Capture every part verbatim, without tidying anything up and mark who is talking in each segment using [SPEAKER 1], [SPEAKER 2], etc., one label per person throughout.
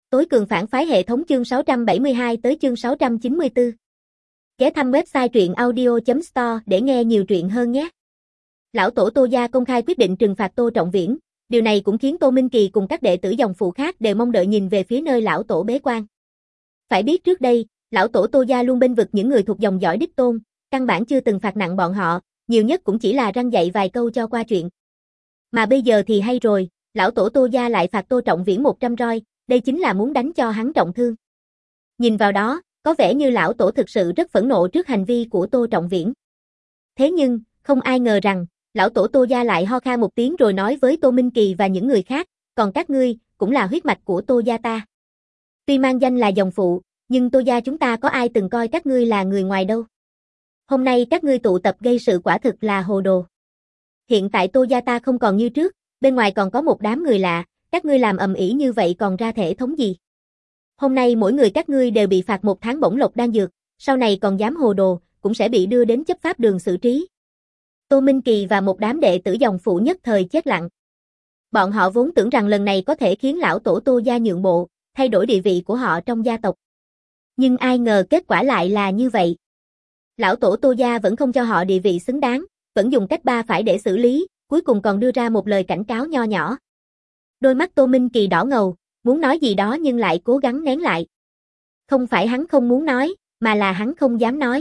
[SPEAKER 1] Tối cường phản phái hệ thống chương sáu trăm bảy mươi hai tới chương sáu trăm chín mươi tư. Ghé thăm website truyện audio chấm store để nghe nhiều truyện hơn nhé. Lão tổ Tô gia công khai quyết định trừng phạt Tô Trọng Viễn, điều này cũng khiến Tô Minh Kỳ cùng các đệ tử dòng phụ khác đều mong đợi nhìn về phía nơi lão tổ bế quan. Phải biết trước đây, lão tổ Tô gia luôn bênh vực những người thuộc dòng dõi đích tôn, căn bản chưa từng phạt nặng bọn họ, nhiều nhất cũng chỉ là răn dạy vài câu cho qua chuyện. Mà bây giờ thì hay rồi, lão tổ Tô gia lại phạt Tô Trọng Viễn một trăm roi, đây chính là muốn đánh cho hắn trọng thương. Nhìn vào đó, có vẻ như lão tổ thực sự rất phẫn nộ trước hành vi của Tô Trọng Viễn. Thế nhưng, không ai ngờ rằng, lão tổ Tô gia lại ho khan một tiếng rồi nói với Tô Minh Kỳ và những người khác, còn các ngươi, cũng là huyết mạch của Tô gia ta. Tuy mang danh là dòng phụ, nhưng Tô gia chúng ta có ai từng coi các ngươi là người ngoài đâu. Hôm nay các ngươi tụ tập gây sự quả thực là hồ đồ. Hiện tại Tô gia ta không còn như trước, bên ngoài còn có một đám người lạ, các ngươi làm ầm ĩ như vậy còn ra thể thống gì? Hôm nay mỗi người các ngươi đều bị phạt một tháng bổng lộc đan dược, sau này còn dám hồ đồ, cũng sẽ bị đưa đến chấp pháp đường xử trí. Tô Minh Kỳ và một đám đệ tử dòng phụ nhất thời chết lặng. Bọn họ vốn tưởng rằng lần này có thể khiến lão tổ Tô gia nhượng bộ, thay đổi địa vị của họ trong gia tộc. Nhưng ai ngờ kết quả lại là như vậy. Lão tổ Tô gia vẫn không cho họ địa vị xứng đáng, vẫn dùng cách ba phải để xử lý, cuối cùng còn đưa ra một lời cảnh cáo nho nhỏ. Đôi mắt Tô Minh Kỳ đỏ ngầu, muốn nói gì đó nhưng lại cố gắng nén lại. Không phải hắn không muốn nói, mà là hắn không dám nói.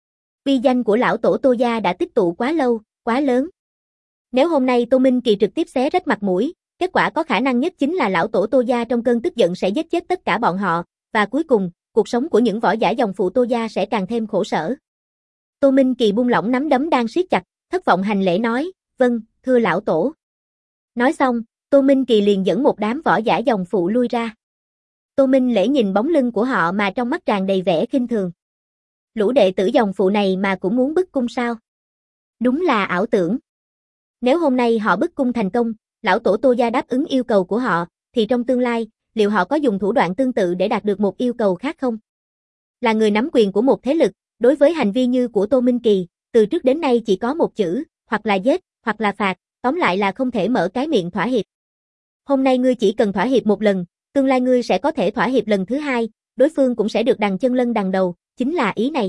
[SPEAKER 1] Uy danh của lão tổ Tô gia đã tích tụ quá lâu, quá lớn. Nếu hôm nay Tô Minh Kỳ trực tiếp xé rách mặt mũi, kết quả có khả năng nhất chính là lão tổ Tô gia trong cơn tức giận sẽ giết chết tất cả bọn họ, và cuối cùng, cuộc sống của những võ giả dòng phụ Tô gia sẽ càng thêm khổ sở. Tô Minh Kỳ buông lỏng nắm đấm đang siết chặt, thất vọng hành lễ nói, vâng, thưa lão tổ. Nói xong, Tô Minh Kỳ liền dẫn một đám võ giả dòng phụ lui ra. Tô Minh Lễ nhìn bóng lưng của họ mà trong mắt tràn đầy vẻ khinh thường. Lũ đệ tử dòng phụ này mà cũng muốn bức cung sao? Đúng là ảo tưởng. Nếu hôm nay họ bức cung thành công, lão tổ Tô gia đáp ứng yêu cầu của họ, thì trong tương lai, liệu họ có dùng thủ đoạn tương tự để đạt được một yêu cầu khác không? Là người nắm quyền của một thế lực, đối với hành vi như của Tô Minh Kỳ, từ trước đến nay chỉ có một chữ, hoặc là giết, hoặc là phạt, tóm lại là không thể mở cái miệng thỏa hiệp. Hôm nay ngươi chỉ cần thỏa hiệp một lần, tương lai ngươi sẽ có thể thỏa hiệp lần thứ hai, đối phương cũng sẽ được đằng chân lân đằng đầu, chính là ý này.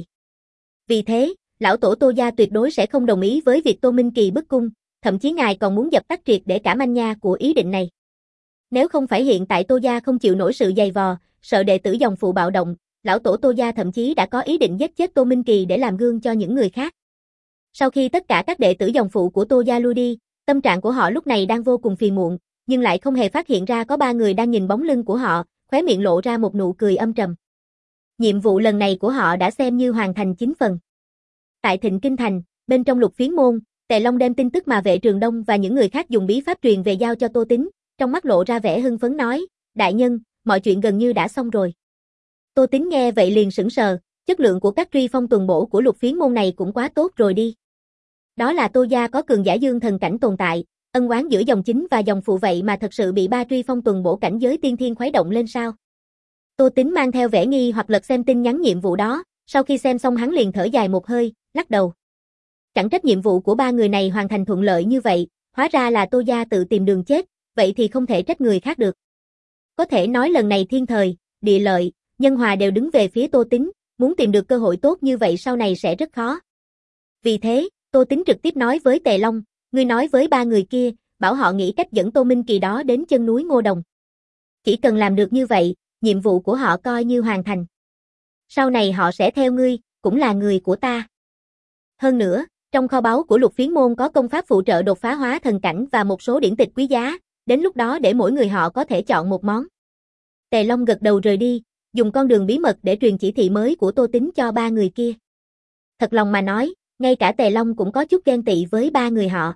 [SPEAKER 1] Vì thế, lão tổ Tô gia tuyệt đối sẽ không đồng ý với việc Tô Minh Kỳ bức cung, thậm chí ngài còn muốn dập tắt triệt để cả manh nha của ý định này. Nếu không phải hiện tại Tô gia không chịu nổi sự dày vò, sợ đệ tử dòng phụ bạo động, lão tổ Tô gia thậm chí đã có ý định giết chết Tô Minh Kỳ để làm gương cho những người khác. Sau khi tất cả các đệ tử dòng phụ của Tô gia lui đi, tâm trạng của họ lúc này đang vô cùng phiền muộn, nhưng lại không hề phát hiện ra có ba người đang nhìn bóng lưng của họ, khóe miệng lộ ra một nụ cười âm trầm. Nhiệm vụ lần này của họ đã xem như hoàn thành chín phần. Tại Thịnh Kinh Thành, bên trong Lục Phiến môn, Tề Long đem tin tức mà Vệ Trường Đông và những người khác dùng bí pháp truyền về giao cho Tô Tín, trong mắt lộ ra vẻ hưng phấn nói, đại nhân, mọi chuyện gần như đã xong rồi. Tô Tín nghe vậy liền sững sờ, chất lượng của các truy phong tuần bổ của Lục Phiến môn này cũng quá tốt rồi đi. Đó là Tô gia có cường giả dương thần cảnh tồn tại, ân oán giữa dòng chính và dòng phụ vậy mà thật sự bị ba truy phong tuần bổ cảnh giới tiên thiên khuấy động lên sao? Tô Tín mang theo vẻ nghi hoặc lật xem tin nhắn nhiệm vụ đó, sau khi xem xong hắn liền thở dài một hơi, lắc đầu. Chẳng trách nhiệm vụ của ba người này hoàn thành thuận lợi như vậy, hóa ra là Tô gia tự tìm đường chết, vậy thì không thể trách người khác được. Có thể nói lần này thiên thời, địa lợi, nhân hòa đều đứng về phía Tô Tín, muốn tìm được cơ hội tốt như vậy sau này sẽ rất khó. Vì thế, Tô Tín trực tiếp nói với Tề Long, ngươi nói với ba người kia, bảo họ nghĩ cách dẫn Tô Minh Kỳ đó đến chân núi Ngô Đồng. Chỉ cần làm được như vậy, nhiệm vụ của họ coi như hoàn thành. Sau này họ sẽ theo ngươi, cũng là người của ta. Hơn nữa, trong kho báu của Lục Phiến môn có công pháp phụ trợ đột phá hóa thần cảnh và một số điển tịch quý giá, đến lúc đó để mỗi người họ có thể chọn một món. Tề Long gật đầu rời đi, dùng con đường bí mật để truyền chỉ thị mới của Tô Tín cho ba người kia. Thật lòng mà nói, ngay cả Tề Long cũng có chút ghen tị với ba người họ.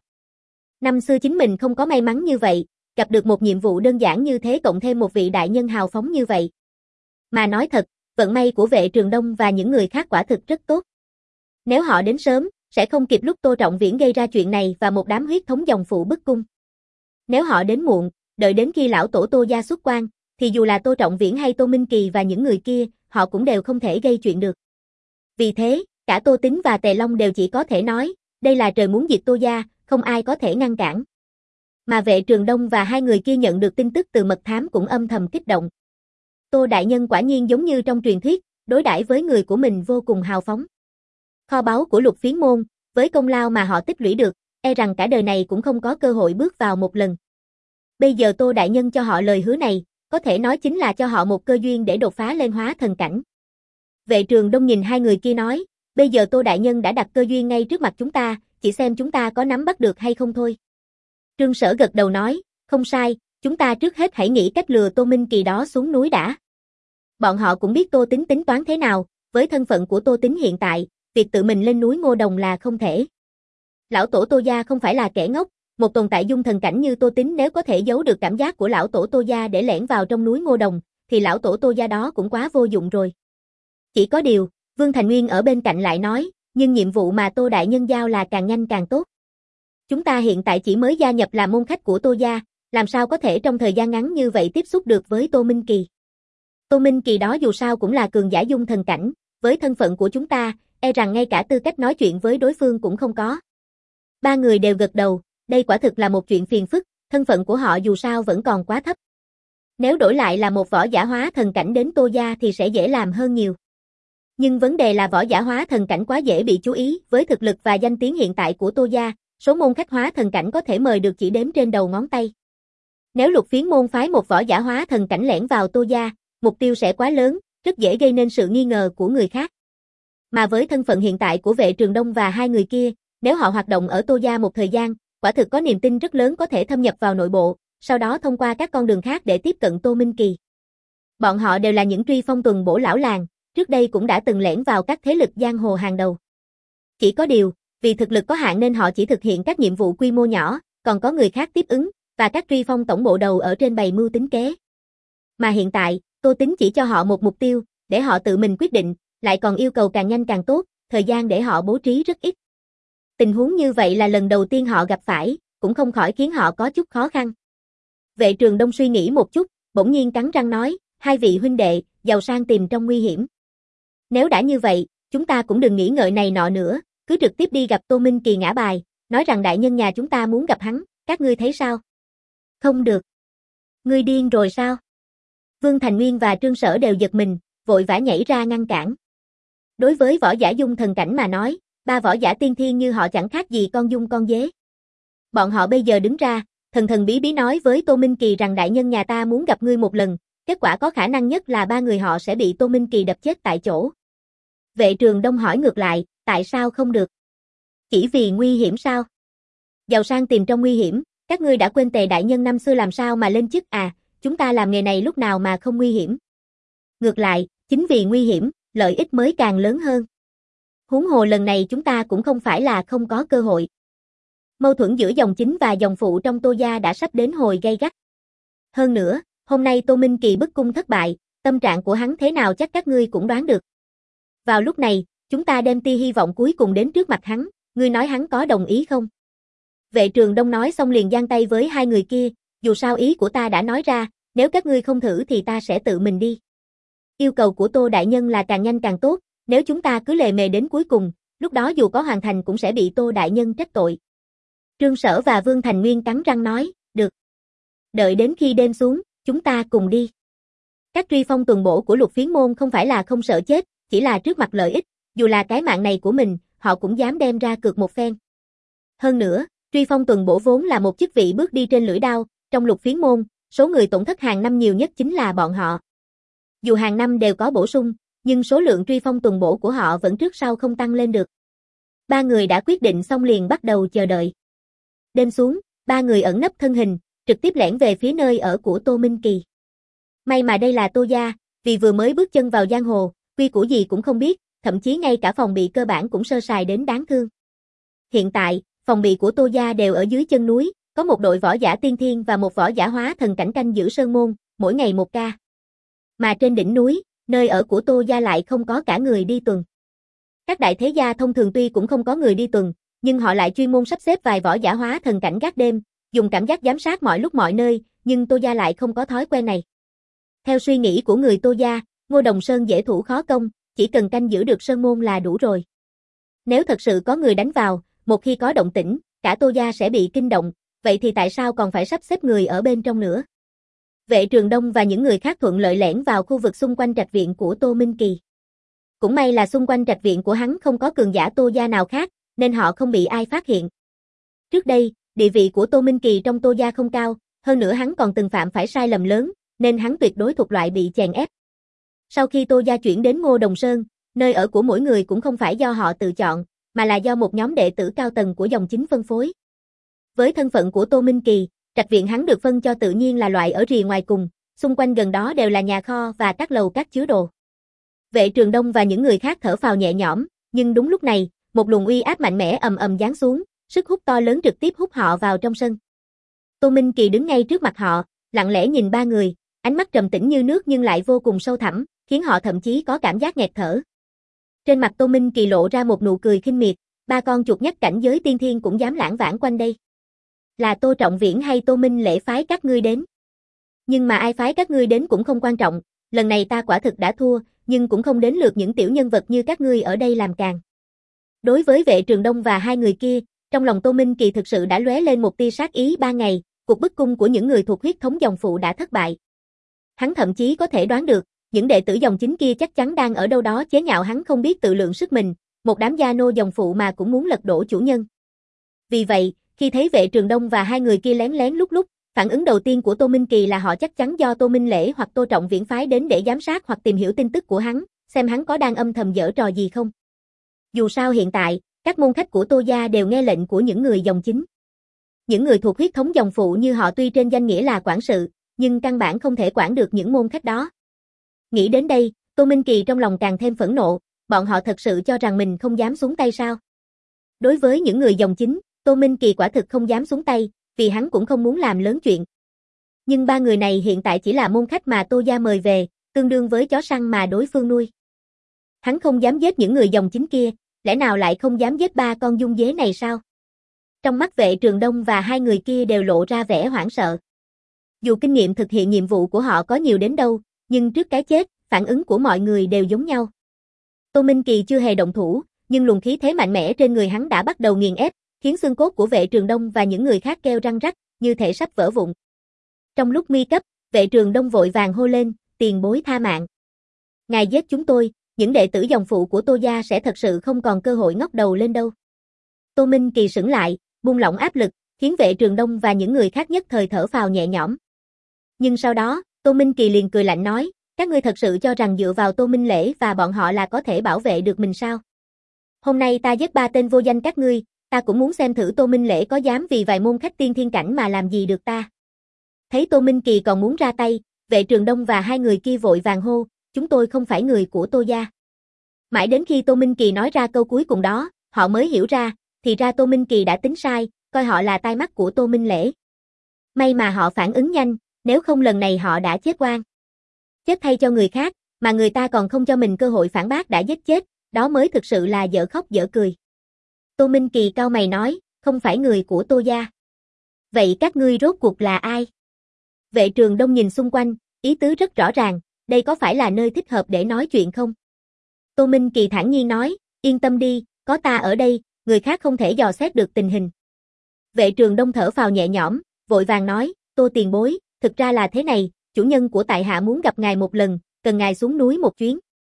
[SPEAKER 1] Năm xưa chính mình không có may mắn như vậy, gặp được một nhiệm vụ đơn giản như thế cộng thêm một vị đại nhân hào phóng như vậy. Mà nói thật, vận may của Vệ Trường Đông và những người khác quả thực rất tốt. Nếu họ đến sớm, sẽ không kịp lúc Tô Trọng Viễn gây ra chuyện này và một đám huyết thống dòng phụ bức cung. Nếu họ đến muộn, đợi đến khi lão tổ Tô gia xuất quan, thì dù là Tô Trọng Viễn hay Tô Minh Kỳ và những người kia, họ cũng đều không thể gây chuyện được. Vì thế, cả Tô Tín và Tề Long đều chỉ có thể nói, đây là trời muốn diệt Tô gia, không ai có thể ngăn cản. Mà Vệ Trường Đông và hai người kia nhận được tin tức từ mật thám cũng âm thầm kích động. Tô đại nhân quả nhiên giống như trong truyền thuyết, đối đãi với người của mình vô cùng hào phóng. Kho báu của Lục Phiến môn, với công lao mà họ tích lũy được, e rằng cả đời này cũng không có cơ hội bước vào một lần. Bây giờ Tô đại nhân cho họ lời hứa này, có thể nói chính là cho họ một cơ duyên để đột phá lên hóa thần cảnh. Vệ Trường Đông nhìn hai người kia nói, bây giờ Tô đại nhân đã đặt cơ duyên ngay trước mặt chúng ta, chỉ xem chúng ta có nắm bắt được hay không thôi. Trương Sở gật đầu nói, không sai, chúng ta trước hết hãy nghĩ cách lừa Tô Minh Kỳ đó xuống núi đã. Bọn họ cũng biết Tô Tính tính toán thế nào, với thân phận của Tô Tính hiện tại, việc tự mình lên núi Ngô Đồng là không thể. Lão tổ Tô gia không phải là kẻ ngốc, một tồn tại dung thần cảnh như Tô Tính nếu có thể giấu được cảm giác của lão tổ Tô gia để lẻn vào trong núi Ngô Đồng, thì lão tổ Tô gia đó cũng quá vô dụng rồi. Chỉ có điều, Vương Thành Nguyên ở bên cạnh lại nói, nhưng nhiệm vụ mà Tô đại nhân giao là càng nhanh càng tốt. Chúng ta hiện tại chỉ mới gia nhập làm môn khách của Tô gia, làm sao có thể trong thời gian ngắn như vậy tiếp xúc được với Tô Minh Kỳ. Tô Minh Kỳ đó dù sao cũng là cường giả dung thần cảnh, với thân phận của chúng ta, e rằng ngay cả tư cách nói chuyện với đối phương cũng không có. Ba người đều gật đầu, đây quả thực là một chuyện phiền phức, thân phận của họ dù sao vẫn còn quá thấp. Nếu đổi lại là một võ giả hóa thần cảnh đến Tô gia thì sẽ dễ làm hơn nhiều. Nhưng vấn đề là võ giả hóa thần cảnh quá dễ bị chú ý, với thực lực và danh tiếng hiện tại của Tô gia, số môn khách hóa thần cảnh có thể mời được chỉ đếm trên đầu ngón tay. Nếu Lục Phiến môn phái một võ giả hóa thần cảnh lẻn vào Tô gia, mục tiêu sẽ quá lớn, rất dễ gây nên sự nghi ngờ của người khác. Mà với thân phận hiện tại của Vệ Trường Đông và hai người kia, nếu họ hoạt động ở Tô gia một thời gian, quả thực có niềm tin rất lớn có thể thâm nhập vào nội bộ, sau đó thông qua các con đường khác để tiếp cận Tô Minh Kỳ. Bọn họ đều là những truy phong tuần bổ lão làng, trước đây cũng đã từng lẻn vào các thế lực giang hồ hàng đầu. Chỉ có điều, vì thực lực có hạn nên họ chỉ thực hiện các nhiệm vụ quy mô nhỏ, còn có người khác tiếp ứng, và các truy phong tổng bộ đầu ở trên bày mưu tính kế. Mà hiện tại, Tô Tính chỉ cho họ một mục tiêu, để họ tự mình quyết định, lại còn yêu cầu càng nhanh càng tốt, thời gian để họ bố trí rất ít. Tình huống như vậy là lần đầu tiên họ gặp phải, cũng không khỏi khiến họ có chút khó khăn. Vệ Trường Đông suy nghĩ một chút, bỗng nhiên cắn răng nói, hai vị huynh đệ, giàu sang tìm trong nguy hiểm. Nếu đã như vậy, chúng ta cũng đừng nghĩ ngợi này nọ nữa, cứ trực tiếp đi gặp Tô Minh Kỳ ngã bài, nói rằng đại nhân nhà chúng ta muốn gặp hắn, các ngươi thấy sao? Không được. Ngươi điên rồi sao? Vương Thành Nguyên và Trương Sở đều giật mình, vội vã nhảy ra ngăn cản. Đối với võ giả dung thần cảnh mà nói, ba võ giả tiên thiên như họ chẳng khác gì con dung con dế. Bọn họ bây giờ đứng ra, thần thần bí bí nói với Tô Minh Kỳ rằng đại nhân nhà ta muốn gặp ngươi một lần, kết quả có khả năng nhất là ba người họ sẽ bị Tô Minh Kỳ đập chết tại chỗ. Vệ Trường Đông hỏi ngược lại, tại sao không được? Chỉ vì nguy hiểm sao? Giàu sang tìm trong nguy hiểm, các ngươi đã quên Tề đại nhân năm xưa làm sao mà lên chức à, chúng ta làm nghề này lúc nào mà không nguy hiểm. Ngược lại, chính vì nguy hiểm, lợi ích mới càng lớn hơn. Huống hồ lần này chúng ta cũng không phải là không có cơ hội. Mâu thuẫn giữa dòng chính và dòng phụ trong Tô gia đã sắp đến hồi gay gắt. Hơn nữa, hôm nay Tô Minh Kỳ bức cung thất bại, tâm trạng của hắn thế nào chắc các ngươi cũng đoán được. Vào lúc này, chúng ta đem tia hy vọng cuối cùng đến trước mặt hắn, ngươi nói hắn có đồng ý không? Vệ Trường Đông nói xong liền giang tay với hai người kia, dù sao ý của ta đã nói ra, nếu các ngươi không thử thì ta sẽ tự mình đi. Yêu cầu của Tô đại nhân là càng nhanh càng tốt, nếu chúng ta cứ lề mề đến cuối cùng, lúc đó dù có hoàn thành cũng sẽ bị Tô đại nhân trách tội. Trương Sở và Vương Thành Nguyên cắn răng nói, được. Đợi đến khi đêm xuống, chúng ta cùng đi. Các truy phong tuần bổ của Lục Phiến môn không phải là không sợ chết, chỉ là trước mặt lợi ích, dù là cái mạng này của mình, họ cũng dám đem ra cược một phen. Hơn nữa, truy phong tuần bổ vốn là một chức vị bước đi trên lưỡi đao, trong Lục Phiến môn, số người tổn thất hàng năm nhiều nhất chính là bọn họ. Dù hàng năm đều có bổ sung, nhưng số lượng truy phong tuần bổ của họ vẫn trước sau không tăng lên được. Ba người đã quyết định xong liền bắt đầu chờ đợi. Đêm xuống, ba người ẩn nấp thân hình, trực tiếp lẻn về phía nơi ở của Tô Minh Kỳ. May mà đây là Tô gia, vì vừa mới bước chân vào giang hồ, quy củ gì cũng không biết, thậm chí ngay cả phòng bị cơ bản cũng sơ sài đến đáng thương. Hiện tại, phòng bị của Tô gia đều ở dưới chân núi, có một đội võ giả tiên thiên và một võ giả hóa thần cảnh canh giữ sơn môn, mỗi ngày một ca. Mà trên đỉnh núi, nơi ở của Tô gia lại không có cả người đi tuần. Các đại thế gia thông thường tuy cũng không có người đi tuần, nhưng họ lại chuyên môn sắp xếp vài võ giả hóa thần cảnh gác đêm, dùng cảm giác giám sát mọi lúc mọi nơi, nhưng Tô gia lại không có thói quen này. Theo suy nghĩ của người Tô gia, Ngô Đồng Sơn dễ thủ khó công, chỉ cần canh giữ được sơn môn là đủ rồi. Nếu thật sự có người đánh vào, một khi có động tĩnh, cả Tô gia sẽ bị kinh động, vậy thì tại sao còn phải sắp xếp người ở bên trong nữa? Vệ Trường Đông và những người khác thuận lợi lẻn vào khu vực xung quanh trạch viện của Tô Minh Kỳ. Cũng may là xung quanh trạch viện của hắn không có cường giả Tô gia nào khác, nên họ không bị ai phát hiện. Trước đây, địa vị của Tô Minh Kỳ trong Tô gia không cao, hơn nữa hắn còn từng phạm phải sai lầm lớn, nên hắn tuyệt đối thuộc loại bị chèn ép. Sau khi Tô gia chuyển đến Ngô Đồng Sơn, nơi ở của mỗi người cũng không phải do họ tự chọn, mà là do một nhóm đệ tử cao tầng của dòng chính phân phối. Với thân phận của Tô Minh Kỳ, trạch viện hắn được phân cho tự nhiên là loại ở rìa ngoài cùng, xung quanh gần đó đều là nhà kho và các lầu các chứa đồ. Vệ Trường Đông và những người khác thở phào nhẹ nhõm, nhưng đúng lúc này, một luồng uy áp mạnh mẽ ầm ầm giáng xuống, sức hút to lớn trực tiếp hút họ vào trong sân. Tô Minh Kỳ đứng ngay trước mặt họ, lặng lẽ nhìn ba người, ánh mắt trầm tĩnh như nước nhưng lại vô cùng sâu thẳm, khiến họ thậm chí có cảm giác nghẹt thở. Trên mặt Tô Minh Kỳ lộ ra một nụ cười khinh miệt, ba con chuột nhất cảnh giới tiên thiên cũng dám lảng vảng quanh đây. Là Tô Trọng Viễn hay Tô Minh Lễ phái các ngươi đến? Nhưng mà ai phái các ngươi đến cũng không quan trọng, lần này ta quả thực đã thua, nhưng cũng không đến lượt những tiểu nhân vật như các ngươi ở đây làm càng. Đối với Vệ Trường Đông và hai người kia, trong lòng Tô Minh Kỳ thực sự đã lóe lên một tia sát ý. Ba ngày, cuộc bức cung của những người thuộc huyết thống dòng phụ đã thất bại. Hắn thậm chí có thể đoán được, những đệ tử dòng chính kia chắc chắn đang ở đâu đó chế nhạo hắn không biết tự lượng sức mình, một đám gia nô dòng phụ mà cũng muốn lật đổ chủ nhân. Vì vậy, khi thấy Vệ Trường Đông và hai người kia lén lén lúc lúc, phản ứng đầu tiên của Tô Minh Kỳ là họ chắc chắn do Tô Minh Lễ hoặc Tô Trọng Viễn phái đến để giám sát hoặc tìm hiểu tin tức của hắn, xem hắn có đang âm thầm giở trò gì không. Dù sao hiện tại, các môn khách của Tô gia đều nghe lệnh của những người dòng chính. Những người thuộc huyết thống dòng phụ như họ tuy trên danh nghĩa là quản sự, nhưng căn bản không thể quản được những môn khách đó. Nghĩ đến đây, Tô Minh Kỳ trong lòng càng thêm phẫn nộ, bọn họ thật sự cho rằng mình không dám xuống tay sao? Đối với những người dòng chính, Tô Minh Kỳ quả thực không dám xuống tay, vì hắn cũng không muốn làm lớn chuyện. Nhưng ba người này hiện tại chỉ là môn khách mà Tô gia mời về, tương đương với chó săn mà đối phương nuôi. Hắn không dám giết những người dòng chính kia, lẽ nào lại không dám giết ba con dung dế này sao? Trong mắt Vệ Trường Đông và hai người kia đều lộ ra vẻ hoảng sợ. Dù kinh nghiệm thực hiện nhiệm vụ của họ có nhiều đến đâu, nhưng trước cái chết, phản ứng của mọi người đều giống nhau. Tô Minh Kỳ chưa hề động thủ, nhưng luồng khí thế mạnh mẽ trên người hắn đã bắt đầu nghiền ép, khiến xương cốt của Vệ Trường Đông và những người khác kêu răng rắc, như thể sắp vỡ vụn. Trong lúc nguy cấp, Vệ Trường Đông vội vàng hô lên, tiền bối tha mạng. Ngài giết chúng tôi, những đệ tử dòng phụ của Tô gia sẽ thật sự không còn cơ hội ngóc đầu lên đâu. Tô Minh Kỳ sững lại, buông lỏng áp lực, khiến Vệ Trường Đông và những người khác nhất thời thở phào nhẹ nhõm. Nhưng sau đó, Tô Minh Kỳ liền cười lạnh nói, các ngươi thật sự cho rằng dựa vào Tô Minh Lễ và bọn họ là có thể bảo vệ được mình sao? Hôm nay ta giết ba tên vô danh các ngươi, ta cũng muốn xem thử Tô Minh Lễ có dám vì vài môn khách tiên thiên cảnh mà làm gì được ta. Thấy Tô Minh Kỳ còn muốn ra tay, Vệ Trường Đông và hai người kia vội vàng hô, chúng tôi không phải người của Tô gia. Mãi đến khi Tô Minh Kỳ nói ra câu cuối cùng đó, họ mới hiểu ra, thì ra Tô Minh Kỳ đã tính sai, coi họ là tai mắt của Tô Minh Lễ. May mà họ phản ứng nhanh, nếu không lần này họ đã chết oan. Chết thay cho người khác, mà người ta còn không cho mình cơ hội phản bác đã giết chết, đó mới thực sự là dở khóc dở cười. Tô Minh Kỳ cau mày nói, không phải người của Tô gia. Vậy các ngươi rốt cuộc là ai? Vệ Trường Đông nhìn xung quanh, ý tứ rất rõ ràng, đây có phải là nơi thích hợp để nói chuyện không? Tô Minh Kỳ thản nhiên nói, yên tâm đi, có ta ở đây, người khác không thể dò xét được tình hình. Vệ Trường Đông thở phào nhẹ nhõm, vội vàng nói, Tô tiền bối, thực ra là thế này, chủ nhân của tại hạ muốn gặp ngài một lần, cần ngài xuống núi một chuyến.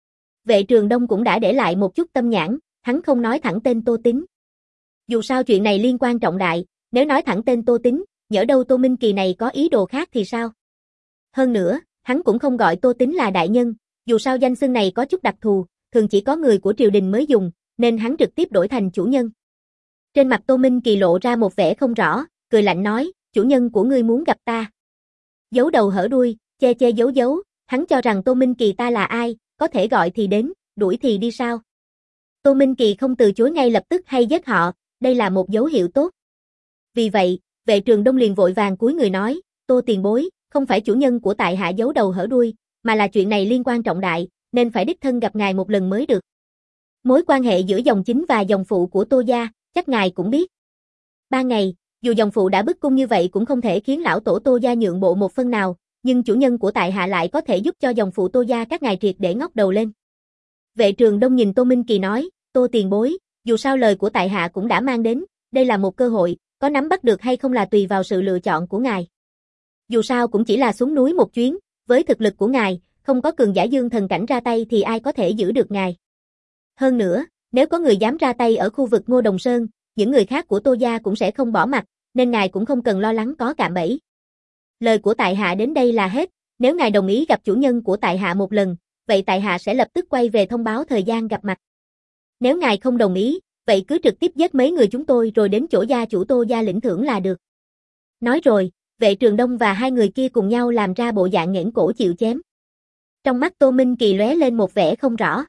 [SPEAKER 1] Vệ Trường Đông cũng đã để lại một chút tâm nhãn, hắn không nói thẳng tên Tô Tín. Dù sao chuyện này liên quan trọng đại, nếu nói thẳng tên Tô Tín, nhỡ đâu Tô Minh Kỳ này có ý đồ khác thì sao? Hơn nữa, hắn cũng không gọi Tô Tín là đại nhân, dù sao danh xưng này có chút đặc thù, thường chỉ có người của triều đình mới dùng, nên hắn trực tiếp đổi thành chủ nhân. Trên mặt Tô Minh Kỳ lộ ra một vẻ không rõ, cười lạnh nói, chủ nhân của ngươi muốn gặp ta. Giấu đầu hở đuôi, che che giấu giấu, hắn cho rằng Tô Minh Kỳ ta là ai, có thể gọi thì đến, đuổi thì đi sao? Tô Minh Kỳ không từ chối ngay lập tức hay giết họ, đây là một dấu hiệu tốt. Vì vậy, Vệ Trường Đông liền vội vàng cúi người nói, Tô tiền bối, không phải chủ nhân của tại hạ giấu đầu hở đuôi, mà là chuyện này liên quan trọng đại, nên phải đích thân gặp ngài một lần mới được. Mối quan hệ giữa dòng chính và dòng phụ của Tô gia, chắc ngài cũng biết. Ba ngày, dù dòng phụ đã bức cung như vậy cũng không thể khiến lão tổ Tô gia nhượng bộ một phân nào, nhưng chủ nhân của tại hạ lại có thể giúp cho dòng phụ Tô gia các ngài triệt để ngóc đầu lên. Vệ Trường Đông nhìn Tô Minh Kỳ nói, Tô tiền bối, dù sao lời của tại hạ cũng đã mang đến, đây là một cơ hội, có nắm bắt được hay không là tùy vào sự lựa chọn của ngài. Dù sao cũng chỉ là xuống núi một chuyến, với thực lực của ngài, không có cường giả dương thần cảnh ra tay thì ai có thể giữ được ngài. Hơn nữa, nếu có người dám ra tay ở khu vực Ngô Đồng Sơn, những người khác của Tô gia cũng sẽ không bỏ mặc, nên ngài cũng không cần lo lắng có cạm bẫy. Lời của tại hạ đến đây là hết, nếu ngài đồng ý gặp chủ nhân của tại hạ một lần, vậy tại hạ sẽ lập tức quay về thông báo thời gian gặp mặt. Nếu ngài không đồng ý, vậy cứ trực tiếp giết mấy người chúng tôi rồi đến chỗ gia chủ Tô gia lĩnh thưởng là được. Nói rồi, Vệ Trường Đông và hai người kia cùng nhau làm ra bộ dạng nghẽn cổ chịu chém. Trong mắt Tô Minh Kỳ lóe lên một vẻ không rõ.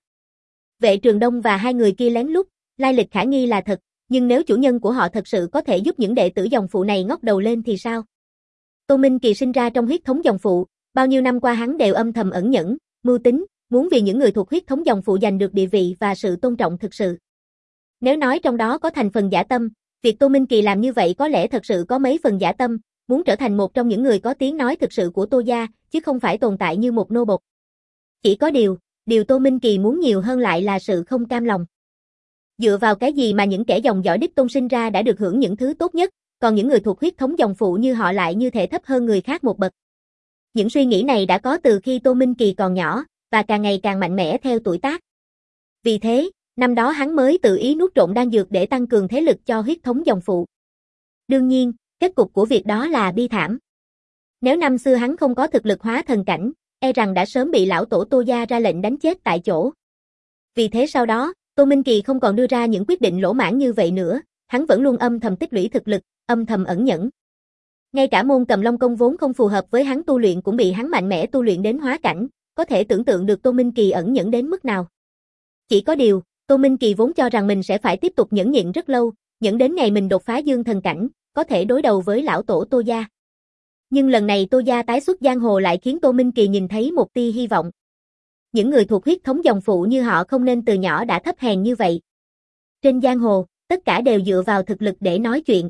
[SPEAKER 1] Vệ Trường Đông và hai người kia lén lút, lai lịch khả nghi là thật, nhưng nếu chủ nhân của họ thật sự có thể giúp những đệ tử dòng phụ này ngóc đầu lên thì sao? Tô Minh Kỳ sinh ra trong huyết thống dòng phụ, bao nhiêu năm qua hắn đều âm thầm ẩn nhẫn, mưu tính, muốn vì những người thuộc huyết thống dòng phụ giành được địa vị và sự tôn trọng thực sự. Nếu nói trong đó có thành phần giả tâm, việc Tô Minh Kỳ làm như vậy có lẽ thật sự có mấy phần giả tâm, muốn trở thành một trong những người có tiếng nói thực sự của Tô gia, chứ không phải tồn tại như một nô bộc. Chỉ có điều, điều Tô Minh Kỳ muốn nhiều hơn lại là sự không cam lòng. Dựa vào cái gì mà những kẻ dòng dõi đích tôn sinh ra đã được hưởng những thứ tốt nhất, còn những người thuộc huyết thống dòng phụ như họ lại như thể thấp hơn người khác một bậc. Những suy nghĩ này đã có từ khi Tô Minh Kỳ còn nhỏ, và càng ngày càng mạnh mẽ theo tuổi tác. Vì thế, năm đó hắn mới tự ý nuốt trộn đan dược để tăng cường thế lực cho huyết thống dòng phụ. Đương nhiên, kết cục của việc đó là bi thảm. Nếu năm xưa hắn không có thực lực hóa thần cảnh, e rằng đã sớm bị lão tổ Tô gia ra lệnh đánh chết tại chỗ. Vì thế sau đó, Tô Minh Kỳ không còn đưa ra những quyết định lỗ mãng như vậy nữa, hắn vẫn luôn âm thầm tích lũy thực lực, âm thầm ẩn nhẫn. Ngay cả môn Cầm Long công vốn không phù hợp với hắn tu luyện cũng bị hắn mạnh mẽ tu luyện đến hóa cảnh, có thể tưởng tượng được Tô Minh Kỳ ẩn nhẫn đến mức nào. Chỉ có điều, Tô Minh Kỳ vốn cho rằng mình sẽ phải tiếp tục nhẫn nhịn rất lâu, nhẫn đến ngày mình đột phá dương thần cảnh, có thể đối đầu với lão tổ Tô gia. Nhưng lần này Tô gia tái xuất giang hồ lại khiến Tô Minh Kỳ nhìn thấy một tia hy vọng. Những người thuộc huyết thống dòng phụ như họ không nên từ nhỏ đã thấp hèn như vậy. Trên giang hồ, tất cả đều dựa vào thực lực để nói chuyện.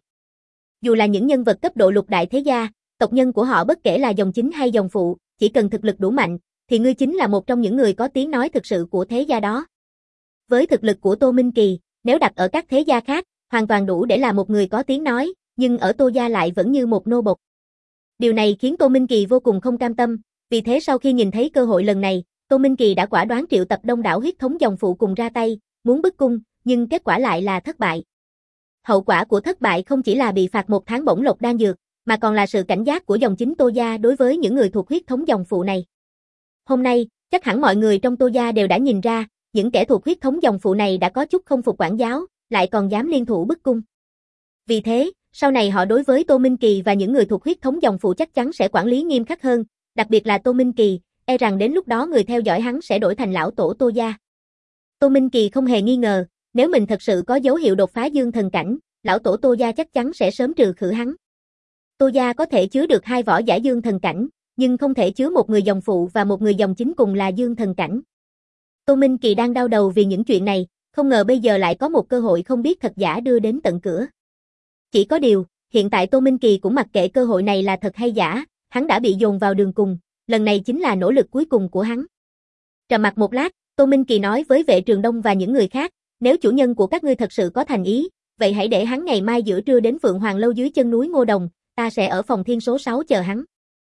[SPEAKER 1] Dù là những nhân vật cấp độ lục đại thế gia, tộc nhân của họ bất kể là dòng chính hay dòng phụ, chỉ cần thực lực đủ mạnh, thì ngươi chính là một trong những người có tiếng nói thực sự của thế gia đó. Với thực lực của Tô Minh Kỳ, nếu đặt ở các thế gia khác, hoàn toàn đủ để là một người có tiếng nói, nhưng ở Tô gia lại vẫn như một nô bộc. Điều này khiến Tô Minh Kỳ vô cùng không cam tâm, vì thế sau khi nhìn thấy cơ hội lần này, Tô Minh Kỳ đã quả đoán triệu tập đông đảo huyết thống dòng phụ cùng ra tay, muốn bức cung, nhưng kết quả lại là thất bại. Hậu quả của thất bại không chỉ là bị phạt một tháng bổng lộc đan dược, mà còn là sự cảnh giác của dòng chính Tô gia đối với những người thuộc huyết thống dòng phụ này. Hôm nay, chắc hẳn mọi người trong Tô gia đều đã nhìn ra, những kẻ thuộc huyết thống dòng phụ này đã có chút không phục quản giáo, lại còn dám liên thủ bức cung. Vì thế, sau này họ đối với Tô Minh Kỳ và những người thuộc huyết thống dòng phụ chắc chắn sẽ quản lý nghiêm khắc hơn, đặc biệt là Tô Minh Kỳ, e rằng đến lúc đó người theo dõi hắn sẽ đổi thành lão tổ Tô gia. Tô Minh Kỳ không hề nghi ngờ, nếu mình thật sự có dấu hiệu đột phá dương thần cảnh, lão tổ Tô gia chắc chắn sẽ sớm trừ khử hắn. Tô gia có thể chứa được hai võ giả dương thần cảnh, nhưng không thể chứa một người dòng phụ và một người dòng chính cùng là dương thần cảnh. Tô Minh Kỳ đang đau đầu vì những chuyện này, không ngờ bây giờ lại có một cơ hội không biết thật giả đưa đến tận cửa. Chỉ có điều, hiện tại Tô Minh Kỳ cũng mặc kệ cơ hội này là thật hay giả, hắn đã bị dồn vào đường cùng, lần này chính là nỗ lực cuối cùng của hắn. Trầm mặc một lát, Tô Minh Kỳ nói với Vệ Trường Đông và những người khác, nếu chủ nhân của các ngươi thật sự có thành ý, vậy hãy để hắn ngày mai giữa trưa đến Phượng Hoàng Lâu dưới chân núi Ngô Đồng, ta sẽ ở phòng thiên số sáu chờ hắn.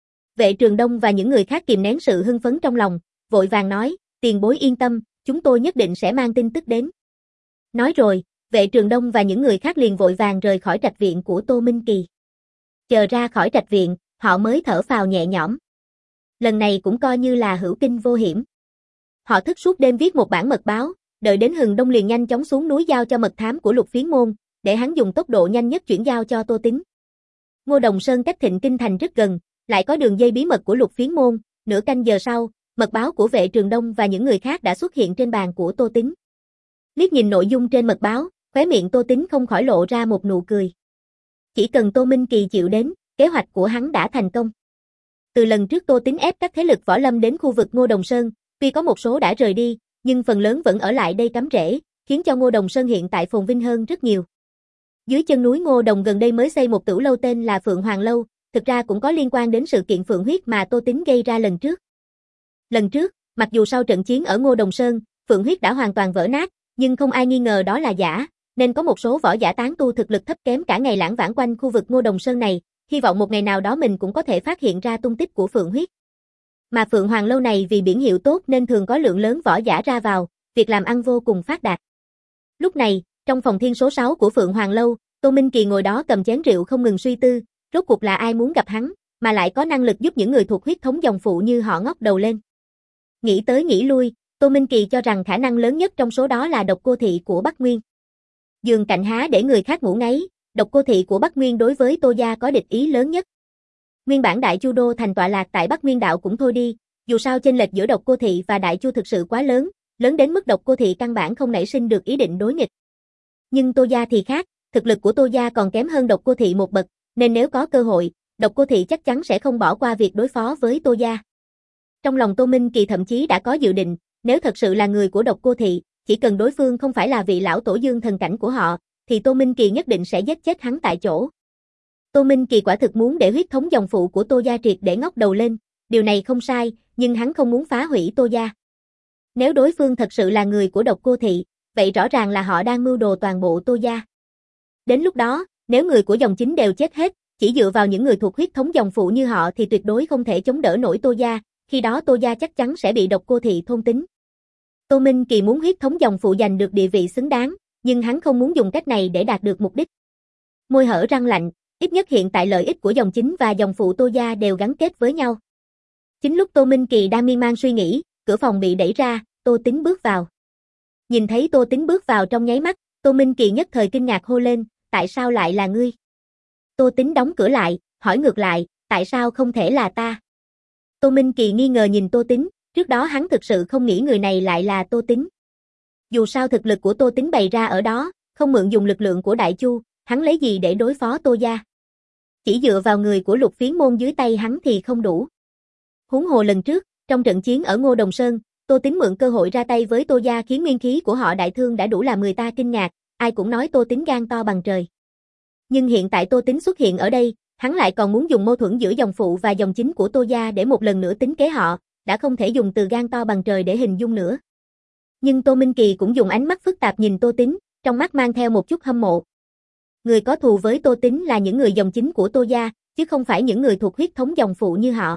[SPEAKER 1] Vệ Trường Đông và những người khác kìm nén sự hưng phấn trong lòng, vội vàng nói, tiền bối yên tâm, chúng tôi nhất định sẽ mang tin tức đến. Nói rồi, Vệ Trường Đông và những người khác liền vội vàng rời khỏi trạch viện của Tô Minh Kỳ. Chờ ra khỏi trạch viện, họ mới thở phào nhẹ nhõm. Lần này cũng coi như là hữu kinh vô hiểm. Họ thức suốt đêm viết một bản mật báo, đợi đến hừng đông liền nhanh chóng xuống núi giao cho mật thám của Lục Phiến Môn, để hắn dùng tốc độ nhanh nhất chuyển giao cho Tô Tín. Ngô Đồng Sơn cách Thịnh Kinh thành rất gần, lại có đường dây bí mật của Lục Phiến Môn, nửa canh giờ sau, mật báo của Vệ Trường Đông và những người khác đã xuất hiện trên bàn của Tô Tín. Liếc nhìn nội dung trên mật báo, khóe miệng Tô Tín không khỏi lộ ra một nụ cười. Chỉ cần Tô Minh Kỳ chịu đến, kế hoạch của hắn đã thành công. Từ lần trước Tô Tín ép các thế lực võ lâm đến khu vực Ngô Đồng Sơn, tuy có một số đã rời đi, nhưng phần lớn vẫn ở lại đây cắm rễ, khiến cho Ngô Đồng Sơn hiện tại phồn vinh hơn rất nhiều. Dưới chân núi Ngô Đồng gần đây mới xây một tửu lâu tên là Phượng Hoàng Lâu, thực ra cũng có liên quan đến sự kiện Phượng Huyết mà Tô Tín gây ra lần trước. Lần trước, mặc dù sau trận chiến ở Ngô Đồng Sơn, Phượng Huyết đã hoàn toàn vỡ nát, nhưng không ai nghi ngờ đó là giả, nên có một số võ giả tán tu thực lực thấp kém cả ngày lãng vãng quanh khu vực Ngô Đồng Sơn này, hy vọng một ngày nào đó mình cũng có thể phát hiện ra tung tích của Phượng huyết. Mà Phượng Hoàng lâu này vì biển hiệu tốt nên thường có lượng lớn võ giả ra vào, việc làm ăn vô cùng phát đạt. Lúc này, trong phòng thiên số sáu của Phượng Hoàng lâu, Tô Minh Kỳ ngồi đó cầm chén rượu không ngừng suy tư, rốt cuộc là ai muốn gặp hắn, mà lại có năng lực giúp những người thuộc huyết thống dòng phụ như họ ngóc đầu lên. Nghĩ tới nghĩ lui, Tô Minh Kỳ cho rằng khả năng lớn nhất trong số đó là Độc Cô Thị của Bắc Nguyên. Giường cạnh há để người khác ngủ ngáy, Độc Cô Thị của Bắc Nguyên đối với Tô gia có địch ý lớn nhất. Nguyên bản Đại Chu đô thành tọa lạc tại Bắc Nguyên đạo cũng thôi đi, dù sao chênh lệch giữa Độc Cô Thị và Đại Chu thực sự quá lớn, lớn đến mức Độc Cô Thị căn bản không nảy sinh được ý định đối nghịch. Nhưng Tô gia thì khác, thực lực của Tô gia còn kém hơn Độc Cô Thị một bậc, nên nếu có cơ hội, Độc Cô Thị chắc chắn sẽ không bỏ qua việc đối phó với Tô gia. Trong lòng Tô Minh Kỳ thậm chí đã có dự định, nếu thật sự là người của Độc Cô Thị, chỉ cần đối phương không phải là vị lão tổ dương thần cảnh của họ, thì Tô Minh Kỳ nhất định sẽ giết chết hắn tại chỗ. Tô Minh Kỳ quả thực muốn để huyết thống dòng phụ của Tô gia triệt để ngóc đầu lên, điều này không sai, nhưng hắn không muốn phá hủy Tô gia. Nếu đối phương thật sự là người của Độc Cô Thị, vậy rõ ràng là họ đang mưu đồ toàn bộ Tô gia. Đến lúc đó, nếu người của dòng chính đều chết hết, chỉ dựa vào những người thuộc huyết thống dòng phụ như họ thì tuyệt đối không thể chống đỡ nổi Tô gia, khi đó Tô gia chắc chắn sẽ bị Độc Cô Thị thôn tính. Tô Minh Kỳ muốn huyết thống dòng phụ giành được địa vị xứng đáng, nhưng hắn không muốn dùng cách này để đạt được mục đích. Môi hở răng lạnh, ít nhất hiện tại lợi ích của dòng chính và dòng phụ Tô gia đều gắn kết với nhau. Chính lúc Tô Minh Kỳ đang miên man suy nghĩ, cửa phòng bị đẩy ra, Tô Tính bước vào. Nhìn thấy Tô Tính bước vào trong nháy mắt, Tô Minh Kỳ nhất thời kinh ngạc hô lên, tại sao lại là ngươi? Tô Tính đóng cửa lại, hỏi ngược lại, tại sao không thể là ta? Tô Minh Kỳ nghi ngờ nhìn Tô Tính, trước đó hắn thực sự không nghĩ người này lại là Tô Tính. Dù sao thực lực của Tô Tính bày ra ở đó, không mượn dùng lực lượng của Đại Chu, hắn lấy gì để đối phó Tô gia? Chỉ dựa vào người của Lục Phiến môn dưới tay hắn thì không đủ. Huống hồ lần trước, trong trận chiến ở Ngô Đồng Sơn, Tô Tính mượn cơ hội ra tay với Tô gia khiến nguyên khí của họ đại thương đã đủ làm người ta kinh ngạc, ai cũng nói Tô Tính gan to bằng trời. Nhưng hiện tại Tô Tính xuất hiện ở đây, hắn lại còn muốn dùng mâu thuẫn giữa dòng phụ và dòng chính của Tô gia để một lần nữa tính kế họ, đã không thể dùng từ gan to bằng trời để hình dung nữa. Nhưng Tô Minh Kỳ cũng dùng ánh mắt phức tạp nhìn Tô Tính, trong mắt mang theo một chút hâm mộ. Người có thù với Tô Tính là những người dòng chính của Tô gia, chứ không phải những người thuộc huyết thống dòng phụ như họ.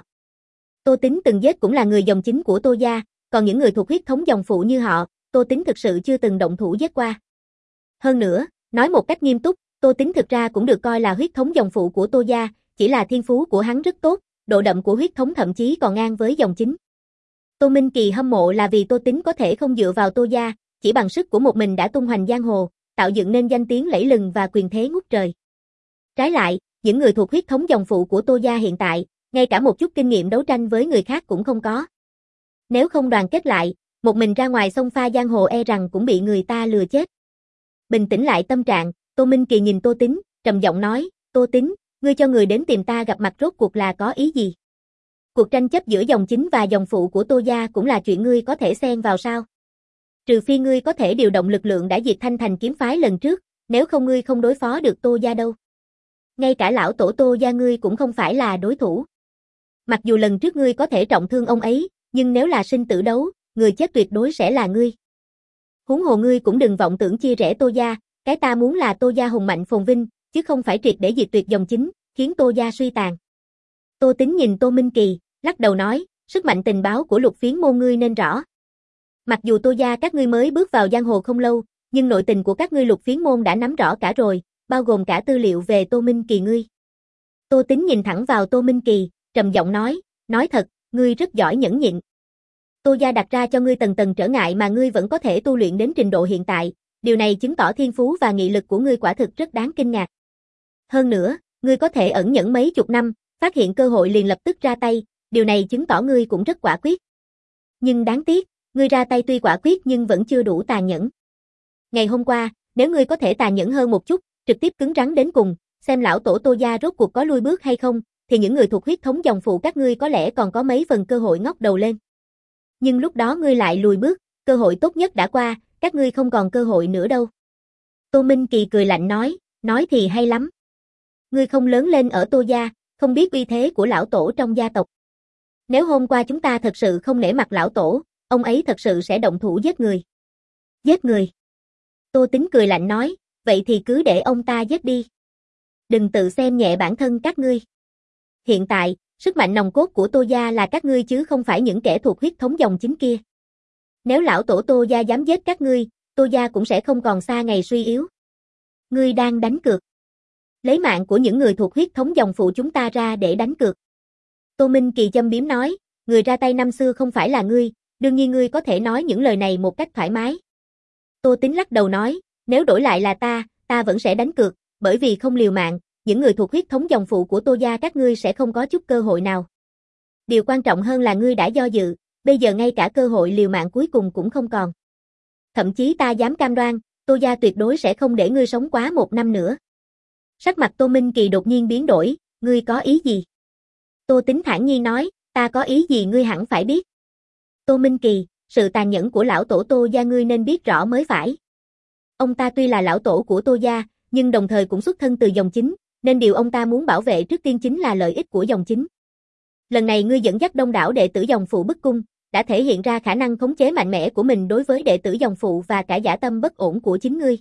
[SPEAKER 1] Tô Tính từng giết cũng là người dòng chính của Tô gia, còn những người thuộc huyết thống dòng phụ như họ, Tô Tính thực sự chưa từng động thủ giết qua. Hơn nữa, nói một cách nghiêm túc, Tô Tính thực ra cũng được coi là huyết thống dòng phụ của Tô gia, chỉ là thiên phú của hắn rất tốt, độ đậm của huyết thống thậm chí còn ngang với dòng chính. Tô Minh Kỳ hâm mộ là vì Tô Tính có thể không dựa vào Tô gia, chỉ bằng sức của một mình đã tung hoành giang hồ, tạo dựng nên danh tiếng lẫy lừng và quyền thế ngút trời. Trái lại, những người thuộc huyết thống dòng phụ của Tô gia hiện tại, ngay cả một chút kinh nghiệm đấu tranh với người khác cũng không có. Nếu không đoàn kết lại, một mình ra ngoài xông pha giang hồ e rằng cũng bị người ta lừa chết. Bình tĩnh lại tâm trạng, Tô Minh Kỳ nhìn Tô Tính, trầm giọng nói, Tô Tính, ngươi cho người đến tìm ta gặp mặt rốt cuộc là có ý gì? Cuộc tranh chấp giữa dòng chính và dòng phụ của Tô gia cũng là chuyện ngươi có thể xen vào sao? Trừ phi ngươi có thể điều động lực lượng đã diệt Thanh Thành kiếm phái lần trước, nếu không ngươi không đối phó được Tô gia đâu. Ngay cả lão tổ Tô gia ngươi cũng không phải là đối thủ. Mặc dù lần trước ngươi có thể trọng thương ông ấy, nhưng nếu là sinh tử đấu, người chết tuyệt đối sẽ là ngươi. Huống hồ ngươi cũng đừng vọng tưởng chia rẽ Tô gia, cái ta muốn là Tô gia hùng mạnh phồn vinh, chứ không phải triệt để diệt tuyệt dòng chính, khiến Tô gia suy tàn. Tô Tính nhìn Tô Minh Kỳ, lắc đầu nói, sức mạnh tình báo của Lục Phiến môn ngươi nên rõ. Mặc dù Tô gia các ngươi mới bước vào giang hồ không lâu, nhưng nội tình của các ngươi Lục Phiến môn đã nắm rõ cả rồi, bao gồm cả tư liệu về Tô Minh Kỳ ngươi. Tô Tính nhìn thẳng vào Tô Minh Kỳ, trầm giọng nói, nói thật, ngươi rất giỏi nhẫn nhịn. Tô gia đặt ra cho ngươi tầng tầng trở ngại mà ngươi vẫn có thể tu luyện đến trình độ hiện tại, điều này chứng tỏ thiên phú và nghị lực của ngươi quả thực rất đáng kinh ngạc. Hơn nữa, ngươi có thể ẩn nhẫn mấy chục năm, phát hiện cơ hội liền lập tức ra tay, điều này chứng tỏ ngươi cũng rất quả quyết. Nhưng đáng tiếc, ngươi ra tay tuy quả quyết nhưng vẫn chưa đủ tàn nhẫn. Ngày hôm qua, nếu ngươi có thể tàn nhẫn hơn một chút, trực tiếp cứng rắn đến cùng, xem lão tổ Tô gia rốt cuộc có lui bước hay không, thì những người thuộc huyết thống dòng phụ các ngươi có lẽ còn có mấy phần cơ hội ngóc đầu lên. Nhưng lúc đó ngươi lại lùi bước, cơ hội tốt nhất đã qua, các ngươi không còn cơ hội nữa đâu. Tô Minh Kỳ cười lạnh nói, nói thì hay lắm. Ngươi không lớn lên ở Tô gia, không biết uy thế của lão tổ trong gia tộc. Nếu hôm qua chúng ta thật sự không nể mặt lão tổ, ông ấy thật sự sẽ động thủ giết người. Giết người? Tô Tính cười lạnh nói, vậy thì cứ để ông ta giết đi. Đừng tự xem nhẹ bản thân các ngươi. Hiện tại, sức mạnh nòng cốt của Tô gia là các ngươi chứ không phải những kẻ thuộc huyết thống dòng chính kia. Nếu lão tổ Tô gia dám giết các ngươi, Tô gia cũng sẽ không còn xa ngày suy yếu. Ngươi đang đánh cược. Lấy mạng của những người thuộc huyết thống dòng phụ chúng ta ra để đánh cược. Tô Minh Kỳ châm biếm nói, người ra tay năm xưa không phải là ngươi, đương nhiên ngươi có thể nói những lời này một cách thoải mái. Tô Tính lắc đầu nói, nếu đổi lại là ta, ta vẫn sẽ đánh cược, bởi vì không liều mạng, những người thuộc huyết thống dòng phụ của Tô gia các ngươi sẽ không có chút cơ hội nào. Điều quan trọng hơn là ngươi đã do dự, bây giờ ngay cả cơ hội liều mạng cuối cùng cũng không còn. Thậm chí ta dám cam đoan, Tô gia tuyệt đối sẽ không để ngươi sống quá một năm nữa. Sắc mặt Tô Minh Kỳ đột nhiên biến đổi, ngươi có ý gì? Tô Tính thản nhiên nói, ta có ý gì ngươi hẳn phải biết. Tô Minh Kỳ, sự tàn nhẫn của lão tổ Tô gia ngươi nên biết rõ mới phải. Ông ta tuy là lão tổ của Tô gia, nhưng đồng thời cũng xuất thân từ dòng chính, nên điều ông ta muốn bảo vệ trước tiên chính là lợi ích của dòng chính. Lần này ngươi dẫn dắt đông đảo đệ tử dòng phụ bức cung, đã thể hiện ra khả năng khống chế mạnh mẽ của mình đối với đệ tử dòng phụ và cả dã tâm bất ổn của chính ngươi.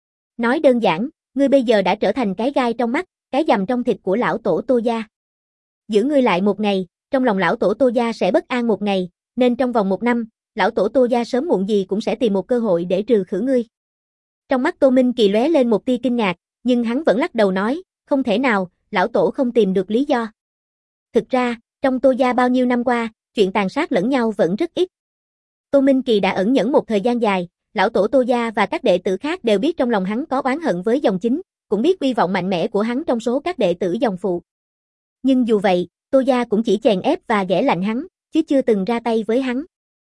[SPEAKER 1] Nói đơn giản, ngươi bây giờ đã trở thành cái gai trong mắt, cái dầm trong thịt của lão tổ Tô gia. Giữ ngươi lại một ngày, trong lòng lão tổ Tô gia sẽ bất an một ngày, nên trong vòng một năm, lão tổ Tô gia sớm muộn gì cũng sẽ tìm một cơ hội để trừ khử ngươi. Trong mắt Tô Minh Kỳ lóe lên một tia kinh ngạc, nhưng hắn vẫn lắc đầu nói, không thể nào, lão tổ không tìm được lý do. Thực ra, trong Tô gia bao nhiêu năm qua, chuyện tàn sát lẫn nhau vẫn rất ít. Tô Minh Kỳ đã ẩn nhẫn một thời gian dài, lão tổ Tô gia và các đệ tử khác đều biết trong lòng hắn có oán hận với dòng chính, cũng biết uy vọng mạnh mẽ của hắn trong số các đệ tử dòng phụ. Nhưng dù vậy, Tô gia cũng chỉ chèn ép và ghẻ lạnh hắn, chứ chưa từng ra tay với hắn.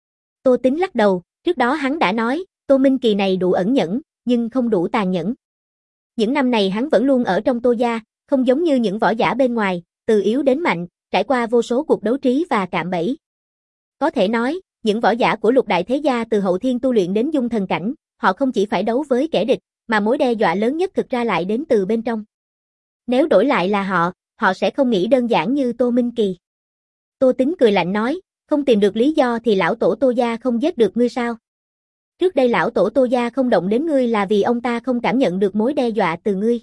[SPEAKER 1] Tô Tính lắc đầu, trước đó hắn đã nói, Tô Minh Kỳ này đủ ẩn nhẫn, nhưng không đủ tàn nhẫn. Những năm này hắn vẫn luôn ở trong Tô gia, không giống như những võ giả bên ngoài, từ yếu đến mạnh, trải qua vô số cuộc đấu trí và cạm bẫy. Có thể nói, những võ giả của lục đại thế gia từ hậu thiên tu luyện đến dung thần cảnh, họ không chỉ phải đấu với kẻ địch, mà mối đe dọa lớn nhất thực ra lại đến từ bên trong. Nếu đổi lại là họ, họ sẽ không nghĩ đơn giản như Tô Minh Kỳ. Tô Tính cười lạnh nói, không tìm được lý do thì lão tổ Tô gia không giết được ngươi sao? Trước đây lão tổ Tô gia không động đến ngươi là vì ông ta không cảm nhận được mối đe dọa từ ngươi.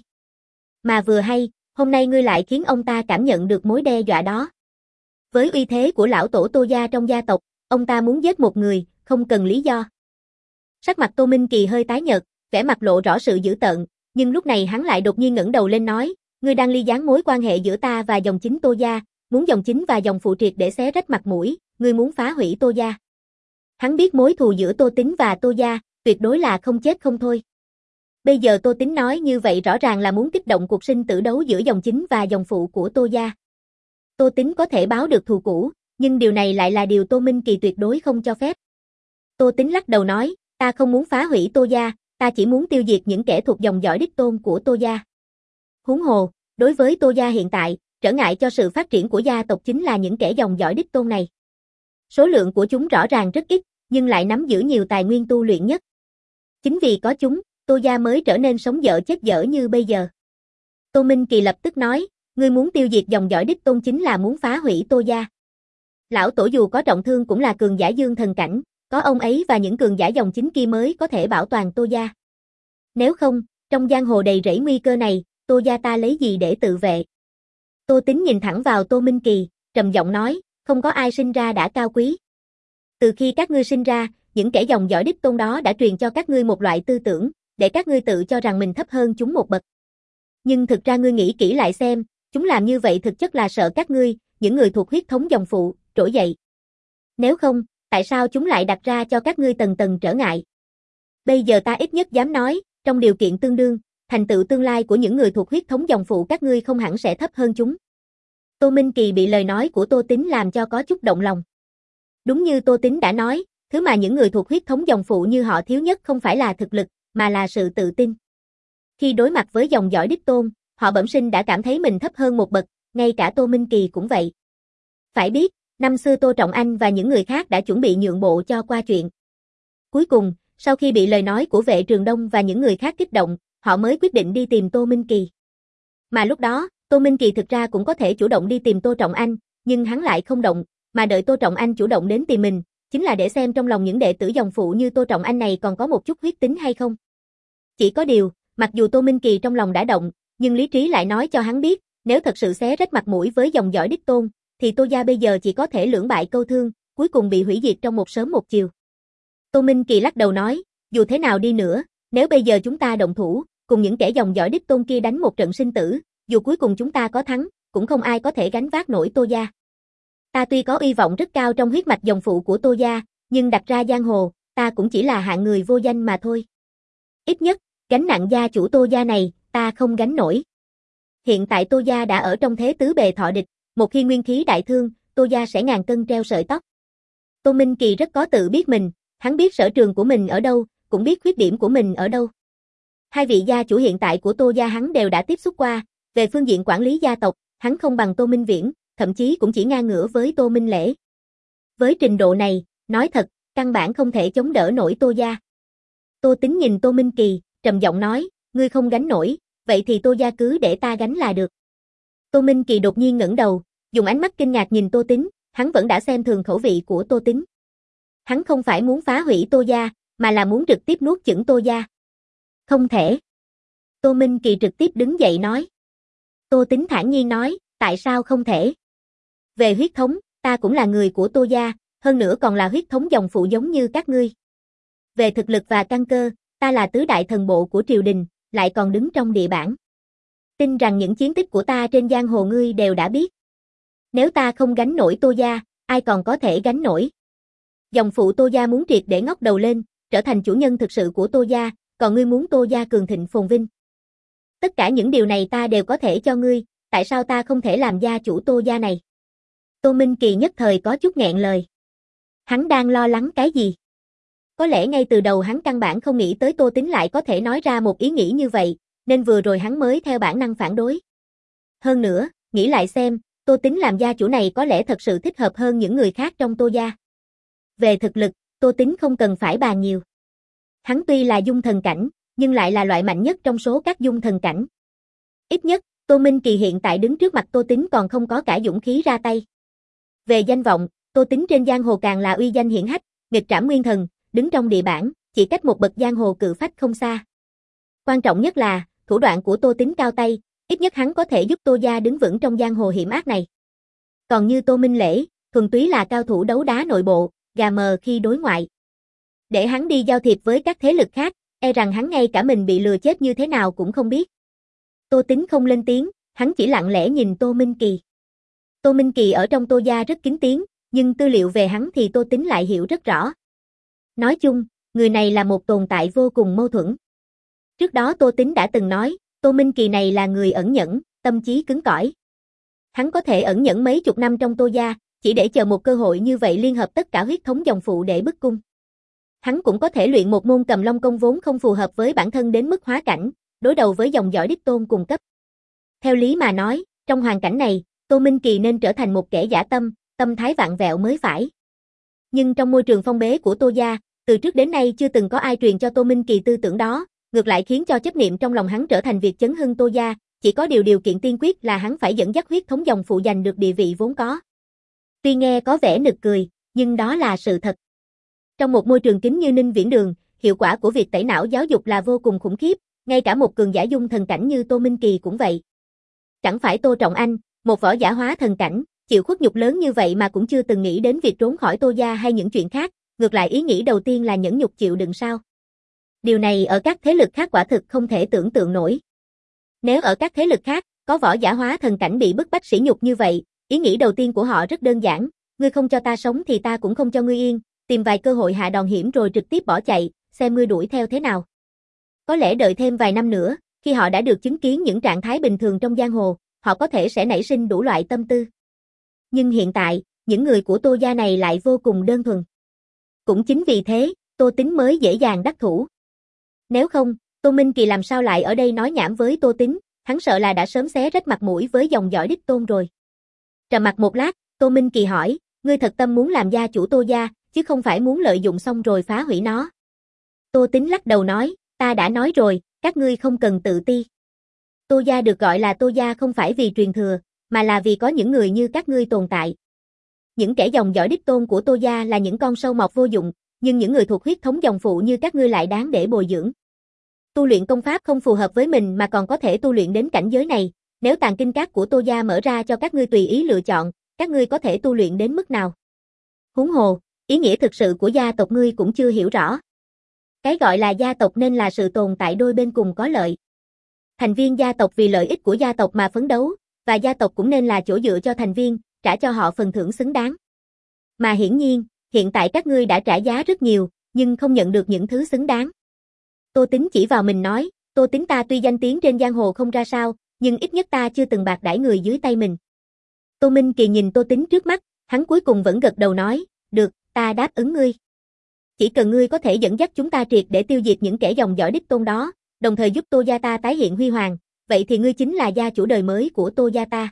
[SPEAKER 1] Mà vừa hay, hôm nay ngươi lại khiến ông ta cảm nhận được mối đe dọa đó. Với uy thế của lão tổ Tô gia trong gia tộc, ông ta muốn giết một người, không cần lý do. Sắc mặt Tô Minh Kỳ hơi tái nhợt, vẻ mặt lộ rõ sự dữ tợn, nhưng lúc này hắn lại đột nhiên ngẩng đầu lên nói, ngươi đang ly gián mối quan hệ giữa ta và dòng chính Tô gia, muốn dòng chính và dòng phụ triệt để xé rách mặt mũi, ngươi muốn phá hủy Tô gia. Hắn biết mối thù giữa Tô Tính và Tô gia, tuyệt đối là không chết không thôi. Bây giờ Tô Tính nói như vậy rõ ràng là muốn kích động cuộc sinh tử đấu giữa dòng chính và dòng phụ của Tô gia. Tô Tính có thể báo được thù cũ, nhưng điều này lại là điều Tô Minh Kỳ tuyệt đối không cho phép. Tô Tính lắc đầu nói, ta không muốn phá hủy Tô gia, ta chỉ muốn tiêu diệt những kẻ thuộc dòng dõi đích tôn của Tô gia. Huống hồ, đối với Tô gia hiện tại, trở ngại cho sự phát triển của gia tộc chính là những kẻ dòng dõi đích tôn này. Số lượng của chúng rõ ràng rất ít, nhưng lại nắm giữ nhiều tài nguyên tu luyện nhất. Chính vì có chúng, Tô gia mới trở nên sống dở chết dở như bây giờ. Tô Minh Kỳ lập tức nói, ngươi muốn tiêu diệt dòng dõi đích tôn chính là muốn phá hủy Tô gia. Lão tổ dù có trọng thương cũng là cường giả dương thần cảnh, có ông ấy và những cường giả dòng chính kia mới có thể bảo toàn Tô gia. Nếu không, trong giang hồ đầy rẫy nguy cơ này, Tô gia ta lấy gì để tự vệ? Tô Tính nhìn thẳng vào Tô Minh Kỳ, trầm giọng nói, không có ai sinh ra đã cao quý. Từ khi các ngươi sinh ra, những kẻ dòng dõi đích tôn đó đã truyền cho các ngươi một loại tư tưởng, để các ngươi tự cho rằng mình thấp hơn chúng một bậc. Nhưng thực ra ngươi nghĩ kỹ lại xem, chúng làm như vậy thực chất là sợ các ngươi, những người thuộc huyết thống dòng phụ, trỗi dậy. Nếu không, tại sao chúng lại đặt ra cho các ngươi tầng tầng trở ngại? Bây giờ ta ít nhất dám nói, trong điều kiện tương đương, thành tựu tương lai của những người thuộc huyết thống dòng phụ các ngươi không hẳn sẽ thấp hơn chúng. Tô Minh Kỳ bị lời nói của Tô Tính làm cho có chút động lòng. Đúng như Tô Tính đã nói, thứ mà những người thuộc huyết thống dòng phụ như họ thiếu nhất không phải là thực lực, mà là sự tự tin. Khi đối mặt với dòng dõi đích tôn, họ bẩm sinh đã cảm thấy mình thấp hơn một bậc, ngay cả Tô Minh Kỳ cũng vậy. Phải biết, năm xưa Tô Trọng Anh và những người khác đã chuẩn bị nhượng bộ cho qua chuyện. Cuối cùng, sau khi bị lời nói của Vệ Trường Đông và những người khác kích động, họ mới quyết định đi tìm Tô Minh Kỳ. Mà lúc đó, Tô Minh Kỳ thực ra cũng có thể chủ động đi tìm Tô Trọng Anh, nhưng hắn lại không động, mà đợi Tô Trọng Anh chủ động đến tìm mình, chính là để xem trong lòng những đệ tử dòng phụ như Tô Trọng Anh này còn có một chút huyết tính hay không. Chỉ có điều, mặc dù Tô Minh Kỳ trong lòng đã động, nhưng lý trí lại nói cho hắn biết, nếu thật sự xé rách mặt mũi với dòng dõi đích tôn, thì Tô gia bây giờ chỉ có thể lưỡng bại câu thương, cuối cùng bị hủy diệt trong một sớm một chiều. Tô Minh Kỳ lắc đầu nói, dù thế nào đi nữa, nếu bây giờ chúng ta động thủ, cùng những kẻ dòng dõi đích tôn kia đánh một trận sinh tử, dù cuối cùng chúng ta có thắng, cũng không ai có thể gánh vác nổi Tô gia. Ta tuy có uy vọng rất cao trong huyết mạch dòng phụ của Tô gia, nhưng đặt ra giang hồ, ta cũng chỉ là hạng người vô danh mà thôi. Ít nhất, gánh nặng gia chủ Tô gia này, ta không gánh nổi. Hiện tại Tô gia đã ở trong thế tứ bề thọ địch, một khi nguyên khí đại thương, Tô gia sẽ ngàn cân treo sợi tóc. Tô Minh Kỳ rất có tự biết mình, hắn biết sở trường của mình ở đâu, cũng biết khuyết điểm của mình ở đâu. Hai vị gia chủ hiện tại của Tô gia hắn đều đã tiếp xúc qua, về phương diện quản lý gia tộc, hắn không bằng Tô Minh Viễn, thậm chí cũng chỉ ngang ngửa với Tô Minh Lễ. Với trình độ này, nói thật, căn bản không thể chống đỡ nổi Tô gia. Tô Tính nhìn Tô Minh Kỳ, trầm giọng nói, ngươi không gánh nổi, vậy thì Tô gia cứ để ta gánh là được. Tô Minh Kỳ đột nhiên ngẩng đầu, dùng ánh mắt kinh ngạc nhìn Tô Tính, hắn vẫn đã xem thường khẩu vị của Tô Tính. Hắn không phải muốn phá hủy Tô gia, mà là muốn trực tiếp nuốt chửng Tô gia. Không thể. Tô Minh Kỳ trực tiếp đứng dậy nói. Tô Tính thản nhiên nói, tại sao không thể? Về huyết thống, ta cũng là người của Tô gia, hơn nữa còn là huyết thống dòng phụ giống như các ngươi. Về thực lực và căn cơ, ta là tứ đại thần bộ của triều đình, lại còn đứng trong địa bảng. Tin rằng những chiến tích của ta trên giang hồ ngươi đều đã biết. Nếu ta không gánh nổi Tô gia, ai còn có thể gánh nổi? Dòng phụ Tô gia muốn triệt để ngóc đầu lên, trở thành chủ nhân thực sự của Tô gia, còn ngươi muốn Tô gia cường thịnh phồn vinh. Tất cả những điều này ta đều có thể cho ngươi, tại sao ta không thể làm gia chủ Tô gia này? Tô Minh Kỳ nhất thời có chút nghẹn lời. Hắn đang lo lắng cái gì? Có lẽ ngay từ đầu hắn căn bản không nghĩ tới Tô Tính lại có thể nói ra một ý nghĩ như vậy, nên vừa rồi hắn mới theo bản năng phản đối. Hơn nữa, nghĩ lại xem, Tô Tính làm gia chủ này có lẽ thật sự thích hợp hơn những người khác trong Tô gia. Về thực lực, Tô Tính không cần phải bàn nhiều. Hắn tuy là dung thần cảnh, nhưng lại là loại mạnh nhất trong số các dung thần cảnh. Ít nhất, Tô Minh Kỳ hiện tại đứng trước mặt Tô Tính còn không có cả dũng khí ra tay. Về danh vọng, Tô Tính trên giang hồ càng là uy danh hiển hách, nghịch trảm nguyên thần, đứng trong địa bảng, chỉ cách một bậc giang hồ cự phách không xa. Quan trọng nhất là, thủ đoạn của Tô Tính cao tay, ít nhất hắn có thể giúp Tô gia đứng vững trong giang hồ hiểm ác này. Còn như Tô Minh Lễ, thuần túy là cao thủ đấu đá nội bộ, gà mờ khi đối ngoại. Để hắn đi giao thiệp với các thế lực khác, e rằng hắn ngay cả mình bị lừa chết như thế nào cũng không biết. Tô Tính không lên tiếng, hắn chỉ lặng lẽ nhìn Tô Minh Kỳ. Tô Minh Kỳ ở trong Tô gia rất kín tiếng, nhưng tư liệu về hắn thì Tô Tính lại hiểu rất rõ. Nói chung, người này là một tồn tại vô cùng mâu thuẫn. Trước đó Tô Tính đã từng nói, Tô Minh Kỳ này là người ẩn nhẫn, tâm trí cứng cỏi. Hắn có thể ẩn nhẫn mấy chục năm trong Tô gia, chỉ để chờ một cơ hội như vậy liên hợp tất cả huyết thống dòng phụ để bức cung. Hắn cũng có thể luyện một môn Cầm Long công vốn không phù hợp với bản thân đến mức hóa cảnh, đối đầu với dòng dõi đích tôn cùng cấp. Theo lý mà nói, trong hoàn cảnh này, Tô Minh Kỳ nên trở thành một kẻ dã tâm, tâm thái vặn vẹo mới phải. Nhưng trong môi trường phong bế của Tô gia, từ trước đến nay chưa từng có ai truyền cho Tô Minh Kỳ tư tưởng đó, ngược lại khiến cho chấp niệm trong lòng hắn trở thành việc chấn hưng Tô gia, chỉ có điều điều kiện tiên quyết là hắn phải dẫn dắt huyết thống dòng phụ giành được địa vị vốn có. Tuy nghe có vẻ nực cười, nhưng đó là sự thật. Trong một môi trường kín như Ninh Viễn Đường, hiệu quả của việc tẩy não giáo dục là vô cùng khủng khiếp, ngay cả một cường giả dung thần cảnh như Tô Minh Kỳ cũng vậy. Chẳng phải Tô Trọng Anh, một võ giả hóa thần cảnh, chịu khuất nhục lớn như vậy mà cũng chưa từng nghĩ đến việc trốn khỏi Tô gia hay những chuyện khác, ngược lại ý nghĩ đầu tiên là nhẫn nhục chịu đựng sao. Điều này ở các thế lực khác quả thực không thể tưởng tượng nổi. Nếu ở các thế lực khác, có võ giả hóa thần cảnh bị bức bách sỉ nhục như vậy, ý nghĩ đầu tiên của họ rất đơn giản, ngươi không cho ta sống thì ta cũng không cho ngươi yên, tìm vài cơ hội hạ đòn hiểm rồi trực tiếp bỏ chạy, xem ngươi đuổi theo thế nào. Có lẽ đợi thêm vài năm nữa, khi họ đã được chứng kiến những trạng thái bình thường trong giang hồ, họ có thể sẽ nảy sinh đủ loại tâm tư. Nhưng hiện tại, những người của Tô gia này lại vô cùng đơn thuần. Cũng chính vì thế, Tô Tính mới dễ dàng đắc thủ. Nếu không, Tô Minh Kỳ làm sao lại ở đây nói nhảm với Tô Tính, hắn sợ là đã sớm xé rách mặt mũi với dòng dõi đích tôn rồi. Trầm mặc một lát, Tô Minh Kỳ hỏi, ngươi thật tâm muốn làm gia chủ Tô gia, chứ không phải muốn lợi dụng xong rồi phá hủy nó. Tô Tính lắc đầu nói, ta đã nói rồi, các ngươi không cần tự ti. Tô gia được gọi là Tô gia không phải vì truyền thừa, mà là vì có những người như các ngươi tồn tại. Những kẻ dòng dõi đích tôn của Tô gia là những con sâu mọt vô dụng, nhưng những người thuộc huyết thống dòng phụ như các ngươi lại đáng để bồi dưỡng. Tu luyện công pháp không phù hợp với mình mà còn có thể tu luyện đến cảnh giới này, nếu tàng kinh các của Tô gia mở ra cho các ngươi tùy ý lựa chọn, các ngươi có thể tu luyện đến mức nào? Huống hồ, ý nghĩa thực sự của gia tộc ngươi cũng chưa hiểu rõ. Cái gọi là gia tộc nên là sự tồn tại đôi bên cùng có lợi. Thành viên gia tộc vì lợi ích của gia tộc mà phấn đấu, và gia tộc cũng nên là chỗ dựa cho thành viên, trả cho họ phần thưởng xứng đáng. Mà hiển nhiên, hiện tại các ngươi đã trả giá rất nhiều, nhưng không nhận được những thứ xứng đáng. Tô Tính chỉ vào mình nói, Tô Tính ta tuy danh tiếng trên giang hồ không ra sao, nhưng ít nhất ta chưa từng bạc đãi người dưới tay mình. Tô Minh Kỳ nhìn Tô Tính trước mắt, hắn cuối cùng vẫn gật đầu nói, được, ta đáp ứng ngươi. Chỉ cần ngươi có thể dẫn dắt chúng ta triệt để tiêu diệt những kẻ dòng dõi đích tôn đó, đồng thời giúp Tô gia ta tái hiện huy hoàng, vậy thì ngươi chính là gia chủ đời mới của Tô gia ta.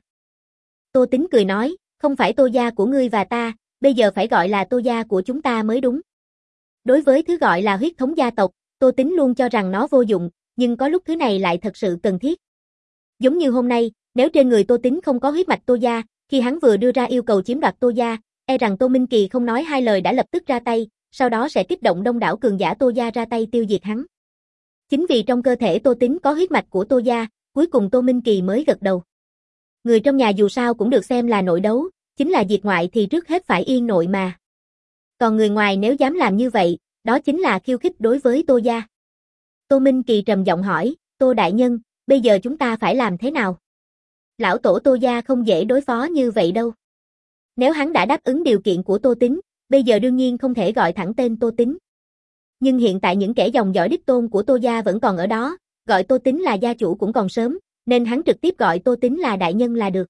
[SPEAKER 1] Tô Tính cười nói, không phải Tô gia của ngươi và ta, bây giờ phải gọi là Tô gia của chúng ta mới đúng. Đối với thứ gọi là huyết thống gia tộc, Tô Tính luôn cho rằng nó vô dụng, nhưng có lúc thứ này lại thật sự cần thiết. Giống như hôm nay, nếu trên người Tô Tính không có huyết mạch Tô gia, khi hắn vừa đưa ra yêu cầu chiếm đoạt Tô gia, e rằng Tô Minh Kỳ không nói hai lời đã lập tức ra tay, sau đó sẽ kích động đông đảo cường giả Tô gia ra tay tiêu diệt hắn. Chính vì trong cơ thể Tô Tính có huyết mạch của Tô gia, cuối cùng Tô Minh Kỳ mới gật đầu. Người trong nhà dù sao cũng được xem là nội đấu, chính là diệt ngoại thì trước hết phải yên nội mà. Còn người ngoài nếu dám làm như vậy, đó chính là khiêu khích đối với Tô gia. Tô Minh Kỳ trầm giọng hỏi, Tô đại nhân, bây giờ chúng ta phải làm thế nào? Lão tổ Tô gia không dễ đối phó như vậy đâu. Nếu hắn đã đáp ứng điều kiện của Tô Tính, bây giờ đương nhiên không thể gọi thẳng tên Tô Tính. Nhưng hiện tại những kẻ dòng dõi đích tôn của Tô gia vẫn còn ở đó, gọi Tô Tính là gia chủ cũng còn sớm, nên hắn trực tiếp gọi Tô Tính là đại nhân là được.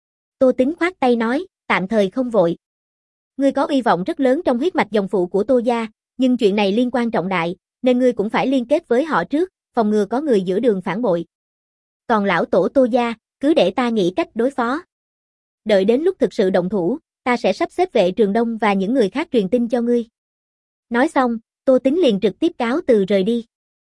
[SPEAKER 1] Tô Tính khoát tay nói, tạm thời không vội. Ngươi có uy vọng rất lớn trong huyết mạch dòng phụ của Tô gia, nhưng chuyện này liên quan trọng đại, nên ngươi cũng phải liên kết với họ trước, phòng ngừa có người giữa đường phản bội. Còn lão tổ Tô gia, cứ để ta nghĩ cách đối phó. Đợi đến lúc thực sự động thủ, ta sẽ sắp xếp Vệ Trường Đông và những người khác truyền tin cho ngươi. Nói xong, Tô Tính liền trực tiếp cáo từ rời đi.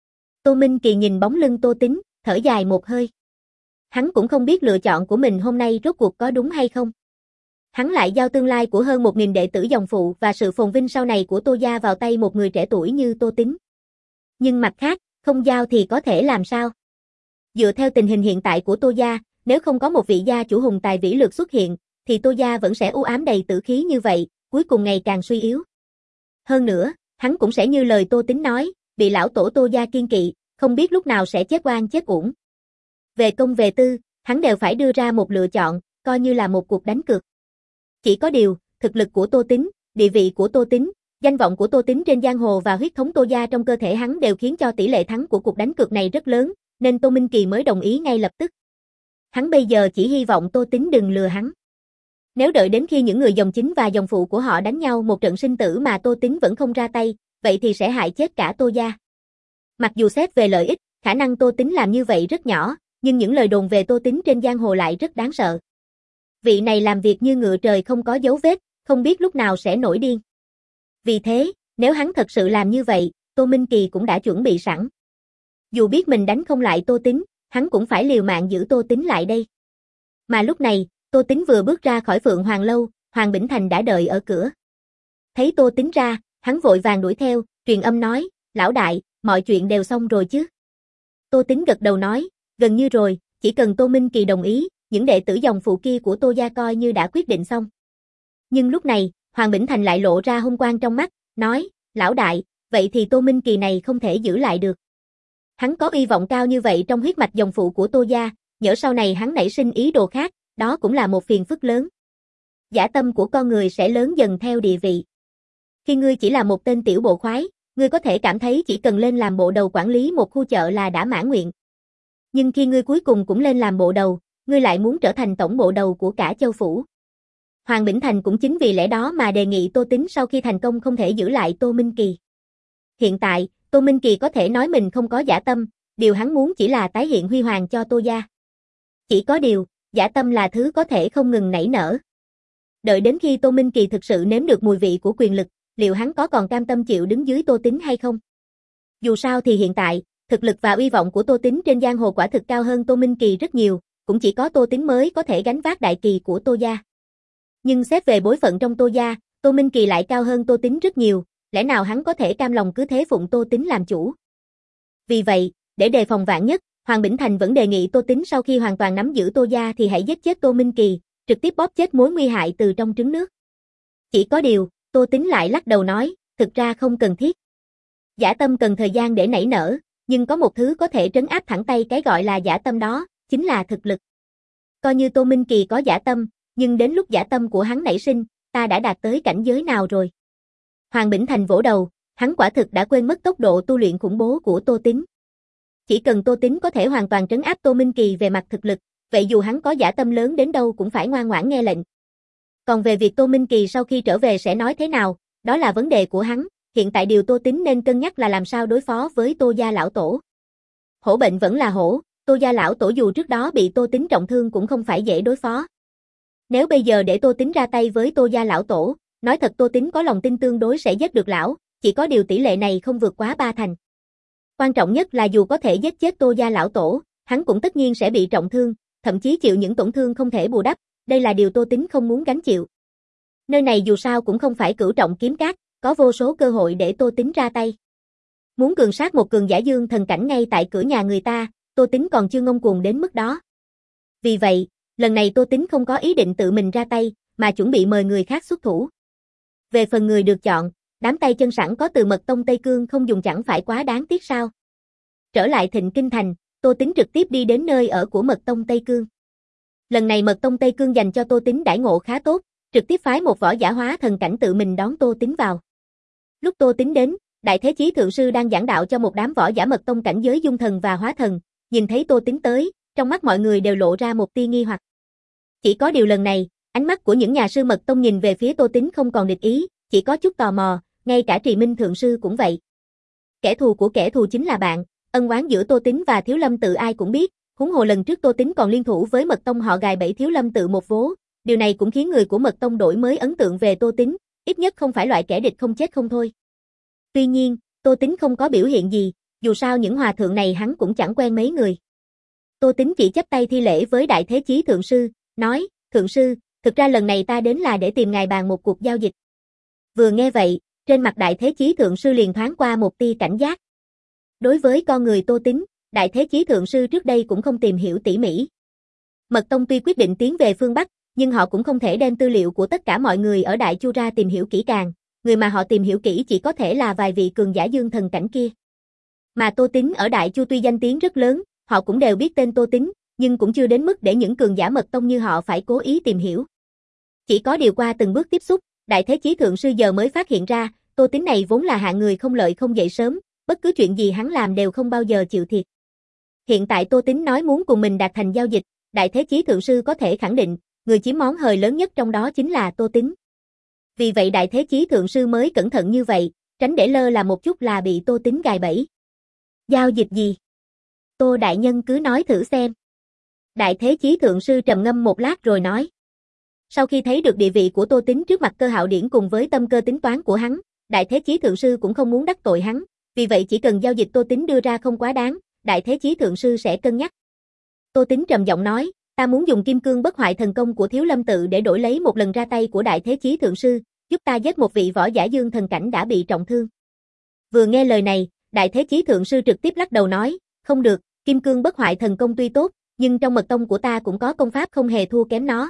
[SPEAKER 1] Tô Minh Kỳ nhìn bóng lưng Tô Tính, thở dài một hơi. Hắn cũng không biết lựa chọn của mình hôm nay rốt cuộc có đúng hay không. Hắn lại giao tương lai của hơn một nghìn đệ tử dòng phụ và sự phồn vinh sau này của Tô gia vào tay một người trẻ tuổi như Tô Tính. Nhưng mặt khác, không giao thì có thể làm sao? Dựa theo tình hình hiện tại của Tô gia, nếu không có một vị gia chủ hùng tài vĩ lược xuất hiện, thì Tô gia vẫn sẽ u ám đầy tử khí như vậy, cuối cùng ngày càng suy yếu. Hơn nữa, hắn cũng sẽ như lời Tô Tính nói, bị lão tổ Tô gia kiên kỵ, không biết lúc nào sẽ chết oan chết uổng. Về công về tư, hắn đều phải đưa ra một lựa chọn, coi như là một cuộc đánh cược. Chỉ có điều, thực lực của Tô Tính, địa vị của Tô Tính, danh vọng của Tô Tính trên giang hồ và huyết thống Tô gia trong cơ thể hắn đều khiến cho tỷ lệ thắng của cuộc đánh cược này rất lớn, nên Tô Minh Kỳ mới đồng ý ngay lập tức. Hắn bây giờ chỉ hy vọng Tô Tính đừng lừa hắn. Nếu đợi đến khi những người dòng chính và dòng phụ của họ đánh nhau một trận sinh tử mà Tô Tính vẫn không ra tay, vậy thì sẽ hại chết cả Tô gia. Mặc dù xét về lợi ích, khả năng Tô Tính làm như vậy rất nhỏ, nhưng những lời đồn về Tô Tính trên giang hồ lại rất đáng sợ. Vị này làm việc như ngựa trời không có dấu vết, không biết lúc nào sẽ nổi điên. Vì thế, nếu hắn thật sự làm như vậy, Tô Minh Kỳ cũng đã chuẩn bị sẵn. Dù biết mình đánh không lại Tô Tính, hắn cũng phải liều mạng giữ Tô Tính lại đây. Mà lúc này, Tô Tính vừa bước ra khỏi Phượng Hoàng Lâu, Hoàng Bỉnh Thành đã đợi ở cửa. Thấy Tô Tính ra, hắn vội vàng đuổi theo, truyền âm nói, lão đại, mọi chuyện đều xong rồi chứ? Tô Tính gật đầu nói, gần như rồi, chỉ cần Tô Minh Kỳ đồng ý, những đệ tử dòng phụ kia của Tô gia coi như đã quyết định xong. Nhưng lúc này, Hoàng Bỉnh Thành lại lộ ra hung quang trong mắt, nói, lão đại, vậy thì Tô Minh Kỳ này không thể giữ lại được. Hắn có uy vọng cao như vậy trong huyết mạch dòng phụ của Tô gia, nhỡ sau này hắn nảy sinh ý đồ khác, đó cũng là một phiền phức lớn. Dã tâm của con người sẽ lớn dần theo địa vị. Khi ngươi chỉ là một tên tiểu bộ khoái, ngươi có thể cảm thấy chỉ cần lên làm bộ đầu quản lý một khu chợ là đã mãn nguyện. Nhưng khi ngươi cuối cùng cũng lên làm bộ đầu, ngươi lại muốn trở thành tổng bộ đầu của cả châu phủ. Hoàng Bỉnh Thành cũng chính vì lẽ đó mà đề nghị Tô Tính sau khi thành công không thể giữ lại Tô Minh Kỳ. Hiện tại, Tô Minh Kỳ có thể nói mình không có dã tâm, điều hắn muốn chỉ là tái hiện huy hoàng cho Tô gia. Chỉ có điều, dã tâm là thứ có thể không ngừng nảy nở. Đợi đến khi Tô Minh Kỳ thực sự nếm được mùi vị của quyền lực, liệu hắn có còn cam tâm chịu đứng dưới Tô Tính hay không? Dù sao thì hiện tại, thực lực và uy vọng của Tô Tính trên giang hồ quả thực cao hơn Tô Minh Kỳ rất nhiều, cũng chỉ có Tô Tính mới có thể gánh vác đại kỳ của Tô gia. Nhưng xét về bối phận trong Tô gia, Tô Minh Kỳ lại cao hơn Tô Tính rất nhiều, lẽ nào hắn có thể cam lòng cứ thế phụng Tô Tính làm chủ? Vì vậy, để đề phòng vạn nhất, Hoàng Bỉnh Thành vẫn đề nghị Tô Tín sau khi hoàn toàn nắm giữ Tô gia thì hãy giết chết Tô Minh Kỳ, trực tiếp bóp chết mối nguy hại từ trong trứng nước. Chỉ có điều, Tô Tín lại lắc đầu nói, thực ra không cần thiết. Dã tâm cần thời gian để nảy nở, nhưng có một thứ có thể trấn áp thẳng tay cái gọi là dã tâm đó, chính là thực lực. Coi như Tô Minh Kỳ có dã tâm, nhưng đến lúc dã tâm của hắn nảy sinh, ta đã đạt tới cảnh giới nào rồi? Hoàng Bỉnh Thành vỗ đầu, hắn quả thực đã quên mất tốc độ tu luyện khủng bố của Tô Tín. Chỉ cần Tô Tín có thể hoàn toàn trấn áp Tô Minh Kỳ về mặt thực lực, vậy dù hắn có dã tâm lớn đến đâu cũng phải ngoan ngoãn nghe lệnh. Còn về việc Tô Minh Kỳ sau khi trở về sẽ nói thế nào, đó là vấn đề của hắn, hiện tại điều Tô Tín nên cân nhắc là làm sao đối phó với Tô gia lão tổ. Hổ bệnh vẫn là hổ, Tô gia lão tổ dù trước đó bị Tô Tín trọng thương cũng không phải dễ đối phó. Nếu bây giờ để Tô Tín ra tay với Tô gia lão tổ, nói thật Tô Tín có lòng tin tương đối sẽ giết được lão, chỉ có điều tỷ lệ này không vượt quá ba thành. Quan trọng nhất là dù có thể giết chết Tô gia lão tổ, hắn cũng tất nhiên sẽ bị trọng thương, thậm chí chịu những tổn thương không thể bù đắp, đây là điều Tô Tín không muốn gánh chịu. Nơi này dù sao cũng không phải Cửu Trọng Kiếm Cát, có vô số cơ hội để Tô Tín ra tay. Muốn cường sát một cường giả dương thần cảnh ngay tại cửa nhà người ta, Tô Tín còn chưa ngông cuồng đến mức đó. Vì vậy, lần này Tô Tín không có ý định tự mình ra tay, mà chuẩn bị mời người khác xuất thủ. Về phần người được chọn, đám tay chân sẵn có từ Mật Tông Tây Cương không dùng chẳng phải quá đáng tiếc sao? Trở lại Thịnh Kinh Thành, Tô Tín trực tiếp đi đến nơi ở của Mật Tông Tây Cương. Lần này Mật Tông Tây Cương dành cho Tô Tín đãi ngộ khá tốt, trực tiếp phái một võ giả hóa thần cảnh tự mình đón Tô Tín vào. Lúc Tô Tín đến, Đại Thế Chí Thượng Sư đang giảng đạo cho một đám võ giả Mật Tông cảnh giới dung thần và hóa thần, nhìn thấy Tô Tín tới, trong mắt mọi người đều lộ ra một tia nghi hoặc. Chỉ có điều lần này, ánh mắt của những nhà sư Mật Tông nhìn về phía Tô Tín không còn địch ý, chỉ có chút tò mò, ngay cả Trì Minh Thượng Sư cũng vậy. Kẻ thù của kẻ thù chính là bạn, ân oán giữa Tô Tín và Thiếu Lâm Tự ai cũng biết, huống hồ lần trước Tô Tín còn liên thủ với Mật Tông họ gài bẫy Thiếu Lâm Tự một vố, điều này cũng khiến người của Mật Tông đổi mới ấn tượng về Tô Tín, ít nhất không phải loại kẻ địch không chết không thôi. Tuy nhiên, Tô Tín không có biểu hiện gì, dù sao những hòa thượng này hắn cũng chẳng quen mấy người. Tô Tín chỉ chắp tay thi lễ với Đại Thế Chí Thượng Sư, nói, Thượng Sư, thực ra lần này ta đến là để tìm ngài bàn một cuộc giao dịch. Vừa nghe vậy, trên mặt Đại Thế Chí Thượng Sư liền thoáng qua một tia cảnh giác. Đối với con người Tô Tín, Đại Thế Chí Thượng Sư trước đây cũng không tìm hiểu tỉ mỉ. Mật Tông tuy quyết định tiến về phương Bắc, nhưng họ cũng không thể đem tư liệu của tất cả mọi người ở Đại Chu ra tìm hiểu kỹ càng, người mà họ tìm hiểu kỹ chỉ có thể là vài vị cường giả dương thần cảnh kia. Mà Tô Tín ở Đại Chu tuy danh tiếng rất lớn, họ cũng đều biết tên Tô Tín, nhưng cũng chưa đến mức để những cường giả Mật Tông như họ phải cố ý tìm hiểu. Chỉ có điều qua từng bước tiếp xúc, Đại Thế Chí Thượng Sư giờ mới phát hiện ra, Tô Tín này vốn là hạng người không lợi không dậy sớm, bất cứ chuyện gì hắn làm đều không bao giờ chịu thiệt. Hiện tại Tô Tín nói muốn cùng mình đạt thành giao dịch, Đại Thế Chí Thượng Sư có thể khẳng định, người chiếm món hời lớn nhất trong đó chính là Tô Tín. Vì vậy Đại Thế Chí Thượng Sư mới cẩn thận như vậy, tránh để lơ là một chút là bị Tô Tín gài bẫy. Giao dịch gì? Tô Đại Nhân cứ nói thử xem. Đại Thế Chí Thượng Sư trầm ngâm một lát rồi nói. Sau khi thấy được địa vị của Tô Tín trước mặt Cơ Hạo Điển cùng với tâm cơ tính toán của hắn, Đại Thế Chí Thượng Sư cũng không muốn đắc tội hắn, vì vậy chỉ cần giao dịch Tô Tín đưa ra không quá đáng, Đại Thế Chí Thượng Sư sẽ cân nhắc. Tô Tín trầm giọng nói, ta muốn dùng Kim Cương Bất Hoại thần công của Thiếu Lâm Tự để đổi lấy một lần ra tay của Đại Thế Chí Thượng Sư, giúp ta giết một vị võ giả dương thần cảnh đã bị trọng thương. Vừa nghe lời này, Đại Thế Chí Thượng Sư trực tiếp lắc đầu nói, không được, Kim Cương Bất Hoại thần công tuy tốt, nhưng trong Mật Tông của ta cũng có công pháp không hề thua kém nó.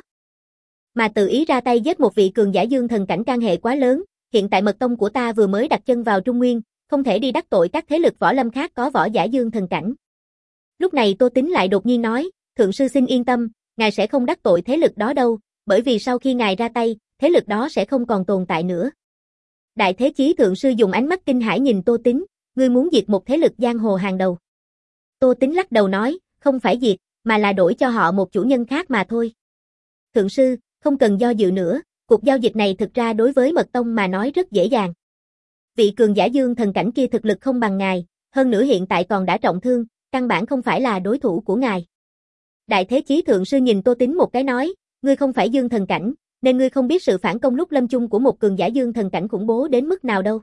[SPEAKER 1] Mà tự ý ra tay giết một vị cường giả dương thần cảnh can hệ quá lớn, hiện tại Mật Tông của ta vừa mới đặt chân vào Trung Nguyên, không thể đi đắc tội các thế lực võ lâm khác có võ giả dương thần cảnh. Lúc này Tô Tín lại đột nhiên nói, Thượng Sư xin yên tâm, ngài sẽ không đắc tội thế lực đó đâu, bởi vì sau khi ngài ra tay, thế lực đó sẽ không còn tồn tại nữa. Đại Thế Chí Thượng Sư dùng ánh mắt kinh hãi nhìn Tô Tín, ngươi muốn diệt một thế lực giang hồ hàng đầu. Tô Tín lắc đầu nói, không phải diệt, mà là đổi cho họ một chủ nhân khác mà thôi. Thượng Sư, không cần do dự nữa, cuộc giao dịch này thực ra đối với Mật Tông mà nói rất dễ dàng. Vị cường giả dương thần cảnh kia thực lực không bằng ngài, hơn nữa hiện tại còn đã trọng thương, căn bản không phải là đối thủ của ngài. Đại Thế Chí Thượng Sư nhìn Tô Tín một cái nói, ngươi không phải dương thần cảnh, nên ngươi không biết sự phản công lúc lâm chung của một cường giả dương thần cảnh khủng bố đến mức nào đâu.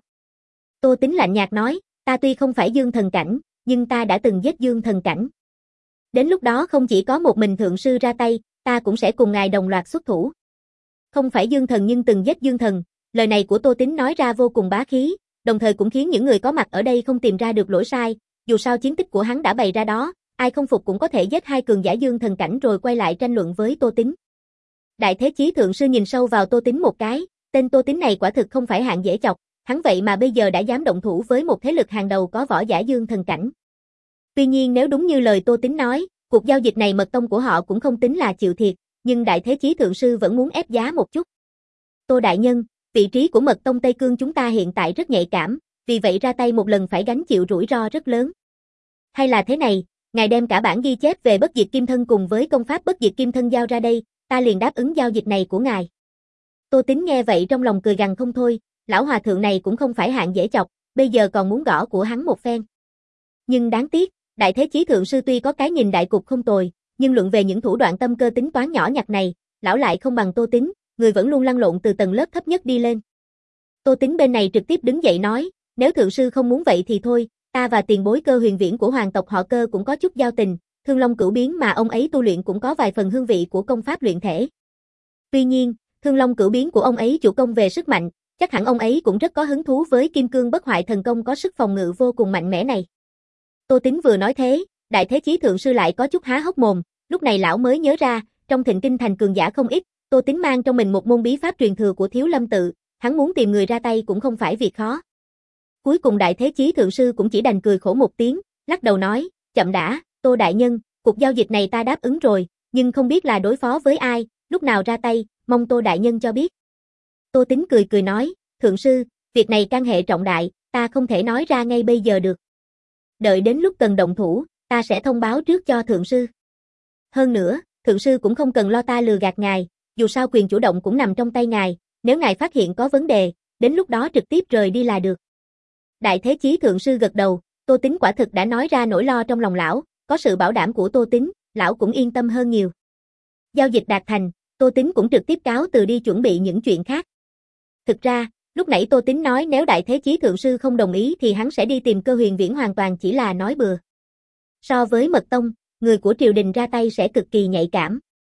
[SPEAKER 1] Tô Tín lạnh nhạt nói, ta tuy không phải dương thần cảnh, nhưng ta đã từng giết dương thần cảnh. Đến lúc đó không chỉ có một mình Thượng Sư ra tay, ta cũng sẽ cùng ngài đồng loạt xuất thủ. Không phải dương thần nhưng từng giết dương thần, lời này của Tô Tín nói ra vô cùng bá khí, đồng thời cũng khiến những người có mặt ở đây không tìm ra được lỗi sai, dù sao chiến tích của hắn đã bày ra đó, ai không phục cũng có thể giết hai cường giả dương thần cảnh rồi quay lại tranh luận với Tô Tín. Đại Thế Chí Thượng Sư nhìn sâu vào Tô Tín một cái, tên Tô Tín này quả thực không phải hạng dễ chọc, hắn vậy mà bây giờ đã dám động thủ với một thế lực hàng đầu có võ giả dương thần cảnh. Tuy nhiên nếu đúng như lời Tô Tín nói, cuộc giao dịch này mật tông của họ cũng không tính là chịu thiệt, nhưng Đại Thế Chí Thượng Sư vẫn muốn ép giá một chút. Tô đại nhân, vị trí của mật tông Tây Cương chúng ta hiện tại rất nhạy cảm, vì vậy ra tay một lần phải gánh chịu rủi ro rất lớn. Hay là thế này, ngài đem cả bản ghi chép về bất diệt kim thân cùng với công pháp bất diệt kim thân giao ra đây, ta liền đáp ứng giao dịch này của ngài. Tô Tín nghe vậy trong lòng cười gằn không thôi, lão hòa thượng này cũng không phải hạng dễ chọc, bây giờ còn muốn gõ của hắn một phen. Nhưng đáng tiếc, Đại Thế Chí Thượng Sư tuy có cái nhìn đại cục không tồi, nhưng luận về những thủ đoạn tâm cơ tính toán nhỏ nhặt này, lão lại không bằng Tô Tín, người vẫn luôn lăn lộn từ tầng lớp thấp nhất đi lên. Tô Tín bên này trực tiếp đứng dậy nói, nếu Thượng Sư không muốn vậy thì thôi, ta và tiền bối Cơ Huyền Viễn của hoàng tộc họ Cơ cũng có chút giao tình, Thương Long Cửu Biến mà ông ấy tu luyện cũng có vài phần hương vị của công pháp luyện thể. Tuy nhiên, Thương Long Cửu Biến của ông ấy chủ công về sức mạnh, chắc hẳn ông ấy cũng rất có hứng thú với Kim Cương Bất Hoại thần công có sức phòng ngự vô cùng mạnh mẽ này. Tô Tín vừa nói thế, Đại Thế Chí Thượng Sư lại có chút há hốc mồm, lúc này lão mới nhớ ra, trong Thịnh Kinh thành cường giả không ít, Tô Tín mang trong mình một môn bí pháp truyền thừa của Thiếu Lâm tự, hắn muốn tìm người ra tay cũng không phải việc khó. Cuối cùng Đại Thế Chí Thượng Sư cũng chỉ đành cười khổ một tiếng, lắc đầu nói, chậm đã, Tô đại nhân, cuộc giao dịch này ta đáp ứng rồi, nhưng không biết là đối phó với ai, lúc nào ra tay, mong Tô đại nhân cho biết. Tô Tín cười cười nói, Thượng Sư, việc này can hệ trọng đại, ta không thể nói ra ngay bây giờ được. Đợi đến lúc cần động thủ, ta sẽ thông báo trước cho Thượng Sư. Hơn nữa, Thượng Sư cũng không cần lo ta lừa gạt ngài, dù sao quyền chủ động cũng nằm trong tay ngài, nếu ngài phát hiện có vấn đề, đến lúc đó trực tiếp rời đi là được. Đại Thế Chí Thượng Sư gật đầu, Tô Tín quả thực đã nói ra nỗi lo trong lòng lão, có sự bảo đảm của Tô Tín, lão cũng yên tâm hơn nhiều. Giao dịch đạt thành, Tô Tín cũng trực tiếp cáo từ đi chuẩn bị những chuyện khác. Thực ra, lúc nãy Tô Tín nói nếu Đại Thế Chí Thượng Sư không đồng ý thì hắn sẽ đi tìm Cơ Huyền Viễn hoàn toàn chỉ là nói bừa. So với mật tông, người của triều đình ra tay sẽ cực kỳ nhạy cảm.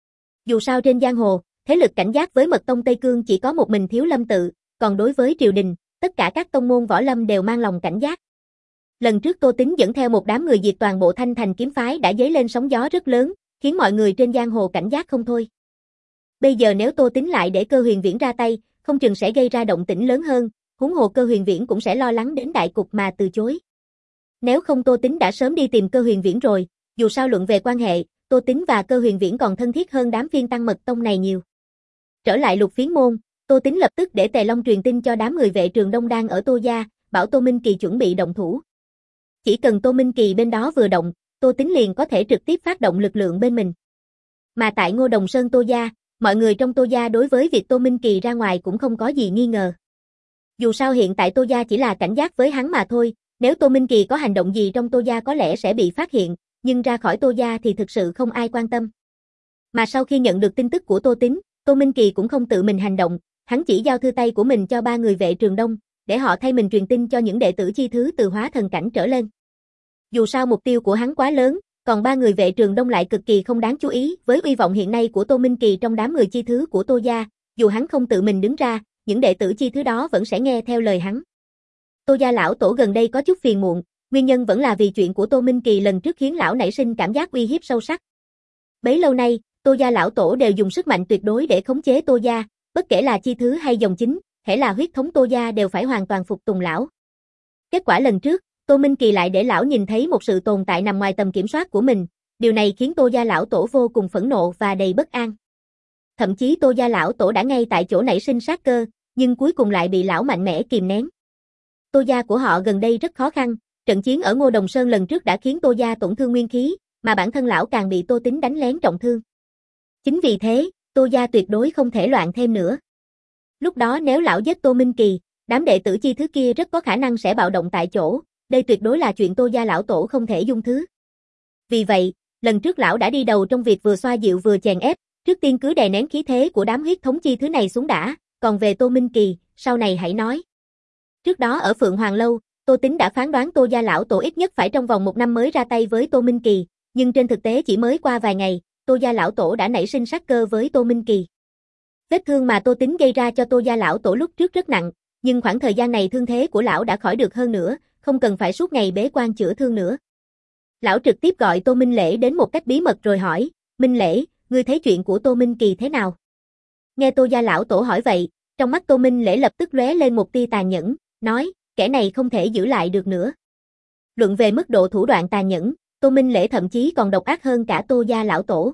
[SPEAKER 1] Dù sao trên giang hồ, thế lực cảnh giác với mật tông Tây Cương chỉ có một mình Thiếu Lâm tự, còn đối với triều đình, tất cả các tông môn võ lâm đều mang lòng cảnh giác. Lần trước Tô Tín dẫn theo một đám người diệt toàn bộ Thanh Thành kiếm phái đã dấy lên sóng gió rất lớn, khiến mọi người trên giang hồ cảnh giác không thôi. Bây giờ nếu Tô Tín lại để Cơ Huyền Viễn ra tay, không chừng sẽ gây ra động tĩnh lớn hơn, huống hồ Cơ Huyền Viễn cũng sẽ lo lắng đến đại cục mà từ chối. Nếu không Tô Tín đã sớm đi tìm Cơ Huyền Viễn rồi, dù sao luận về quan hệ, Tô Tín và Cơ Huyền Viễn còn thân thiết hơn đám phiên tăng mật tông này nhiều. Trở lại Lục Phiến môn, Tô Tín lập tức để Tề Long truyền tin cho đám người vệ Trường Đông đang ở Tô gia, bảo Tô Minh Kỳ chuẩn bị động thủ. Chỉ cần Tô Minh Kỳ bên đó vừa động, Tô Tín liền có thể trực tiếp phát động lực lượng bên mình. Mà tại Ngô Đồng Sơn Tô gia, mọi người trong Tô gia đối với việc Tô Minh Kỳ ra ngoài cũng không có gì nghi ngờ. Dù sao hiện tại Tô gia chỉ là cảnh giác với hắn mà thôi, nếu Tô Minh Kỳ có hành động gì trong Tô gia có lẽ sẽ bị phát hiện, nhưng ra khỏi Tô gia thì thực sự không ai quan tâm. Mà sau khi nhận được tin tức của Tô Tín, Tô Minh Kỳ cũng không tự mình hành động, hắn chỉ giao thư tay của mình cho ba người vệ Trường Đông, để họ thay mình truyền tin cho những đệ tử chi thứ từ hóa thần cảnh trở lên. Dù sao mục tiêu của hắn quá lớn, còn ba người vệ Trường Đông lại cực kỳ không đáng chú ý với uy vọng hiện nay của Tô Minh Kỳ trong đám người chi thứ của Tô gia, dù hắn không tự mình đứng ra, những đệ tử chi thứ đó vẫn sẽ nghe theo lời hắn. Tô gia lão tổ gần đây có chút phiền muộn, nguyên nhân vẫn là vì chuyện của Tô Minh Kỳ lần trước khiến lão nảy sinh cảm giác uy hiếp sâu sắc. Bấy lâu nay, Tô gia lão tổ đều dùng sức mạnh tuyệt đối để khống chế Tô gia, bất kể là chi thứ hay dòng chính, hễ là huyết thống Tô gia đều phải hoàn toàn phục tùng lão. Kết quả lần trước, Tô Minh Kỳ lại để lão nhìn thấy một sự tồn tại nằm ngoài tầm kiểm soát của mình, điều này khiến Tô gia lão tổ vô cùng phẫn nộ và đầy bất an. Thậm chí Tô gia lão tổ đã ngay tại chỗ nảy sinh sát cơ, nhưng cuối cùng lại bị lão mạnh mẽ kìm nén. Tô gia của họ gần đây rất khó khăn, trận chiến ở Ngô Đồng Sơn lần trước đã khiến Tô gia tổn thương nguyên khí, mà bản thân lão càng bị Tô Tín đánh lén trọng thương. Chính vì thế, Tô gia tuyệt đối không thể loạn thêm nữa. Lúc đó nếu lão giết Tô Minh Kỳ, đám đệ tử chi thứ kia rất có khả năng sẽ bạo động tại chỗ, đây tuyệt đối là chuyện Tô gia lão tổ không thể dung thứ. Vì vậy, lần trước lão đã đi đầu trong việc vừa xoa dịu vừa chèn ép, trước tiên cứ đè nén khí thế của đám huyết thống chi thứ này xuống đã, còn về Tô Minh Kỳ, sau này hãy nói. Trước đó ở Phượng Hoàng Lâu, Tô Tín đã phán đoán Tô gia lão tổ ít nhất phải trong vòng một năm mới ra tay với Tô Minh Kỳ, nhưng trên thực tế chỉ mới qua vài ngày, Tô gia lão tổ đã nảy sinh sát cơ với Tô Minh Kỳ. Vết thương mà Tô Tín gây ra cho Tô gia lão tổ lúc trước rất nặng, nhưng khoảng thời gian này thương thế của lão đã khỏi được hơn nữa, không cần phải suốt ngày bế quan chữa thương nữa. Lão trực tiếp gọi Tô Minh Lễ đến một cách bí mật rồi hỏi, Minh Lễ, ngươi thấy chuyện của Tô Minh Kỳ thế nào? Nghe Tô gia lão tổ hỏi vậy, trong mắt Tô Minh Lễ lập tức lóe lên một tia tàn nhẫn, nói, kẻ này không thể giữ lại được nữa. Luận về mức độ thủ đoạn tàn nhẫn, Tô Minh Lễ thậm chí còn độc ác hơn cả Tô gia lão tổ.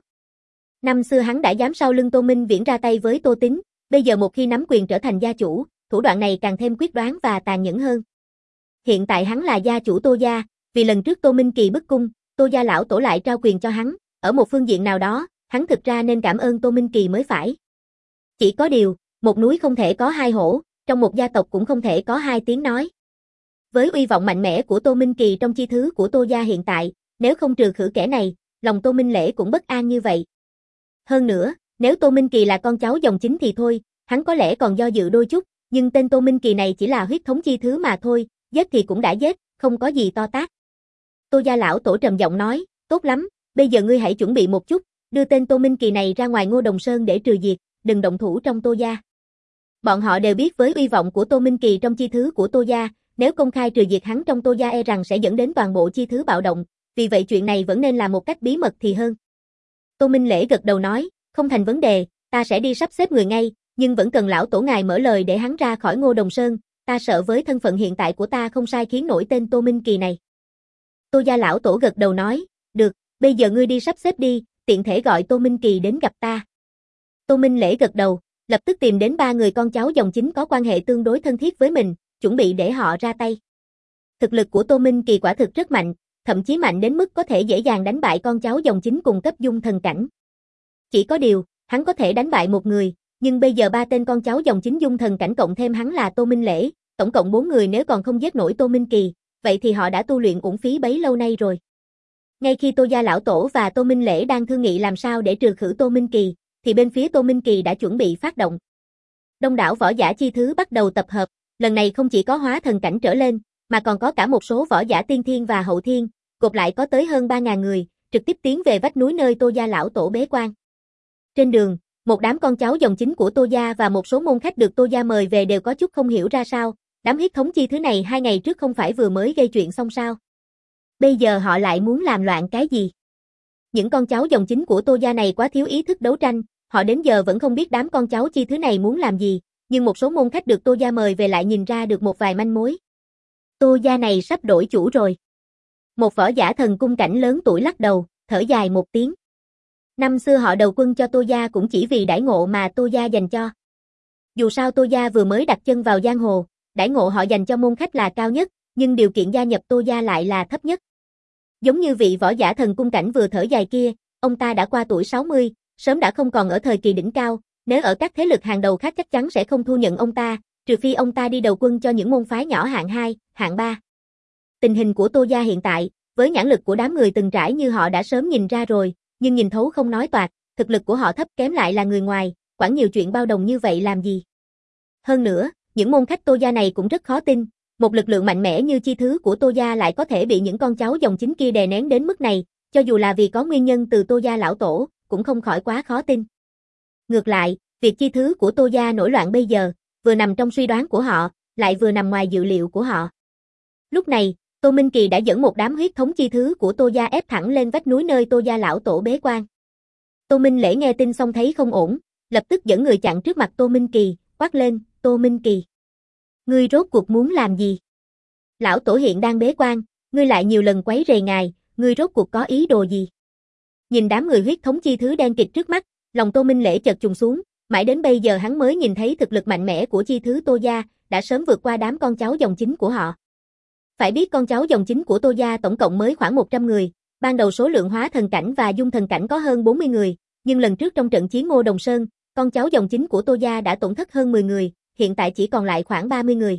[SPEAKER 1] Năm xưa hắn đã dám sau lưng Tô Minh Viễn ra tay với Tô Tín, bây giờ một khi nắm quyền trở thành gia chủ, thủ đoạn này càng thêm quyết đoán và tàn nhẫn hơn. Hiện tại hắn là gia chủ Tô gia, vì lần trước Tô Minh Kỳ bức cung, Tô gia lão tổ lại trao quyền cho hắn, ở một phương diện nào đó, hắn thực ra nên cảm ơn Tô Minh Kỳ mới phải. Chỉ có điều, một núi không thể có hai hổ, trong một gia tộc cũng không thể có hai tiếng nói. Với uy vọng mạnh mẽ của Tô Minh Kỳ trong chi thứ của Tô gia hiện tại, nếu không trừ khử kẻ này, lòng Tô Minh Lễ cũng bất an như vậy. Hơn nữa, nếu Tô Minh Kỳ là con cháu dòng chính thì thôi, hắn có lẽ còn do dự đôi chút, nhưng tên Tô Minh Kỳ này chỉ là huyết thống chi thứ mà thôi, giết thì cũng đã giết, không có gì to tát. Tô gia lão tổ trầm giọng nói, tốt lắm, bây giờ ngươi hãy chuẩn bị một chút, đưa tên Tô Minh Kỳ này ra ngoài Ngô Đồng Sơn để trừ diệt, đừng động thủ trong Tô gia. Bọn họ đều biết với uy vọng của Tô Minh Kỳ trong chi thứ của Tô gia, nếu công khai trừ diệt hắn trong Tô gia e rằng sẽ dẫn đến toàn bộ chi thứ bạo động, vì vậy chuyện này vẫn nên làm một cách bí mật thì hơn. Tô Minh Lễ gật đầu nói, không thành vấn đề, ta sẽ đi sắp xếp người ngay, nhưng vẫn cần lão tổ ngài mở lời để hắn ra khỏi Ngô Đồng Sơn, ta sợ với thân phận hiện tại của ta không sai khiến nổi tên Tô Minh Kỳ này. Tô gia lão tổ gật đầu nói, được, bây giờ ngươi đi sắp xếp đi, tiện thể gọi Tô Minh Kỳ đến gặp ta. Tô Minh Lễ gật đầu, lập tức tìm đến ba người con cháu dòng chính có quan hệ tương đối thân thiết với mình, chuẩn bị để họ ra tay. Thực lực của Tô Minh Kỳ quả thực rất mạnh, thậm chí mạnh đến mức có thể dễ dàng đánh bại con cháu dòng chính cùng cấp dung thần cảnh. Chỉ có điều, hắn có thể đánh bại một người, nhưng bây giờ ba tên con cháu dòng chính dung thần cảnh cộng thêm hắn là Tô Minh Lễ, tổng cộng bốn người nếu còn không giết nổi Tô Minh Kỳ, vậy thì họ đã tu luyện uổng phí bấy lâu nay rồi. Ngay khi Tô gia lão tổ và Tô Minh Lễ đang thương nghị làm sao để trừ khử Tô Minh Kỳ, thì bên phía Tô Minh Kỳ đã chuẩn bị phát động. Đông đảo võ giả chi thứ bắt đầu tập hợp, lần này không chỉ có hóa thần cảnh trở lên, mà còn có cả một số võ giả tiên thiên và hậu thiên, gộp lại có tới hơn ba ngàn người, trực tiếp tiến về vách núi nơi Tô gia lão tổ bế quan. Trên đường, một đám con cháu dòng chính của Tô gia và một số môn khách được Tô gia mời về đều có chút không hiểu ra sao, đám huyết thống chi thứ này hai ngày trước không phải vừa mới gây chuyện xong sao? Bây giờ họ lại muốn làm loạn cái gì? Những con cháu dòng chính của Tô gia này quá thiếu ý thức đấu tranh, họ đến giờ vẫn không biết đám con cháu chi thứ này muốn làm gì, nhưng một số môn khách được Tô gia mời về lại nhìn ra được một vài manh mối. Tô gia này sắp đổi chủ rồi. Một võ giả thần cung cảnh lớn tuổi lắc đầu, thở dài một tiếng. Năm xưa họ đầu quân cho Tô gia cũng chỉ vì đãi ngộ mà Tô gia dành cho. Dù sao Tô gia vừa mới đặt chân vào giang hồ, đãi ngộ họ dành cho môn khách là cao nhất, nhưng điều kiện gia nhập Tô gia lại là thấp nhất. Giống như vị võ giả thần cung cảnh vừa thở dài kia, ông ta đã qua tuổi sáu mươi, sớm đã không còn ở thời kỳ đỉnh cao, nếu ở các thế lực hàng đầu khác chắc chắn sẽ không thu nhận ông ta, trừ phi ông ta đi đầu quân cho những môn phái nhỏ hạng hai, hạng ba. Tình hình của Tô gia hiện tại, với nhãn lực của đám người từng trải như họ đã sớm nhìn ra rồi, nhưng nhìn thấu không nói toạc, thực lực của họ thấp kém lại là người ngoài, quản nhiều chuyện bao đồng như vậy làm gì. Hơn nữa, những môn khách Tô gia này cũng rất khó tin, một lực lượng mạnh mẽ như chi thứ của Tô gia lại có thể bị những con cháu dòng chính kia đè nén đến mức này, cho dù là vì có nguyên nhân từ Tô gia lão tổ, cũng không khỏi quá khó tin. Ngược lại, việc chi thứ của Tô gia nổi loạn bây giờ, vừa nằm trong suy đoán của họ, lại vừa nằm ngoài dự liệu của họ. Lúc này, Tô Minh Kỳ đã dẫn một đám huyết thống chi thứ của Tô gia ép thẳng lên vách núi nơi Tô gia lão tổ bế quan. Tô Minh Lễ nghe tin xong thấy không ổn, lập tức dẫn người chặn trước mặt Tô Minh Kỳ, quát lên, Tô Minh Kỳ. Ngươi rốt cuộc muốn làm gì? Lão tổ hiện đang bế quan, ngươi lại nhiều lần quấy rầy ngài, ngươi rốt cuộc có ý đồ gì? Nhìn đám người huyết thống chi thứ đen kịt trước mắt, lòng Tô Minh Lễ chợt trùng xuống, mãi đến bây giờ hắn mới nhìn thấy thực lực mạnh mẽ của chi thứ Tô gia, đã sớm vượt qua đám con cháu dòng chính của họ. Phải biết con cháu dòng chính của Tô gia tổng cộng mới khoảng một trăm người, ban đầu số lượng hóa thần cảnh và dung thần cảnh có hơn bốn mươi người, nhưng lần trước trong trận chiến Ngô Đồng Sơn, con cháu dòng chính của Tô gia đã tổn thất hơn mười người, hiện tại chỉ còn lại khoảng ba mươi người.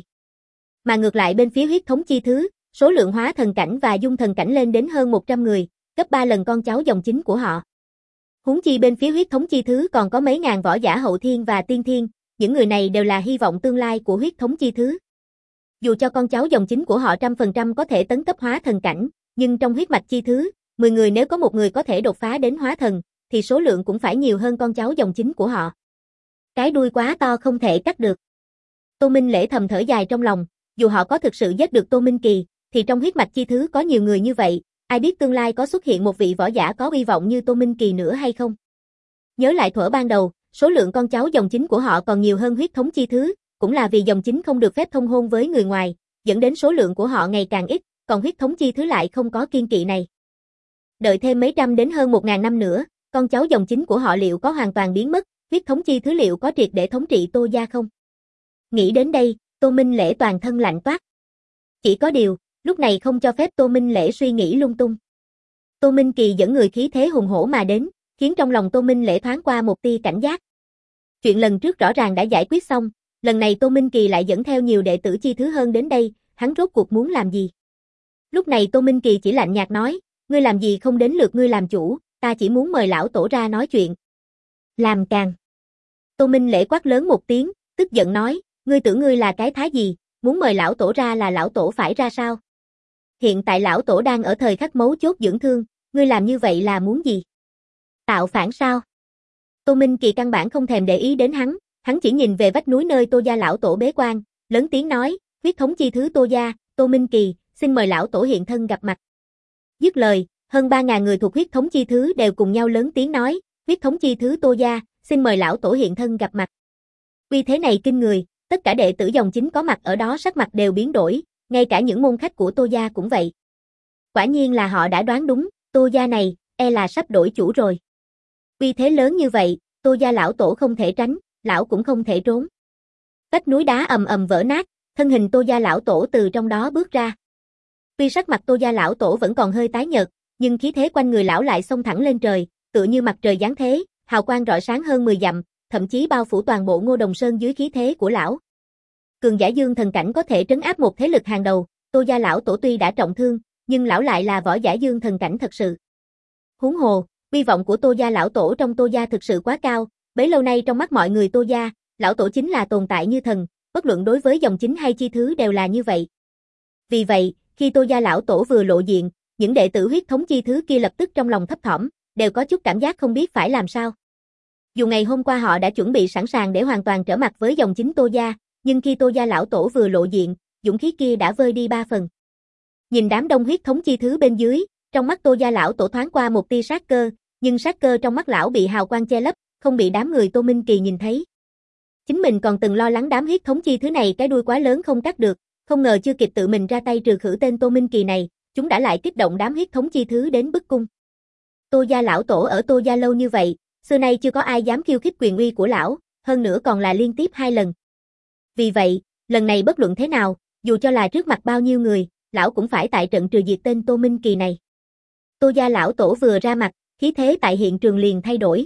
[SPEAKER 1] Mà ngược lại bên phía huyết thống chi thứ, số lượng hóa thần cảnh và dung thần cảnh lên đến hơn một trăm người, gấp ba lần con cháu dòng chính của họ. Huống chi bên phía huyết thống chi thứ còn có mấy ngàn võ giả hậu thiên và tiên thiên, những người này đều là hy vọng tương lai của huyết thống chi thứ. Dù cho con cháu dòng chính của họ trăm phần trăm có thể tấn cấp hóa thần cảnh, nhưng trong huyết mạch chi thứ, mười người nếu có một người có thể đột phá đến hóa thần, thì số lượng cũng phải nhiều hơn con cháu dòng chính của họ. Cái đuôi quá to không thể cắt được. Tô Minh Lễ thầm thở dài trong lòng, dù họ có thực sự giết được Tô Minh Kỳ, thì trong huyết mạch chi thứ có nhiều người như vậy, ai biết tương lai có xuất hiện một vị võ giả có uy vọng như Tô Minh Kỳ nữa hay không. Nhớ lại thuở ban đầu, số lượng con cháu dòng chính của họ còn nhiều hơn huyết thống chi thứ, cũng là vì dòng chính không được phép thông hôn với người ngoài, dẫn đến số lượng của họ ngày càng ít, còn huyết thống chi thứ lại không có kiêng kỵ này. Đợi thêm mấy trăm đến hơn một ngàn năm nữa, con cháu dòng chính của họ liệu có hoàn toàn biến mất, huyết thống chi thứ liệu có triệt để thống trị Tô gia không? Nghĩ đến đây, Tô Minh Lễ toàn thân lạnh toát. Chỉ có điều, lúc này không cho phép Tô Minh Lễ suy nghĩ lung tung. Tô Minh Kỳ dẫn người khí thế hùng hổ mà đến, khiến trong lòng Tô Minh Lễ thoáng qua một tia cảnh giác. Chuyện lần trước rõ ràng đã giải quyết xong, lần này Tô Minh Kỳ lại dẫn theo nhiều đệ tử chi thứ hơn đến đây, hắn rốt cuộc muốn làm gì? Lúc này Tô Minh Kỳ chỉ lạnh nhạt nói, ngươi làm gì không đến lượt ngươi làm chủ, ta chỉ muốn mời lão tổ ra nói chuyện. Làm càng. Tô Minh Lễ quát lớn một tiếng, tức giận nói, ngươi tưởng ngươi là cái thái gì, muốn mời lão tổ ra là lão tổ phải ra sao? Hiện tại lão tổ đang ở thời khắc mấu chốt dưỡng thương, ngươi làm như vậy là muốn gì? Tạo phản sao? Tô Minh Kỳ căn bản không thèm để ý đến hắn, hắn chỉ nhìn về vách núi nơi Tô gia lão tổ bế quan, lớn tiếng nói, huyết thống chi thứ Tô gia, Tô Minh Kỳ, xin mời lão tổ hiện thân gặp mặt. Dứt lời, hơn ba ngàn người thuộc huyết thống chi thứ đều cùng nhau lớn tiếng nói, huyết thống chi thứ Tô gia, xin mời lão tổ hiện thân gặp mặt. Uy thế này kinh người, tất cả đệ tử dòng chính có mặt ở đó sắc mặt đều biến đổi, ngay cả những môn khách của Tô gia cũng vậy. Quả nhiên là họ đã đoán đúng, Tô gia này, e là sắp đổi chủ rồi. Uy thế lớn như vậy, Tô gia lão tổ không thể tránh, lão cũng không thể trốn. Vách núi đá ầm ầm vỡ nát, thân hình Tô gia lão tổ từ trong đó bước ra. Tuy sắc mặt Tô gia lão tổ vẫn còn hơi tái nhợt, nhưng khí thế quanh người lão lại xông thẳng lên trời, tựa như mặt trời giáng thế, hào quang rọi sáng hơn mười dặm, thậm chí bao phủ toàn bộ Ngô Đồng Sơn dưới khí thế của lão. Cường giả dương thần cảnh có thể trấn áp một thế lực hàng đầu, Tô gia lão tổ tuy đã trọng thương, nhưng lão lại là võ giả dương thần cảnh thật sự. Huống hồ, uy vọng của Tô gia lão tổ trong Tô gia thực sự quá cao, bấy lâu nay trong mắt mọi người Tô gia, lão tổ chính là tồn tại như thần, bất luận đối với dòng chính hay chi thứ đều là như vậy. Vì vậy, khi Tô gia lão tổ vừa lộ diện, những đệ tử huyết thống chi thứ kia lập tức trong lòng thấp thỏm, đều có chút cảm giác không biết phải làm sao. Dù ngày hôm qua họ đã chuẩn bị sẵn sàng để hoàn toàn trở mặt với dòng chính Tô gia, nhưng khi Tô gia lão tổ vừa lộ diện, dũng khí kia đã vơi đi ba phần. Nhìn đám đông huyết thống chi thứ bên dưới, trong mắt Tô gia lão tổ thoáng qua một tia sát cơ, nhưng sát cơ trong mắt lão bị hào quang che lấp, không bị đám người Tô Minh Kỳ nhìn thấy. Chính mình còn từng lo lắng đám huyết thống chi thứ này cái đuôi quá lớn không cắt được, không ngờ chưa kịp tự mình ra tay trừ khử tên Tô Minh Kỳ này, chúng đã lại kích động đám huyết thống chi thứ đến bức cung. Tô gia lão tổ ở Tô gia lâu như vậy, xưa nay chưa có ai dám khiêu khích quyền uy của lão, hơn nữa còn là liên tiếp hai lần. Vì vậy, lần này bất luận thế nào, dù cho là trước mặt bao nhiêu người, lão cũng phải tại trận trừ diệt tên Tô Minh Kỳ này. Tô gia lão tổ vừa ra mặt, khí thế tại hiện trường liền thay đổi.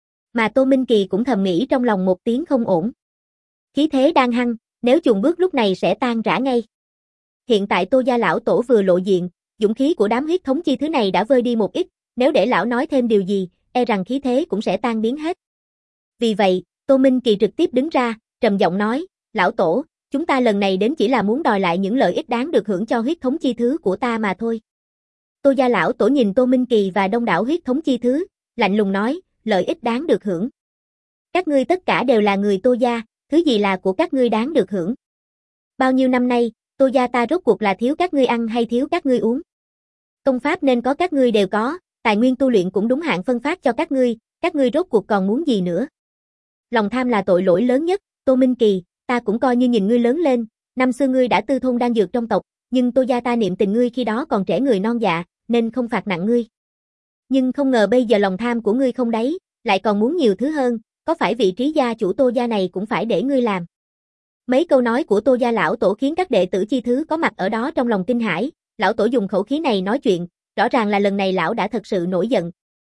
[SPEAKER 1] Mà Tô Minh Kỳ cũng thầm nghĩ trong lòng một tiếng không ổn. Khí thế đang hăng, nếu chùn bước lúc này sẽ tan rã ngay. Hiện tại Tô gia lão tổ vừa lộ diện, dũng khí của đám huyết thống chi thứ này đã vơi đi một ít, nếu để lão nói thêm điều gì, e rằng khí thế cũng sẽ tan biến hết. Vì vậy, Tô Minh Kỳ trực tiếp đứng ra, trầm giọng nói, lão tổ, chúng ta lần này đến chỉ là muốn đòi lại những lợi ích đáng được hưởng cho huyết thống chi thứ của ta mà thôi. Tô gia lão tổ nhìn Tô Minh Kỳ và đông đảo huyết thống chi thứ, lạnh lùng nói, lợi ích đáng được hưởng. Các ngươi tất cả đều là người Tô gia, thứ gì là của các ngươi đáng được hưởng. Bao nhiêu năm nay, Tô gia ta rốt cuộc là thiếu các ngươi ăn hay thiếu các ngươi uống. Công pháp nên có các ngươi đều có, tài nguyên tu luyện cũng đúng hạn phân phát cho các ngươi, các ngươi rốt cuộc còn muốn gì nữa. Lòng tham là tội lỗi lớn nhất, Tô Minh Kỳ, ta cũng coi như nhìn ngươi lớn lên, năm xưa ngươi đã tư thôn đan dược trong tộc, nhưng Tô gia ta niệm tình ngươi khi đó còn trẻ người non dạ, nên không phạt nặng ngươi. Nhưng không ngờ bây giờ lòng tham của ngươi không đáy, lại còn muốn nhiều thứ hơn, có phải vị trí gia chủ Tô gia này cũng phải để ngươi làm. Mấy câu nói của Tô gia lão tổ khiến các đệ tử chi thứ có mặt ở đó trong lòng kinh hãi, lão tổ dùng khẩu khí này nói chuyện, rõ ràng là lần này lão đã thật sự nổi giận.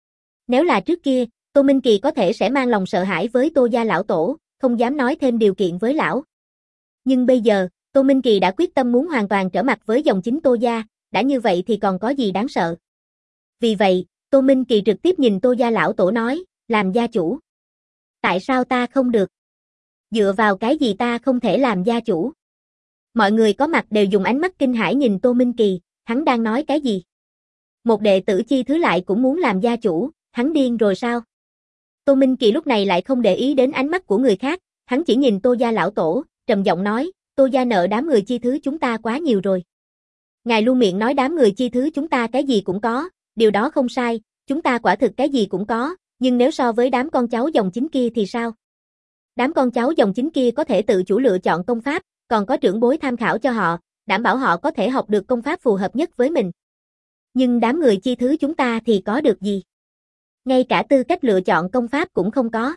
[SPEAKER 1] Nếu là trước kia, Tô Minh Kỳ có thể sẽ mang lòng sợ hãi với Tô gia lão tổ, không dám nói thêm điều kiện với lão. Nhưng bây giờ, Tô Minh Kỳ đã quyết tâm muốn hoàn toàn trở mặt với dòng chính Tô gia, đã như vậy thì còn có gì đáng sợ. Vì vậy, Tô Minh Kỳ trực tiếp nhìn Tô gia lão tổ nói, làm gia chủ. Tại sao ta không được? Dựa vào cái gì ta không thể làm gia chủ? Mọi người có mặt đều dùng ánh mắt kinh hãi nhìn Tô Minh Kỳ, hắn đang nói cái gì? Một đệ tử chi thứ lại cũng muốn làm gia chủ, hắn điên rồi sao? Tô Minh Kỳ lúc này lại không để ý đến ánh mắt của người khác, hắn chỉ nhìn Tô gia lão tổ, trầm giọng nói, Tô gia nợ đám người chi thứ chúng ta quá nhiều rồi. Ngài luôn miệng nói đám người Chi Thứ chúng ta cái gì cũng có, điều đó không sai, chúng ta quả thực cái gì cũng có, nhưng nếu so với đám con cháu dòng chính kia thì sao? Đám con cháu dòng chính kia có thể tự chủ lựa chọn công pháp, còn có trưởng bối tham khảo cho họ, đảm bảo họ có thể học được công pháp phù hợp nhất với mình. Nhưng đám người Chi Thứ chúng ta thì có được gì? Ngay cả tư cách lựa chọn công pháp cũng không có.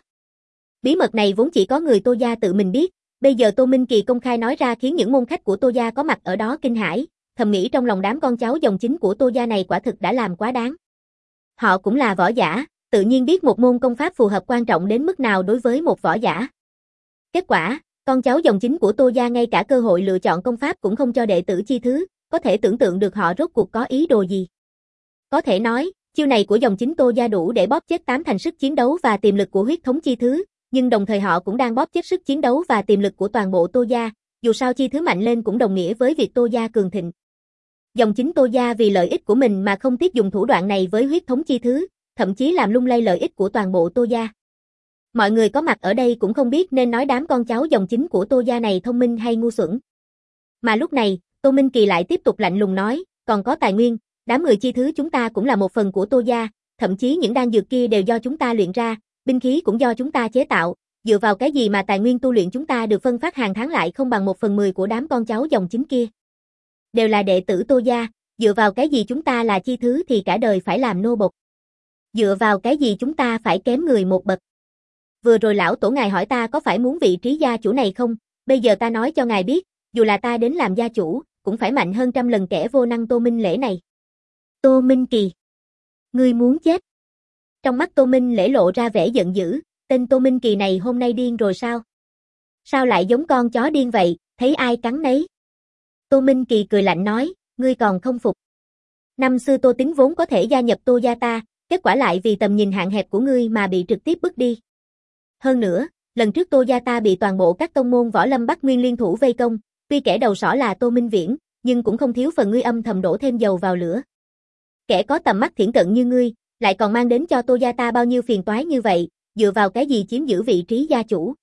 [SPEAKER 1] Bí mật này vốn chỉ có người Tô gia tự mình biết, bây giờ Tô Minh Kỳ công khai nói ra khiến những môn khách của Tô gia có mặt ở đó kinh hãi, thầm nghĩ trong lòng đám con cháu dòng chính của Tô gia này quả thực đã làm quá đáng. Họ cũng là võ giả, tự nhiên biết một môn công pháp phù hợp quan trọng đến mức nào đối với một võ giả. Kết quả, con cháu dòng chính của Tô gia ngay cả cơ hội lựa chọn công pháp cũng không cho đệ tử Chi Thứ, có thể tưởng tượng được họ rốt cuộc có ý đồ gì. Có thể nói, chiêu này của dòng chính Tô gia đủ để bóp chết tám thành sức chiến đấu và tiềm lực của huyết thống Chi Thứ, nhưng đồng thời họ cũng đang bóp chết sức chiến đấu và tiềm lực của toàn bộ Tô gia, dù sao Chi Thứ mạnh lên cũng đồng nghĩa với việc Tô gia cường thịnh. Dòng chính Tô gia vì lợi ích của mình mà không tiếc dùng thủ đoạn này với huyết thống Chi Thứ, thậm chí làm lung lay lợi ích của toàn bộ Tô gia. Mọi người có mặt ở đây cũng không biết nên nói đám con cháu dòng chính của Tô gia này thông minh hay ngu xuẩn. Mà lúc này, Tô Minh Kỳ lại tiếp tục lạnh lùng nói, còn có tài nguyên, đám người Chi Thứ chúng ta cũng là một phần của Tô gia, thậm chí những đan dược kia đều do chúng ta luyện ra, binh khí cũng do chúng ta chế tạo, dựa vào cái gì mà tài nguyên tu luyện chúng ta được phân phát hàng tháng lại không bằng một phần mười của đám con cháu dòng chính kia. Đều là đệ tử Tô gia, dựa vào cái gì chúng ta là Chi Thứ thì cả đời phải làm nô bộc. Dựa vào cái gì chúng ta phải kém người một bậc. Vừa rồi lão tổ ngài hỏi ta có phải muốn vị trí gia chủ này không, bây giờ ta nói cho ngài biết, dù là ta đến làm gia chủ, cũng phải mạnh hơn trăm lần kẻ vô năng Tô Minh Lễ này. Tô Minh Kỳ. Ngươi muốn chết. Trong mắt Tô Minh Lễ lộ ra vẻ giận dữ, tên Tô Minh Kỳ này hôm nay điên rồi sao? Sao lại giống con chó điên vậy, thấy ai cắn nấy? Tô Minh Kỳ cười lạnh nói, ngươi còn không phục. Năm xưa Tô Tính vốn có thể gia nhập Tô gia ta, kết quả lại vì tầm nhìn hạn hẹp của ngươi mà bị trực tiếp bức đi. Hơn nữa, lần trước Tô gia ta bị toàn bộ các tông môn võ lâm Bắc Nguyên liên thủ vây công, tuy kẻ đầu sỏ là Tô Minh Viễn, nhưng cũng không thiếu phần ngươi âm thầm đổ thêm dầu vào lửa. Kẻ có tầm mắt thiển cận như ngươi, lại còn mang đến cho Tô gia ta bao nhiêu phiền toái như vậy, dựa vào cái gì chiếm giữ vị trí gia chủ?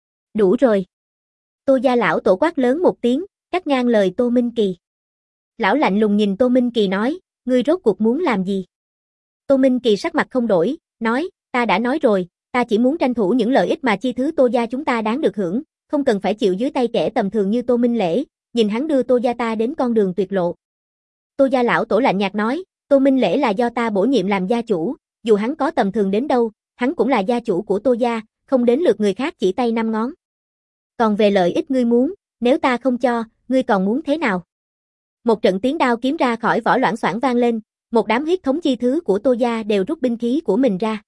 [SPEAKER 1] Đủ rồi. Tô gia lão tổ quát lớn một tiếng, cắt ngang lời Tô Minh Kỳ. Lão lạnh lùng nhìn Tô Minh Kỳ nói, ngươi rốt cuộc muốn làm gì? Tô Minh Kỳ sắc mặt không đổi, nói, ta đã nói rồi, ta chỉ muốn tranh thủ những lợi ích mà Chi Thứ Tô gia chúng ta đáng được hưởng, không cần phải chịu dưới tay kẻ tầm thường như Tô Minh Lễ, nhìn hắn đưa Tô gia ta đến con đường tuyệt lộ. Tô gia lão tổ lạnh nhạt nói, Tô Minh Lễ là do ta bổ nhiệm làm gia chủ, dù hắn có tầm thường đến đâu, hắn cũng là gia chủ của Tô gia, không đến lượt người khác chỉ tay năm ngón. Còn về lợi ích ngươi muốn, nếu ta không cho, ngươi còn muốn thế nào? Một trận tiếng đao kiếm ra khỏi vỏ loảng xoảng vang lên, một đám huyết thống Chi Thứ của Tô gia đều rút binh khí của mình ra.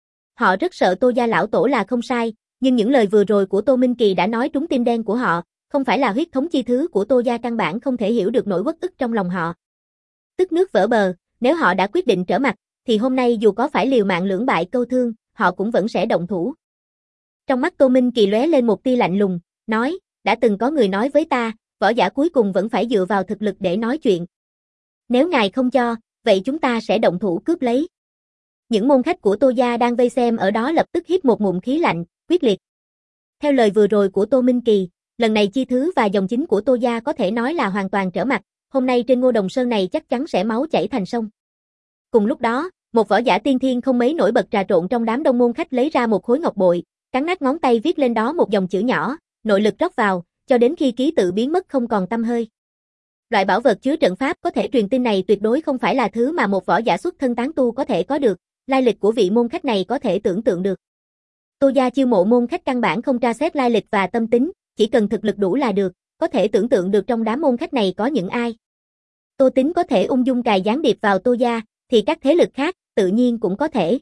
[SPEAKER 1] Họ rất sợ Tô gia lão tổ là không sai, nhưng những lời vừa rồi của Tô Minh Kỳ đã nói trúng tim đen của họ, không phải là huyết thống Chi Thứ của Tô gia căn bản không thể hiểu được nỗi uất ức trong lòng họ. Tức nước vỡ bờ, nếu họ đã quyết định trở mặt, thì hôm nay dù có phải liều mạng lưỡng bại câu thương, họ cũng vẫn sẽ động thủ. Trong mắt Tô Minh Kỳ lóe lên một tia lạnh lùng, nói, đã từng có người nói với ta, võ giả cuối cùng vẫn phải dựa vào thực lực để nói chuyện. Nếu ngài không cho, vậy chúng ta sẽ động thủ cướp lấy. Những môn khách của Tô gia đang vây xem ở đó lập tức hít một ngụm khí lạnh, quyết liệt. Theo lời vừa rồi của Tô Minh Kỳ, lần này Chi Thứ và dòng chính của Tô gia có thể nói là hoàn toàn trở mặt, hôm nay trên Ngô Đồng Sơn này chắc chắn sẽ máu chảy thành sông. Cùng lúc đó, một võ giả tiên thiên không mấy nổi bật trà trộn trong đám đông môn khách lấy ra một khối ngọc bội, cắn nát ngón tay viết lên đó một dòng chữ nhỏ, nội lực rót vào, cho đến khi ký tự biến mất không còn tăm hơi. Loại bảo vật chứa trận pháp có thể truyền tin này tuyệt đối không phải là thứ mà một võ giả xuất thân tán tu có thể có được, lai lịch của vị môn khách này có thể tưởng tượng được. Tô gia chiêu mộ môn khách căn bản không tra xét lai lịch và tâm tính, chỉ cần thực lực đủ là được, có thể tưởng tượng được trong đám môn khách này có những ai. Tô Tính có thể ung dung cài gián điệp vào Tô gia, thì các thế lực khác, tự nhiên cũng có thể.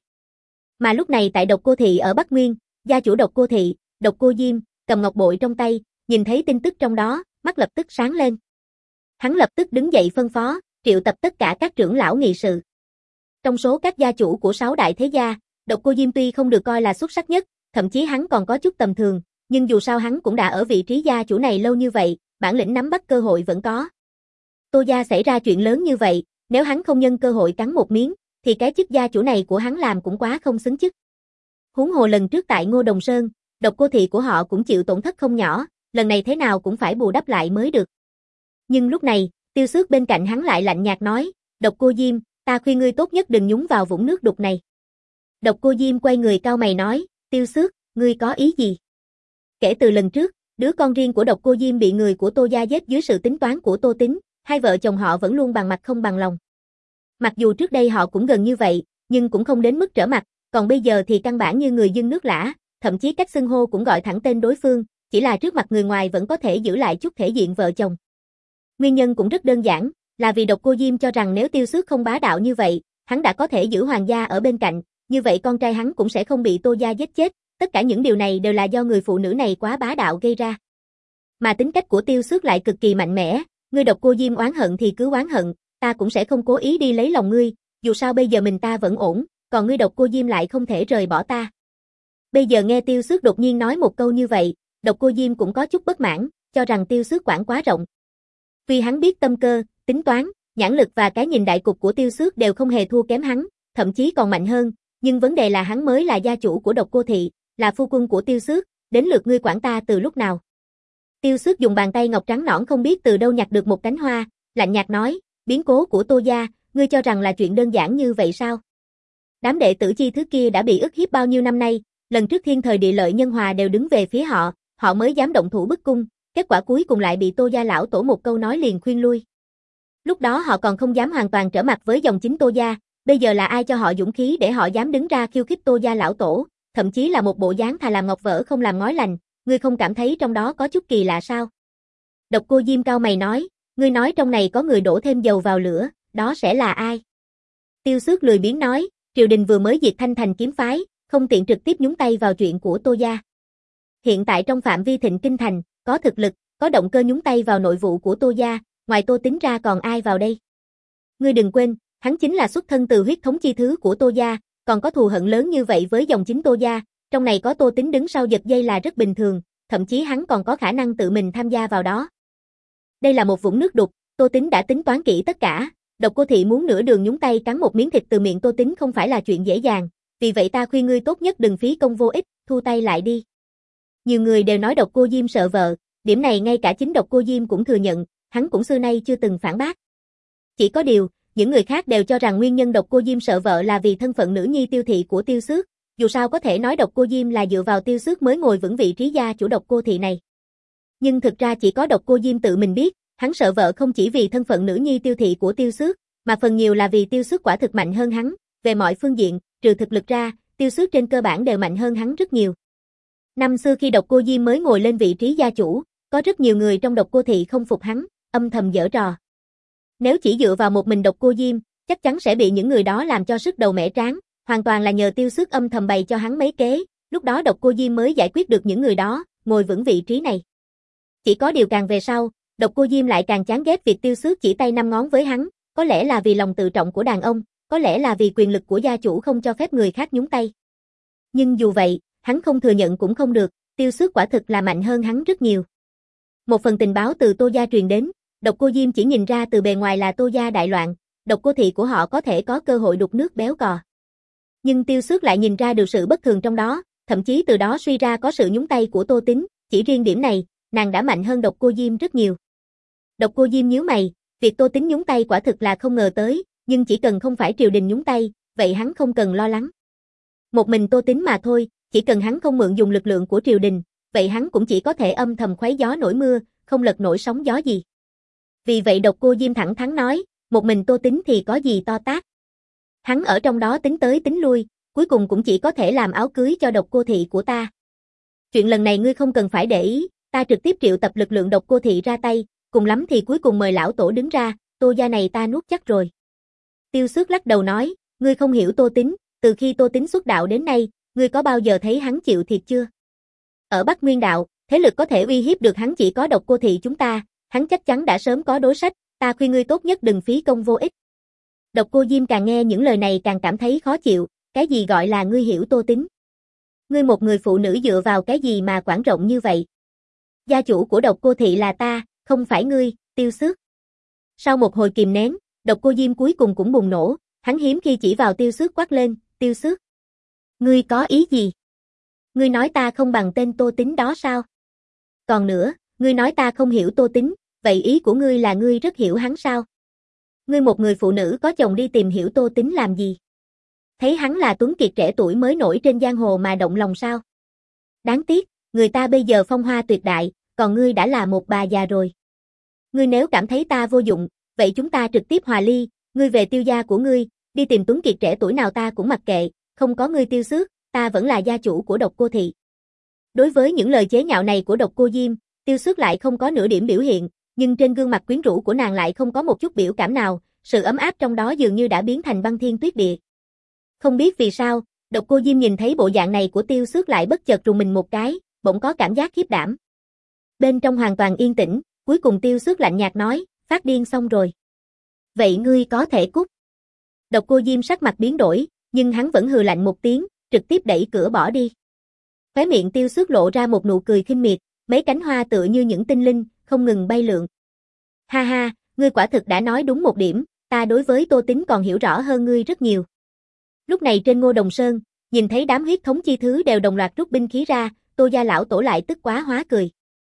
[SPEAKER 1] Mà lúc này tại Độc Cô Thị ở Bắc Nguyên, gia chủ Độc Cô Thị, Độc Cô Diêm, cầm ngọc bội trong tay, nhìn thấy tin tức trong đó, mắt lập tức sáng lên. Hắn lập tức đứng dậy phân phó, triệu tập tất cả các trưởng lão nghị sự. Trong số các gia chủ của sáu đại thế gia, Độc Cô Diêm tuy không được coi là xuất sắc nhất, thậm chí hắn còn có chút tầm thường, nhưng dù sao hắn cũng đã ở vị trí gia chủ này lâu như vậy, bản lĩnh nắm bắt cơ hội vẫn có. Tô gia xảy ra chuyện lớn như vậy, nếu hắn không nhân cơ hội cắn một miếng, thì cái chức gia chủ này của hắn làm cũng quá không xứng chức. Huống hồ lần trước tại Ngô Đồng Sơn, Độc Cô Thị của họ cũng chịu tổn thất không nhỏ, lần này thế nào cũng phải bù đắp lại mới được. Nhưng lúc này, Tiêu Xước bên cạnh hắn lại lạnh nhạt nói, Độc Cô Diêm, ta khuyên ngươi tốt nhất đừng nhúng vào vũng nước đục này. Độc Cô Diêm quay người cau mày nói, Tiêu Xước, ngươi có ý gì? Kể từ lần trước, đứa con riêng của Độc Cô Diêm bị người của Tô gia giết dưới sự tính toán của Tô Tính, hai vợ chồng họ vẫn luôn bằng mặt không bằng lòng. Mặc dù trước đây họ cũng gần như vậy, nhưng cũng không đến mức trở mặt, còn bây giờ thì căn bản như người dưng nước lã, thậm chí cách xưng hô cũng gọi thẳng tên đối phương, chỉ là trước mặt người ngoài vẫn có thể giữ lại chút thể diện vợ chồng. Nguyên nhân cũng rất đơn giản, là vì Độc Cô Diêm cho rằng nếu Tiêu Xước không bá đạo như vậy, hắn đã có thể giữ hoàng gia ở bên cạnh, như vậy con trai hắn cũng sẽ không bị Tô gia giết chết, tất cả những điều này đều là do người phụ nữ này quá bá đạo gây ra. Mà tính cách của Tiêu Xước lại cực kỳ mạnh mẽ, ngươi Độc Cô Diêm oán hận thì cứ oán hận, ta cũng sẽ không cố ý đi lấy lòng ngươi, dù sao bây giờ mình ta vẫn ổn, còn ngươi Độc Cô Diêm lại không thể rời bỏ ta. Bây giờ nghe Tiêu Xước đột nhiên nói một câu như vậy, Độc Cô Diêm cũng có chút bất mãn, cho rằng Tiêu Xước quản quá rộng. Vì hắn biết tâm cơ, tính toán, nhãn lực và cái nhìn đại cục của Tiêu Xước đều không hề thua kém hắn, thậm chí còn mạnh hơn, nhưng vấn đề là hắn mới là gia chủ của Độc Cô thị, là phu quân của Tiêu Xước, đến lượt ngươi quản ta từ lúc nào? Tiêu Xước dùng bàn tay ngọc trắng nõn không biết từ đâu nhặt được một cánh hoa, lạnh nhạt nói, biến cố của Tô gia, ngươi cho rằng là chuyện đơn giản như vậy sao? Đám đệ tử chi thứ kia đã bị ức hiếp bao nhiêu năm nay, lần trước thiên thời địa lợi nhân hòa đều đứng về phía họ, họ mới dám động thủ bức cung, kết quả cuối cùng lại bị Tô gia lão tổ một câu nói liền khuyên lui. Lúc đó họ còn không dám hoàn toàn trở mặt với dòng chính Tô gia, bây giờ là ai cho họ dũng khí để họ dám đứng ra khiêu khích Tô gia lão tổ, thậm chí là một bộ dáng thà làm ngọc vỡ không làm ngói lành, ngươi không cảm thấy trong đó có chút kỳ lạ sao? Độc Cô Diêm cau mày nói, ngươi nói trong này có người đổ thêm dầu vào lửa, đó sẽ là ai? Tiêu Xước lười biếng nói, triều đình vừa mới diệt Thanh Thành kiếm phái, không tiện trực tiếp nhúng tay vào chuyện của Tô gia. Hiện tại trong phạm vi Thịnh Kinh Thành, có thực lực, có động cơ nhúng tay vào nội vụ của Tô gia, ngoài Tô Tính ra còn ai vào đây? Ngươi đừng quên, hắn chính là xuất thân từ huyết thống chi thứ của Tô gia, còn có thù hận lớn như vậy với dòng chính Tô gia, trong này có Tô Tính đứng sau giật dây là rất bình thường, thậm chí hắn còn có khả năng tự mình tham gia vào đó. Đây là một vũng nước đục, Tô Tính đã tính toán kỹ tất cả, Độc Cô thị muốn nửa đường nhúng tay cắn một miếng thịt từ miệng Tô Tính không phải là chuyện dễ dàng, vì vậy ta khuyên ngươi tốt nhất đừng phí công vô ích, thu tay lại đi. Nhiều người đều nói Độc Cô Diêm sợ vợ, điểm này ngay cả chính Độc Cô Diêm cũng thừa nhận, hắn cũng xưa nay chưa từng phản bác. Chỉ có điều, những người khác đều cho rằng nguyên nhân Độc Cô Diêm sợ vợ là vì thân phận nữ nhi Tiêu thị của Tiêu Xước, dù sao có thể nói Độc Cô Diêm là dựa vào Tiêu Xước mới ngồi vững vị trí gia chủ Độc Cô thị này. Nhưng thực ra chỉ có Độc Cô Diêm tự mình biết, hắn sợ vợ không chỉ vì thân phận nữ nhi Tiêu thị của Tiêu Xước, mà phần nhiều là vì Tiêu Xước quả thực mạnh hơn hắn, về mọi phương diện, trừ thực lực ra, Tiêu Xước trên cơ bản đều mạnh hơn hắn rất nhiều. Năm xưa khi Độc Cô Diêm mới ngồi lên vị trí gia chủ, có rất nhiều người trong Độc Cô thị không phục hắn, âm thầm giở trò. Nếu chỉ dựa vào một mình Độc Cô Diêm, chắc chắn sẽ bị những người đó làm cho sức đầu mẻ trán, hoàn toàn là nhờ Tiêu Xước âm thầm bày cho hắn mấy kế, lúc đó Độc Cô Diêm mới giải quyết được những người đó, ngồi vững vị trí này. Chỉ có điều càng về sau, Độc Cô Diêm lại càng chán ghét việc Tiêu Xước chỉ tay năm ngón với hắn, có lẽ là vì lòng tự trọng của đàn ông, có lẽ là vì quyền lực của gia chủ không cho phép người khác nhúng tay. Nhưng dù vậy, hắn không thừa nhận cũng không được, Tiêu Xước quả thực là mạnh hơn hắn rất nhiều. Một phần tình báo từ Tô gia truyền đến, Độc Cô Diêm chỉ nhìn ra từ bề ngoài là Tô gia đại loạn, Độc Cô thị của họ có thể có cơ hội đục nước béo cò. Nhưng Tiêu Xước lại nhìn ra được sự bất thường trong đó, thậm chí từ đó suy ra có sự nhúng tay của Tô Tính, chỉ riêng điểm này, nàng đã mạnh hơn Độc Cô Diêm rất nhiều. Độc Cô Diêm nhíu mày, việc Tô Tính nhúng tay quả thực là không ngờ tới, nhưng chỉ cần không phải triều đình nhúng tay, vậy hắn không cần lo lắng. Một mình Tô Tính mà thôi, chỉ cần hắn không mượn dùng lực lượng của triều đình, vậy hắn cũng chỉ có thể âm thầm khuấy gió nổi mưa, không lật nổi sóng gió gì. Vì vậy Độc Cô Diêm thẳng thắn nói, một mình Tô Tính thì có gì to tát. Hắn ở trong đó tính tới tính lui, cuối cùng cũng chỉ có thể làm áo cưới cho Độc Cô thị của ta. Chuyện lần này ngươi không cần phải để ý, ta trực tiếp triệu tập lực lượng Độc Cô thị ra tay, cùng lắm thì cuối cùng mời lão tổ đứng ra, Tô gia này ta nuốt chắc rồi. Tiêu Xước lắc đầu nói, ngươi không hiểu Tô Tính, từ khi Tô Tính xuất đạo đến nay, ngươi có bao giờ thấy hắn chịu thiệt chưa? Ở Bắc Nguyên đạo, thế lực có thể uy hiếp được hắn chỉ có Độc Cô thị chúng ta, hắn chắc chắn đã sớm có đối sách, ta khuyên ngươi tốt nhất đừng phí công vô ích. Độc Cô Diêm càng nghe những lời này càng cảm thấy khó chịu, cái gì gọi là ngươi hiểu Tô Tính? Ngươi một người phụ nữ dựa vào cái gì mà quản rộng như vậy? Gia chủ của Độc Cô thị là ta, không phải ngươi, Tiêu Xước. Sau một hồi kìm nén, Độc Cô Diêm cuối cùng cũng bùng nổ, hắn hiếm khi chỉ vào Tiêu Xước quát lên, Tiêu Xước. Ngươi có ý gì? Ngươi nói ta không bằng tên Tô Tính đó sao? Còn nữa, ngươi nói ta không hiểu Tô Tính, vậy ý của ngươi là ngươi rất hiểu hắn sao? Ngươi một người phụ nữ có chồng đi tìm hiểu Tô Tính làm gì? Thấy hắn là tuấn kiệt trẻ tuổi mới nổi trên giang hồ mà động lòng sao? Đáng tiếc, người ta bây giờ phong hoa tuyệt đại, còn ngươi đã là một bà già rồi. Ngươi nếu cảm thấy ta vô dụng, vậy chúng ta trực tiếp hòa ly, ngươi về Tiêu gia của ngươi, đi tìm tuấn kiệt trẻ tuổi nào ta cũng mặc kệ, không có ngươi Tiêu Xước, ta vẫn là gia chủ của Độc Cô thị. Đối với những lời chế nhạo này của Độc Cô Diêm, Tiêu Xước lại không có nửa điểm biểu hiện, nhưng trên gương mặt quyến rũ của nàng lại không có một chút biểu cảm nào, sự ấm áp trong đó dường như đã biến thành băng thiên tuyết địa. Không biết vì sao, Độc Cô Diêm nhìn thấy bộ dạng này của Tiêu Xước lại bất chợt rùng mình một cái, bỗng có cảm giác khiếp đảm. Bên trong hoàn toàn yên tĩnh, cuối cùng Tiêu Xước lạnh nhạt nói, phát điên xong rồi. Vậy ngươi có thể cút. Độc Cô Diêm sắc mặt biến đổi, nhưng hắn vẫn hừ lạnh một tiếng, trực tiếp đẩy cửa bỏ đi. Khóe miệng Tiêu Xước lộ ra một nụ cười khinh miệt, mấy cánh hoa tựa như những tinh linh, không ngừng bay lượn. Ha ha, ngươi quả thực đã nói đúng một điểm, ta đối với Tô Tính còn hiểu rõ hơn ngươi rất nhiều. Lúc này trên Ngô Đồng Sơn, nhìn thấy đám huyết thống chi thứ đều đồng loạt rút binh khí ra, Tô gia lão tổ lại tức quá hóa cười.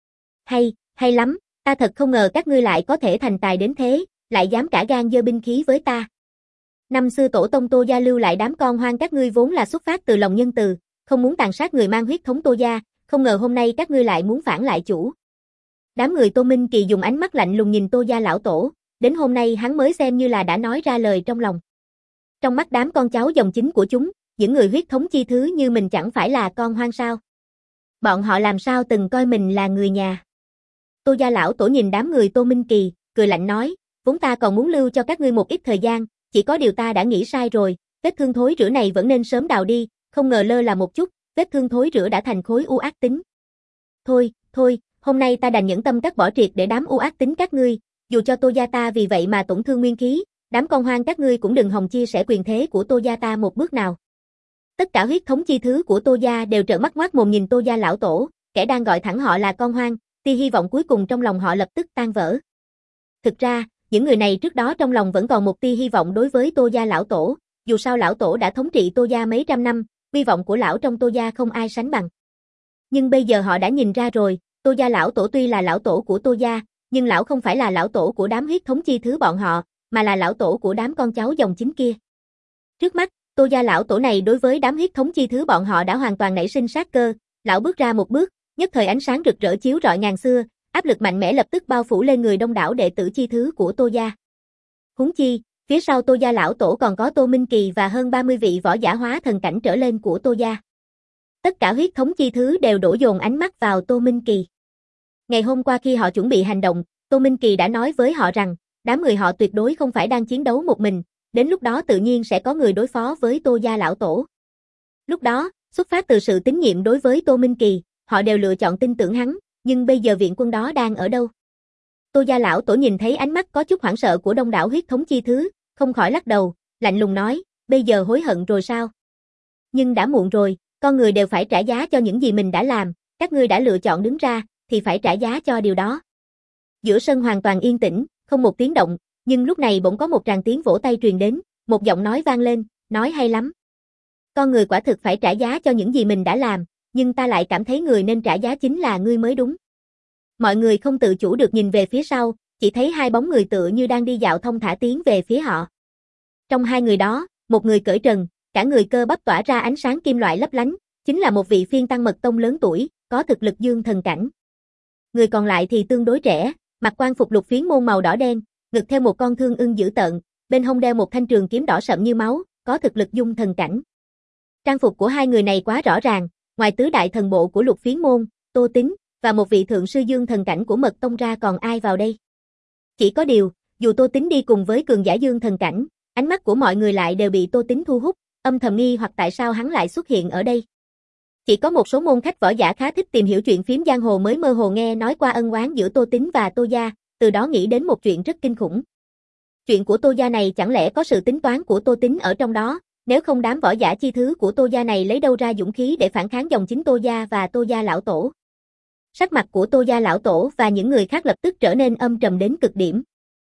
[SPEAKER 1] Hay, hay lắm, ta thật không ngờ các ngươi lại có thể thành tài đến thế, lại dám cả gan giơ binh khí với ta. Năm xưa tổ tông Tô gia lưu lại đám con hoang các ngươi vốn là xuất phát từ lòng nhân từ, không muốn tàn sát người mang huyết thống Tô gia, không ngờ hôm nay các ngươi lại muốn phản lại chủ. Đám người Tô Minh Kỳ dùng ánh mắt lạnh lùng nhìn Tô gia lão tổ, đến hôm nay hắn mới xem như là đã nói ra lời trong lòng. Trong mắt đám con cháu dòng chính của chúng, những người huyết thống chi thứ như mình chẳng phải là con hoang sao? Bọn họ làm sao từng coi mình là người nhà? Tô gia lão tổ nhìn đám người Tô Minh Kỳ, cười lạnh nói, vốn ta còn muốn lưu cho các ngươi một ít thời gian, chỉ có điều ta đã nghĩ sai rồi, vết thương thối rữa này vẫn nên sớm đào đi, không ngờ lơ là một chút, vết thương thối rữa đã thành khối u ác tính. Thôi, thôi, hôm nay ta đành nhẫn tâm cắt bỏ triệt để đám u ác tính các ngươi, dù cho Tô gia ta vì vậy mà tổn thương nguyên khí, đám con hoang các ngươi cũng đừng hòng chia sẻ quyền thế của Tô gia ta một bước nào. Tất cả huyết thống chi thứ của Tô gia đều trợn mắt ngoác mồm nhìn Tô gia lão tổ, kẻ đang gọi thẳng họ là con hoang, tia hy vọng cuối cùng trong lòng họ lập tức tan vỡ. Thực ra, những người này trước đó trong lòng vẫn còn một tia hy vọng đối với Tô gia lão tổ, dù sao lão tổ đã thống trị Tô gia mấy trăm năm, hy vọng của lão trong Tô gia không ai sánh bằng. Nhưng bây giờ họ đã nhìn ra rồi, Tô gia lão tổ tuy là lão tổ của Tô gia, nhưng lão không phải là lão tổ của đám huyết thống chi thứ bọn họ, mà là lão tổ của đám con cháu dòng chính kia. Trước mắt, Tô gia lão tổ này đối với đám huyết thống chi thứ bọn họ đã hoàn toàn nảy sinh sát cơ, lão bước ra một bước, nhất thời ánh sáng rực rỡ chiếu rọi ngàn xưa, áp lực mạnh mẽ lập tức bao phủ lên người đông đảo đệ tử chi thứ của Tô gia. Huống chi, phía sau Tô gia lão tổ còn có Tô Minh Kỳ và hơn ba mươi vị võ giả hóa thần cảnh trở lên của Tô gia. Tất cả huyết thống chi thứ đều đổ dồn ánh mắt vào Tô Minh Kỳ. Ngày hôm qua khi họ chuẩn bị hành động, Tô Minh Kỳ đã nói với họ rằng, đám người họ tuyệt đối không phải đang chiến đấu một mình, đến lúc đó tự nhiên sẽ có người đối phó với Tô gia lão tổ. Lúc đó, xuất phát từ sự tín nhiệm đối với Tô Minh Kỳ, họ đều lựa chọn tin tưởng hắn, nhưng bây giờ viện quân đó đang ở đâu? Tô gia lão tổ nhìn thấy ánh mắt có chút hoảng sợ của đông đảo huyết thống chi thứ, không khỏi lắc đầu, lạnh lùng nói, bây giờ hối hận rồi sao? Nhưng đã muộn rồi, con người đều phải trả giá cho những gì mình đã làm, các ngươi đã lựa chọn đứng ra, thì phải trả giá cho điều đó. Giữa sân hoàn toàn yên tĩnh, không một tiếng động, nhưng lúc này bỗng có một tràng tiếng vỗ tay truyền đến, một giọng nói vang lên, nói hay lắm. Con người quả thực phải trả giá cho những gì mình đã làm, nhưng ta lại cảm thấy người nên trả giá chính là ngươi mới đúng. Mọi người không tự chủ được nhìn về phía sau, chỉ thấy hai bóng người tựa như đang đi dạo thông thả tiến về phía họ. Trong hai người đó, một người cởi trần, cả người cơ bắp tỏa ra ánh sáng kim loại lấp lánh, chính là một vị phiên tăng mật tông lớn tuổi, có thực lực dương thần cảnh. Người còn lại thì tương đối trẻ, mặc quan phục lục phiến môn màu đỏ đen, ngực theo một con thương ưng dữ tợn, bên hông đeo một thanh trường kiếm đỏ sậm như máu, có thực lực dung thần cảnh. Trang phục của hai người này quá rõ ràng, ngoài tứ đại thần bộ của lục phiến môn, Tô Tính, và một vị thượng sư dương thần cảnh của mật tông ra còn ai vào đây. Chỉ có điều, dù Tô Tính đi cùng với cường giả dương thần cảnh, ánh mắt của mọi người lại đều bị Tô Tính thu hút, âm thầm nghi hoặc tại sao hắn lại xuất hiện ở đây. Chỉ có một số môn khách võ giả khá thích tìm hiểu chuyện phím giang hồ mới mơ hồ nghe nói qua ân oán giữa Tô Tính và Tô gia, từ đó nghĩ đến một chuyện rất kinh khủng. Chuyện của Tô gia này chẳng lẽ có sự tính toán của Tô Tính ở trong đó, nếu không đám võ giả chi thứ của Tô gia này lấy đâu ra dũng khí để phản kháng dòng chính Tô gia và Tô gia lão tổ. Sắc mặt của Tô gia lão tổ và những người khác lập tức trở nên âm trầm đến cực điểm.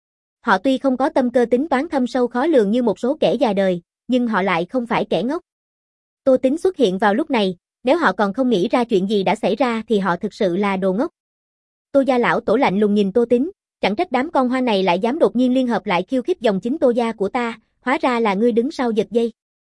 [SPEAKER 1] Họ tuy không có tâm cơ tính toán thâm sâu khó lường như một số kẻ già đời, nhưng họ lại không phải kẻ ngốc. Tô Tính xuất hiện vào lúc này, nếu họ còn không nghĩ ra chuyện gì đã xảy ra thì họ thực sự là đồ ngốc. Tô gia lão tổ lạnh lùng nhìn Tô Tính, chẳng trách đám con hoang này lại dám đột nhiên liên hợp lại khiêu khích dòng chính Tô gia của ta, hóa ra là ngươi đứng sau giật dây.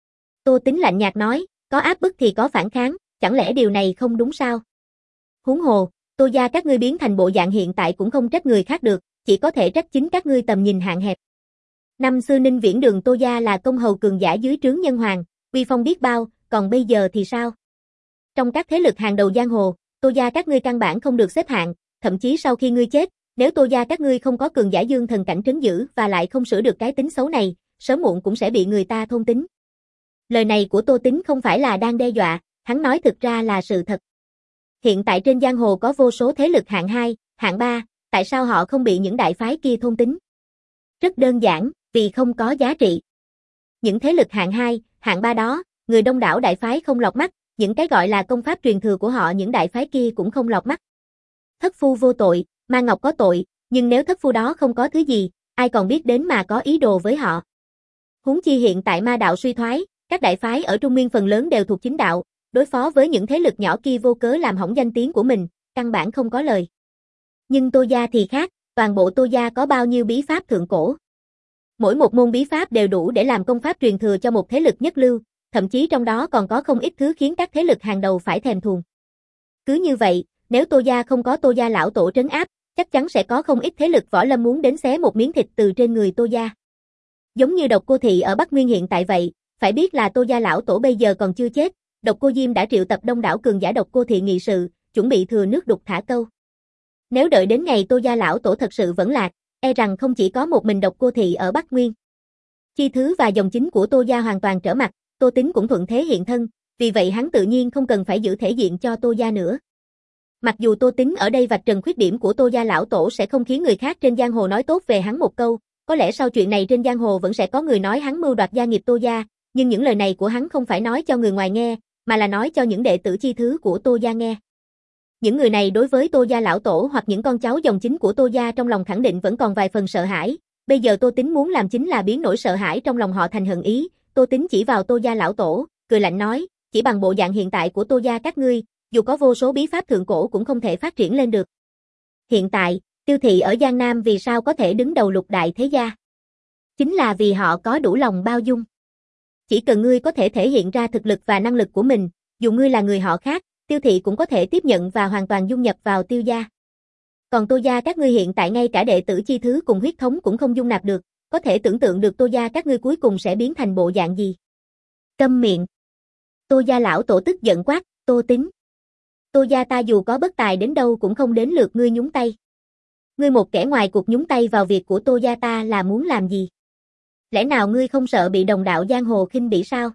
[SPEAKER 1] Tô Tính lạnh nhạt nói, có áp bức thì có phản kháng, chẳng lẽ điều này không đúng sao? Huống hồ, Tô gia các ngươi biến thành bộ dạng hiện tại cũng không trách người khác được, chỉ có thể trách chính các ngươi tầm nhìn hạn hẹp. Năm xưa Ninh Viễn Đường Tô gia là công hầu cường giả dưới trướng Nhân Hoàng, uy phong biết bao, còn bây giờ thì sao? Trong các thế lực hàng đầu giang hồ, Tô gia các ngươi căn bản không được xếp hạng, thậm chí sau khi ngươi chết, nếu Tô gia các ngươi không có cường giả dương thần cảnh trấn giữ và lại không sửa được cái tính xấu này, sớm muộn cũng sẽ bị người ta thôn tính. Lời này của Tô Tính không phải là đang đe dọa, hắn nói thực ra là sự thật. Hiện tại trên giang hồ có vô số thế lực hạng hai, hạng ba, tại sao họ không bị những đại phái kia thôn tính? Rất đơn giản, vì không có giá trị. Những thế lực hạng hai, hạng ba đó, người đông đảo đại phái không lọt mắt, những cái gọi là công pháp truyền thừa của họ những đại phái kia cũng không lọt mắt. Thất phu vô tội, Ma Ngọc có tội, nhưng nếu thất phu đó không có thứ gì, ai còn biết đến mà có ý đồ với họ. Huống chi hiện tại ma đạo suy thoái, các đại phái ở Trung Nguyên phần lớn đều thuộc chính đạo, đối phó với những thế lực nhỏ kia vô cớ làm hỏng danh tiếng của mình, căn bản không có lời. Nhưng Tô gia thì khác, toàn bộ Tô gia có bao nhiêu bí pháp thượng cổ. Mỗi một môn bí pháp đều đủ để làm công pháp truyền thừa cho một thế lực nhất lưu, thậm chí trong đó còn có không ít thứ khiến các thế lực hàng đầu phải thèm thuồng. Cứ như vậy, nếu Tô gia không có Tô gia lão tổ trấn áp, chắc chắn sẽ có không ít thế lực võ lâm muốn đến xé một miếng thịt từ trên người Tô gia. Giống như Độc Cô Thị ở Bắc Nguyên hiện tại vậy, phải biết là Tô gia lão tổ bây giờ còn chưa chết, Độc Cô Diêm đã triệu tập đông đảo cường giả Độc Cô Thị nghị sự, chuẩn bị thừa nước đục thả câu. Nếu đợi đến ngày Tô gia lão tổ thật sự vẫn lạc, e rằng không chỉ có một mình Độc Cô Thị ở Bắc Nguyên. Chi thứ và dòng chính của Tô gia hoàn toàn trở mặt, Tô Tính cũng thuận thế hiện thân, vì vậy hắn tự nhiên không cần phải giữ thể diện cho Tô gia nữa. Mặc dù Tô Tính ở đây vạch trần khuyết điểm của Tô gia lão tổ sẽ không khiến người khác trên giang hồ nói tốt về hắn một câu, có lẽ sau chuyện này trên giang hồ vẫn sẽ có người nói hắn mưu đoạt gia nghiệp Tô gia, nhưng những lời này của hắn không phải nói cho người ngoài nghe, mà là nói cho những đệ tử chi thứ của Tô gia nghe. Những người này đối với Tô gia lão tổ hoặc những con cháu dòng chính của Tô gia trong lòng khẳng định vẫn còn vài phần sợ hãi, bây giờ Tô Tính muốn làm chính là biến nỗi sợ hãi trong lòng họ thành hận ý. Tô Tính chỉ vào Tô gia lão tổ, cười lạnh nói, chỉ bằng bộ dạng hiện tại của Tô gia các ngươi, dù có vô số bí pháp thượng cổ cũng không thể phát triển lên được. Hiện tại, Tiêu thị ở Giang Nam vì sao có thể đứng đầu lục đại thế gia? Chính là vì họ có đủ lòng bao dung. Chỉ cần ngươi có thể thể hiện ra thực lực và năng lực của mình, dù ngươi là người họ khác, Tiêu thị cũng có thể tiếp nhận và hoàn toàn dung nhập vào Tiêu gia. Còn Tô gia các ngươi hiện tại ngay cả đệ tử chi thứ cùng huyết thống cũng không dung nạp được, có thể tưởng tượng được Tô gia các ngươi cuối cùng sẽ biến thành bộ dạng gì. Câm miệng. Tô gia lão tổ tức giận quát, Tô Tính. Tô gia ta dù có bất tài đến đâu cũng không đến lượt ngươi nhúng tay. Ngươi một kẻ ngoài cuộc nhúng tay vào việc của Tô gia ta là muốn làm gì? Lẽ nào ngươi không sợ bị đồng đạo giang hồ khinh bỉ sao?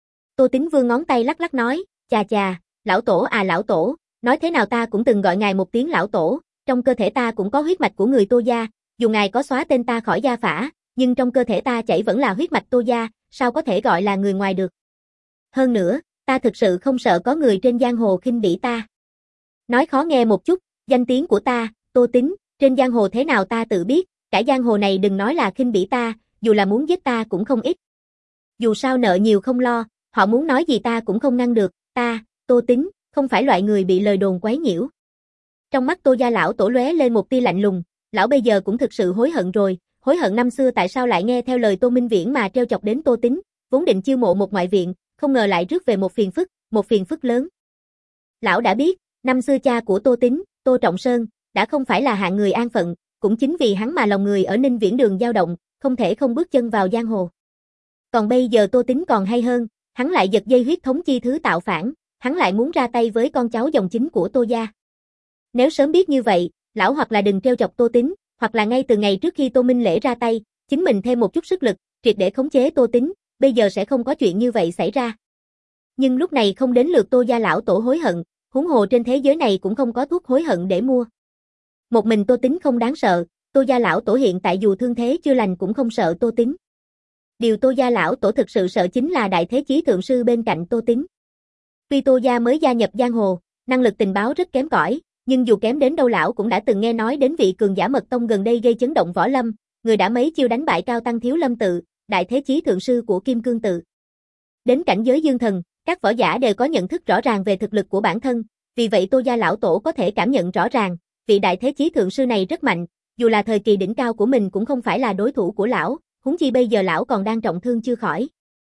[SPEAKER 1] Tô Tính vươn ngón tay lắc lắc nói, chà chà, lão tổ à lão tổ, nói thế nào ta cũng từng gọi ngài một tiếng lão tổ, trong cơ thể ta cũng có huyết mạch của người Tô gia, dù ngài có xóa tên ta khỏi gia phả, nhưng trong cơ thể ta chảy vẫn là huyết mạch Tô gia, sao có thể gọi là người ngoài được? Hơn nữa, ta thực sự không sợ có người trên giang hồ khinh bỉ ta. Nói khó nghe một chút, danh tiếng của ta, Tô Tính, trên giang hồ thế nào ta tự biết, cả giang hồ này đừng nói là khinh bỉ ta, dù là muốn giết ta cũng không ít. Dù sao nợ nhiều không lo, họ muốn nói gì ta cũng không ngăn được, ta, Tô Tính, không phải loại người bị lời đồn quấy nhiễu. Trong mắt Tô gia lão tổ lóe lên một tia lạnh lùng, lão bây giờ cũng thực sự hối hận rồi, hối hận năm xưa tại sao lại nghe theo lời Tô Minh Viễn mà trêu chọc đến Tô Tính, vốn định chiêu mộ một ngoại viện, không ngờ lại rước về một phiền phức, một phiền phức lớn. Lão đã biết, năm xưa cha của Tô Tính, Tô Trọng Sơn, đã không phải là hạng người an phận, cũng chính vì hắn mà lòng người ở Ninh Viễn Đường dao động, không thể không bước chân vào giang hồ. Còn bây giờ Tô Tính còn hay hơn, hắn lại giật dây huyết thống chi thứ tạo phản, hắn lại muốn ra tay với con cháu dòng chính của Tô gia. Nếu sớm biết như vậy, lão hoặc là đừng trêu chọc Tô Tính, hoặc là ngay từ ngày trước khi Tô Minh Lễ ra tay, chính mình thêm một chút sức lực, triệt để khống chế Tô Tính, bây giờ sẽ không có chuyện như vậy xảy ra. Nhưng lúc này không đến lượt Tô gia lão tổ hối hận, huống hồ trên thế giới này cũng không có thuốc hối hận để mua. Một mình Tô Tính không đáng sợ, Tô gia lão tổ hiện tại dù thương thế chưa lành cũng không sợ Tô Tính. Điều Tô gia lão tổ thực sự sợ chính là đại thế chí thượng sư bên cạnh Tô Tính. Tuy Tô gia mới gia nhập giang hồ, năng lực tình báo rất kém cỏi, nhưng dù kém đến đâu lão cũng đã từng nghe nói đến vị cường giả mật tông gần đây gây chấn động võ lâm, người đã mấy chiêu đánh bại Cao Tăng Thiếu Lâm tự, đại thế chí thượng sư của Kim Cương tự. Đến cảnh giới dương thần, các võ giả đều có nhận thức rõ ràng về thực lực của bản thân, vì vậy Tô gia lão tổ có thể cảm nhận rõ ràng, vị đại thế chí thượng sư này rất mạnh, dù là thời kỳ đỉnh cao của mình cũng không phải là đối thủ của lão, huống chi bây giờ lão còn đang trọng thương chưa khỏi.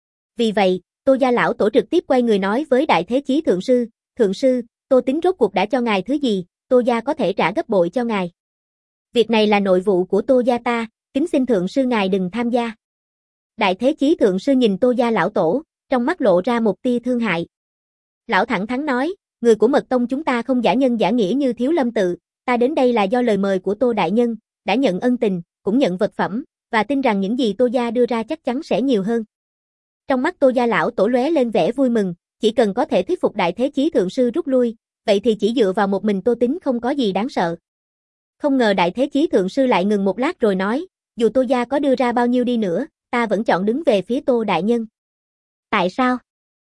[SPEAKER 1] Vì vậy, Tô gia lão tổ trực tiếp quay người nói với Đại Thế Chí Thượng Sư, Thượng Sư, Tô Tín rốt cuộc đã cho ngài thứ gì, Tô gia có thể trả gấp bội cho ngài. Việc này là nội vụ của Tô gia ta, kính xin Thượng Sư ngài đừng tham gia. Đại Thế Chí Thượng Sư nhìn Tô gia lão tổ, trong mắt lộ ra một tia thương hại. Lão thẳng thắn nói, người của mật tông chúng ta không giả nhân giả nghĩa như Thiếu Lâm tự, ta đến đây là do lời mời của Tô đại nhân, đã nhận ân tình, cũng nhận vật phẩm, và tin rằng những gì Tô gia đưa ra chắc chắn sẽ nhiều hơn. Trong mắt Tô gia lão tổ lóe lên vẻ vui mừng, chỉ cần có thể thuyết phục Đại Thế Chí Thượng Sư rút lui, vậy thì chỉ dựa vào một mình Tô Tín không có gì đáng sợ. Không ngờ Đại Thế Chí Thượng Sư lại ngừng một lát rồi nói, dù Tô gia có đưa ra bao nhiêu đi nữa, ta vẫn chọn đứng về phía Tô đại nhân. Tại sao?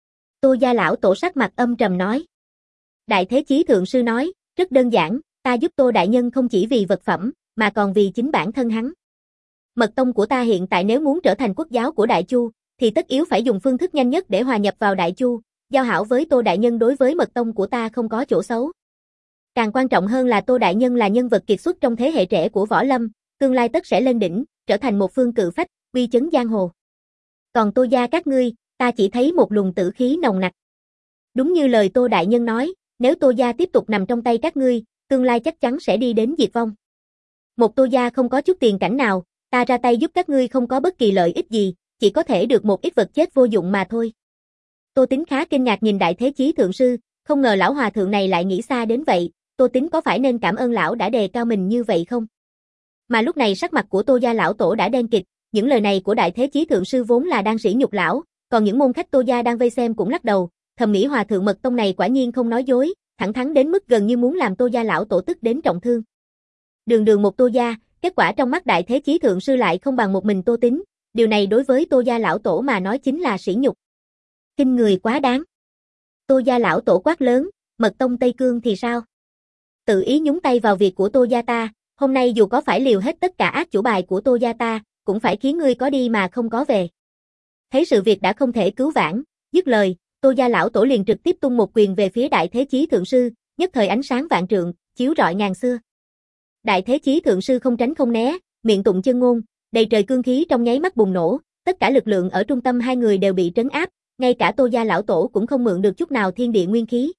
[SPEAKER 1] Tô gia lão tổ sắc mặt âm trầm nói. Đại Thế Chí Thượng Sư nói, rất đơn giản, ta giúp Tô đại nhân không chỉ vì vật phẩm, mà còn vì chính bản thân hắn. Mật tông của ta hiện tại nếu muốn trở thành quốc giáo của Đại Chu, thì tất yếu phải dùng phương thức nhanh nhất để hòa nhập vào Đại Chu, giao hảo với Tô đại nhân đối với mật tông của ta không có chỗ xấu. Càng quan trọng hơn là Tô đại nhân là nhân vật kiệt xuất trong thế hệ trẻ của võ lâm, tương lai tất sẽ lên đỉnh, trở thành một phương cự phách, uy chấn giang hồ. Còn Tô gia các ngươi, ta chỉ thấy một luồng tử khí nồng nặc. Đúng như lời Tô đại nhân nói, nếu Tô gia tiếp tục nằm trong tay các ngươi, tương lai chắc chắn sẽ đi đến diệt vong. Một Tô gia không có chút tiền cảnh nào, ta ra tay giúp các ngươi không có bất kỳ lợi ích gì, chỉ có thể được một ít vật chết vô dụng mà thôi. Tô Tín khá kinh ngạc nhìn Đại Thế Chí Thượng Sư, không ngờ lão hòa thượng này lại nghĩ xa đến vậy, Tô Tín có phải nên cảm ơn lão đã đề cao mình như vậy không? Mà lúc này sắc mặt của Tô gia lão tổ đã đen kịt, những lời này của Đại Thế Chí Thượng Sư vốn là đang sỉ nhục lão, còn những môn khách Tô gia đang vây xem cũng lắc đầu, thầm nghĩ hòa thượng mật tông này quả nhiên không nói dối, thẳng thắn đến mức gần như muốn làm Tô gia lão tổ tức đến trọng thương. Đường đường một Tô gia, kết quả trong mắt Đại Thế Chí Thượng Sư lại không bằng một mình Tô Tín, điều này đối với Tô gia lão tổ mà nói chính là sỉ nhục. Khinh người quá đáng. Tô gia lão tổ quát lớn, mật tông Tây Cương thì sao? Tự ý nhúng tay vào việc của Tô gia ta, hôm nay dù có phải liều hết tất cả ác chủ bài của Tô gia ta, cũng phải khiến ngươi có đi mà không có về. Thấy sự việc đã không thể cứu vãn, dứt lời, Tô gia lão tổ liền trực tiếp tung một quyền về phía Đại Thế Chí Thượng Sư, nhất thời ánh sáng vạn trượng, chiếu rọi ngàn xưa. Đại Thế Chí Thượng Sư không tránh không né, miệng tụng chân ngôn, đầy trời cương khí trong nháy mắt bùng nổ, tất cả lực lượng ở trung tâm hai người đều bị trấn áp, ngay cả Tô gia lão tổ cũng không mượn được chút nào thiên địa nguyên khí.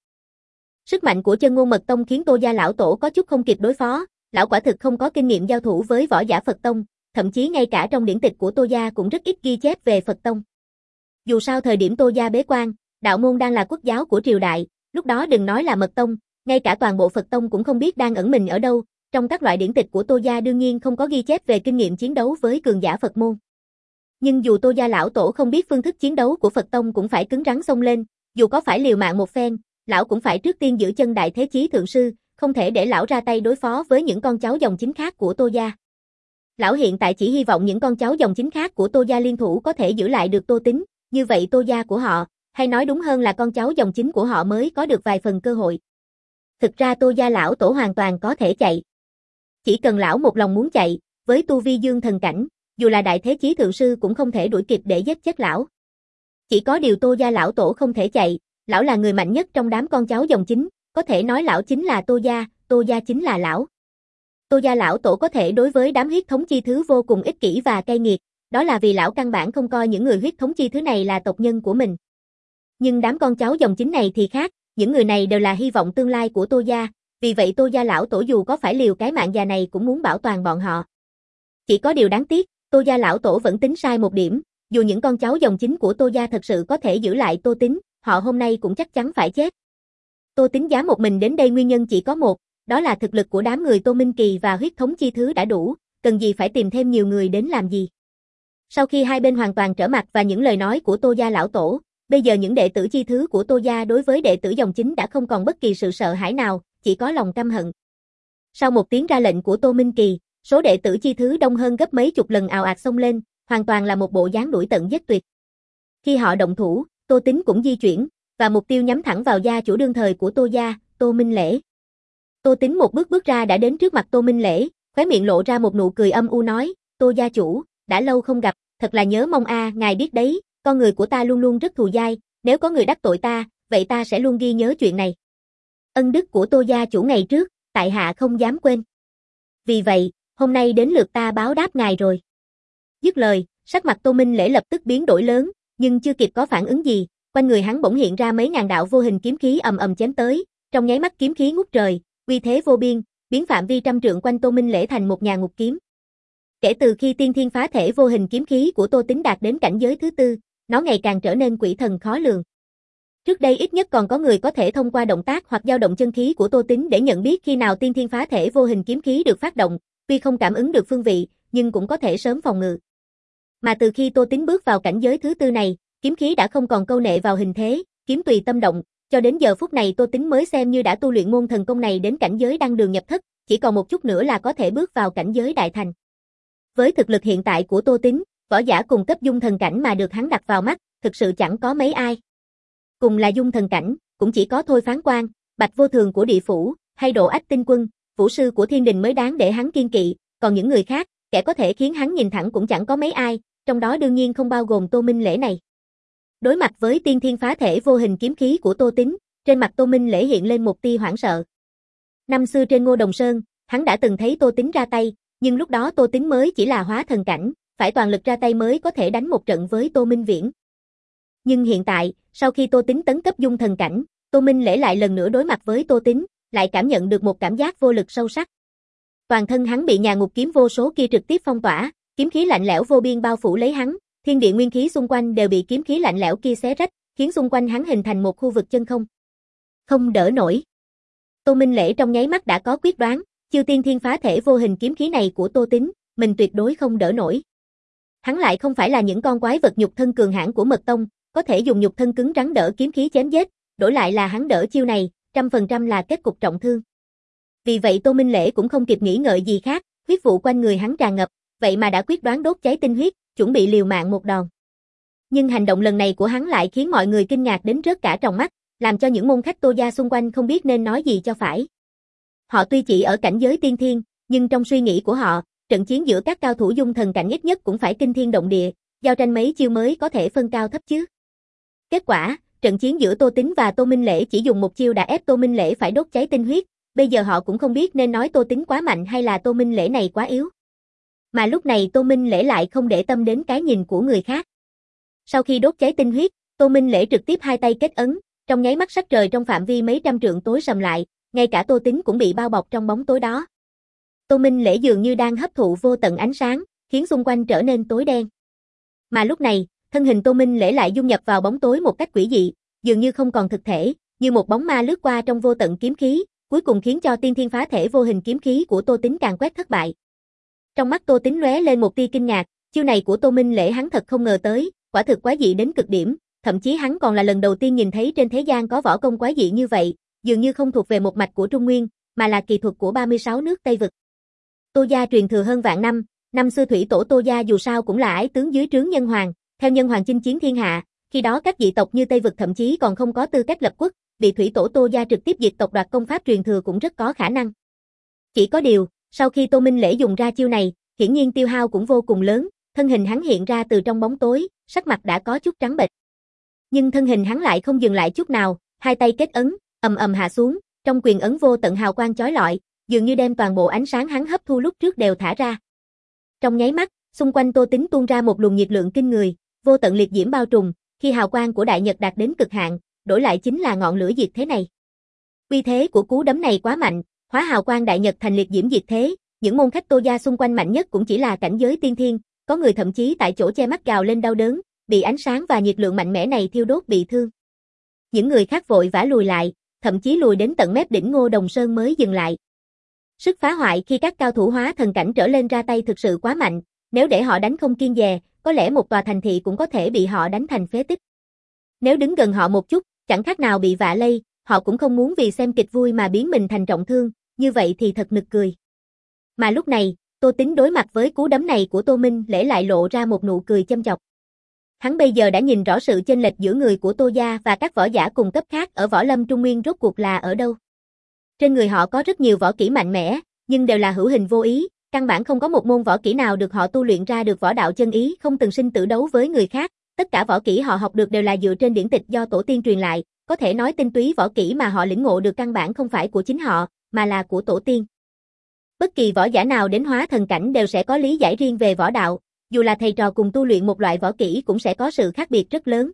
[SPEAKER 1] Sức mạnh của chân ngôn mật tông khiến Tô gia lão tổ có chút không kịp đối phó, lão quả thực không có kinh nghiệm giao thủ với võ giả Phật tông, thậm chí ngay cả trong điển tịch của Tô gia cũng rất ít ghi chép về Phật tông. Dù sao thời điểm Tô gia bế quan, đạo môn đang là quốc giáo của triều đại, lúc đó đừng nói là mật tông, ngay cả toàn bộ Phật tông cũng không biết đang ẩn mình ở đâu, trong các loại điển tịch của Tô gia đương nhiên không có ghi chép về kinh nghiệm chiến đấu với cường giả Phật môn. Nhưng dù Tô gia lão tổ không biết phương thức chiến đấu của Phật tông cũng phải cứng rắn xông lên, dù có phải liều mạng một phen, lão cũng phải trước tiên giữ chân Đại Thế Chí Thượng Sư, không thể để lão ra tay đối phó với những con cháu dòng chính khác của Tô gia. Lão hiện tại chỉ hy vọng những con cháu dòng chính khác của Tô gia liên thủ có thể giữ lại được Tô Tín, như vậy Tô gia của họ, hay nói đúng hơn là con cháu dòng chính của họ mới có được vài phần cơ hội. Thực ra Tô gia lão tổ hoàn toàn có thể chạy. Chỉ cần lão một lòng muốn chạy, với tu vi dương thần cảnh, dù là Đại Thế Chí Thượng Sư cũng không thể đuổi kịp để giết chết lão. Chỉ có điều Tô gia lão tổ không thể chạy, lão là người mạnh nhất trong đám con cháu dòng chính, có thể nói lão chính là Tô gia, Tô gia chính là lão. Tô gia lão tổ có thể đối với đám huyết thống chi thứ vô cùng ích kỷ và cay nghiệt, đó là vì lão căn bản không coi những người huyết thống chi thứ này là tộc nhân của mình. Nhưng đám con cháu dòng chính này thì khác, những người này đều là hy vọng tương lai của Tô gia, vì vậy Tô gia lão tổ dù có phải liều cái mạng già này cũng muốn bảo toàn bọn họ. Chỉ có điều đáng tiếc, Tô gia lão tổ vẫn tính sai một điểm, dù những con cháu dòng chính của Tô gia thật sự có thể giữ lại Tô Tín, họ hôm nay cũng chắc chắn phải chết. Tô Tín dám một mình đến đây nguyên nhân chỉ có một, đó là thực lực của đám người Tô Minh Kỳ và huyết thống chi thứ đã đủ, cần gì phải tìm thêm nhiều người đến làm gì. Sau khi hai bên hoàn toàn trở mặt và những lời nói của Tô gia lão tổ, bây giờ những đệ tử chi thứ của Tô gia đối với đệ tử dòng chính đã không còn bất kỳ sự sợ hãi nào, chỉ có lòng căm hận. Sau một tiếng ra lệnh của Tô Minh Kỳ, số đệ tử chi thứ đông hơn gấp mấy chục lần ào ạt xông lên, hoàn toàn là một bộ dáng đuổi tận giết tuyệt. Khi họ động thủ, Tô Tín cũng di chuyển, và mục tiêu nhắm thẳng vào gia chủ đương thời của Tô gia, Tô Minh Lễ. Tô Tín một bước bước ra đã đến trước mặt Tô Minh Lễ, khóe miệng lộ ra một nụ cười âm u nói, Tô gia chủ, đã lâu không gặp, thật là nhớ mong a, à, ngài biết đấy, con người của ta luôn luôn rất thù dai, nếu có người đắc tội ta, vậy ta sẽ luôn ghi nhớ chuyện này. Ân đức của Tô gia chủ ngày trước, tại hạ không dám quên. Vì vậy, hôm nay đến lượt ta báo đáp ngài rồi. Dứt lời, sắc mặt Tô Minh Lễ lập tức biến đổi lớn, nhưng chưa kịp có phản ứng gì, quanh người hắn bỗng hiện ra mấy ngàn đạo vô hình kiếm khí ầm ầm chém tới, trong nháy mắt kiếm khí ngút trời, uy thế vô biên, biến phạm vi trăm trượng quanh Tô Minh Lễ thành một nhà ngục kiếm. Kể từ khi tiên thiên phá thể vô hình kiếm khí của Tô Tính đạt đến cảnh giới thứ tư, nó ngày càng trở nên quỷ thần khó lường. Trước đây ít nhất còn có người có thể thông qua động tác hoặc dao động chân khí của Tô Tính để nhận biết khi nào tiên thiên phá thể vô hình kiếm khí được phát động, tuy không cảm ứng được phương vị, nhưng cũng có thể sớm phòng ngự. Mà từ khi Tô Tính bước vào cảnh giới thứ tư này, kiếm khí đã không còn câu nệ vào hình thế, kiếm tùy tâm động, cho đến giờ phút này Tô Tính mới xem như đã tu luyện môn thần công này đến cảnh giới đăng đường nhập thất, chỉ còn một chút nữa là có thể bước vào cảnh giới đại thành. Với thực lực hiện tại của Tô Tính, võ giả cùng cấp dung thần cảnh mà được hắn đặt vào mắt, thực sự chẳng có mấy ai. Cùng là dung thần cảnh, cũng chỉ có Thôi Phán Quan, Bạch Vô Thường của địa phủ, hay Độ Ách Tinh Quân, vũ sư của thiên đình mới đáng để hắn kiên kỵ, còn những người khác, kẻ có thể khiến hắn nhìn thẳng cũng chẳng có mấy ai, trong đó đương nhiên không bao gồm Tô Minh Lễ này. Đối mặt với tiên thiên phá thể vô hình kiếm khí của Tô Tính, trên mặt Tô Minh Lễ hiện lên một tia hoảng sợ. Năm xưa trên Ngô Đồng Sơn, hắn đã từng thấy Tô Tính ra tay, nhưng lúc đó Tô Tính mới chỉ là hóa thần cảnh, phải toàn lực ra tay mới có thể đánh một trận với Tô Minh Viễn. Nhưng hiện tại, sau khi Tô Tính tấn cấp dung thần cảnh, Tô Minh Lễ lại lần nữa đối mặt với Tô Tính, lại cảm nhận được một cảm giác vô lực sâu sắc. Toàn thân hắn bị nhà ngục kiếm vô số kia trực tiếp phong tỏa, kiếm khí lạnh lẽo vô biên bao phủ lấy hắn, thiên địa nguyên khí xung quanh đều bị kiếm khí lạnh lẽo kia xé rách, khiến xung quanh hắn hình thành một khu vực chân không. Không đỡ nổi. Tô Minh Lễ trong nháy mắt đã có quyết đoán, chiêu tiên thiên phá thể vô hình kiếm khí này của Tô Tính, mình tuyệt đối không đỡ nổi. Hắn lại không phải là những con quái vật nhục thân cường hãn của Mật Tông, có thể dùng nhục thân cứng rắn đỡ kiếm khí chém giết, đổi lại là hắn đỡ chiêu này, trăm phần trăm là kết cục trọng thương. Vì vậy Tô Minh Lễ cũng không kịp nghĩ ngợi gì khác, huyết vụ quanh người hắn tràn ngập, vậy mà đã quyết đoán đốt cháy tinh huyết, chuẩn bị liều mạng một đòn. Nhưng hành động lần này của hắn lại khiến mọi người kinh ngạc đến rớt cả tròng mắt, làm cho những môn khách Tô gia xung quanh không biết nên nói gì cho phải. Họ tuy chỉ ở cảnh giới tiên thiên, nhưng trong suy nghĩ của họ, trận chiến giữa các cao thủ dung thần cảnh ít nhất cũng phải kinh thiên động địa, giao tranh mấy chiêu mới có thể phân cao thấp chứ. Kết quả, trận chiến giữa Tô Tính và Tô Minh Lễ chỉ dùng một chiêu đã ép Tô Minh Lễ phải đốt cháy tinh huyết, bây giờ họ cũng không biết nên nói Tô Tính quá mạnh hay là Tô Minh Lễ này quá yếu. Mà lúc này Tô Minh Lễ lại không để tâm đến cái nhìn của người khác. Sau khi đốt cháy tinh huyết, Tô Minh Lễ trực tiếp hai tay kết ấn, trong nháy mắt sắc trời trong phạm vi mấy trăm trượng tối sầm lại, ngay cả Tô Tính cũng bị bao bọc trong bóng tối đó. Tô Minh Lễ dường như đang hấp thụ vô tận ánh sáng, khiến xung quanh trở nên tối đen. Mà lúc này, thân hình Tô Minh Lễ lại dung nhập vào bóng tối một cách quỷ dị, dường như không còn thực thể, như một bóng ma lướt qua trong vô tận kiếm khí, cuối cùng khiến cho tiên thiên phá thể vô hình kiếm khí của Tô Tính càng quét thất bại. Trong mắt Tô Tính lóe lên một tia kinh ngạc, chiêu này của Tô Minh Lễ hắn thật không ngờ tới, quả thực quái dị đến cực điểm, thậm chí hắn còn là lần đầu tiên nhìn thấy trên thế gian có võ công quái dị như vậy, dường như không thuộc về một mạch của Trung Nguyên, mà là kỳ thuật của ba mươi sáu nước Tây vực. Tô gia truyền thừa hơn vạn năm, năm xưa thủy tổ Tô gia dù sao cũng là ái tướng dưới trướng Nhân Hoàng, theo Nhân Hoàng chinh chiến thiên hạ, khi đó các dị tộc như Tây vực thậm chí còn không có tư cách lập quốc, bị thủy tổ Tô gia trực tiếp diệt tộc đoạt công pháp truyền thừa cũng rất có khả năng. Chỉ có điều, sau khi Tô Minh Lễ dùng ra chiêu này, hiển nhiên tiêu hao cũng vô cùng lớn, thân hình hắn hiện ra từ trong bóng tối, sắc mặt đã có chút trắng bệch. Nhưng thân hình hắn lại không dừng lại chút nào, hai tay kết ấn, ầm ầm hạ xuống, trong quyền ấn vô tận hào quang chói lọi, dường như đem toàn bộ ánh sáng hắn hấp thu lúc trước đều thả ra. Trong nháy mắt, xung quanh Tô Tính tuôn ra một luồng nhiệt lượng kinh người, vô tận liệt diễm bao trùm, khi hào quang của đại nhật đạt đến cực hạn, đổi lại chính là ngọn lửa diệt thế này. Uy thế của cú đấm này quá mạnh, hóa hào quang đại nhật thành liệt diễm diệt thế, những môn khách Tô gia xung quanh mạnh nhất cũng chỉ là cảnh giới tiên thiên, có người thậm chí tại chỗ che mắt gào lên đau đớn, bị ánh sáng và nhiệt lượng mạnh mẽ này thiêu đốt bị thương. Những người khác vội vã lùi lại, thậm chí lùi đến tận mép đỉnh Ngô Đồng Sơn mới dừng lại. Sức phá hoại khi các cao thủ hóa thần cảnh trở lên ra tay thực sự quá mạnh, nếu để họ đánh không kiêng dè, có lẽ một tòa thành thị cũng có thể bị họ đánh thành phế tích. Nếu đứng gần họ một chút, chẳng khác nào bị vạ lây, họ cũng không muốn vì xem kịch vui mà biến mình thành trọng thương, như vậy thì thật nực cười. Mà lúc này, Tô Tính đối mặt với cú đấm này của Tô Minh Lễ lại lộ ra một nụ cười châm chọc. Hắn bây giờ đã nhìn rõ sự chênh lệch giữa người của Tô gia và các võ giả cùng cấp khác ở võ lâm Trung Nguyên rốt cuộc là ở đâu. Trên người họ có rất nhiều võ kỹ mạnh mẽ, nhưng đều là hữu hình vô ý, căn bản không có một môn võ kỹ nào được họ tu luyện ra được võ đạo chân ý, không từng sinh tử đấu với người khác, tất cả võ kỹ họ học được đều là dựa trên điển tịch do tổ tiên truyền lại, có thể nói tinh túy võ kỹ mà họ lĩnh ngộ được căn bản không phải của chính họ, mà là của tổ tiên. Bất kỳ võ giả nào đến hóa thần cảnh đều sẽ có lý giải riêng về võ đạo, dù là thầy trò cùng tu luyện một loại võ kỹ cũng sẽ có sự khác biệt rất lớn.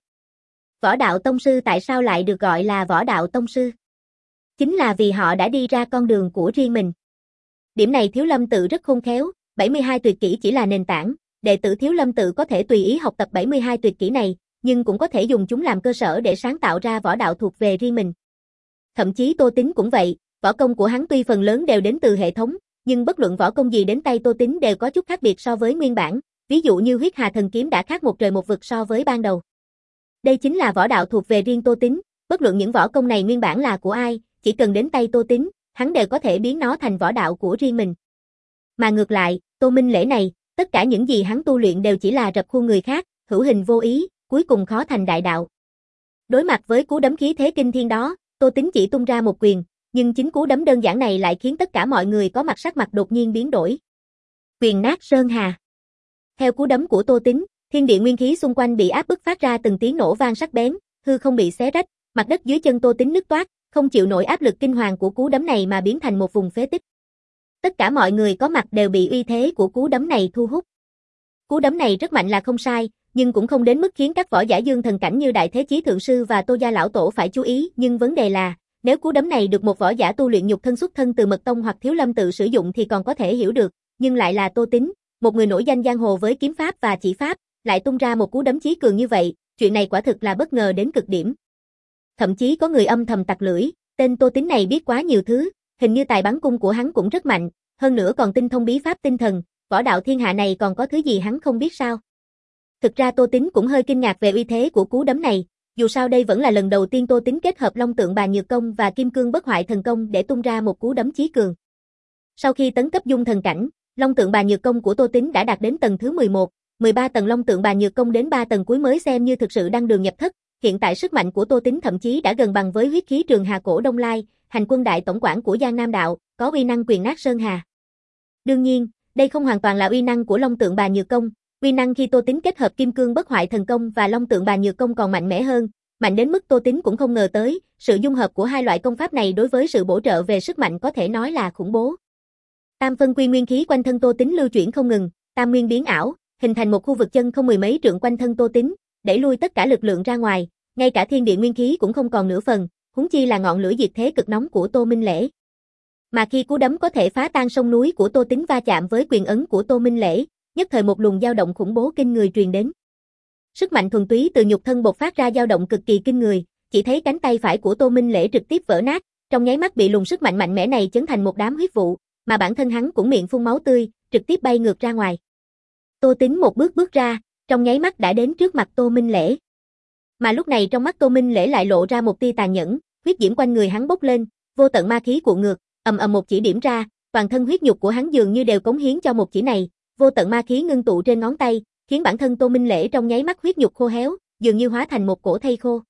[SPEAKER 1] Võ đạo tông sư tại sao lại được gọi là võ đạo tông sư? Chính là vì họ đã đi ra con đường của riêng mình. Điểm này Thiếu Lâm Tự rất khôn khéo, bảy mươi hai tuyệt kỹ chỉ là nền tảng, đệ tử Thiếu Lâm Tự có thể tùy ý học tập bảy mươi hai tuyệt kỹ này, nhưng cũng có thể dùng chúng làm cơ sở để sáng tạo ra võ đạo thuộc về riêng mình. Thậm chí Tô Tín cũng vậy, võ công của hắn tuy phần lớn đều đến từ hệ thống, nhưng bất luận võ công gì đến tay Tô Tín đều có chút khác biệt so với nguyên bản, ví dụ như Huyết Hà Thần Kiếm đã khác một trời một vực so với ban đầu. Đây chính là võ đạo thuộc về riêng Tô Tín, bất luận những võ công này nguyên bản là của ai, chỉ cần đến tay Tô Tín, hắn đều có thể biến nó thành võ đạo của riêng mình. Mà ngược lại, Tô Minh Lễ này, tất cả những gì hắn tu luyện đều chỉ là rập khuôn người khác, hữu hình vô ý, cuối cùng khó thành đại đạo. Đối mặt với cú đấm khí thế kinh thiên đó, Tô Tín chỉ tung ra một quyền, nhưng chính cú đấm đơn giản này lại khiến tất cả mọi người có mặt sắc mặt đột nhiên biến đổi. Quyền nát sơn hà. Theo cú đấm của Tô Tín, thiên địa nguyên khí xung quanh bị áp bức phát ra từng tiếng nổ vang sắc bén, hư không bị xé rách, mặt đất dưới chân Tô Tín nứt toác, không chịu nổi áp lực kinh hoàng của cú đấm này mà biến thành một vùng phế tích. Tất cả mọi người có mặt đều bị uy thế của cú đấm này thu hút. Cú đấm này rất mạnh là không sai, nhưng cũng không đến mức khiến các võ giả dương thần cảnh như Đại Thế Chí Thượng Sư và Tô Gia Lão Tổ phải chú ý, nhưng vấn đề là, nếu cú đấm này được một võ giả tu luyện nhục thân xuất thân từ Mật Tông hoặc Thiếu Lâm Tự sử dụng thì còn có thể hiểu được, nhưng lại là Tô Tín, một người nổi danh giang hồ với kiếm pháp và chỉ pháp, lại tung ra một cú đấm chí cường như vậy, chuyện này quả thực là bất ngờ đến cực điểm. Thậm chí có người âm thầm tặc lưỡi, tên Tô Tín này biết quá nhiều thứ, hình như tài bắn cung của hắn cũng rất mạnh, hơn nữa còn tinh thông bí pháp tinh thần, võ đạo thiên hạ này còn có thứ gì hắn không biết sao? Thực ra Tô Tín cũng hơi kinh ngạc về uy thế của cú đấm này, dù sao đây vẫn là lần đầu tiên Tô Tín kết hợp Long Tượng Bà Nhược Công và Kim Cương Bất Hoại Thần Công để tung ra một cú đấm chí cường. Sau khi tấn cấp dung thần cảnh, Long Tượng Bà Nhược Công của Tô Tín đã đạt đến tầng thứ mười một, mười ba tầng Long Tượng Bà Nhược Công đến ba tầng cuối mới xem như thực sự đăng đường nhập thất, hiện tại sức mạnh của Tô Tín thậm chí đã gần bằng với huyết khí Trường Hà Cổ Đông Lai, hành quân đại tổng quản của Giang Nam Đạo, có uy năng quyền nát sơn hà. Đương nhiên, đây không hoàn toàn là uy năng của Long Tượng Bà Nhược Công, uy năng khi Tô Tín kết hợp Kim Cương Bất Hoại Thần Công và Long Tượng Bà Nhược Công còn mạnh mẽ hơn, mạnh đến mức Tô Tín cũng không ngờ tới, sự dung hợp của hai loại công pháp này đối với sự bổ trợ về sức mạnh có thể nói là khủng bố. Tam phân quy nguyên khí quanh thân Tô Tín lưu chuyển không ngừng, tam nguyên biến ảo, hình thành một khu vực chân không mười mấy trượng quanh thân Tô Tín, đẩy lui tất cả lực lượng ra ngoài, ngay cả thiên địa nguyên khí cũng không còn nửa phần, huống chi là ngọn lửa diệt thế cực nóng của Tô Minh Lễ. Mà khi cú đấm có thể phá tan sông núi của Tô Tín va chạm với quyền ấn của Tô Minh Lễ, nhất thời một luồng dao động khủng bố kinh người truyền đến. Sức mạnh thuần túy từ nhục thân bộc phát ra dao động cực kỳ kinh người, chỉ thấy cánh tay phải của Tô Minh Lễ trực tiếp vỡ nát, trong nháy mắt bị luồng sức mạnh mạnh mẽ này chấn thành một đám huyết vụ, mà bản thân hắn cũng miệng phun máu tươi, trực tiếp bay ngược ra ngoài. Tô Tín một bước bước ra, trong nháy mắt đã đến trước mặt Tô Minh Lễ. Mà lúc này trong mắt Tô Minh Lễ lại lộ ra một tia tàn nhẫn, huyết diễm quanh người hắn bốc lên, vô tận ma khí cuộn ngược, ầm ầm một chỉ điểm ra, toàn thân huyết nhục của hắn dường như đều cống hiến cho một chỉ này, vô tận ma khí ngưng tụ trên ngón tay, khiến bản thân Tô Minh Lễ trong nháy mắt huyết nhục khô héo, dường như hóa thành một cổ thây khô.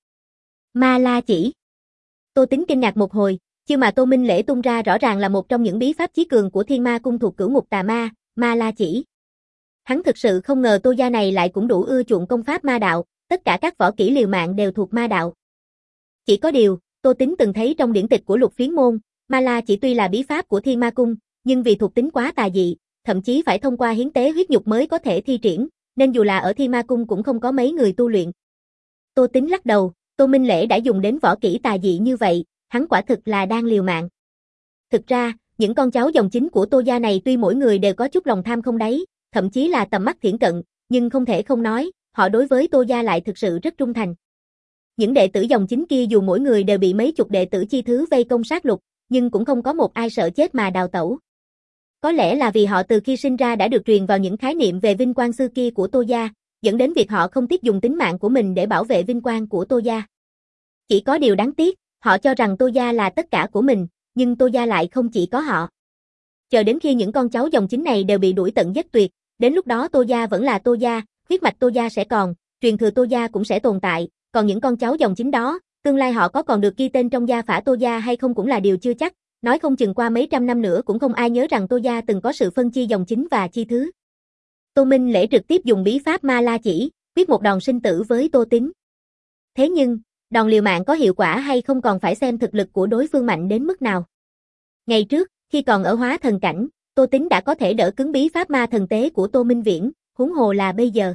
[SPEAKER 1] Ma La chỉ. Tô Tín kinh ngạc một hồi, chiêu mà Tô Minh Lễ tung ra rõ ràng là một trong những bí pháp chí cường của Thiên Ma cung thuộc Cửu Ngục Tà Ma, Ma La chỉ. Hắn thực sự không ngờ Tô gia này lại cũng đủ ưa chuộng công pháp ma đạo, tất cả các võ kỹ liều mạng đều thuộc ma đạo. Chỉ có điều, Tô Tín từng thấy trong điển tịch của Lục Phiến môn, Ma La chỉ tuy là bí pháp của Thiên Ma cung, nhưng vì thuộc tính quá tà dị, thậm chí phải thông qua hiến tế huyết nhục mới có thể thi triển, nên dù là ở Thiên Ma cung cũng không có mấy người tu luyện. Tô Tín lắc đầu, Tô Minh Lễ đã dùng đến võ kỹ tà dị như vậy, hắn quả thực là đang liều mạng. Thực ra, những con cháu dòng chính của Tô gia này tuy mỗi người đều có chút lòng tham không đáy, thậm chí là tầm mắt thiển cận, nhưng không thể không nói, họ đối với Tô gia lại thực sự rất trung thành. Những đệ tử dòng chính kia dù mỗi người đều bị mấy chục đệ tử chi thứ vây công sát lục, nhưng cũng không có một ai sợ chết mà đào tẩu. Có lẽ là vì họ từ khi sinh ra đã được truyền vào những khái niệm về vinh quang xưa kia của Tô gia, dẫn đến việc họ không tiếc dùng tính mạng của mình để bảo vệ vinh quang của Tô gia. Chỉ có điều đáng tiếc, họ cho rằng Tô gia là tất cả của mình, nhưng Tô gia lại không chỉ có họ. Chờ đến khi những con cháu dòng chính này đều bị đuổi tận giết tuyệt, đến lúc đó Tô gia vẫn là Tô gia, huyết mạch Tô gia sẽ còn, truyền thừa Tô gia cũng sẽ tồn tại, còn những con cháu dòng chính đó, tương lai họ có còn được ghi tên trong gia phả Tô gia hay không cũng là điều chưa chắc, nói không chừng qua mấy trăm năm nữa cũng không ai nhớ rằng Tô gia từng có sự phân chia dòng chính và chi thứ. Tô Minh Lễ trực tiếp dùng bí pháp Ma La chỉ, quyết một đòn sinh tử với Tô Tín. Thế nhưng, đòn liều mạng có hiệu quả hay không còn phải xem thực lực của đối phương mạnh đến mức nào. Ngày trước, khi còn ở hóa thần cảnh, Tô Tính đã có thể đỡ cứng bí pháp ma thần tế của Tô Minh Viễn, huống hồ là bây giờ.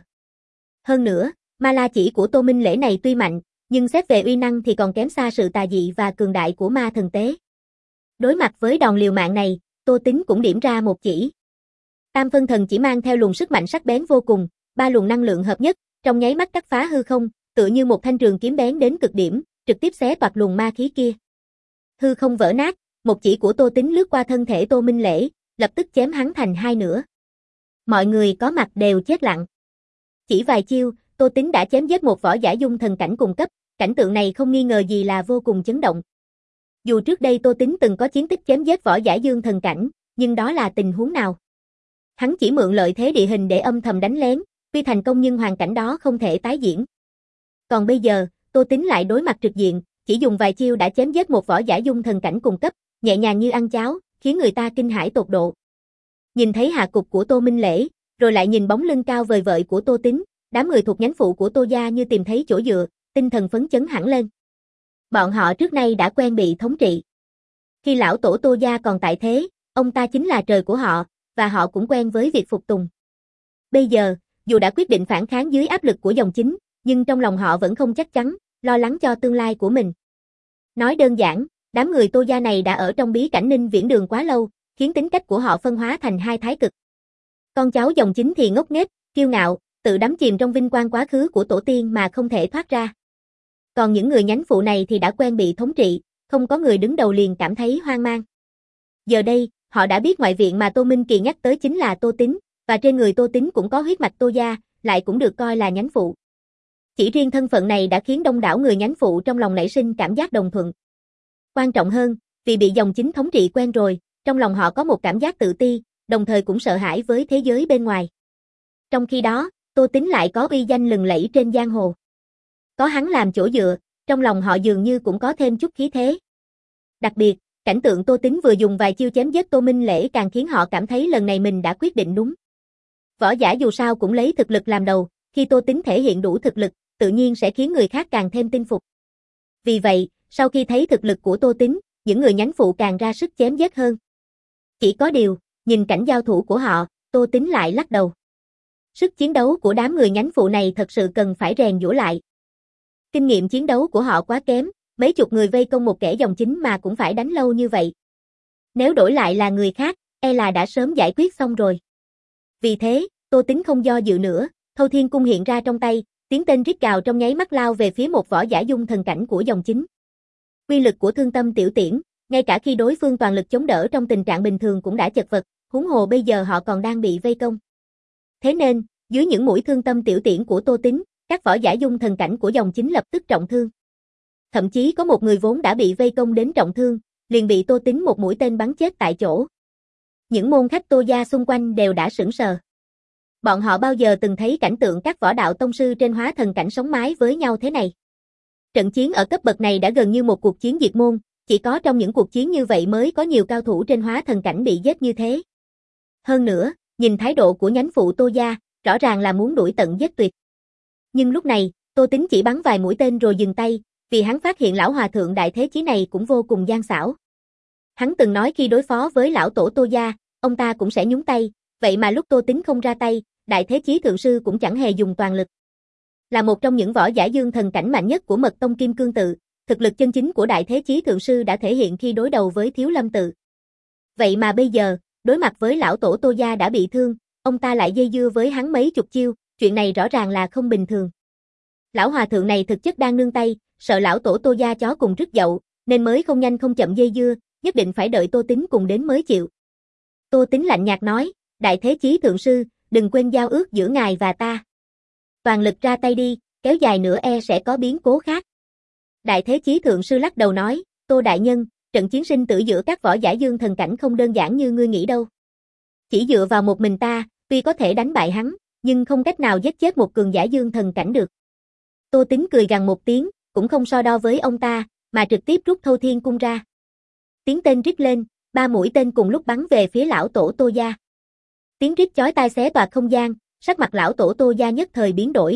[SPEAKER 1] Hơn nữa, ma la chỉ của Tô Minh Lễ này tuy mạnh, nhưng xét về uy năng thì còn kém xa sự tà dị và cường đại của ma thần tế. Đối mặt với đòn liều mạng này, Tô Tính cũng điểm ra một chỉ. Tam phân thần chỉ mang theo luồng sức mạnh sắc bén vô cùng, ba luồng năng lượng hợp nhất, trong nháy mắt cắt phá hư không, tựa như một thanh trường kiếm bén đến cực điểm, trực tiếp xé toạc luồng ma khí kia. Hư không vỡ nát, một chỉ của Tô Tính lướt qua thân thể Tô Minh Lễ, lập tức chém hắn thành hai nửa. Mọi người có mặt đều chết lặng. Chỉ vài chiêu, Tô Tính đã chém giết một võ giả dung thần cảnh cùng cấp, cảnh tượng này không nghi ngờ gì là vô cùng chấn động. Dù trước đây Tô Tính từng có chiến tích chém giết võ giả dương thần cảnh, nhưng đó là tình huống nào? Hắn chỉ mượn lợi thế địa hình để âm thầm đánh lén, tuy thành công nhưng hoàn cảnh đó không thể tái diễn. Còn bây giờ, Tô Tính lại đối mặt trực diện, chỉ dùng vài chiêu đã chém giết một võ giả dung thần cảnh cùng cấp, nhẹ nhàng như ăn cháo, khiến người ta kinh hãi tột độ. Nhìn thấy hạ cục của Tô Minh Lễ, rồi lại nhìn bóng lưng cao vời vợi của Tô Tính, đám người thuộc nhánh phụ của Tô gia như tìm thấy chỗ dựa, tinh thần phấn chấn hẳn lên. Bọn họ trước nay đã quen bị thống trị. Khi lão tổ Tô gia còn tại thế, ông ta chính là trời của họ, và họ cũng quen với việc phục tùng. Bây giờ, dù đã quyết định phản kháng dưới áp lực của dòng chính, nhưng trong lòng họ vẫn không chắc chắn, lo lắng cho tương lai của mình. Nói đơn giản, đám người Tô gia này đã ở trong bí cảnh Ninh Viễn Đường quá lâu, khiến tính cách của họ phân hóa thành hai thái cực. Con cháu dòng chính thì ngốc nghếch, kiêu ngạo, tự đắm chìm trong vinh quang quá khứ của tổ tiên mà không thể thoát ra. Còn những người nhánh phụ này thì đã quen bị thống trị, không có người đứng đầu liền cảm thấy hoang mang. Giờ đây, họ đã biết ngoại viện mà Tô Minh Kỳ nhắc tới chính là Tô Tính, và trên người Tô Tính cũng có huyết mạch Tô gia, lại cũng được coi là nhánh phụ. Chỉ riêng thân phận này đã khiến đông đảo người nhánh phụ trong lòng nảy sinh cảm giác đồng thuận. Quan trọng hơn, vì bị dòng chính thống trị quen rồi, trong lòng họ có một cảm giác tự ti, đồng thời cũng sợ hãi với thế giới bên ngoài. Trong khi đó, Tô Tính lại có uy danh lừng lẫy trên giang hồ. Có hắn làm chỗ dựa, trong lòng họ dường như cũng có thêm chút khí thế. Đặc biệt, cảnh tượng Tô Tính vừa dùng vài chiêu chém giết Tô Minh Lễ càng khiến họ cảm thấy lần này mình đã quyết định đúng. Võ giả dù sao cũng lấy thực lực làm đầu, khi Tô Tính thể hiện đủ thực lực, tự nhiên sẽ khiến người khác càng thêm tin phục. Vì vậy, sau khi thấy thực lực của Tô Tính, những người nhánh phụ càng ra sức chém giết hơn. Chỉ có điều, nhìn cảnh giao thủ của họ, Tô Tính lại lắc đầu. Sức chiến đấu của đám người nhánh phụ này thật sự cần phải rèn giũa lại. Kinh nghiệm chiến đấu của họ quá kém, mấy chục người vây công một kẻ dòng chính mà cũng phải đánh lâu như vậy. Nếu đổi lại là người khác, e là đã sớm giải quyết xong rồi. Vì thế, Tô Tính không do dự nữa, Thâu Thiên Cung hiện ra trong tay, tiếng tên rít gào trong nháy mắt lao về phía một võ giả dung thần cảnh của dòng chính. Uy lực của Thương Tâm Tiểu Tiễn, ngay cả khi đối phương toàn lực chống đỡ trong tình trạng bình thường cũng đã chật vật, huống hồ bây giờ họ còn đang bị vây công. Thế nên, dưới những mũi Thương Tâm Tiểu Tiễn của Tô Tính, các võ giả dung thần cảnh của dòng chính lập tức trọng thương. Thậm chí có một người vốn đã bị vây công đến trọng thương, liền bị Tô Tính một mũi tên bắn chết tại chỗ. Những môn khách Tô gia xung quanh đều đã sững sờ. Bọn họ bao giờ từng thấy cảnh tượng các võ đạo tông sư trên hóa thần cảnh sống mái với nhau thế này. Trận chiến ở cấp bậc này đã gần như một cuộc chiến diệt môn, chỉ có trong những cuộc chiến như vậy mới có nhiều cao thủ trên hóa thần cảnh bị giết như thế. Hơn nữa, nhìn thái độ của nhánh phụ Tô gia, rõ ràng là muốn đuổi tận giết tuyệt. Nhưng lúc này, Tô Tính chỉ bắn vài mũi tên rồi dừng tay, vì hắn phát hiện lão hòa thượng đại thế chí này cũng vô cùng gian xảo. Hắn từng nói khi đối phó với lão tổ Tô gia, ông ta cũng sẽ nhúng tay, vậy mà lúc Tô Tính không ra tay, đại thế chí thượng sư cũng chẳng hề dùng toàn lực. Là một trong những võ giả dương thần cảnh mạnh nhất của Mật Tông Kim Cương Tự, thực lực chân chính của đại thế chí thượng sư đã thể hiện khi đối đầu với Thiếu Lâm Tự. Vậy mà bây giờ, đối mặt với lão tổ Tô gia đã bị thương, ông ta lại dây dưa với hắn mấy chục chiêu, chuyện này rõ ràng là không bình thường. Lão hòa thượng này thực chất đang nương tay, sợ lão tổ Tô gia chó cùng rứt dậu, nên mới không nhanh không chậm dây dưa, nhất định phải đợi Tô Tính cùng đến mới chịu. Tô Tính lạnh nhạt nói, đại thế chí thượng sư, đừng quên giao ước giữa ngài và ta. Toàn lực ra tay đi, kéo dài nữa e sẽ có biến cố khác. Đại thế chí thượng sư lắc đầu nói, Tô đại nhân, trận chiến sinh tử giữa các võ giả dương thần cảnh không đơn giản như ngươi nghĩ đâu. Chỉ dựa vào một mình ta, tuy có thể đánh bại hắn, nhưng không cách nào giết chết một cường giả dương thần cảnh được. Tô Tính cười gằn một tiếng, cũng không so đo với ông ta, mà trực tiếp rút Thâu Thiên Cung ra. Tiếng tên rít lên, ba mũi tên cùng lúc bắn về phía lão tổ Tô gia. Tiếng rít chói tai xé toạc không gian, sắc mặt lão tổ Tô gia nhất thời biến đổi.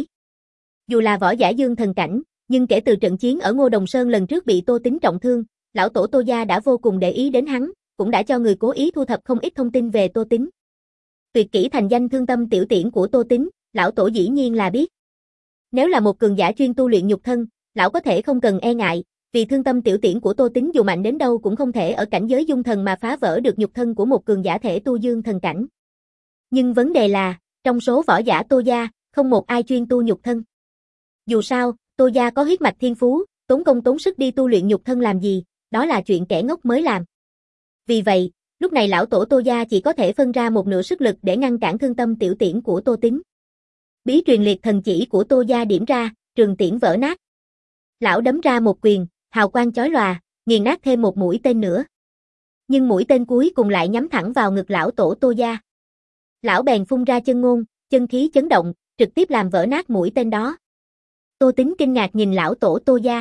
[SPEAKER 1] Dù là võ giả dương thần cảnh, nhưng kể từ trận chiến ở Ngô Đồng Sơn lần trước bị Tô Tính trọng thương, lão tổ Tô gia đã vô cùng để ý đến hắn, cũng đã cho người cố ý thu thập không ít thông tin về Tô Tính. Tuyệt kỹ thành danh thương tâm tiểu tiễn của Tô Tính, lão tổ dĩ nhiên là biết. Nếu là một cường giả chuyên tu luyện nhục thân, lão có thể không cần e ngại, vì thương tâm tiểu tiễn của Tô Tính dù mạnh đến đâu cũng không thể ở cảnh giới dung thần mà phá vỡ được nhục thân của một cường giả thể tu dương thần cảnh. Nhưng vấn đề là, trong số võ giả Tô gia, không một ai chuyên tu nhục thân. Dù sao, Tô gia có huyết mạch thiên phú, tốn công tốn sức đi tu luyện nhục thân làm gì, đó là chuyện kẻ ngốc mới làm. Vì vậy, lúc này lão tổ Tô gia chỉ có thể phân ra một nửa sức lực để ngăn cản thương tâm tiểu tiễn của Tô Tính. Bí truyền liệt thần chỉ của Tô gia điểm ra, trường tiễn vỡ nát. Lão đấm ra một quyền, hào quang chói lòa, nghiền nát thêm một mũi tên nữa. Nhưng mũi tên cuối cùng lại nhắm thẳng vào ngực lão tổ Tô gia. Lão bèn phun ra chân ngôn, chân khí chấn động, trực tiếp làm vỡ nát mũi tên đó. Tô Tính kinh ngạc nhìn lão tổ Tô gia.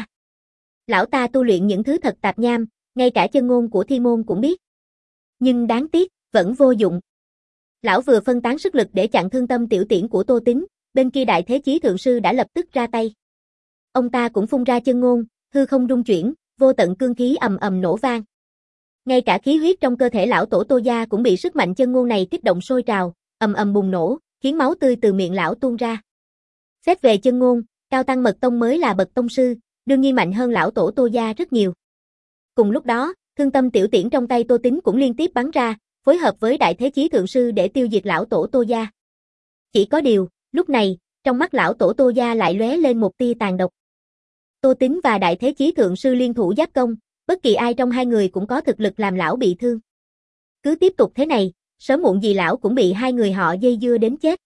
[SPEAKER 1] Lão ta tu luyện những thứ thật tạp nham, ngay cả chân ngôn của thi môn cũng biết. Nhưng đáng tiếc, vẫn vô dụng. Lão vừa phân tán sức lực để chặn thương tâm tiểu tiễn của Tô Tính, bên kia đại thế chí thượng sư đã lập tức ra tay. Ông ta cũng phun ra chân ngôn, hư không rung chuyển, vô tận cương khí ầm ầm nổ vang. Ngay cả khí huyết trong cơ thể lão tổ Tô gia cũng bị sức mạnh chân ngôn này kích động sôi trào, ầm ầm bùng nổ, khiến máu tươi từ miệng lão tuôn ra. Xét về chân ngôn, Cao Tăng Mật Tông mới là bậc tông sư, đương nhiên mạnh hơn lão tổ Tô gia rất nhiều. Cùng lúc đó, thương tâm tiểu tiễn trong tay Tô Tính cũng liên tiếp bắn ra, phối hợp với đại thế chí thượng sư để tiêu diệt lão tổ Tô gia. Chỉ có điều, lúc này, trong mắt lão tổ Tô gia lại lóe lên một tia tàn độc. Tô Tính và đại thế chí thượng sư liên thủ giáp công, bất kỳ ai trong hai người cũng có thực lực làm lão bị thương. Cứ tiếp tục thế này, sớm muộn gì lão cũng bị hai người họ dây dưa đến chết.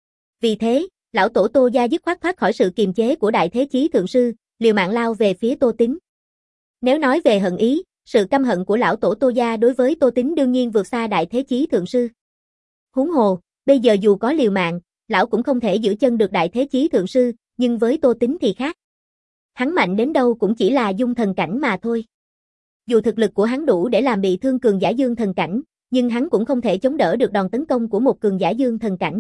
[SPEAKER 1] Vì thế, lão tổ Tô gia dứt khoát thoát khỏi sự kiềm chế của đại thế chí thượng sư, liều mạng lao về phía Tô Tính. Nếu nói về hận ý, sự căm hận của lão tổ Tô gia đối với Tô Tính đương nhiên vượt xa đại thế chí thượng sư. Huống hồ, bây giờ dù có liều mạng, lão cũng không thể giữ chân được đại thế chí thượng sư, nhưng với Tô Tính thì khác. Hắn mạnh đến đâu cũng chỉ là dung thần cảnh mà thôi. Dù thực lực của hắn đủ để làm bị thương cường giả dương thần cảnh, nhưng hắn cũng không thể chống đỡ được đòn tấn công của một cường giả dương thần cảnh.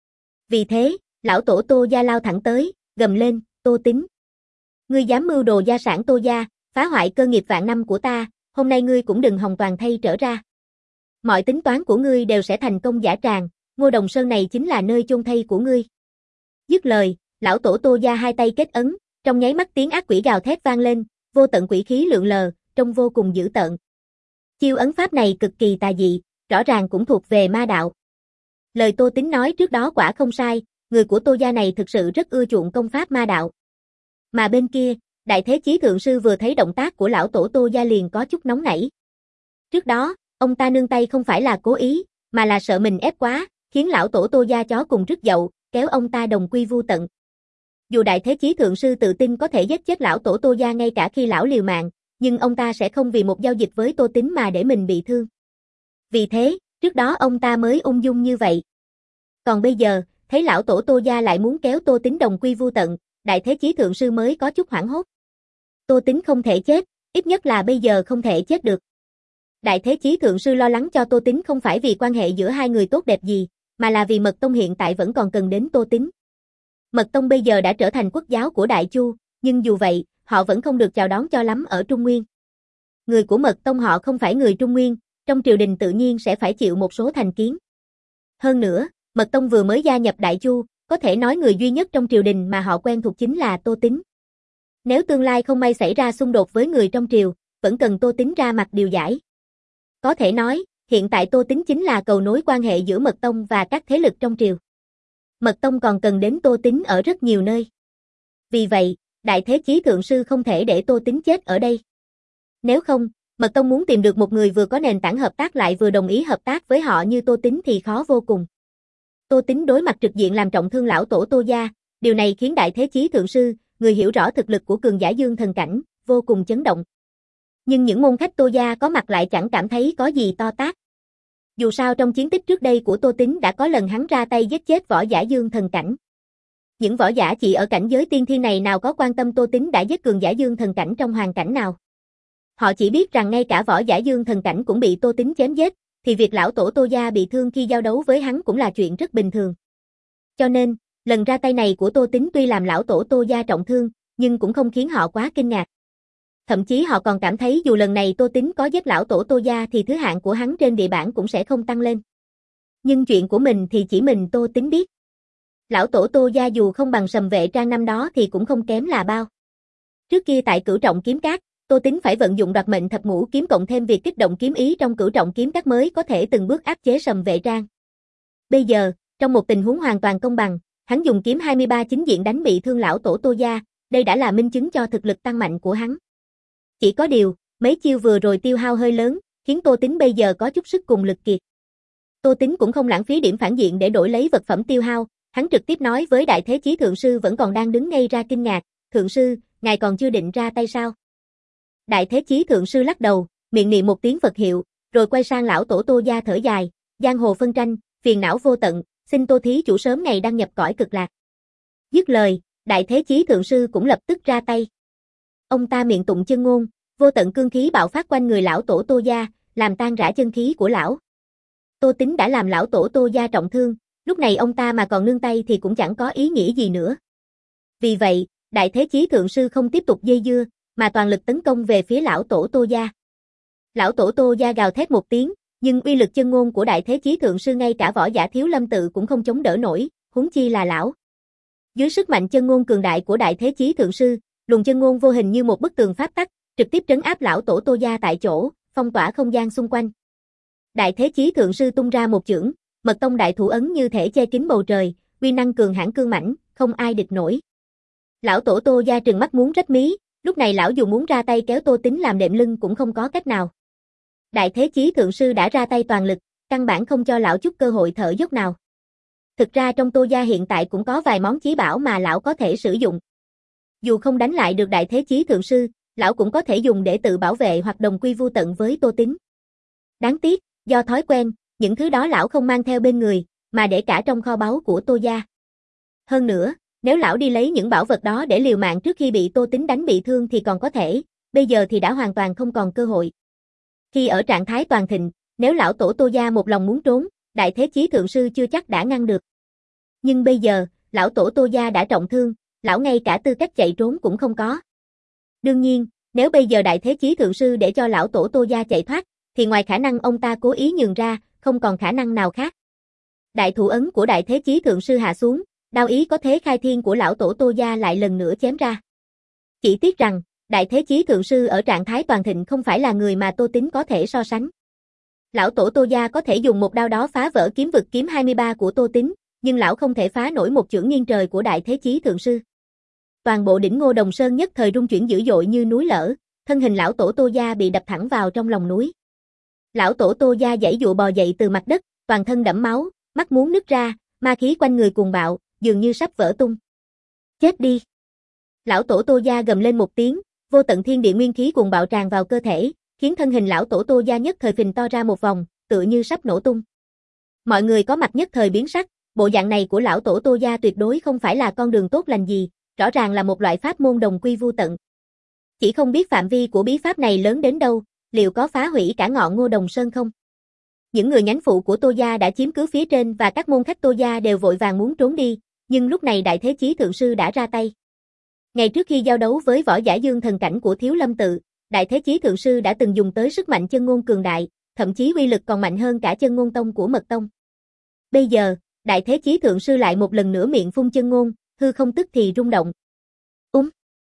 [SPEAKER 1] Vì thế, lão tổ Tô gia lao thẳng tới, gầm lên, Tô Tính. Ngươi dám mưu đồ gia sản Tô gia, phá hoại cơ nghiệp vạn năm của ta, hôm nay ngươi cũng đừng hòng toàn thây trở ra. Mọi tính toán của ngươi đều sẽ thành công dã tràng, Ngô Đồng Sơn này chính là nơi chôn thây của ngươi. Dứt lời, lão tổ Tô gia hai tay kết ấn, trong nháy mắt tiếng ác quỷ gào thét vang lên, vô tận quỷ khí lượn lờ, trông vô cùng dữ tợn. Chiêu ấn pháp này cực kỳ tà dị, rõ ràng cũng thuộc về ma đạo. Lời Tô Tính nói trước đó quả không sai, người của Tô gia này thực sự rất ưa chuộng công pháp ma đạo. Mà bên kia, đại thế chí thượng sư vừa thấy động tác của lão tổ Tô gia liền có chút nóng nảy. Trước đó, ông ta nương tay không phải là cố ý, mà là sợ mình ép quá, khiến lão tổ Tô gia chó cùng rứt dậu, kéo ông ta đồng quy vu tận. Dù đại thế chí thượng sư tự tin có thể giết chết lão tổ Tô gia ngay cả khi lão liều mạng, nhưng ông ta sẽ không vì một giao dịch với Tô Tính mà để mình bị thương. Vì thế, trước đó ông ta mới ung dung như vậy. Còn bây giờ, thấy lão tổ Tô gia lại muốn kéo Tô Tính đồng quy vu tận, đại thế chí thượng sư mới có chút hoảng hốt. Tô Tính không thể chết, ít nhất là bây giờ không thể chết được. Đại thế chí thượng sư lo lắng cho Tô Tính không phải vì quan hệ giữa hai người tốt đẹp gì, mà là vì Mật Tông hiện tại vẫn còn cần đến Tô Tính. Mật Tông bây giờ đã trở thành quốc giáo của Đại Chu, nhưng dù vậy, họ vẫn không được chào đón cho lắm ở Trung Nguyên. Người của Mật Tông họ không phải người Trung Nguyên, trong triều đình tự nhiên sẽ phải chịu một số thành kiến. Hơn nữa, Mật Tông vừa mới gia nhập Đại Chu, có thể nói người duy nhất trong triều đình mà họ quen thuộc chính là Tô Tính. Nếu tương lai không may xảy ra xung đột với người trong triều, vẫn cần Tô Tính ra mặt điều giải. Có thể nói, hiện tại Tô Tính chính là cầu nối quan hệ giữa Mật Tông và các thế lực trong triều. Mật Tông còn cần đến Tô Tính ở rất nhiều nơi. Vì vậy, đại thế chí thượng sư không thể để Tô Tính chết ở đây. Nếu không, Mật Tông muốn tìm được một người vừa có nền tảng hợp tác lại vừa đồng ý hợp tác với họ như Tô Tính thì khó vô cùng. Tô Tính đối mặt trực diện làm trọng thương lão tổ Tô gia, điều này khiến đại thế chí thượng sư, người hiểu rõ thực lực của cường giả dương thần cảnh, vô cùng chấn động. Nhưng những môn khách Tô gia có mặt lại chẳng cảm thấy có gì to tát. Dù sao trong chiến tích trước đây của Tô Tính đã có lần hắn ra tay giết chết võ giả dương thần cảnh. Những võ giả chỉ ở cảnh giới tiên thiên này nào có quan tâm Tô Tính đã giết cường giả dương thần cảnh trong hoàn cảnh nào. Họ chỉ biết rằng ngay cả võ giả dương thần cảnh cũng bị Tô Tính chém giết, thì việc lão tổ Tô gia bị thương khi giao đấu với hắn cũng là chuyện rất bình thường. Cho nên, lần ra tay này của Tô Tính tuy làm lão tổ Tô gia trọng thương, nhưng cũng không khiến họ quá kinh ngạc. Thậm chí họ còn cảm thấy dù lần này Tô Tín có giết lão tổ Tô gia thì thứ hạng của hắn trên địa bảng cũng sẽ không tăng lên. Nhưng chuyện của mình thì chỉ mình Tô Tín biết. Lão tổ Tô gia dù không bằng Sầm Vệ Trang năm đó thì cũng không kém là bao. Trước kia tại Cửu Trọng Kiếm Các, Tô Tín phải vận dụng Đoạt Mệnh Thập Ngũ Kiếm cộng thêm việc kích động kiếm ý trong Cửu Trọng Kiếm Các mới có thể từng bước áp chế Sầm Vệ Trang. Bây giờ, trong một tình huống hoàn toàn công bằng, hắn dùng kiếm hai mươi ba chính diện đánh bị thương lão tổ Tô gia, đây đã là minh chứng cho thực lực tăng mạnh của hắn. Chỉ có điều, mấy chiêu vừa rồi tiêu hao hơi lớn, khiến Tô Tín bây giờ có chút sức cùng lực kiệt. Tô Tín cũng không lãng phí điểm phản diện để đổi lấy vật phẩm tiêu hao, hắn trực tiếp nói với Đại Thế Chí Thượng Sư vẫn còn đang đứng ngây ra kinh ngạc, "Thượng Sư, ngài còn chưa định ra tay sao?" Đại Thế Chí Thượng Sư lắc đầu, miệng niệm một tiếng Phật hiệu, rồi quay sang lão tổ Tô gia thở dài, "Giang hồ phân tranh, phiền não vô tận, xin Tô thí chủ sớm ngày đăng nhập cõi cực lạc." Dứt lời, Đại Thế Chí Thượng Sư cũng lập tức ra tay. Ông ta miệng tụng chân ngôn, vô tận cương khí bạo phát quanh người lão tổ Tô gia, làm tan rã chân khí của lão. Tô Tín đã làm lão tổ Tô gia trọng thương, lúc này ông ta mà còn nương tay thì cũng chẳng có ý nghĩa gì nữa. Vì vậy, Đại Thế Chí Thượng Sư không tiếp tục dây dưa, mà toàn lực tấn công về phía lão tổ Tô gia. Lão tổ Tô gia gào thét một tiếng, nhưng uy lực chân ngôn của Đại Thế Chí Thượng Sư ngay cả võ giả Thiếu Lâm tự cũng không chống đỡ nổi, huống chi là lão. Dưới sức mạnh chân ngôn cường đại của Đại Thế Chí Thượng Sư, luồng chân ngôn vô hình như một bức tường pháp tắc, trực tiếp trấn áp lão tổ Tô gia tại chỗ, phong tỏa không gian xung quanh. Đại Thế Chí Thượng Sư tung ra một chưởng, Mật Tông đại thủ ấn như thể che kín bầu trời, uy năng cường hãn cương mãnh, không ai địch nổi. Lão tổ Tô gia trừng mắt muốn rách mí, lúc này lão dù muốn ra tay kéo Tô Tín làm đệm lưng cũng không có cách nào. Đại Thế Chí Thượng Sư đã ra tay toàn lực, căn bản không cho lão chút cơ hội thở dốc nào. Thực ra trong Tô gia hiện tại cũng có vài món chí bảo mà lão có thể sử dụng. Dù không đánh lại được Đại Thế Chí Thượng Sư, lão cũng có thể dùng để tự bảo vệ hoặc đồng quy vu tận với Tô Tín. Đáng tiếc, do thói quen, những thứ đó lão không mang theo bên người, mà để cả trong kho báu của Tô gia. Hơn nữa, nếu lão đi lấy những bảo vật đó để liều mạng trước khi bị Tô Tín đánh bị thương thì còn có thể, bây giờ thì đã hoàn toàn không còn cơ hội. Khi ở trạng thái toàn thịnh, nếu lão tổ Tô gia một lòng muốn trốn, Đại Thế Chí Thượng Sư chưa chắc đã ngăn được. Nhưng bây giờ, lão tổ Tô gia đã trọng thương, lão ngay cả tư cách chạy trốn cũng không có. Đương nhiên, nếu bây giờ Đại Thế Chí Thượng Sư để cho lão tổ Tô gia chạy thoát, thì ngoài khả năng ông ta cố ý nhường ra, không còn khả năng nào khác. Đại thủ ấn của Đại Thế Chí Thượng Sư hạ xuống, đao ý có thế khai thiên của lão tổ Tô gia lại lần nữa chém ra. Chỉ tiếc rằng, Đại Thế Chí Thượng Sư ở trạng thái toàn thịnh không phải là người mà Tô Tín có thể so sánh. Lão tổ Tô gia có thể dùng một đao đó phá vỡ kiếm vực kiếm hai mươi ba của Tô Tín, nhưng lão không thể phá nổi một chưởng nghiêng trời của Đại Thế Chí Thượng Sư. Toàn bộ đỉnh Ngô Đồng Sơn nhất thời rung chuyển dữ dội như núi lở, thân hình lão tổ Tô gia bị đập thẳng vào trong lòng núi. Lão tổ Tô gia giãy dụa bò dậy từ mặt đất, toàn thân đẫm máu, mắt muốn nứt ra, ma khí quanh người cuồng bạo, dường như sắp vỡ tung. Chết đi! Lão tổ Tô gia gầm lên một tiếng, vô tận thiên địa nguyên khí cuồng bạo tràn vào cơ thể, khiến thân hình lão tổ Tô gia nhất thời phình to ra một vòng, tựa như sắp nổ tung. Mọi người có mặt nhất thời biến sắc, bộ dạng này của lão tổ Tô gia tuyệt đối không phải là con đường tốt lành gì, rõ ràng là một loại pháp môn đồng quy vu tận. Chỉ không biết phạm vi của bí pháp này lớn đến đâu, liệu có phá hủy cả ngọn Ngô Đồng Sơn không? Những người nhánh phụ của Tô gia đã chiếm cứ phía trên và các môn khách Tô gia đều vội vàng muốn trốn đi, nhưng lúc này Đại Thế Chí Thượng Sư đã ra tay. Ngày trước khi giao đấu với võ giả dương thần cảnh của Thiếu Lâm tự, Đại Thế Chí Thượng Sư đã từng dùng tới sức mạnh chân ngôn cường đại, thậm chí uy lực còn mạnh hơn cả chân ngôn tông của Mật Tông. Bây giờ, Đại Thế Chí Thượng Sư lại một lần nữa miệng phun chân ngôn, hư không tức thì rung động. Úng,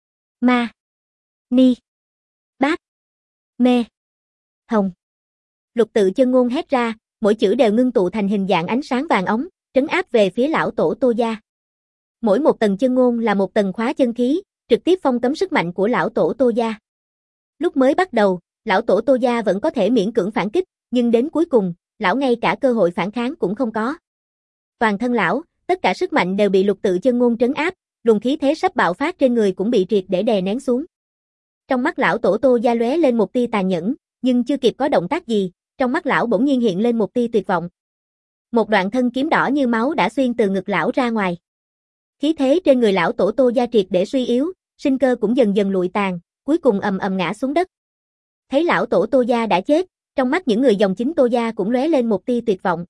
[SPEAKER 1] ma, ni, bát, mê, hồng. Lục tự chân ngôn hét ra, mỗi chữ đều ngưng tụ thành hình dạng ánh sáng vàng óng, trấn áp về phía lão tổ Tô gia. Mỗi một tầng chân ngôn là một tầng khóa chân khí, trực tiếp phong cấm sức mạnh của lão tổ Tô gia. Lúc mới bắt đầu, lão tổ Tô gia vẫn có thể miễn cưỡng phản kích, nhưng đến cuối cùng, lão ngay cả cơ hội phản kháng cũng không có. Toàn thân lão, tất cả sức mạnh đều bị lục tự chân ngôn trấn áp, luồng khí thế sắp bạo phát trên người cũng bị triệt để đè nén xuống. Trong mắt lão tổ Tô gia lóe lên một tia tàn nhẫn, nhưng chưa kịp có động tác gì, trong mắt lão bỗng nhiên hiện lên một tia tuyệt vọng. Một đoạn thân kiếm đỏ như máu đã xuyên từ ngực lão ra ngoài. Khí thế trên người lão tổ Tô gia triệt để suy yếu, sinh cơ cũng dần dần lụi tàn, cuối cùng ầm ầm ngã xuống đất. Thấy lão tổ Tô gia đã chết, trong mắt những người dòng chính Tô gia cũng lóe lên một tia tuyệt vọng.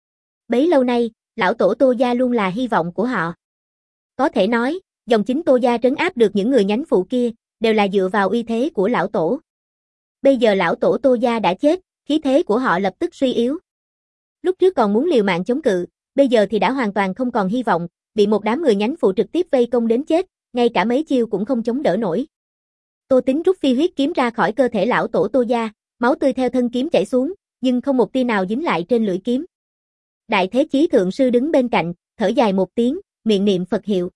[SPEAKER 1] Bấy lâu nay, lão tổ Tô gia luôn là hy vọng của họ. Có thể nói, dòng chính Tô gia trấn áp được những người nhánh phụ kia, đều là dựa vào uy thế của lão tổ. Bây giờ lão tổ Tô gia đã chết, khí thế của họ lập tức suy yếu. Lúc trước còn muốn liều mạng chống cự, bây giờ thì đã hoàn toàn không còn hy vọng, bị một đám người nhánh phụ trực tiếp vây công đến chết, ngay cả mấy chiêu cũng không chống đỡ nổi. Tô Tính rút phi huyết kiếm ra khỏi cơ thể lão tổ Tô gia, máu tươi theo thân kiếm chảy xuống, nhưng không một tia nào dính lại trên lưỡi kiếm. Đại Thế Chí Thượng Sư đứng bên cạnh, thở dài một tiếng, miệng niệm Phật hiệu.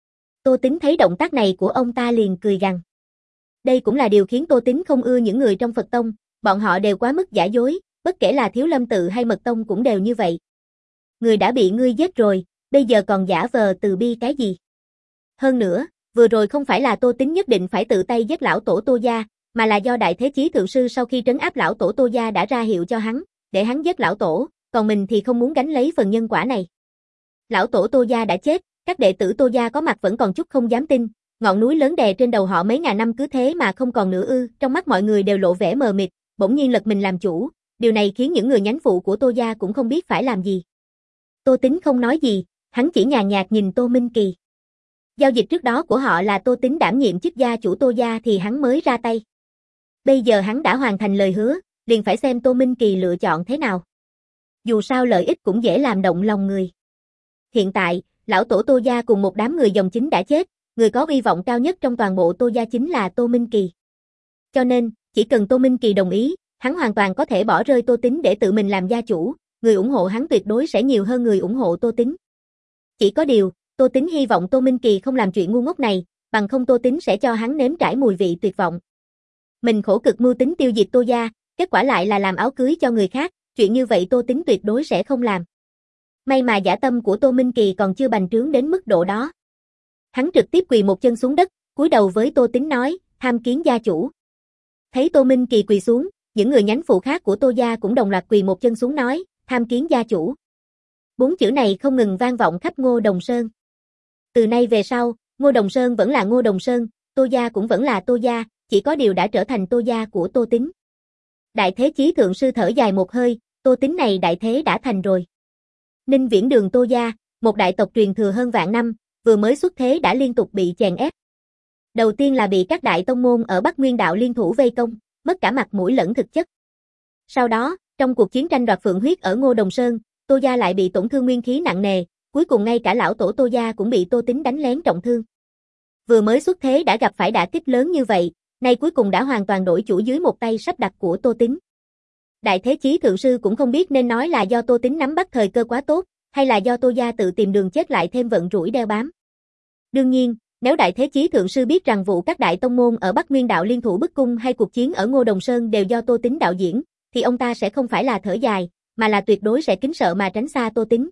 [SPEAKER 1] Tô Tính thấy động tác này của ông ta liền cười gằn. Đây cũng là điều khiến Tô Tính không ưa những người trong Phật tông, bọn họ đều quá mức giả dối, bất kể là Thiếu Lâm tự hay Mật tông cũng đều như vậy. Người đã bị ngươi giết rồi, bây giờ còn giả vờ từ bi cái gì? Hơn nữa, vừa rồi không phải là Tô Tính nhất định phải tự tay giết lão tổ Tô gia, mà là do Đại Thế Chí Thượng Sư sau khi trấn áp lão tổ Tô gia đã ra hiệu cho hắn, để hắn giết lão tổ, còn mình thì không muốn gánh lấy phần nhân quả này. Lão tổ Tô gia đã chết, các đệ tử Tô gia có mặt vẫn còn chút không dám tin, ngọn núi lớn đè trên đầu họ mấy ngàn năm cứ thế mà không còn nữa ư? Trong mắt mọi người đều lộ vẻ mờ mịt, bỗng nhiên lật mình làm chủ, điều này khiến những người nhánh phụ của Tô gia cũng không biết phải làm gì. Tô Tính không nói gì, hắn chỉ nhàn nhạt nhìn Tô Minh Kỳ. Giao dịch trước đó của họ là Tô Tính đảm nhiệm chức gia chủ Tô gia thì hắn mới ra tay. Bây giờ hắn đã hoàn thành lời hứa, liền phải xem Tô Minh Kỳ lựa chọn thế nào. Dù sao lợi ích cũng dễ làm động lòng người. Hiện tại, lão tổ Tô gia cùng một đám người dòng chính đã chết, người có uy vọng cao nhất trong toàn bộ Tô gia chính là Tô Minh Kỳ. Cho nên, chỉ cần Tô Minh Kỳ đồng ý, hắn hoàn toàn có thể bỏ rơi Tô Tính để tự mình làm gia chủ, người ủng hộ hắn tuyệt đối sẽ nhiều hơn người ủng hộ Tô Tính. Chỉ có điều, Tô Tính hy vọng Tô Minh Kỳ không làm chuyện ngu ngốc này, bằng không Tô Tính sẽ cho hắn nếm trải mùi vị tuyệt vọng. Mình khổ cực mưu tính tiêu diệt Tô gia, kết quả lại là làm áo cưới cho người khác, chuyện như vậy Tô Tính tuyệt đối sẽ không làm. May mà dã tâm của Tô Minh Kỳ còn chưa bành trướng đến mức độ đó. Hắn trực tiếp quỳ một chân xuống đất, cúi đầu với Tô Tính nói, tham kiến gia chủ. Thấy Tô Minh Kỳ quỳ xuống, những người nhánh phụ khác của Tô gia cũng đồng loạt quỳ một chân xuống nói, tham kiến gia chủ. Bốn chữ này không ngừng vang vọng khắp Ngô Đồng Sơn. Từ nay về sau, Ngô Đồng Sơn vẫn là Ngô Đồng Sơn, Tô gia cũng vẫn là Tô gia, chỉ có điều đã trở thành Tô gia của Tô Tính. Đại Thế Chí Thượng Sư thở dài một hơi, Tô Tính này đại thế đã thành rồi. Ninh Viễn Đường Tô gia, một đại tộc truyền thừa hơn vạn năm, vừa mới xuất thế đã liên tục bị chèn ép. Đầu tiên là bị các đại tông môn ở Bắc Nguyên đạo liên thủ vây công, mất cả mặt mũi lẫn thực chất. Sau đó, trong cuộc chiến tranh đoạt phượng huyết ở Ngô Đồng Sơn, Tô gia lại bị tổn thương nguyên khí nặng nề, cuối cùng ngay cả lão tổ Tô gia cũng bị Tô Tính đánh lén trọng thương. Vừa mới xuất thế đã gặp phải đả kích lớn như vậy, nay cuối cùng đã hoàn toàn đổi chủ dưới một tay sắp đặt của Tô Tính. Đại Thế Chí Thượng Sư cũng không biết nên nói là do Tô Tính nắm bắt thời cơ quá tốt, hay là do Tô gia tự tìm đường chết lại thêm vận rủi đeo bám. Đương nhiên, nếu Đại Thế Chí Thượng Sư biết rằng vụ các đại tông môn ở Bắc Nguyên đạo liên thủ bức cung hay cuộc chiến ở Ngô Đồng Sơn đều do Tô Tính đạo diễn, thì ông ta sẽ không phải là thở dài, mà là tuyệt đối sẽ kính sợ mà tránh xa Tô Tính.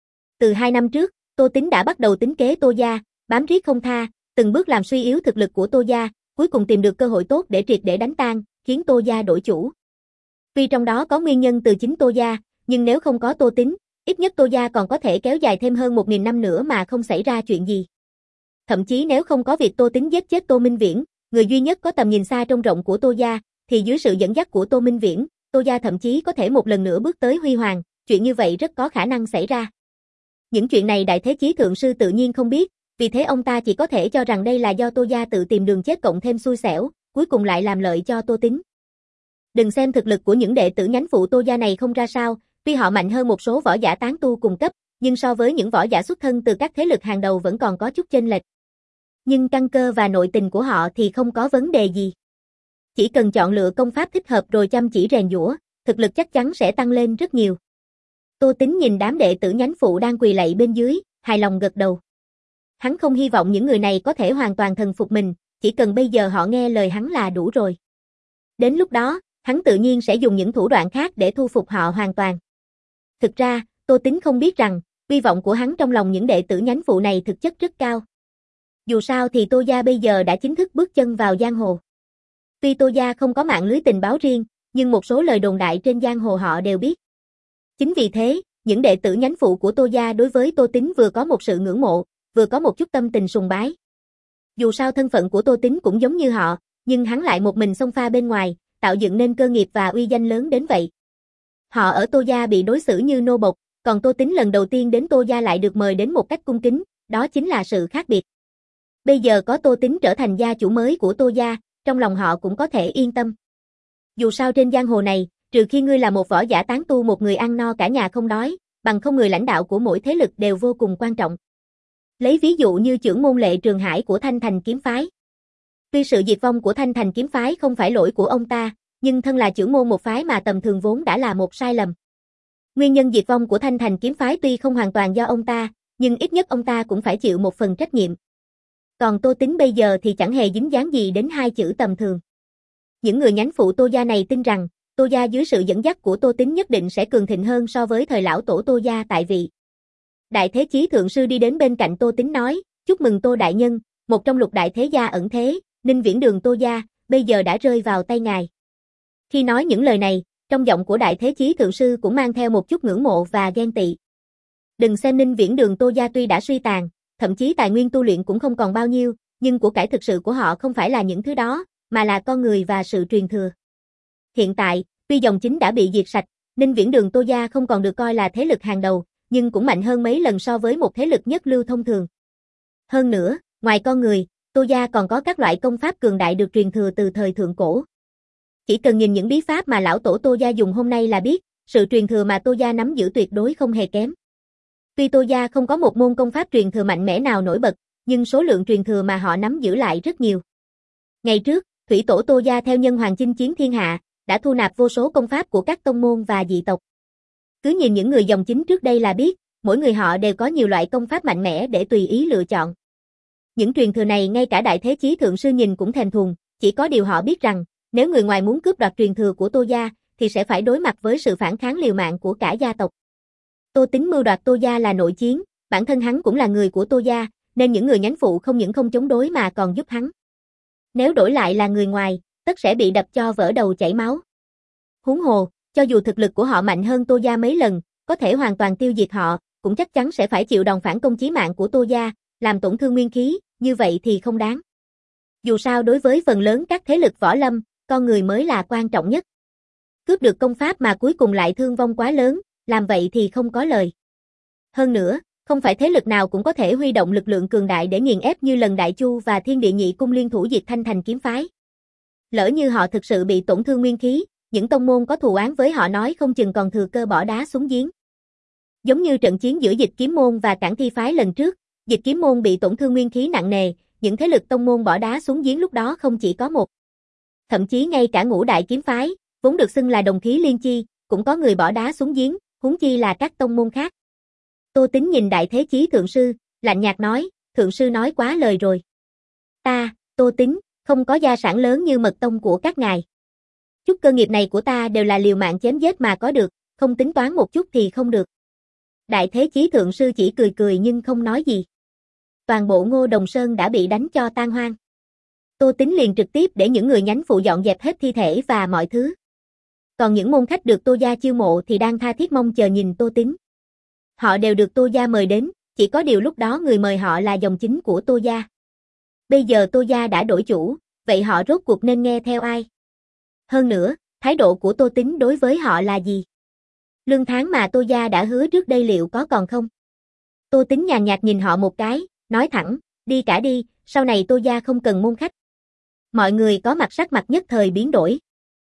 [SPEAKER 1] Từ hai năm trước, Tô Tính đã bắt đầu tính kế Tô gia, bám riết không tha, từng bước làm suy yếu thực lực của Tô gia, cuối cùng tìm được cơ hội tốt để triệt để đánh tan, khiến Tô gia đổi chủ. Tuy trong đó có nguyên nhân từ chính Tô gia, nhưng nếu không có Tô Tính, ít nhất Tô gia còn có thể kéo dài thêm hơn một nghìn năm nữa mà không xảy ra chuyện gì. Thậm chí nếu không có việc Tô Tính giết chết Tô Minh Viễn, người duy nhất có tầm nhìn xa trông rộng của Tô gia, thì dưới sự dẫn dắt của Tô Minh Viễn, Tô gia thậm chí có thể một lần nữa bước tới huy hoàng, chuyện như vậy rất có khả năng xảy ra. Những chuyện này Đại Thế Chí Thượng Sư tự nhiên không biết, vì thế ông ta chỉ có thể cho rằng đây là do Tô gia tự tìm đường chết cộng thêm xui xẻo, cuối cùng lại làm lợi cho Tô Tính. Đừng xem thực lực của những đệ tử nhánh phụ Tô gia này không ra sao, tuy họ mạnh hơn một số võ giả tán tu cùng cấp, nhưng so với những võ giả xuất thân từ các thế lực hàng đầu vẫn còn có chút chênh lệch. Nhưng căn cơ và nội tình của họ thì không có vấn đề gì. Chỉ cần chọn lựa công pháp thích hợp rồi chăm chỉ rèn giũa, thực lực chắc chắn sẽ tăng lên rất nhiều. Tô Tính nhìn đám đệ tử nhánh phụ đang quỳ lạy bên dưới, hài lòng gật đầu. Hắn không hy vọng những người này có thể hoàn toàn thần phục mình, chỉ cần bây giờ họ nghe lời hắn là đủ rồi. Đến lúc đó, hắn tự nhiên sẽ dùng những thủ đoạn khác để thu phục họ hoàn toàn. Thực ra, Tô Tính không biết rằng, uy vọng của hắn trong lòng những đệ tử nhánh phụ này thực chất rất cao. Dù sao thì Tô gia bây giờ đã chính thức bước chân vào giang hồ. Tuy Tô gia không có mạng lưới tình báo riêng, nhưng một số lời đồn đại trên giang hồ họ đều biết. Chính vì thế, những đệ tử nhánh phụ của Tô gia đối với Tô Tính vừa có một sự ngưỡng mộ, vừa có một chút tâm tình sùng bái. Dù sao thân phận của Tô Tính cũng giống như họ, nhưng hắn lại một mình xông pha bên ngoài, tạo dựng nên cơ nghiệp và uy danh lớn đến vậy. Họ ở Tô gia bị đối xử như nô bộc, còn Tô Tính lần đầu tiên đến Tô gia lại được mời đến một cách cung kính, đó chính là sự khác biệt. Bây giờ có Tô Tín trở thành gia chủ mới của Tô gia, trong lòng họ cũng có thể yên tâm. Dù sao trên giang hồ này, trừ khi ngươi là một võ giả tán tu một người ăn no cả nhà không đói, bằng không người lãnh đạo của mỗi thế lực đều vô cùng quan trọng. Lấy ví dụ như trưởng môn Lệ Trường Hải của Thanh Thành kiếm phái. Tuy sự diệt vong của Thanh Thành kiếm phái không phải lỗi của ông ta, nhưng thân là trưởng môn một phái mà tầm thường vốn đã là một sai lầm. Nguyên nhân diệt vong của Thanh Thành kiếm phái tuy không hoàn toàn do ông ta, nhưng ít nhất ông ta cũng phải chịu một phần trách nhiệm. Còn Tô Tín bây giờ thì chẳng hề dính dáng gì đến hai chữ tầm thường. Những người nhánh phụ Tô gia này tin rằng, Tô gia dưới sự dẫn dắt của Tô Tín nhất định sẽ cường thịnh hơn so với thời lão tổ Tô gia tại vị. Đại Thế Chí Thượng Sư đi đến bên cạnh Tô Tín nói, chúc mừng Tô đại nhân, một trong lục đại thế gia ẩn thế, Ninh Viễn Đường Tô gia, bây giờ đã rơi vào tay ngài. Khi nói những lời này, trong giọng của Đại Thế Chí Thượng Sư cũng mang theo một chút ngưỡng mộ và ghen tị. Đừng xem Ninh Viễn Đường Tô gia tuy đã suy tàn, thậm chí tài nguyên tu luyện cũng không còn bao nhiêu, nhưng của cải thực sự của họ không phải là những thứ đó, mà là con người và sự truyền thừa. Hiện tại, tuy dòng chính đã bị diệt sạch, Ninh Viễn Đường Tô gia không còn được coi là thế lực hàng đầu, nhưng cũng mạnh hơn mấy lần so với một thế lực nhất lưu thông thường. Hơn nữa, ngoài con người, Tô gia còn có các loại công pháp cường đại được truyền thừa từ thời thượng cổ. Chỉ cần nhìn những bí pháp mà lão tổ Tô gia dùng hôm nay là biết, sự truyền thừa mà Tô gia nắm giữ tuyệt đối không hề kém. Tuy Tô gia không có một môn công pháp truyền thừa mạnh mẽ nào nổi bật, nhưng số lượng truyền thừa mà họ nắm giữ lại rất nhiều. Ngày trước, thủy tổ Tô gia theo nhân hoàng chinh chiến thiên hạ, đã thu nạp vô số công pháp của các tông môn và dị tộc. Cứ nhìn những người dòng chính trước đây là biết, mỗi người họ đều có nhiều loại công pháp mạnh mẽ để tùy ý lựa chọn. Những truyền thừa này ngay cả Đại Thế Chí Thượng Sư nhìn cũng thèm thuồng, chỉ có điều họ biết rằng, nếu người ngoài muốn cướp đoạt truyền thừa của Tô gia, thì sẽ phải đối mặt với sự phản kháng liều mạng của cả gia tộc. Tô Tín mưu đoạt Tô gia là nội chiến, bản thân hắn cũng là người của Tô gia, nên những người nhánh phụ không những không chống đối mà còn giúp hắn. Nếu đổi lại là người ngoài, tất sẽ bị đập cho vỡ đầu chảy máu. Huống hồ, cho dù thực lực của họ mạnh hơn Tô gia mấy lần, có thể hoàn toàn tiêu diệt họ, cũng chắc chắn sẽ phải chịu đòn phản công chí mạng của Tô gia, làm tổn thương nguyên khí, như vậy thì không đáng. Dù sao đối với phần lớn các thế lực võ lâm, con người mới là quan trọng nhất. Cướp được công pháp mà cuối cùng lại thương vong quá lớn, làm vậy thì không có lời. Hơn nữa, không phải thế lực nào cũng có thể huy động lực lượng cường đại để nghiền ép như lần Đại Chu và Thiên Địa Nhị Cung liên thủ diệt Thanh Thành kiếm phái. Lỡ như họ thực sự bị tổn thương nguyên khí, những tông môn có thù oán với họ nói không chừng còn thừa cơ bỏ đá xuống giếng. Giống như trận chiến giữa Dịch Kiếm môn và Cảng Thi phái lần trước, Dịch Kiếm môn bị tổn thương nguyên khí nặng nề, những thế lực tông môn bỏ đá xuống giếng lúc đó không chỉ có một. Thậm chí ngay cả Ngũ Đại kiếm phái, vốn được xưng là đồng khí liên chi, cũng có người bỏ đá xuống giếng, huống chi là các tông môn khác. Tô Tín nhìn Đại Thế Chí Thượng Sư, lạnh nhạt nói, Thượng Sư nói quá lời rồi. Ta, Tô Tín, không có gia sản lớn như mật tông của các ngài. Chút cơ nghiệp này của ta đều là liều mạng chém giết mà có được, không tính toán một chút thì không được. Đại Thế Chí Thượng Sư chỉ cười cười nhưng không nói gì. Toàn bộ Ngô Đồng Sơn đã bị đánh cho tan hoang. Tô Tín liền trực tiếp để những người nhánh phụ dọn dẹp hết thi thể và mọi thứ. Còn những môn khách được Tô gia chiêu mộ thì đang tha thiết mong chờ nhìn Tô Tín. Họ đều được Tô gia mời đến, chỉ có điều lúc đó người mời họ là dòng chính của Tô gia. Bây giờ Tô gia đã đổi chủ, vậy họ rốt cuộc nên nghe theo ai? Hơn nữa, thái độ của Tô Tín đối với họ là gì? Lương tháng mà Tô gia đã hứa trước đây liệu có còn không? Tô Tín nhàn nhạt nhìn họ một cái, nói thẳng, đi cả đi, sau này Tô gia không cần môn khách. Mọi người có mặt sắc mặt nhất thời biến đổi.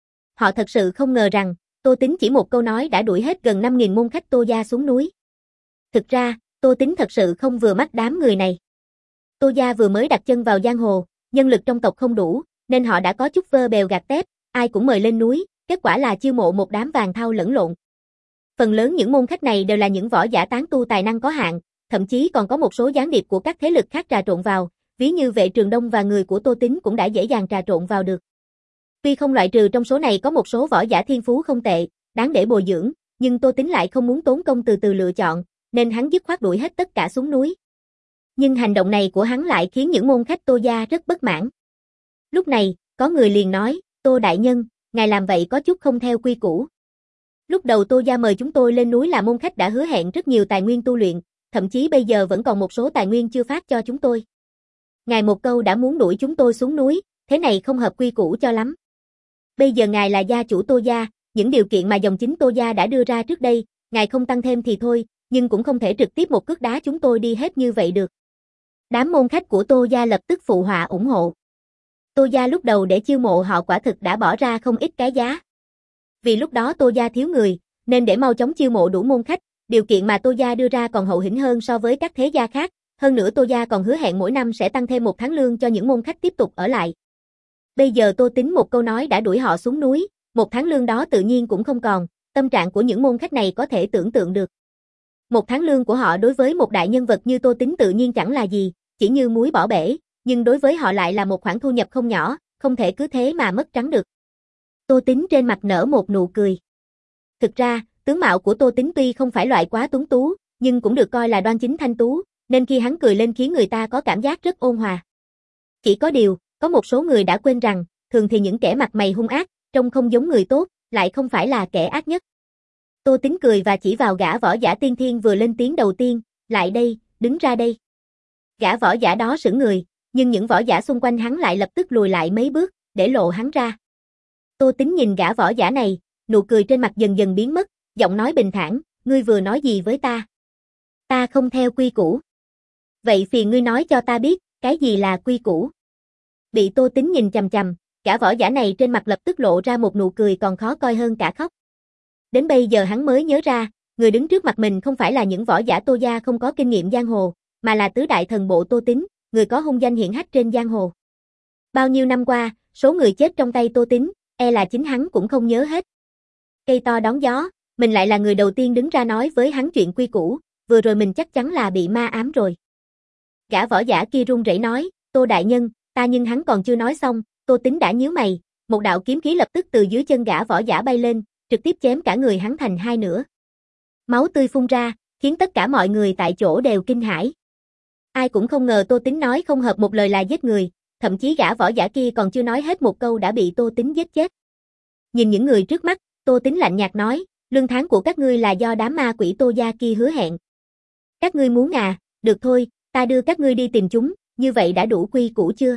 [SPEAKER 1] Họ thật sự không ngờ rằng, Tô Tín chỉ một câu nói đã đuổi hết gần năm nghìn môn khách Tô gia xuống núi. Thực ra, Tô Tín thật sự không vừa mắt đám người này. Tô gia vừa mới đặt chân vào giang hồ, nhân lực trong tộc không đủ, nên họ đã có chút vơ bèo gạt tép, ai cũng mời lên núi, kết quả là chiêu mộ một đám vàng thau lẫn lộn. Phần lớn những môn khách này đều là những võ giả tán tu tài năng có hạn, thậm chí còn có một số gián điệp của các thế lực khác trà trộn vào, ví như Vệ Trường Đông và người của Tô Tín cũng đã dễ dàng trà trộn vào được. Tuy không loại trừ trong số này có một số võ giả thiên phú không tệ, đáng để bồi dưỡng, nhưng Tô Tín lại không muốn tốn công từ từ lựa chọn, nên hắn dứt khoát đuổi hết tất cả xuống núi. Nhưng hành động này của hắn lại khiến những môn khách Tô gia rất bất mãn. Lúc này, có người liền nói, Tô đại nhân, ngài làm vậy có chút không theo quy củ. Lúc đầu Tô gia mời chúng tôi lên núi là môn khách đã hứa hẹn rất nhiều tài nguyên tu luyện, thậm chí bây giờ vẫn còn một số tài nguyên chưa phát cho chúng tôi. Ngài một câu đã muốn đuổi chúng tôi xuống núi, thế này không hợp quy củ cho lắm. Bây giờ ngài là gia chủ Tô gia, những điều kiện mà dòng chính Tô gia đã đưa ra trước đây, ngài không tăng thêm thì thôi, nhưng cũng không thể trực tiếp một cước đá chúng tôi đi hết như vậy được. Đám môn khách của Tô gia lập tức phụ họa ủng hộ. Tô gia lúc đầu để chiêu mộ họ quả thực đã bỏ ra không ít cái giá. Vì lúc đó Tô gia thiếu người, nên để mau chóng chiêu mộ đủ môn khách, điều kiện mà Tô gia đưa ra còn hậu hĩnh hơn so với các thế gia khác, hơn nữa Tô gia còn hứa hẹn mỗi năm sẽ tăng thêm một tháng lương cho những môn khách tiếp tục ở lại. Bây giờ Tô Tính một câu nói đã đuổi họ xuống núi, một tháng lương đó tự nhiên cũng không còn, tâm trạng của những môn khách này có thể tưởng tượng được. Một tháng lương của họ đối với một đại nhân vật như Tô Tính tự nhiên chẳng là gì, chỉ như muối bỏ bể, nhưng đối với họ lại là một khoản thu nhập không nhỏ, không thể cứ thế mà mất trắng được. Tô Tính trên mặt nở một nụ cười. Thực ra, tướng mạo của Tô Tính tuy không phải loại quá tuấn tú, nhưng cũng được coi là đoan chính thanh tú, nên khi hắn cười lên khiến người ta có cảm giác rất ôn hòa. Chỉ có điều, có một số người đã quên rằng, thường thì những kẻ mặt mày hung ác, trông không giống người tốt, lại không phải là kẻ ác nhất. Tô Tính cười và chỉ vào gã võ giả tiên thiên vừa lên tiếng đầu tiên, lại đây, đứng ra đây. Gã võ giả đó sững người, nhưng những võ giả xung quanh hắn lại lập tức lùi lại mấy bước, để lộ hắn ra. Tô Tính nhìn gã võ giả này, nụ cười trên mặt dần dần biến mất, giọng nói bình thản, ngươi vừa nói gì với ta? Ta không theo quy củ. Vậy phiền ngươi nói cho ta biết, cái gì là quy củ? Bị Tô Tính nhìn chằm chằm, gã võ giả này trên mặt lập tức lộ ra một nụ cười còn khó coi hơn cả khóc. Đến bây giờ hắn mới nhớ ra, người đứng trước mặt mình không phải là những võ giả Tô gia không có kinh nghiệm giang hồ, mà là tứ đại thần bộ Tô Tính, người có hung danh hiển hách trên giang hồ. Bao nhiêu năm qua, số người chết trong tay Tô Tính, e là chính hắn cũng không nhớ hết. Cây to đón gió, mình lại là người đầu tiên đứng ra nói với hắn chuyện quy củ, vừa rồi mình chắc chắn là bị ma ám rồi. Gã võ giả kia run rẩy nói, Tô đại nhân, ta nhưng hắn còn chưa nói xong, Tô Tính đã nhíu mày, một đạo kiếm khí lập tức từ dưới chân gã võ giả bay lên, trực tiếp chém cả người hắn thành hai nửa. Máu tươi phun ra, khiến tất cả mọi người tại chỗ đều kinh hãi. Ai cũng không ngờ Tô Tính nói không hợp một lời là giết người, thậm chí gã võ giả kia còn chưa nói hết một câu đã bị Tô Tính giết chết. Nhìn những người trước mắt, Tô Tính lạnh nhạt nói, lương tháng của các ngươi là do đám ma quỷ Tô gia kia hứa hẹn. Các ngươi muốn à, được thôi, ta đưa các ngươi đi tìm chúng, như vậy đã đủ quy củ chưa?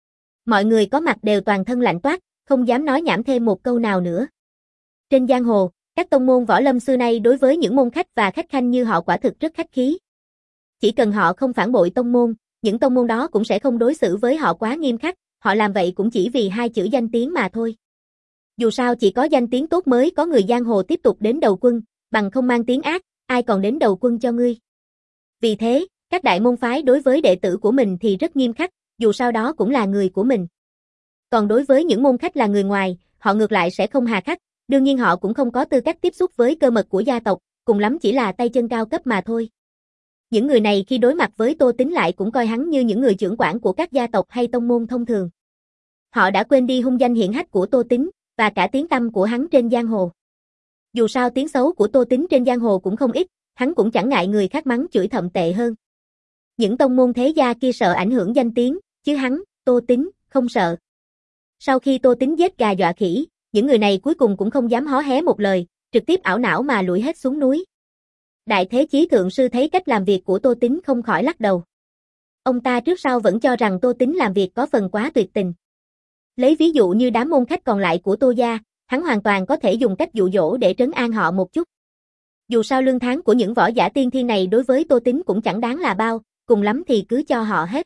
[SPEAKER 1] Mọi người có mặt đều toàn thân lạnh toát, không dám nói nhảm thêm một câu nào nữa. Trên giang hồ, các tông môn võ lâm xưa nay đối với những môn khách và khách khanh như họ quả thực rất khách khí. Chỉ cần họ không phản bội tông môn, những tông môn đó cũng sẽ không đối xử với họ quá nghiêm khắc, họ làm vậy cũng chỉ vì hai chữ danh tiếng mà thôi. Dù sao chỉ có danh tiếng tốt mới có người giang hồ tiếp tục đến đầu quân, bằng không mang tiếng ác, ai còn đến đầu quân cho ngươi. Vì thế, các đại môn phái đối với đệ tử của mình thì rất nghiêm khắc, dù sao đó cũng là người của mình. Còn đối với những môn khách là người ngoài, họ ngược lại sẽ không hà khắc, đương nhiên họ cũng không có tư cách tiếp xúc với cơ mật của gia tộc, cùng lắm chỉ là tay chân cao cấp mà thôi. Những người này khi đối mặt với Tô Tính lại cũng coi hắn như những người trưởng quản của các gia tộc hay tông môn thông thường. Họ đã quên đi hung danh hiển hách của Tô Tính, và cả tiếng tăm của hắn trên giang hồ. Dù sao tiếng xấu của Tô Tính trên giang hồ cũng không ít, hắn cũng chẳng ngại người khác mắng chửi thậm tệ hơn. Những tông môn thế gia kia sợ ảnh hưởng danh tiếng, chứ hắn, Tô Tính, không sợ. Sau khi Tô Tính giết gà dọa khỉ, những người này cuối cùng cũng không dám hó hé một lời, trực tiếp ảo não mà lủi hết xuống núi. Đại Thế Chí Thượng Sư thấy cách làm việc của Tô Tính không khỏi lắc đầu. Ông ta trước sau vẫn cho rằng Tô Tính làm việc có phần quá tuyệt tình. Lấy ví dụ như đám môn khách còn lại của Tô gia, hắn hoàn toàn có thể dùng cách dụ dỗ để trấn an họ một chút. Dù sao lương tháng của những võ giả tiên thiên này đối với Tô Tính cũng chẳng đáng là bao, cùng lắm thì cứ cho họ hết.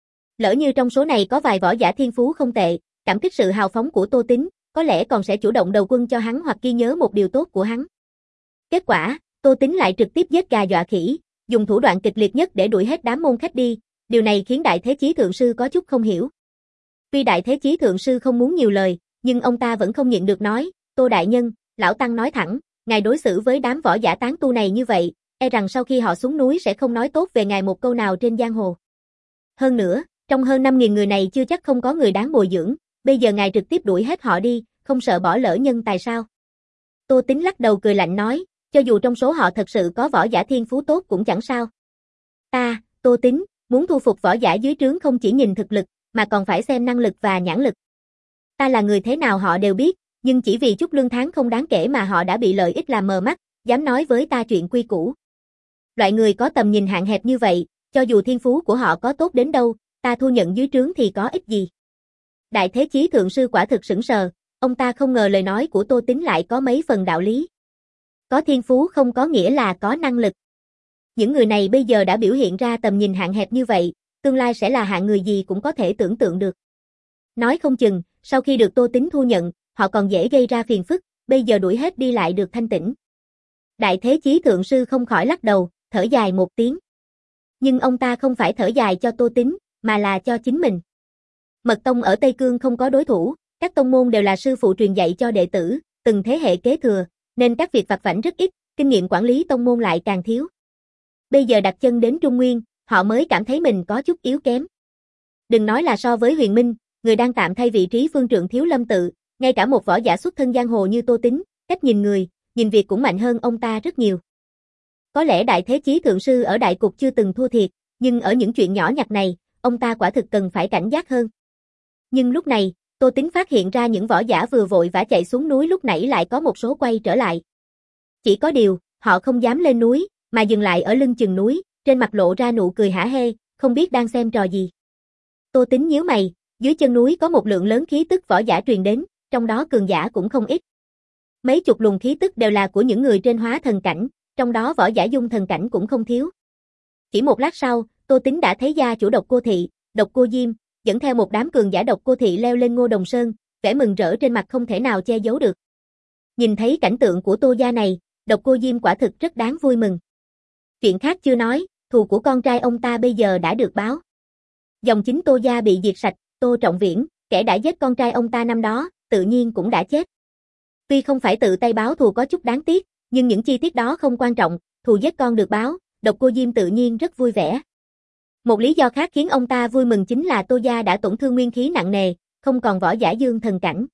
[SPEAKER 1] Lỡ như trong số này có vài võ giả thiên phú không tệ, cảm kích sự hào phóng của Tô Tính, có lẽ còn sẽ chủ động đầu quân cho hắn hoặc ghi nhớ một điều tốt của hắn. Kết quả, Tô Tính lại trực tiếp giết gà dọa khỉ, dùng thủ đoạn kịch liệt nhất để đuổi hết đám môn khách đi, điều này khiến Đại Thế Chí Thượng Sư có chút không hiểu. Tuy Đại Thế Chí Thượng Sư không muốn nhiều lời, nhưng ông ta vẫn không nhịn được nói, Tô đại nhân, lão tăng nói thẳng, ngài đối xử với đám võ giả tán tu này như vậy, e rằng sau khi họ xuống núi sẽ không nói tốt về ngài một câu nào trên giang hồ. Hơn nữa, trong hơn năm nghìn người này chưa chắc không có người đáng bồi dưỡng, bây giờ ngài trực tiếp đuổi hết họ đi, không sợ bỏ lỡ nhân tài sao? Tô Tính lắc đầu cười lạnh nói, cho dù trong số họ thật sự có võ giả thiên phú tốt cũng chẳng sao. Ta, Tô Tính, muốn thu phục võ giả dưới trướng không chỉ nhìn thực lực, mà còn phải xem năng lực và nhãn lực. Ta là người thế nào họ đều biết, nhưng chỉ vì chút lương tháng không đáng kể mà họ đã bị lợi ích làm mờ mắt, dám nói với ta chuyện quy củ. Loại người có tầm nhìn hạn hẹp như vậy, cho dù thiên phú của họ có tốt đến đâu, ta thu nhận dưới trướng thì có ích gì. Đại Thế Chí Thượng Sư quả thực sững sờ, ông ta không ngờ lời nói của Tô Tính lại có mấy phần đạo lý. Có thiên phú không có nghĩa là có năng lực. Những người này bây giờ đã biểu hiện ra tầm nhìn hạn hẹp như vậy, tương lai sẽ là hạng người gì cũng có thể tưởng tượng được. Nói không chừng, sau khi được Tô Tính thu nhận, họ còn dễ gây ra phiền phức, bây giờ đuổi hết đi lại được thanh tĩnh. Đại Thế Chí Thượng Sư không khỏi lắc đầu, thở dài một tiếng. Nhưng ông ta không phải thở dài cho Tô Tính, mà là cho chính mình. Mật tông ở Tây Cương không có đối thủ, các tông môn đều là sư phụ truyền dạy cho đệ tử, từng thế hệ kế thừa, nên các việc vặt vãnh rất ít, kinh nghiệm quản lý tông môn lại càng thiếu. Bây giờ đặt chân đến Trung Nguyên, họ mới cảm thấy mình có chút yếu kém. Đừng nói là so với Huyền Minh, người đang tạm thay vị trí phương trượng Thiếu Lâm Tự, ngay cả một võ giả xuất thân giang hồ như Tô Tính, cách nhìn người, nhìn việc cũng mạnh hơn ông ta rất nhiều. Có lẽ Đại Thế Chí Thượng Sư ở đại cục chưa từng thua thiệt, nhưng ở những chuyện nhỏ nhặt này, ông ta quả thực cần phải cảnh giác hơn. Nhưng lúc này, Tô Tính phát hiện ra những võ giả vừa vội vã chạy xuống núi lúc nãy lại có một số quay trở lại. Chỉ có điều, họ không dám lên núi, mà dừng lại ở lưng chừng núi, trên mặt lộ ra nụ cười hả hê, không biết đang xem trò gì. Tô Tính nhíu mày, dưới chân núi có một lượng lớn khí tức võ giả truyền đến, trong đó cường giả cũng không ít. Mấy chục luồng khí tức đều là của những người trên hóa thần cảnh, trong đó võ giả dung thần cảnh cũng không thiếu. Chỉ một lát sau, Tô Tính đã thấy gia chủ Độc Cô Thị, Độc Cô Diêm, dẫn theo một đám cường giả Độc Cô Thị leo lên Ngô Đồng Sơn, vẻ mừng rỡ trên mặt không thể nào che giấu được. Nhìn thấy cảnh tượng của Tô gia này, Độc Cô Diêm quả thực rất đáng vui mừng. Chuyện khác chưa nói, thù của con trai ông ta bây giờ đã được báo. Dòng chính Tô gia bị diệt sạch, Tô Trọng Viễn, kẻ đã giết con trai ông ta năm đó, tự nhiên cũng đã chết. Tuy không phải tự tay báo thù có chút đáng tiếc, nhưng những chi tiết đó không quan trọng, thù giết con được báo, Độc Cô Diêm tự nhiên rất vui vẻ. Một lý do khác khiến ông ta vui mừng chính là Tô gia đã tổn thương nguyên khí nặng nề, không còn võ giả dương thần cảnh.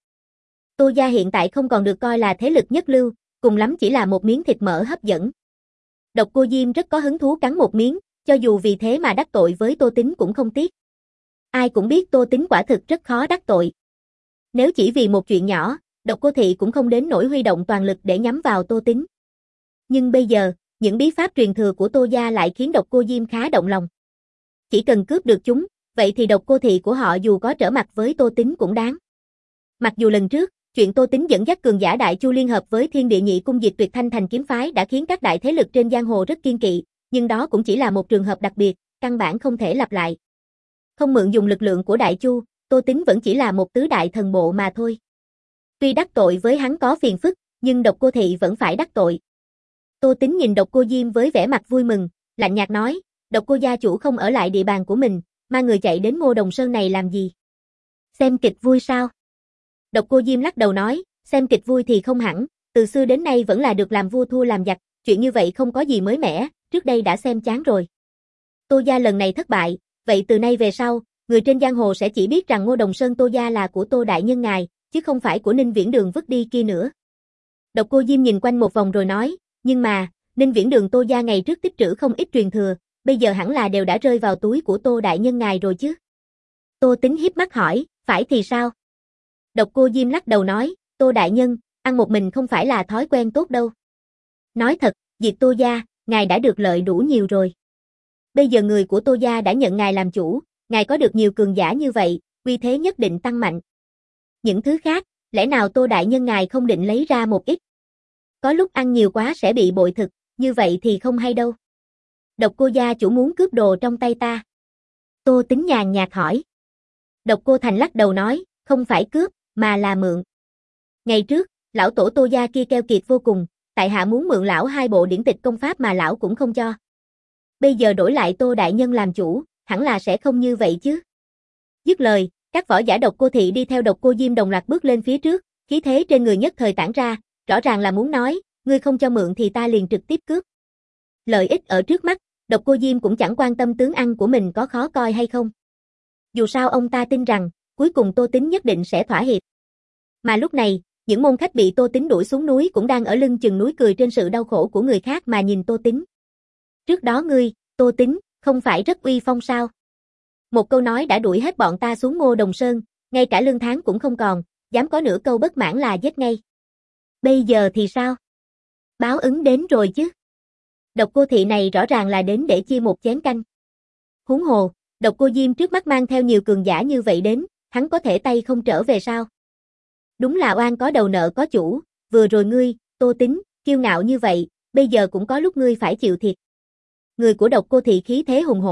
[SPEAKER 1] Tô gia hiện tại không còn được coi là thế lực nhất lưu, cùng lắm chỉ là một miếng thịt mỡ hấp dẫn. Độc Cô Diêm rất có hứng thú cắn một miếng, cho dù vì thế mà đắc tội với Tô Tính cũng không tiếc. Ai cũng biết Tô Tính quả thực rất khó đắc tội. Nếu chỉ vì một chuyện nhỏ, Độc Cô Thị cũng không đến nỗi huy động toàn lực để nhắm vào Tô Tính. Nhưng bây giờ, những bí pháp truyền thừa của Tô gia lại khiến Độc Cô Diêm khá động lòng. Chỉ cần cướp được chúng, vậy thì Độc Cô Thị của họ dù có trở mặt với Tô Tính cũng đáng. Mặc dù lần trước, chuyện Tô Tính dẫn dắt cường giả Đại Chu liên hợp với Thiên Địa Nhị Cung diệt Tuyệt Thanh Thành kiếm phái đã khiến các đại thế lực trên giang hồ rất kiên kỵ, nhưng đó cũng chỉ là một trường hợp đặc biệt, căn bản không thể lặp lại. Không mượn dùng lực lượng của Đại Chu, Tô Tính vẫn chỉ là một tứ đại thần bộ mà thôi. Tuy đắc tội với hắn có phiền phức, nhưng Độc Cô Thị vẫn phải đắc tội. Tô Tính nhìn Độc Cô Diêm với vẻ mặt vui mừng, lạnh nhạt nói, Độc Cô gia chủ không ở lại địa bàn của mình, mà người chạy đến Ngô Đồng Sơn này làm gì? Xem kịch vui sao? Độc Cô Diêm lắc đầu nói, xem kịch vui thì không hẳn, từ xưa đến nay vẫn là được làm vua thua làm giặc, chuyện như vậy không có gì mới mẻ, trước đây đã xem chán rồi. Tô gia lần này thất bại, vậy từ nay về sau, người trên giang hồ sẽ chỉ biết rằng Ngô Đồng Sơn Tô gia là của Tô đại nhân ngài, chứ không phải của Ninh Viễn Đường vứt đi kia nữa. Độc Cô Diêm nhìn quanh một vòng rồi nói, nhưng mà, Ninh Viễn Đường Tô gia ngày trước tích trữ không ít truyền thừa, bây giờ hẳn là đều đã rơi vào túi của Tô đại nhân ngài rồi chứ. Tô Tính hiếp mắt hỏi, phải thì sao? Độc Cô Diêm lắc đầu nói, Tô đại nhân, ăn một mình không phải là thói quen tốt đâu. Nói thật, diệt Tô gia, ngài đã được lợi đủ nhiều rồi. Bây giờ người của Tô gia đã nhận ngài làm chủ, ngài có được nhiều cường giả như vậy, uy thế nhất định tăng mạnh. Những thứ khác, lẽ nào Tô đại nhân ngài không định lấy ra một ít? Có lúc ăn nhiều quá sẽ bị bội thực, như vậy thì không hay đâu. Độc Cô gia chủ muốn cướp đồ trong tay ta. Tô Tính nhàn nhạt hỏi. Độc Cô Thành lắc đầu nói, không phải cướp, mà là mượn. Ngày trước, lão tổ Tô gia kia keo kiệt vô cùng, tại hạ muốn mượn lão hai bộ điển tịch công pháp mà lão cũng không cho. Bây giờ đổi lại Tô đại nhân làm chủ, hẳn là sẽ không như vậy chứ. Dứt lời, các võ giả Độc Cô Thị đi theo Độc Cô Diêm đồng loạt bước lên phía trước, khí thế trên người nhất thời tản ra, rõ ràng là muốn nói, ngươi không cho mượn thì ta liền trực tiếp cướp. Lợi ích ở trước mắt, Độc Cô Diêm cũng chẳng quan tâm tướng ăn của mình có khó coi hay không. Dù sao ông ta tin rằng, cuối cùng Tô Tính nhất định sẽ thỏa hiệp. Mà lúc này, những môn khách bị Tô Tính đuổi xuống núi cũng đang ở lưng chừng núi cười trên sự đau khổ của người khác mà nhìn Tô Tính. Trước đó ngươi, Tô Tính, không phải rất uy phong sao? Một câu nói đã đuổi hết bọn ta xuống Ngô Đồng Sơn, ngay cả lương tháng cũng không còn, dám có nửa câu bất mãn là giết ngay. Bây giờ thì sao? Báo ứng đến rồi chứ. Độc Cô Thị này rõ ràng là đến để chia một chén canh. Huống hồ, Độc Cô Diêm trước mắt mang theo nhiều cường giả như vậy đến, hắn có thể tay không trở về sao? Đúng là oan có đầu nợ có chủ, vừa rồi ngươi, Tô Tính, kiêu ngạo như vậy, bây giờ cũng có lúc ngươi phải chịu thiệt. Người của Độc Cô Thị khí thế hùng hổ,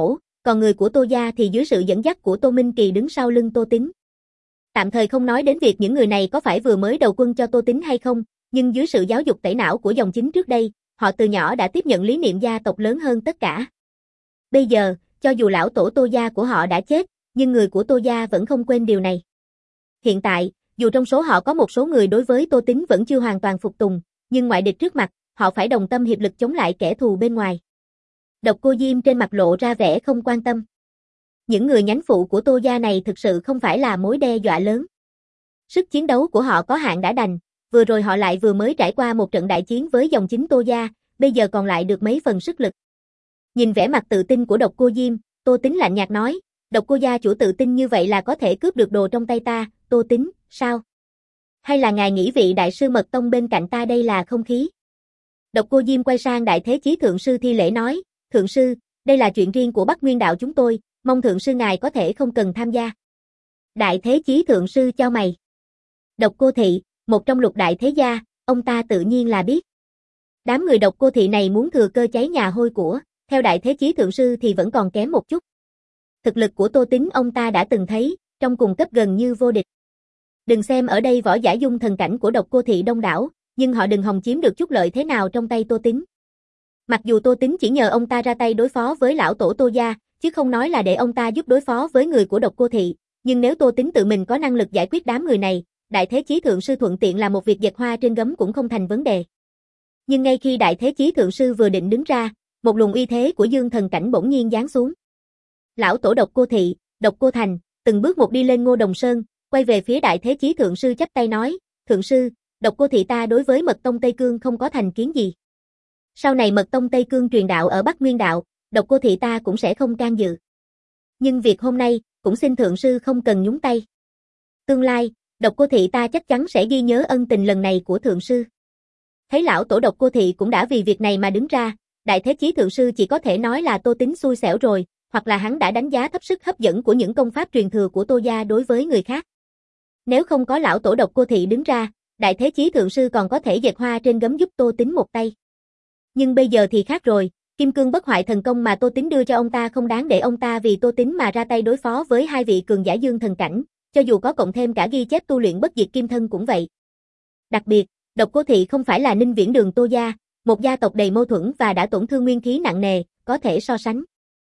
[SPEAKER 1] còn người của Tô gia thì dưới sự dẫn dắt của Tô Minh Kỳ đứng sau lưng Tô Tín. Tạm thời không nói đến việc những người này có phải vừa mới đầu quân cho Tô Tín hay không, nhưng dưới sự giáo dục tẩy não của dòng chính trước đây, họ từ nhỏ đã tiếp nhận lý niệm gia tộc lớn hơn tất cả. Bây giờ, cho dù lão tổ Tô gia của họ đã chết, nhưng người của Tô gia vẫn không quên điều này. Hiện tại, dù trong số họ có một số người đối với Tô Tín vẫn chưa hoàn toàn phục tùng, nhưng ngoại địch trước mặt, họ phải đồng tâm hiệp lực chống lại kẻ thù bên ngoài. Độc Cô Diêm trên mặt lộ ra vẻ không quan tâm. Những người nhánh phụ của Tô gia này thực sự không phải là mối đe dọa lớn. Sức chiến đấu của họ có hạn đã đành, vừa rồi họ lại vừa mới trải qua một trận đại chiến với dòng chính Tô gia, bây giờ còn lại được mấy phần sức lực. Nhìn vẻ mặt tự tin của Độc Cô Diêm, Tô Tín lạnh nhạt nói, Độc Cô gia chủ tự tin như vậy là có thể cướp được đồ trong tay ta, Tô Tín, sao? Hay là ngài nghĩ vị đại sư Mật Tông bên cạnh ta đây là không khí? Độc Cô Diêm quay sang Đại Thế Chí Thượng sư thi lễ nói, Thượng sư, đây là chuyện riêng của Bắc Nguyên đạo chúng tôi, mong Thượng sư ngài có thể không cần tham gia. Đại Thế Chí Thượng sư chau mày. Độc Cô Thị, một trong lục đại thế gia, ông ta tự nhiên là biết. Đám người Độc Cô Thị này muốn thừa cơ cháy nhà hôi của, theo Đại Thế Chí Thượng sư thì vẫn còn kém một chút. Thực lực của Tô Tín ông ta đã từng thấy, trong cùng cấp gần như vô địch. Đừng xem ở đây võ giả dung thần cảnh của Độc Cô Thị đông đảo, nhưng họ đừng hòng chiếm được chút lợi thế nào trong tay Tô Tín. Mặc dù Tô Tín chỉ nhờ ông ta ra tay đối phó với lão tổ Tô gia, chứ không nói là để ông ta giúp đối phó với người của Độc Cô Thị, nhưng nếu Tô Tín tự mình có năng lực giải quyết đám người này, Đại Thế Chí Thượng sư thuận tiện làm một việc dệt hoa trên gấm cũng không thành vấn đề. Nhưng ngay khi Đại Thế Chí Thượng sư vừa định đứng ra, một luồng uy thế của dương thần cảnh bỗng nhiên giáng xuống. Lão tổ Độc Cô Thị, Độc Cô Thành, từng bước một đi lên Ngô Đồng Sơn, quay về phía Đại Thế Chí Thượng sư chắp tay nói, Thượng sư, Độc Cô Thị ta đối với Mật Tông Tây Cương không có thành kiến gì. Sau này Mật Tông Tây Cương truyền đạo ở Bắc Nguyên đạo, Độc Cô Thị ta cũng sẽ không can dự. Nhưng việc hôm nay, cũng xin Thượng sư không cần nhúng tay. Tương lai, Độc Cô Thị ta chắc chắn sẽ ghi nhớ ân tình lần này của Thượng sư. Thấy lão tổ Độc Cô Thị cũng đã vì việc này mà đứng ra, Đại Thế Chí Thượng sư chỉ có thể nói là Tô Tín xui xẻo rồi, hoặc là hắn đã đánh giá thấp sức hấp dẫn của những công pháp truyền thừa của Tô gia đối với người khác. Nếu không có lão tổ Độc Cô Thị đứng ra, Đại Thế Chí Thượng sư còn có thể dệt hoa trên gấm giúp Tô Tín một tay. Nhưng bây giờ thì khác rồi, Kim Cương Bất Hoại thần công mà Tô Tín đưa cho ông ta không đáng để ông ta vì Tô Tín mà ra tay đối phó với hai vị cường giả dương thần cảnh, cho dù có cộng thêm cả ghi chép tu luyện bất diệt kim thân cũng vậy. Đặc biệt, Độc Cô Thị không phải là Ninh Viễn Đường Tô gia, một gia tộc đầy mâu thuẫn và đã tổn thương nguyên khí nặng nề, có thể so sánh.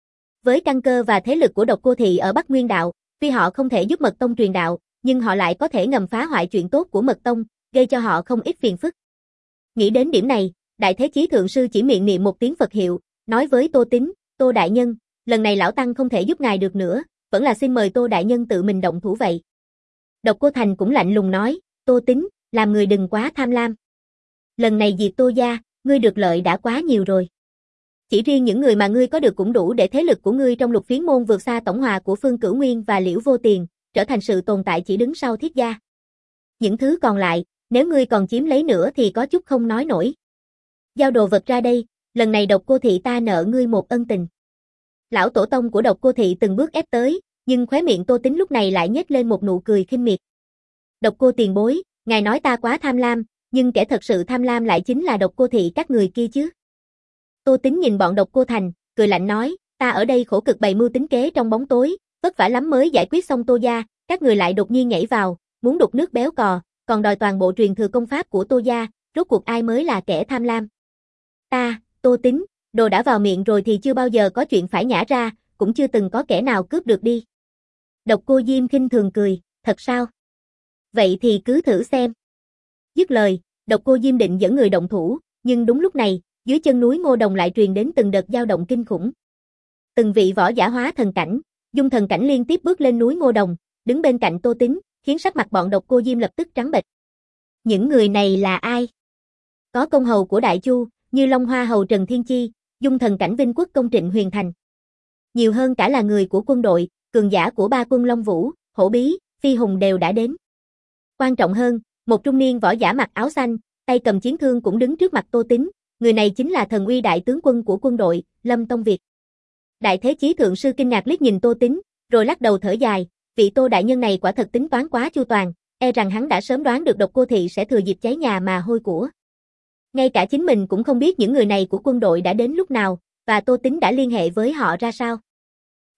[SPEAKER 1] Với căn cơ và thế lực của Độc Cô Thị ở Bắc Nguyên đạo, tuy họ không thể giúp Mật Tông truyền đạo, nhưng họ lại có thể ngầm phá hoại chuyện tốt của Mật Tông, gây cho họ không ít phiền phức. Nghĩ đến điểm này, Đại Thế Chí Thượng sư chỉ miệng niệm một tiếng Phật hiệu, nói với Tô Tín, Tô đại nhân, lần này lão tăng không thể giúp ngài được nữa, vẫn là xin mời Tô đại nhân tự mình động thủ vậy. Độc Cô Thành cũng lạnh lùng nói, Tô Tín, làm người đừng quá tham lam. Lần này diệt Tô gia, ngươi được lợi đã quá nhiều rồi. Chỉ riêng những người mà ngươi có được cũng đủ để thế lực của ngươi trong lục phiến môn vượt xa tổng hòa của Phương Cửu Nguyên và Liễu Vô Tiền, trở thành sự tồn tại chỉ đứng sau Thiết gia. Những thứ còn lại, nếu ngươi còn chiếm lấy nữa thì có chút không nói nổi. Giao đồ vật ra đây, lần này Độc Cô Thị ta nợ ngươi một ân tình. Lão tổ tông của Độc Cô Thị từng bước ép tới, nhưng khóe miệng Tô Tín lúc này lại nhếch lên một nụ cười khinh miệt. Độc Cô tiền bối, ngài nói ta quá tham lam, nhưng kẻ thật sự tham lam lại chính là Độc Cô Thị các người kia chứ. Tô Tín nhìn bọn Độc Cô Thành, cười lạnh nói, ta ở đây khổ cực bày mưu tính kế trong bóng tối, vất vả lắm mới giải quyết xong Tô gia, các người lại đột nhiên nhảy vào, muốn đục nước béo cò, còn đòi toàn bộ truyền thừa công pháp của Tô gia, rốt cuộc ai mới là kẻ tham lam. Ta, Tô Tín, đồ đã vào miệng rồi thì chưa bao giờ có chuyện phải nhả ra, cũng chưa từng có kẻ nào cướp được đi. Độc Cô Diêm khinh thường cười, thật sao? Vậy thì cứ thử xem. Dứt lời, Độc Cô Diêm định dẫn người động thủ, nhưng đúng lúc này, dưới chân núi Ngô Đồng lại truyền đến từng đợt dao động kinh khủng. Từng vị võ giả hóa thần cảnh, dung thần cảnh liên tiếp bước lên núi Ngô Đồng, đứng bên cạnh Tô Tín, khiến sắc mặt bọn Độc Cô Diêm lập tức trắng bệch. Những người này là ai? Có công hầu của Đại Chu, như Long Hoa hầu Trần Thiên Chi, dung thần cảnh Vinh Quốc công Trịnh Huyền Thành. Nhiều hơn cả là người của quân đội, cường giả của ba quân Long Vũ, Hổ Bí, Phi Hùng đều đã đến. Quan trọng hơn, một trung niên võ giả mặc áo xanh, tay cầm chiến thương cũng đứng trước mặt Tô Tín, người này chính là thần uy đại tướng quân của quân đội, Lâm Tông Việt. Đại Thế Chí Thượng sư kinh ngạc liếc nhìn Tô Tín, rồi lắc đầu thở dài, vị Tô đại nhân này quả thật tính toán quá chu toàn, e rằng hắn đã sớm đoán được Độc Cô Thị sẽ thừa dịp cháy nhà mà hôi của. Ngay cả chính mình cũng không biết những người này của quân đội đã đến lúc nào, và Tô Tín đã liên hệ với họ ra sao.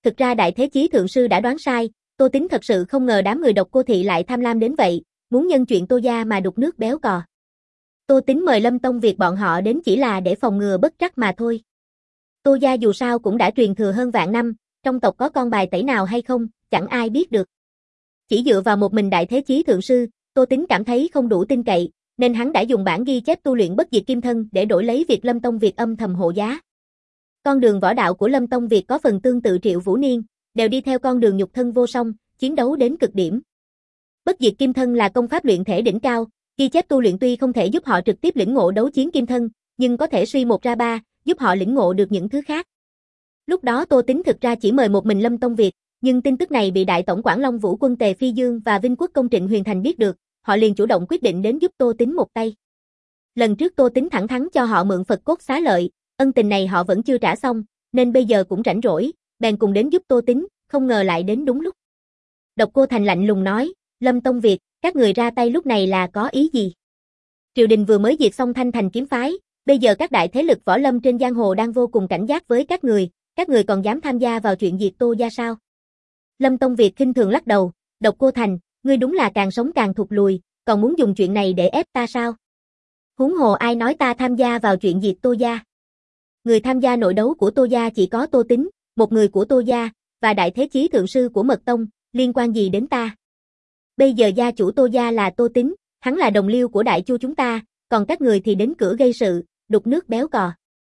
[SPEAKER 1] Thực ra Đại Thế Chí Thượng Sư đã đoán sai, Tô Tín thật sự không ngờ đám người Độc Cô Thị lại tham lam đến vậy, muốn nhân chuyện Tô gia mà đục nước béo cò. Tô Tín mời Lâm Tông Việt bọn họ đến chỉ là để phòng ngừa bất trắc mà thôi. Tô gia dù sao cũng đã truyền thừa hơn vạn năm, trong tộc có con bài tẩy nào hay không, chẳng ai biết được. Chỉ dựa vào một mình Đại Thế Chí Thượng Sư, Tô Tín cảm thấy không đủ tin cậy, nên hắn đã dùng bản ghi chép tu luyện bất diệt kim thân để đổi lấy việc Lâm Tông Việt âm thầm hộ giá. Con đường võ đạo của Lâm Tông Việt có phần tương tự Triệu Vũ Niên, đều đi theo con đường nhục thân vô song, chiến đấu đến cực điểm. Bất diệt kim thân là công pháp luyện thể đỉnh cao, ghi chép tu luyện tuy không thể giúp họ trực tiếp lĩnh ngộ đấu chiến kim thân, nhưng có thể suy một ra ba, giúp họ lĩnh ngộ được những thứ khác. Lúc đó Tô Tín thực ra chỉ mời một mình Lâm Tông Việt, nhưng tin tức này bị Đại tổng quản Long Vũ quân Tề Phi Dương và Vinh Quốc công Trịnh Huyền Thành biết được, họ liền chủ động quyết định đến giúp Tô Tín một tay. Lần trước Tô Tín thẳng thắn cho họ mượn Phật cốt xá lợi, ân tình này họ vẫn chưa trả xong, nên bây giờ cũng rảnh rỗi, bèn cùng đến giúp Tô Tín, không ngờ lại đến đúng lúc. Độc Cô Thành lạnh lùng nói, Lâm Tông Việt, các người ra tay lúc này là có ý gì? Triều đình vừa mới diệt xong Thanh Thành kiếm phái, bây giờ các đại thế lực võ lâm trên giang hồ đang vô cùng cảnh giác với các người, các người còn dám tham gia vào chuyện diệt Tô gia sao? Lâm Tông Việt khinh thường lắc đầu, Độc Cô Thành, ngươi đúng là càng sống càng thụt lùi, còn muốn dùng chuyện này để ép ta sao? Huống hồ ai nói ta tham gia vào chuyện diệt Tô gia? Người tham gia nội đấu của Tô gia chỉ có Tô Tín, một người của Tô gia, và Đại Thế Chí Thượng Sư của Mật Tông, liên quan gì đến ta? Bây giờ gia chủ Tô gia là Tô Tín, hắn là đồng liêu của Đại Chu chúng ta, còn các người thì đến cửa gây sự, đục nước béo cò.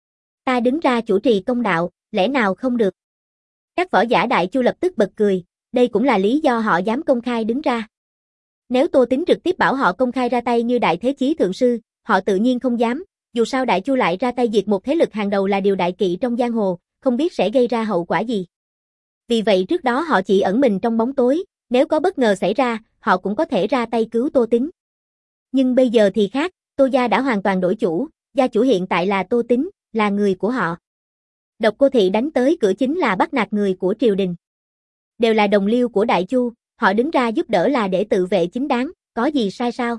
[SPEAKER 1] Ta đứng ra chủ trì công đạo, lẽ nào không được? Các võ giả Đại Chu lập tức bật cười, đây cũng là lý do họ dám công khai đứng ra. Nếu Tô Tín trực tiếp bảo họ công khai ra tay như Đại Thế Chí Thượng Sư, họ tự nhiên không dám, dù sao Đại Chu lại ra tay diệt một thế lực hàng đầu là điều đại kỵ trong giang hồ, không biết sẽ gây ra hậu quả gì. Vì vậy trước đó họ chỉ ẩn mình trong bóng tối, nếu có bất ngờ xảy ra, họ cũng có thể ra tay cứu Tô Tín. Nhưng bây giờ thì khác, Tô gia đã hoàn toàn đổi chủ, gia chủ hiện tại là Tô Tín, là người của họ. Độc Cô Thị đánh tới cửa chính là bắt nạt người của triều đình. Đều là đồng liêu của Đại Chu, họ đứng ra giúp đỡ là để tự vệ chính đáng, có gì sai sao?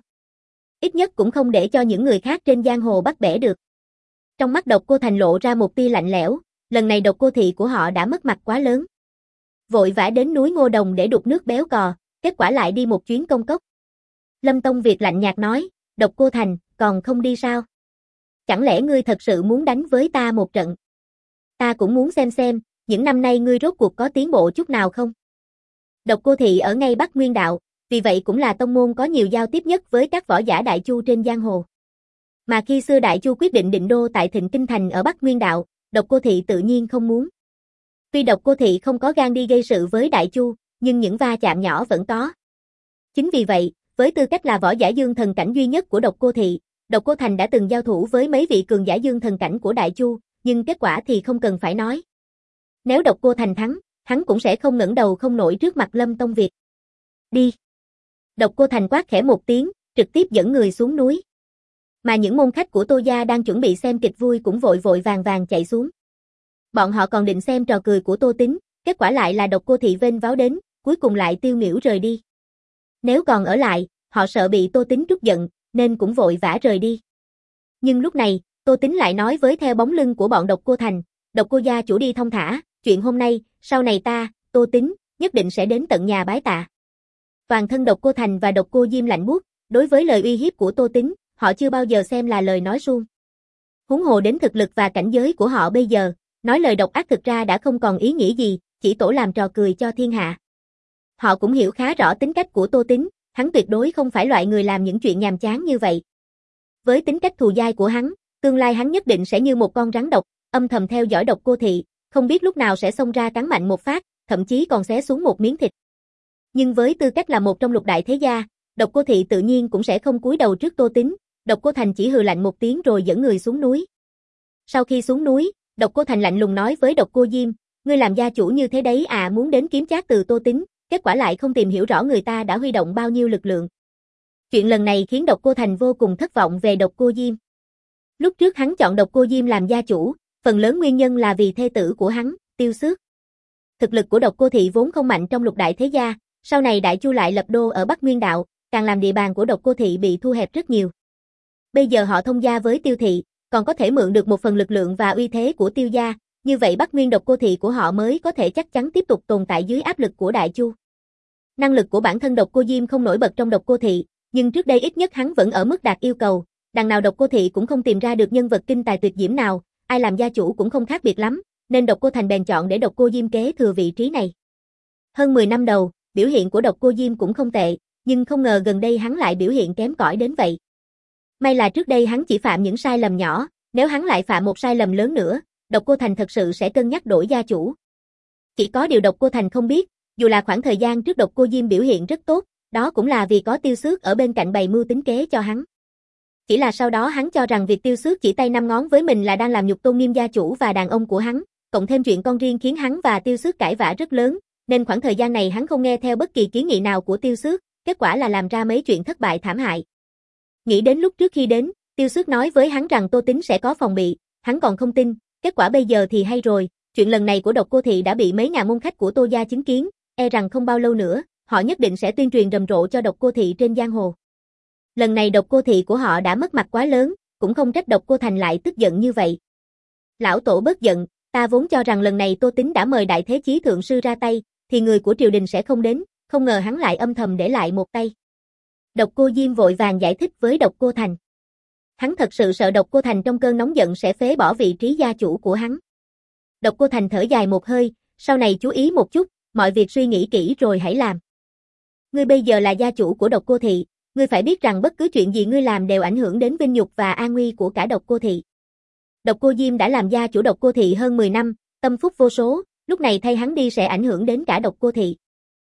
[SPEAKER 1] Ít nhất cũng không để cho những người khác trên giang hồ bắt bẻ được. Trong mắt Độc Cô Thành lộ ra một tia lạnh lẽo, lần này Độc Cô Thị của họ đã mất mặt quá lớn. Vội vã đến núi Ngô Đồng để đục nước béo cò, kết quả lại đi một chuyến công cốc. Lâm Tông Việt lạnh nhạt nói, Độc Cô Thành, còn không đi sao? Chẳng lẽ ngươi thật sự muốn đánh với ta một trận? Ta cũng muốn xem xem, những năm nay ngươi rốt cuộc có tiến bộ chút nào không? Độc Cô Thị ở ngay Bắc Nguyên Đạo, vì vậy cũng là tông môn có nhiều giao tiếp nhất với các võ giả Đại Chu trên giang hồ. Mà khi xưa Đại Chu quyết định định đô tại Thịnh Kinh Thành ở Bắc Nguyên Đạo, Độc Cô Thị tự nhiên không muốn. Tuy Độc Cô Thị không có gan đi gây sự với Đại Chu, nhưng những va chạm nhỏ vẫn có. Chính vì vậy, với tư cách là võ giả dương thần cảnh duy nhất của Độc Cô Thị, Độc Cô Thành đã từng giao thủ với mấy vị cường giả dương thần cảnh của Đại Chu, nhưng kết quả thì không cần phải nói. Nếu Độc Cô Thành thắng, hắn cũng sẽ không ngẩng đầu không nổi trước mặt Lâm Tông Việt. Đi! Độc Cô Thành quát khẽ một tiếng, trực tiếp dẫn người xuống núi. Mà những môn khách của Tô gia đang chuẩn bị xem kịch vui cũng vội vội vàng vàng chạy xuống. Bọn họ còn định xem trò cười của Tô Tín, kết quả lại là Độc Cô Thị vênh váo đến, cuối cùng lại tiêu nghỉu rời đi. Nếu còn ở lại, họ sợ bị Tô Tín trút giận, nên cũng vội vã rời đi. Nhưng lúc này, Tô Tín lại nói với theo bóng lưng của bọn Độc Cô Thành, Độc Cô gia chủ đi thông thả, chuyện hôm nay, sau này ta, Tô Tín, nhất định sẽ đến tận nhà bái tạ. Toàn thân Độc Cô Thành và Độc Cô Diêm lạnh buốt, đối với lời uy hiếp của Tô Tín, họ chưa bao giờ xem là lời nói suông. Huống hồ đến thực lực và cảnh giới của họ bây giờ, nói lời độc ác thực ra đã không còn ý nghĩa gì, chỉ tổ làm trò cười cho thiên hạ. Họ cũng hiểu khá rõ tính cách của Tô Tín, hắn tuyệt đối không phải loại người làm những chuyện nhàm chán như vậy. Với tính cách thù dai của hắn, tương lai hắn nhất định sẽ như một con rắn độc, âm thầm theo dõi Độc Cô Thị, không biết lúc nào sẽ xông ra cắn mạnh một phát, thậm chí còn xé xuống một miếng thịt. Nhưng với tư cách là một trong lục đại thế gia, Độc Cô Thị tự nhiên cũng sẽ không cúi đầu trước Tô Tín, Độc Cô Thành chỉ hừ lạnh một tiếng rồi dẫn người xuống núi. Sau khi xuống núi, Độc Cô Thành lạnh lùng nói với Độc Cô Diêm, ngươi làm gia chủ như thế đấy à, muốn đến kiếm trác từ Tô Tín, kết quả lại không tìm hiểu rõ người ta đã huy động bao nhiêu lực lượng. Chuyện lần này khiến Độc Cô Thành vô cùng thất vọng về Độc Cô Diêm. Lúc trước hắn chọn Độc Cô Diêm làm gia chủ, phần lớn nguyên nhân là vì thê tử của hắn, Tiêu Xước. Thực lực của Độc Cô Thị vốn không mạnh trong lục đại thế gia, sau này Đại Chu lại lập đô ở Bắc Nguyên Đạo, càng làm địa bàn của Độc Cô Thị bị thu hẹp rất nhiều. Bây giờ họ thông gia với Tiêu Thị, còn có thể mượn được một phần lực lượng và uy thế của Tiêu gia, Như vậy Bắc Nguyên độc cô thị của họ mới có thể chắc chắn tiếp tục tồn tại dưới áp lực của Đại Chu. Năng lực của bản thân độc cô Diêm không nổi bật trong độc cô thị, nhưng trước đây ít nhất hắn vẫn ở mức đạt yêu cầu, đằng nào độc cô thị cũng không tìm ra được nhân vật kinh tài tuyệt diễm nào, ai làm gia chủ cũng không khác biệt lắm, nên độc cô thành bèn chọn để độc cô Diêm kế thừa vị trí này. Hơn mười năm đầu, biểu hiện của độc cô Diêm cũng không tệ, nhưng không ngờ gần đây hắn lại biểu hiện kém cỏi đến vậy. May là trước đây hắn chỉ phạm những sai lầm nhỏ, nếu hắn lại phạm một sai lầm lớn nữa, độc cô thành thật sự sẽ cân nhắc đổi gia chủ. Chỉ có điều độc cô thành không biết, dù là khoảng thời gian trước độc cô Diêm biểu hiện rất tốt, đó cũng là vì có Tiêu Xước ở bên cạnh bày mưu tính kế cho hắn. Chỉ là sau đó hắn cho rằng việc Tiêu Xước chỉ tay năm ngón với mình là đang làm nhục tôn nghiêm gia chủ và đàn ông của hắn, cộng thêm chuyện con riêng khiến hắn và Tiêu Xước cãi vã rất lớn, nên khoảng thời gian này hắn không nghe theo bất kỳ kiến nghị nào của Tiêu Xước, kết quả là làm ra mấy chuyện thất bại thảm hại. Nghĩ đến lúc trước khi đến, Tiêu Xước nói với hắn rằng Tô Tín sẽ có phòng bị, hắn còn không tin, kết quả bây giờ thì hay rồi, chuyện lần này của độc cô thị đã bị mấy nhà môn khách của Tô gia chứng kiến, e rằng không bao lâu nữa, họ nhất định sẽ tuyên truyền rầm rộ cho độc cô thị trên giang hồ. Lần này độc cô thị của họ đã mất mặt quá lớn, cũng không trách độc cô thành lại tức giận như vậy. Lão tổ bớt giận, ta vốn cho rằng lần này Tô Tín đã mời đại thế chí thượng sư ra tay, thì người của triều đình sẽ không đến, không ngờ hắn lại âm thầm để lại một tay. Độc cô Diêm vội vàng giải thích với độc cô thành. Hắn thật sự sợ độc cô thành trong cơn nóng giận sẽ phế bỏ vị trí gia chủ của hắn. Độc cô thành thở dài một hơi, sau này chú ý một chút, mọi việc suy nghĩ kỹ rồi hãy làm. Ngươi bây giờ là gia chủ của độc cô thị, ngươi phải biết rằng bất cứ chuyện gì ngươi làm đều ảnh hưởng đến vinh nhục và an nguy của cả độc cô thị. Độc cô Diêm đã làm gia chủ độc cô thị hơn mười năm, tâm phúc vô số, lúc này thay hắn đi sẽ ảnh hưởng đến cả độc cô thị.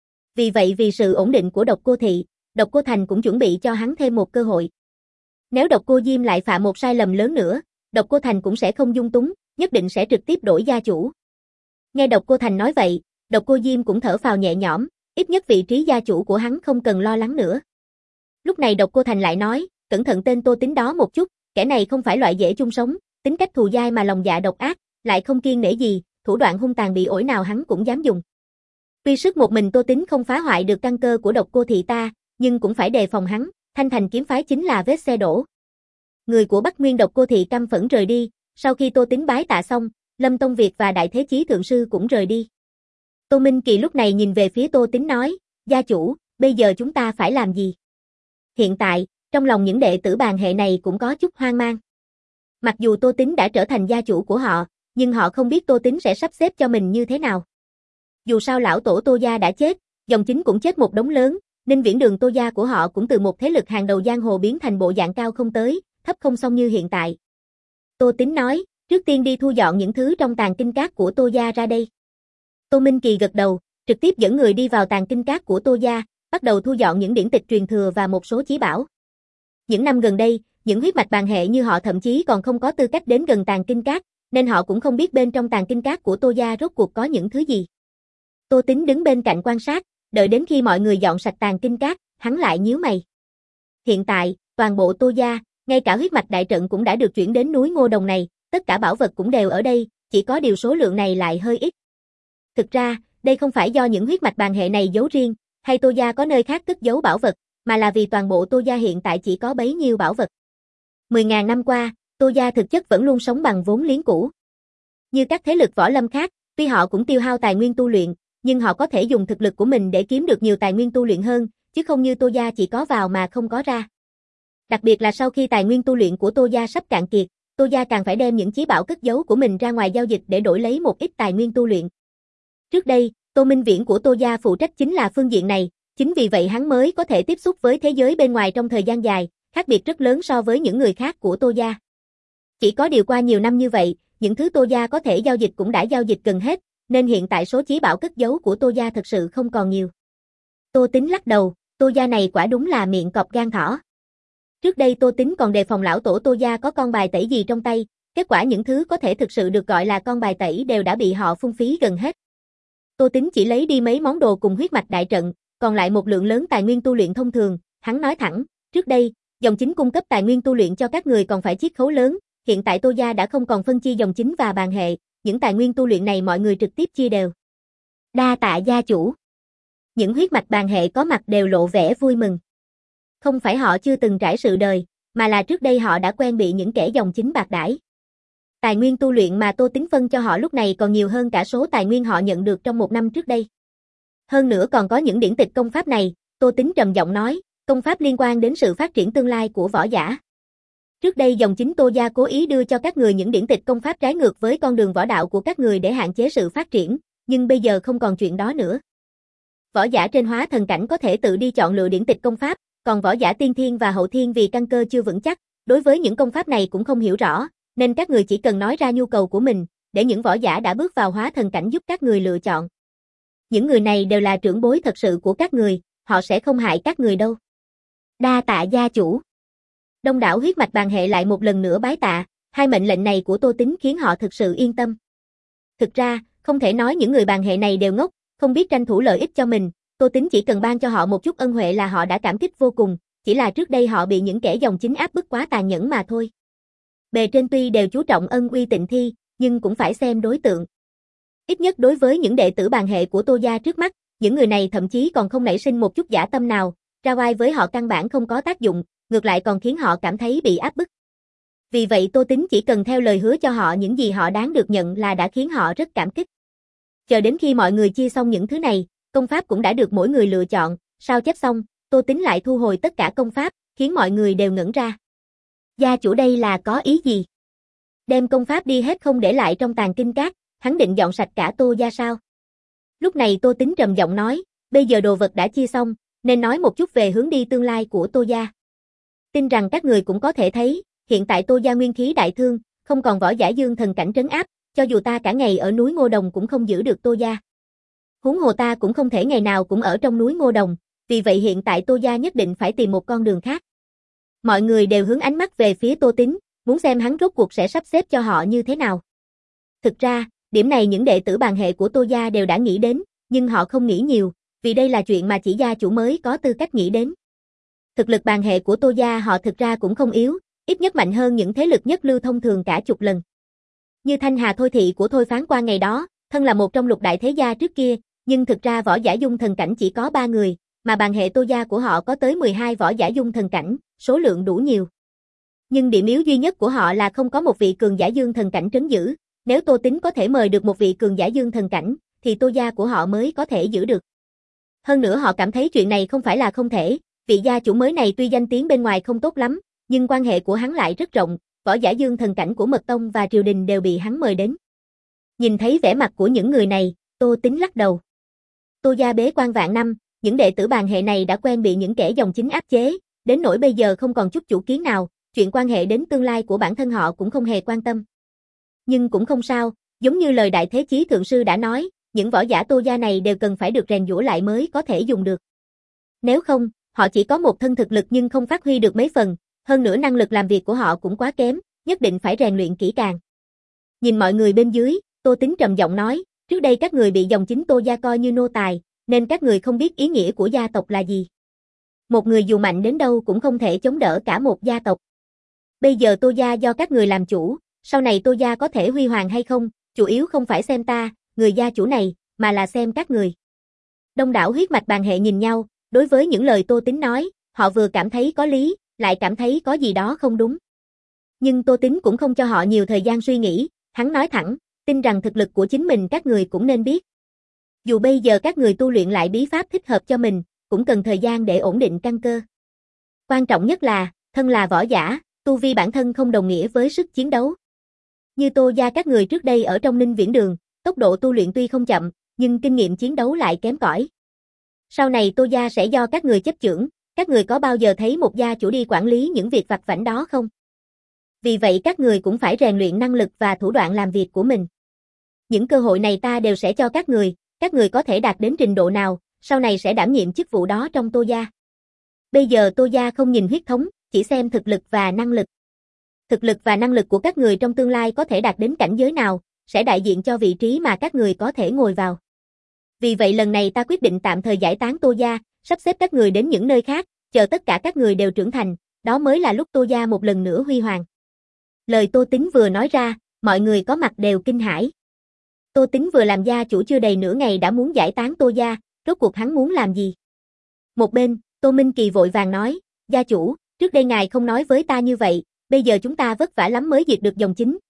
[SPEAKER 1] Vì vậy vì sự ổn định của độc cô thị, độc cô thành cũng chuẩn bị cho hắn thêm một cơ hội. Nếu độc cô Diêm lại phạm một sai lầm lớn nữa, độc cô thành cũng sẽ không dung túng, nhất định sẽ trực tiếp đổi gia chủ. Nghe độc cô thành nói vậy, độc cô Diêm cũng thở phào nhẹ nhõm, ít nhất vị trí gia chủ của hắn không cần lo lắng nữa. Lúc này độc cô thành lại nói, cẩn thận tên Tô Tín đó một chút, kẻ này không phải loại dễ chung sống, tính cách thù dai mà lòng dạ độc ác, lại không kiêng nể gì, thủ đoạn hung tàn bị ổi nào hắn cũng dám dùng. Tuy sức một mình Tô Tín không phá hoại được căn cơ của độc cô thị ta, nhưng cũng phải đề phòng hắn, Thanh Thành kiếm phái chính là vết xe đổ. Người của Bắc Nguyên độc cô thị căm phẫn rời đi, sau khi Tô Tín bái tạ xong, Lâm Tông Việt và Đại Thế Chí Thượng Sư cũng rời đi. Tô Minh Kỳ lúc này nhìn về phía Tô Tín nói, gia chủ, bây giờ chúng ta phải làm gì? Hiện tại, trong lòng những đệ tử bàn hệ này cũng có chút hoang mang. Mặc dù Tô Tín đã trở thành gia chủ của họ, nhưng họ không biết Tô Tín sẽ sắp xếp cho mình như thế nào. Dù sao lão tổ Tô gia đã chết, dòng chính cũng chết một đống lớn, nên viễn đường Tô gia của họ cũng từ một thế lực hàng đầu giang hồ biến thành bộ dạng cao không tới, thấp không xong như hiện tại. Tô Tín nói, trước tiên đi thu dọn những thứ trong tàng kinh các của Tô gia ra đây. Tô Minh Kỳ gật đầu, trực tiếp dẫn người đi vào tàng kinh các của Tô gia, bắt đầu thu dọn những điển tịch truyền thừa và một số chí bảo. Những năm gần đây, những huyết mạch bàn hệ như họ thậm chí còn không có tư cách đến gần tàng kinh các, nên họ cũng không biết bên trong tàng kinh các của Tô gia rốt cuộc có những thứ gì. Tô Tín đứng bên cạnh quan sát, đợi đến khi mọi người dọn sạch tàng kinh các, hắn lại nhíu mày. Hiện tại, toàn bộ Tô gia, ngay cả huyết mạch đại trận cũng đã được chuyển đến núi Ngô Đồng này, tất cả bảo vật cũng đều ở đây, chỉ có điều số lượng này lại hơi ít. Thực ra, đây không phải do những huyết mạch bàn hệ này giấu riêng, hay Tô gia có nơi khác cất giấu bảo vật, mà là vì toàn bộ Tô gia hiện tại chỉ có bấy nhiêu bảo vật. Mười ngàn năm qua, Tô gia thực chất vẫn luôn sống bằng vốn liếng cũ. Như các thế lực võ lâm khác, tuy họ cũng tiêu hao tài nguyên tu luyện, nhưng họ có thể dùng thực lực của mình để kiếm được nhiều tài nguyên tu luyện hơn, chứ không như Tô gia chỉ có vào mà không có ra. Đặc biệt là sau khi tài nguyên tu luyện của Tô gia sắp cạn kiệt, Tô gia càng phải đem những chí bảo cất giấu của mình ra ngoài giao dịch để đổi lấy một ít tài nguyên tu luyện. Trước đây, Tô Minh Viễn của Tô gia phụ trách chính là phương diện này, chính vì vậy hắn mới có thể tiếp xúc với thế giới bên ngoài trong thời gian dài, khác biệt rất lớn so với những người khác của Tô gia. Chỉ có điều qua nhiều năm như vậy, những thứ Tô gia có thể giao dịch cũng đã giao dịch gần hết, nên hiện tại số chí bảo cất giấu của Tô gia thật sự không còn nhiều. Tô Tín lắc đầu, Tô gia này quả đúng là miệng cọp gan thỏ. Trước đây Tô Tín còn đề phòng lão tổ Tô gia có con bài tẩy gì trong tay, kết quả những thứ có thể thực sự được gọi là con bài tẩy đều đã bị họ phung phí gần hết. Tô Tín chỉ lấy đi mấy món đồ cùng huyết mạch đại trận, còn lại một lượng lớn tài nguyên tu luyện thông thường, hắn nói thẳng, trước đây, dòng chính cung cấp tài nguyên tu luyện cho các người còn phải chiết khấu lớn, hiện tại Tô gia đã không còn phân chia dòng chính và bàn hệ, những tài nguyên tu luyện này mọi người trực tiếp chia đều. Đa tạ gia chủ. Những huyết mạch bàn hệ có mặt đều lộ vẻ vui mừng. Không phải họ chưa từng trải sự đời, mà là trước đây họ đã quen bị những kẻ dòng chính bạc đãi. Tài nguyên tu luyện mà Tô Tính phân cho họ lúc này còn nhiều hơn cả số tài nguyên họ nhận được trong một năm trước đây. Hơn nữa còn có những điển tịch công pháp này, Tô Tính trầm giọng nói, công pháp liên quan đến sự phát triển tương lai của võ giả. Trước đây dòng chính Tô gia cố ý đưa cho các người những điển tịch công pháp trái ngược với con đường võ đạo của các người để hạn chế sự phát triển, nhưng bây giờ không còn chuyện đó nữa. Võ giả trên hóa thần cảnh có thể tự đi chọn lựa điển tịch công pháp, còn võ giả tiên thiên và hậu thiên vì căn cơ chưa vững chắc, đối với những công pháp này cũng không hiểu rõ, nên các người chỉ cần nói ra nhu cầu của mình, để những võ giả đã bước vào hóa thần cảnh giúp các người lựa chọn. Những người này đều là trưởng bối thật sự của các người, họ sẽ không hại các người đâu. Đa tạ gia chủ. Đông đảo huyết mạch bàn hệ lại một lần nữa bái tạ, hai mệnh lệnh này của Tô Tính khiến họ thực sự yên tâm. Thực ra, không thể nói những người bàn hệ này đều ngốc, không biết tranh thủ lợi ích cho mình, Tô Tính chỉ cần ban cho họ một chút ân huệ là họ đã cảm kích vô cùng, chỉ là trước đây họ bị những kẻ dòng chính áp bức quá tàn nhẫn mà thôi. Bề trên tuy đều chú trọng ân uy tịnh thi, nhưng cũng phải xem đối tượng. Ít nhất đối với những đệ tử bàn hệ của Tô gia trước mắt, những người này thậm chí còn không nảy sinh một chút dã tâm nào, ra oai với họ căn bản không có tác dụng, ngược lại còn khiến họ cảm thấy bị áp bức. Vì vậy Tô Tính chỉ cần theo lời hứa cho họ những gì họ đáng được nhận là đã khiến họ rất cảm kích. Chờ đến khi mọi người chia xong những thứ này, công pháp cũng đã được mỗi người lựa chọn, sao chép xong, Tô Tính lại thu hồi tất cả công pháp, khiến mọi người đều ngẩn ra. Gia chủ đây là có ý gì? Đem công pháp đi hết không để lại trong tàn kinh cát, hắn định dọn sạch cả Tô gia sao? Lúc này Tô Tính trầm giọng nói, bây giờ đồ vật đã chia xong, nên nói một chút về hướng đi tương lai của Tô gia. Tin rằng các người cũng có thể thấy, hiện tại Tô gia nguyên khí đại thương, không còn võ giả dương thần cảnh trấn áp, cho dù ta cả ngày ở núi Ngô Đồng cũng không giữ được Tô gia. Huống hồ ta cũng không thể ngày nào cũng ở trong núi Ngô Đồng, vì vậy hiện tại Tô gia nhất định phải tìm một con đường khác. Mọi người đều hướng ánh mắt về phía Tô Tính, muốn xem hắn rốt cuộc sẽ sắp xếp cho họ như thế nào. Thực ra, điểm này những đệ tử bàn hệ của Tô gia đều đã nghĩ đến, nhưng họ không nghĩ nhiều, vì đây là chuyện mà chỉ gia chủ mới có tư cách nghĩ đến. Thực lực bàn hệ của Tô gia họ thực ra cũng không yếu, ít nhất mạnh hơn những thế lực nhất lưu thông thường cả chục lần. Như Thanh Hà Thôi Thị của Thôi Phán Quan ngày đó, thân là một trong lục đại thế gia trước kia, nhưng thực ra võ giả dung thần cảnh chỉ có ba người, mà bàn hệ Tô gia của họ có tới mười hai võ giả dung thần cảnh, số lượng đủ nhiều. Nhưng điểm yếu duy nhất của họ là không có một vị cường giả dương thần cảnh trấn giữ, nếu Tô Tính có thể mời được một vị cường giả dương thần cảnh, thì Tô gia của họ mới có thể giữ được. Hơn nữa họ cảm thấy chuyện này không phải là không thể, vị gia chủ mới này tuy danh tiếng bên ngoài không tốt lắm, nhưng quan hệ của hắn lại rất rộng, võ giả dương thần cảnh của Mật Tông và triều đình đều bị hắn mời đến. Nhìn thấy vẻ mặt của những người này, Tô Tính lắc đầu. Tô gia bế quan vạn năm, những đệ tử bàn hệ này đã quen bị những kẻ dòng chính áp chế, đến nỗi bây giờ không còn chút chủ kiến nào, chuyện quan hệ đến tương lai của bản thân họ cũng không hề quan tâm. Nhưng cũng không sao, giống như lời Đại Thế Chí Thượng Sư đã nói, những võ giả Tô gia này đều cần phải được rèn giũa lại mới có thể dùng được. Nếu không, họ chỉ có một thân thực lực nhưng không phát huy được mấy phần, hơn nữa năng lực làm việc của họ cũng quá kém, nhất định phải rèn luyện kỹ càng. Nhìn mọi người bên dưới, Tô Tính trầm giọng nói, trước đây các người bị dòng chính Tô gia coi như nô tài, nên các người không biết ý nghĩa của gia tộc là gì. Một người dù mạnh đến đâu cũng không thể chống đỡ cả một gia tộc. Bây giờ Tô gia do các người làm chủ, sau này Tô gia có thể huy hoàng hay không, chủ yếu không phải xem ta, người gia chủ này, mà là xem các người. Đông đảo huyết mạch bàn hệ nhìn nhau, đối với những lời Tô Tính nói, họ vừa cảm thấy có lý, lại cảm thấy có gì đó không đúng. Nhưng Tô Tính cũng không cho họ nhiều thời gian suy nghĩ, hắn nói thẳng, tin rằng thực lực của chính mình các người cũng nên biết. Dù bây giờ các người tu luyện lại bí pháp thích hợp cho mình, cũng cần thời gian để ổn định căn cơ. Quan trọng nhất là, thân là võ giả, tu vi bản thân không đồng nghĩa với sức chiến đấu. Như Tô gia các người trước đây ở trong Ninh Viễn Đường, tốc độ tu luyện tuy không chậm, nhưng kinh nghiệm chiến đấu lại kém cỏi. Sau này Tô gia sẽ do các người chấp chưởng, các người có bao giờ thấy một gia chủ đi quản lý những việc vặt vãnh đó không? Vì vậy các người cũng phải rèn luyện năng lực và thủ đoạn làm việc của mình. Những cơ hội này ta đều sẽ cho các người, các người có thể đạt đến trình độ nào, sau này sẽ đảm nhiệm chức vụ đó trong Tô gia. Bây giờ Tô gia không nhìn huyết thống, chỉ xem thực lực và năng lực. Thực lực và năng lực của các người trong tương lai có thể đạt đến cảnh giới nào, sẽ đại diện cho vị trí mà các người có thể ngồi vào. Vì vậy lần này ta quyết định tạm thời giải tán Tô gia, sắp xếp các người đến những nơi khác, chờ tất cả các người đều trưởng thành, đó mới là lúc Tô gia một lần nữa huy hoàng. Lời Tô Tính vừa nói ra, mọi người có mặt đều kinh hãi. Tô Tính vừa làm gia chủ chưa đầy nửa ngày đã muốn giải tán Tô gia, rốt cuộc hắn muốn làm gì? Một bên, Tô Minh Kỳ vội vàng nói, gia chủ, trước đây ngài không nói với ta như vậy, bây giờ chúng ta vất vả lắm mới diệt được dòng chính,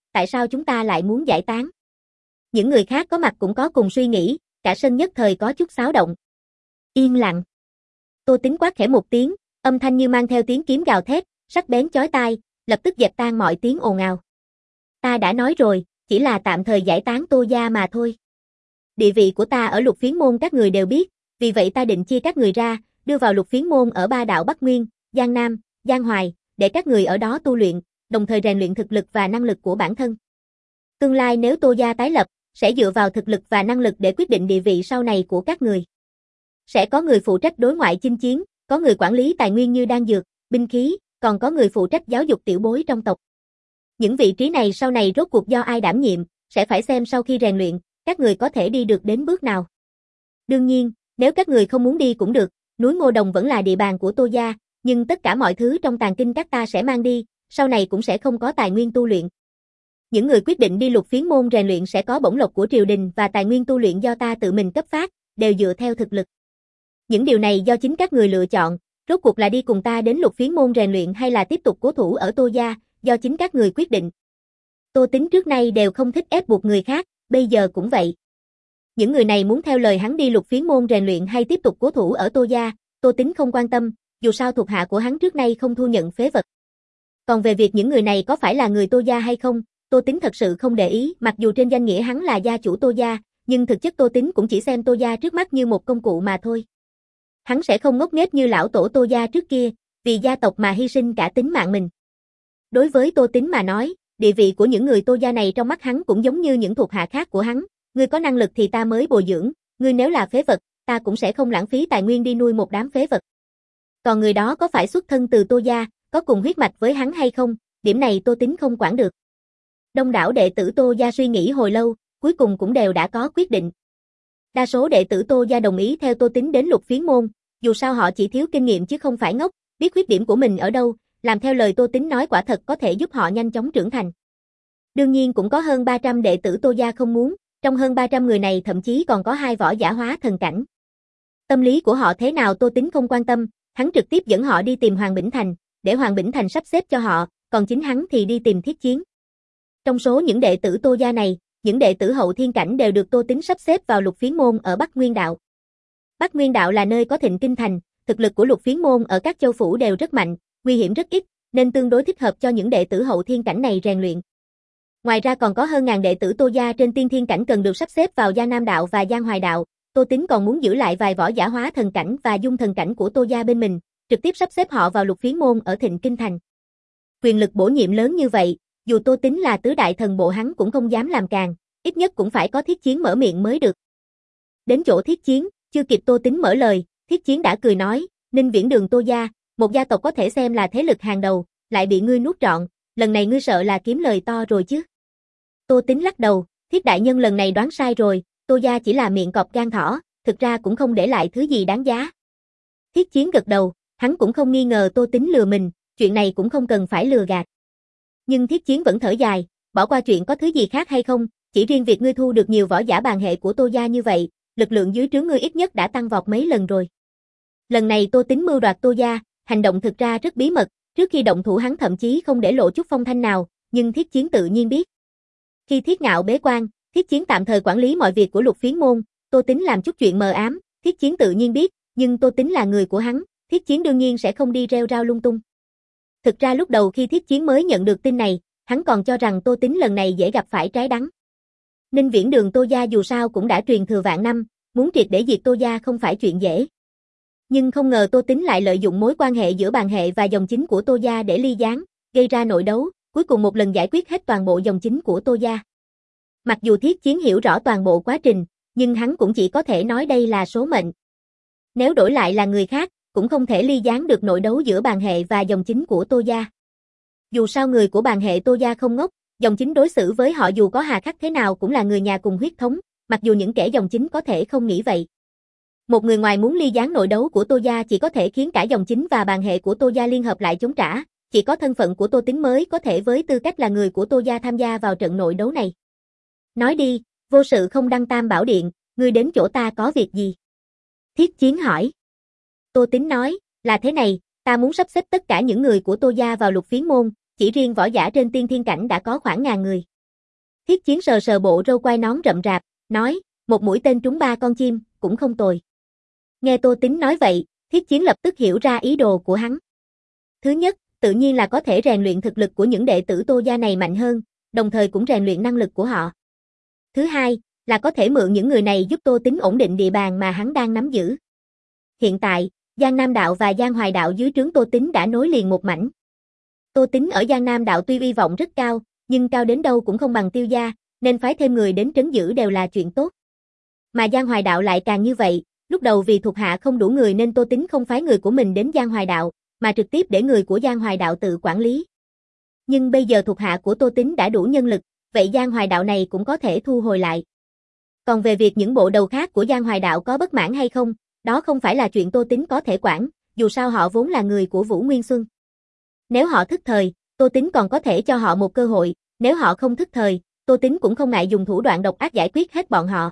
[SPEAKER 1] tại sao chúng ta lại muốn giải tán? Những người khác có mặt cũng có cùng suy nghĩ, cả sân nhất thời có chút xáo động. Yên lặng. Tô Tính quát khẽ một tiếng, âm thanh như mang theo tiếng kiếm gào thét, sắc bén chói tai, lập tức dẹp tan mọi tiếng ồn ào. Ta đã nói rồi, chỉ là tạm thời giải tán Tô gia mà thôi. Địa vị của ta ở Lục Phiến môn các người đều biết, vì vậy ta định chia các người ra, đưa vào Lục Phiến môn ở ba đạo Bắc Nguyên, Giang Nam, Giang Hoài, để các người ở đó tu luyện, đồng thời rèn luyện thực lực và năng lực của bản thân. Tương lai nếu Tô gia tái lập, sẽ dựa vào thực lực và năng lực để quyết định địa vị sau này của các người. Sẽ có người phụ trách đối ngoại chinh chiến, có người quản lý tài nguyên như đan dược, binh khí, còn có người phụ trách giáo dục tiểu bối trong tộc. Những vị trí này sau này rốt cuộc do ai đảm nhiệm, sẽ phải xem sau khi rèn luyện, các người có thể đi được đến bước nào. Đương nhiên, nếu các người không muốn đi cũng được, núi Ngô Đồng vẫn là địa bàn của Tô gia, nhưng tất cả mọi thứ trong tàng kinh các ta sẽ mang đi, sau này cũng sẽ không có tài nguyên tu luyện. Những người quyết định đi Lục Phiến môn rèn luyện sẽ có bổng lộc của triều đình và tài nguyên tu luyện do ta tự mình cấp phát, đều dựa theo thực lực. Những điều này do chính các người lựa chọn, rốt cuộc là đi cùng ta đến Lục Phiến môn rèn luyện hay là tiếp tục cố thủ ở Tô gia, do chính các người quyết định. Tô Tính trước nay đều không thích ép buộc người khác, bây giờ cũng vậy. Những người này muốn theo lời hắn đi Lục Phiến môn rèn luyện hay tiếp tục cố thủ ở Tô gia, Tô Tính không quan tâm, dù sao thuộc hạ của hắn trước nay không thu nhận phế vật. Còn về việc những người này có phải là người Tô gia hay không, Tô Tính thật sự không để ý, mặc dù trên danh nghĩa hắn là gia chủ Tô gia, nhưng thực chất Tô Tính cũng chỉ xem Tô gia trước mắt như một công cụ mà thôi. Hắn sẽ không ngốc nghếch như lão tổ Tô gia trước kia, vì gia tộc mà hy sinh cả tính mạng mình. Đối với Tô Tính mà nói, địa vị của những người Tô gia này trong mắt hắn cũng giống như những thuộc hạ khác của hắn, ngươi có năng lực thì ta mới bồi dưỡng, ngươi nếu là phế vật, ta cũng sẽ không lãng phí tài nguyên đi nuôi một đám phế vật. Còn người đó có phải xuất thân từ Tô gia, có cùng huyết mạch với hắn hay không, điểm này Tô Tính không quản được. Đông đảo đệ tử Tô gia suy nghĩ hồi lâu, cuối cùng cũng đều đã có quyết định. Đa số đệ tử Tô gia đồng ý theo Tô Tính đến Lục Phiến môn, dù sao họ chỉ thiếu kinh nghiệm chứ không phải ngốc, biết khuyết điểm của mình ở đâu, làm theo lời Tô Tính nói quả thật có thể giúp họ nhanh chóng trưởng thành. Đương nhiên cũng có hơn ba trăm đệ tử Tô gia không muốn, trong hơn ba trăm người này thậm chí còn có hai võ giả hóa thần cảnh. Tâm lý của họ thế nào Tô Tính không quan tâm, hắn trực tiếp dẫn họ đi tìm Hoàng Bỉnh Thành, để Hoàng Bỉnh Thành sắp xếp cho họ, còn chính hắn thì đi tìm Thiết Chiến. Trong số những đệ tử Tô gia này, những đệ tử hậu thiên cảnh đều được Tô Tính sắp xếp vào Lục Phiến môn ở Bắc Nguyên đạo. Bắc Nguyên đạo là nơi có thịnh kinh thành, thực lực của Lục Phiến môn ở các châu phủ đều rất mạnh, nguy hiểm rất ít, nên tương đối thích hợp cho những đệ tử hậu thiên cảnh này rèn luyện. Ngoài ra còn có hơn ngàn đệ tử Tô gia trên tiên thiên cảnh cần được sắp xếp vào Giang Nam đạo và Giang Hoài đạo, Tô Tính còn muốn giữ lại vài võ giả hóa thần cảnh và dung thần cảnh của Tô gia bên mình, trực tiếp sắp xếp họ vào Lục Phiến môn ở thịnh kinh thành. Quyền lực bổ nhiệm lớn như vậy, dù Tô Tính là tứ đại thần bộ hắn cũng không dám làm càn, ít nhất cũng phải có Thiết Chiến mở miệng mới được. Đến chỗ Thiết Chiến, chưa kịp Tô Tính mở lời, Thiết Chiến đã cười nói, Ninh Viễn Đường Tô gia, một gia tộc có thể xem là thế lực hàng đầu, lại bị ngươi nuốt trọn, lần này ngươi sợ là kiếm lời to rồi chứ. Tô Tính lắc đầu, Thiết đại nhân lần này đoán sai rồi, Tô gia chỉ là miệng cọp gan thỏ, thực ra cũng không để lại thứ gì đáng giá. Thiết Chiến gật đầu, hắn cũng không nghi ngờ Tô Tính lừa mình, chuyện này cũng không cần phải lừa gạt. Nhưng Thiết Chiến vẫn thở dài, bỏ qua chuyện có thứ gì khác hay không, chỉ riêng việc ngươi thu được nhiều võ giả bàn hệ của Tô gia như vậy, lực lượng dưới trướng ngươi ít nhất đã tăng vọt mấy lần rồi. Lần này Tô Tính mưu đoạt Tô gia, hành động thực ra rất bí mật, trước khi động thủ hắn thậm chí không để lộ chút phong thanh nào, nhưng Thiết Chiến tự nhiên biết. Khi Thiết Ngạo bế quan, Thiết Chiến tạm thời quản lý mọi việc của Lục Phiến môn, Tô Tính làm chút chuyện mờ ám, Thiết Chiến tự nhiên biết, nhưng Tô Tính là người của hắn, Thiết Chiến đương nhiên sẽ không đi rêu rao lung tung. Thực ra lúc đầu khi Thiết Chiến mới nhận được tin này, hắn còn cho rằng Tô Tính lần này dễ gặp phải trái đắng. Ninh Viễn Đường Tô gia dù sao cũng đã truyền thừa vạn năm, muốn triệt để diệt Tô gia không phải chuyện dễ. Nhưng không ngờ Tô Tính lại lợi dụng mối quan hệ giữa bàn hệ và dòng chính của Tô gia để ly gián, gây ra nội đấu, cuối cùng một lần giải quyết hết toàn bộ dòng chính của Tô gia. Mặc dù Thiết Chiến hiểu rõ toàn bộ quá trình, nhưng hắn cũng chỉ có thể nói đây là số mệnh. Nếu đổi lại là người khác, cũng không thể ly gián được nội đấu giữa bàn hệ và dòng chính của Tô gia. Dù sao người của bàn hệ Tô gia không ngốc, dòng chính đối xử với họ dù có hà khắc thế nào cũng là người nhà cùng huyết thống, mặc dù những kẻ dòng chính có thể không nghĩ vậy. Một người ngoài muốn ly gián nội đấu của Tô gia chỉ có thể khiến cả dòng chính và bàn hệ của Tô gia liên hợp lại chống trả, chỉ có thân phận của Tô Tính mới có thể với tư cách là người của Tô gia tham gia vào trận nội đấu này. Nói đi, vô sự không đăng tam bảo điện, ngươi đến chỗ ta có việc gì? Thiết Chiến hỏi. Tô Tính nói, là thế này, ta muốn sắp xếp tất cả những người của Tô gia vào Lục Phiến môn, chỉ riêng võ giả trên tiên thiên cảnh đã có khoảng ngàn người. Thiết Chiến sờ sờ bộ râu quai nón rậm rạp, nói, một mũi tên trúng ba con chim, cũng không tồi. Nghe Tô Tính nói vậy, Thiết Chiến lập tức hiểu ra ý đồ của hắn. Thứ nhất, tự nhiên là có thể rèn luyện thực lực của những đệ tử Tô gia này mạnh hơn, đồng thời cũng rèn luyện năng lực của họ. Thứ hai, là có thể mượn những người này giúp Tô Tính ổn định địa bàn mà hắn đang nắm giữ. Hiện tại, Giang Nam Đạo và Giang Hoài Đạo dưới trướng Tô Tính đã nối liền một mảnh. Tô Tính ở Giang Nam Đạo tuy uy vọng rất cao, nhưng cao đến đâu cũng không bằng Tiêu gia, nên phái thêm người đến trấn giữ đều là chuyện tốt. Mà Giang Hoài Đạo lại càng như vậy, lúc đầu vì thuộc hạ không đủ người nên Tô Tính không phái người của mình đến Giang Hoài Đạo, mà trực tiếp để người của Giang Hoài Đạo tự quản lý. Nhưng bây giờ thuộc hạ của Tô Tính đã đủ nhân lực, vậy Giang Hoài Đạo này cũng có thể thu hồi lại. Còn về việc những bộ đầu khác của Giang Hoài Đạo có bất mãn hay không, đó không phải là chuyện Tô Tính có thể quản, dù sao họ vốn là người của Vũ Nguyên Xuân. Nếu họ thức thời, Tô Tính còn có thể cho họ một cơ hội, nếu họ không thức thời, Tô Tính cũng không ngại dùng thủ đoạn độc ác giải quyết hết bọn họ.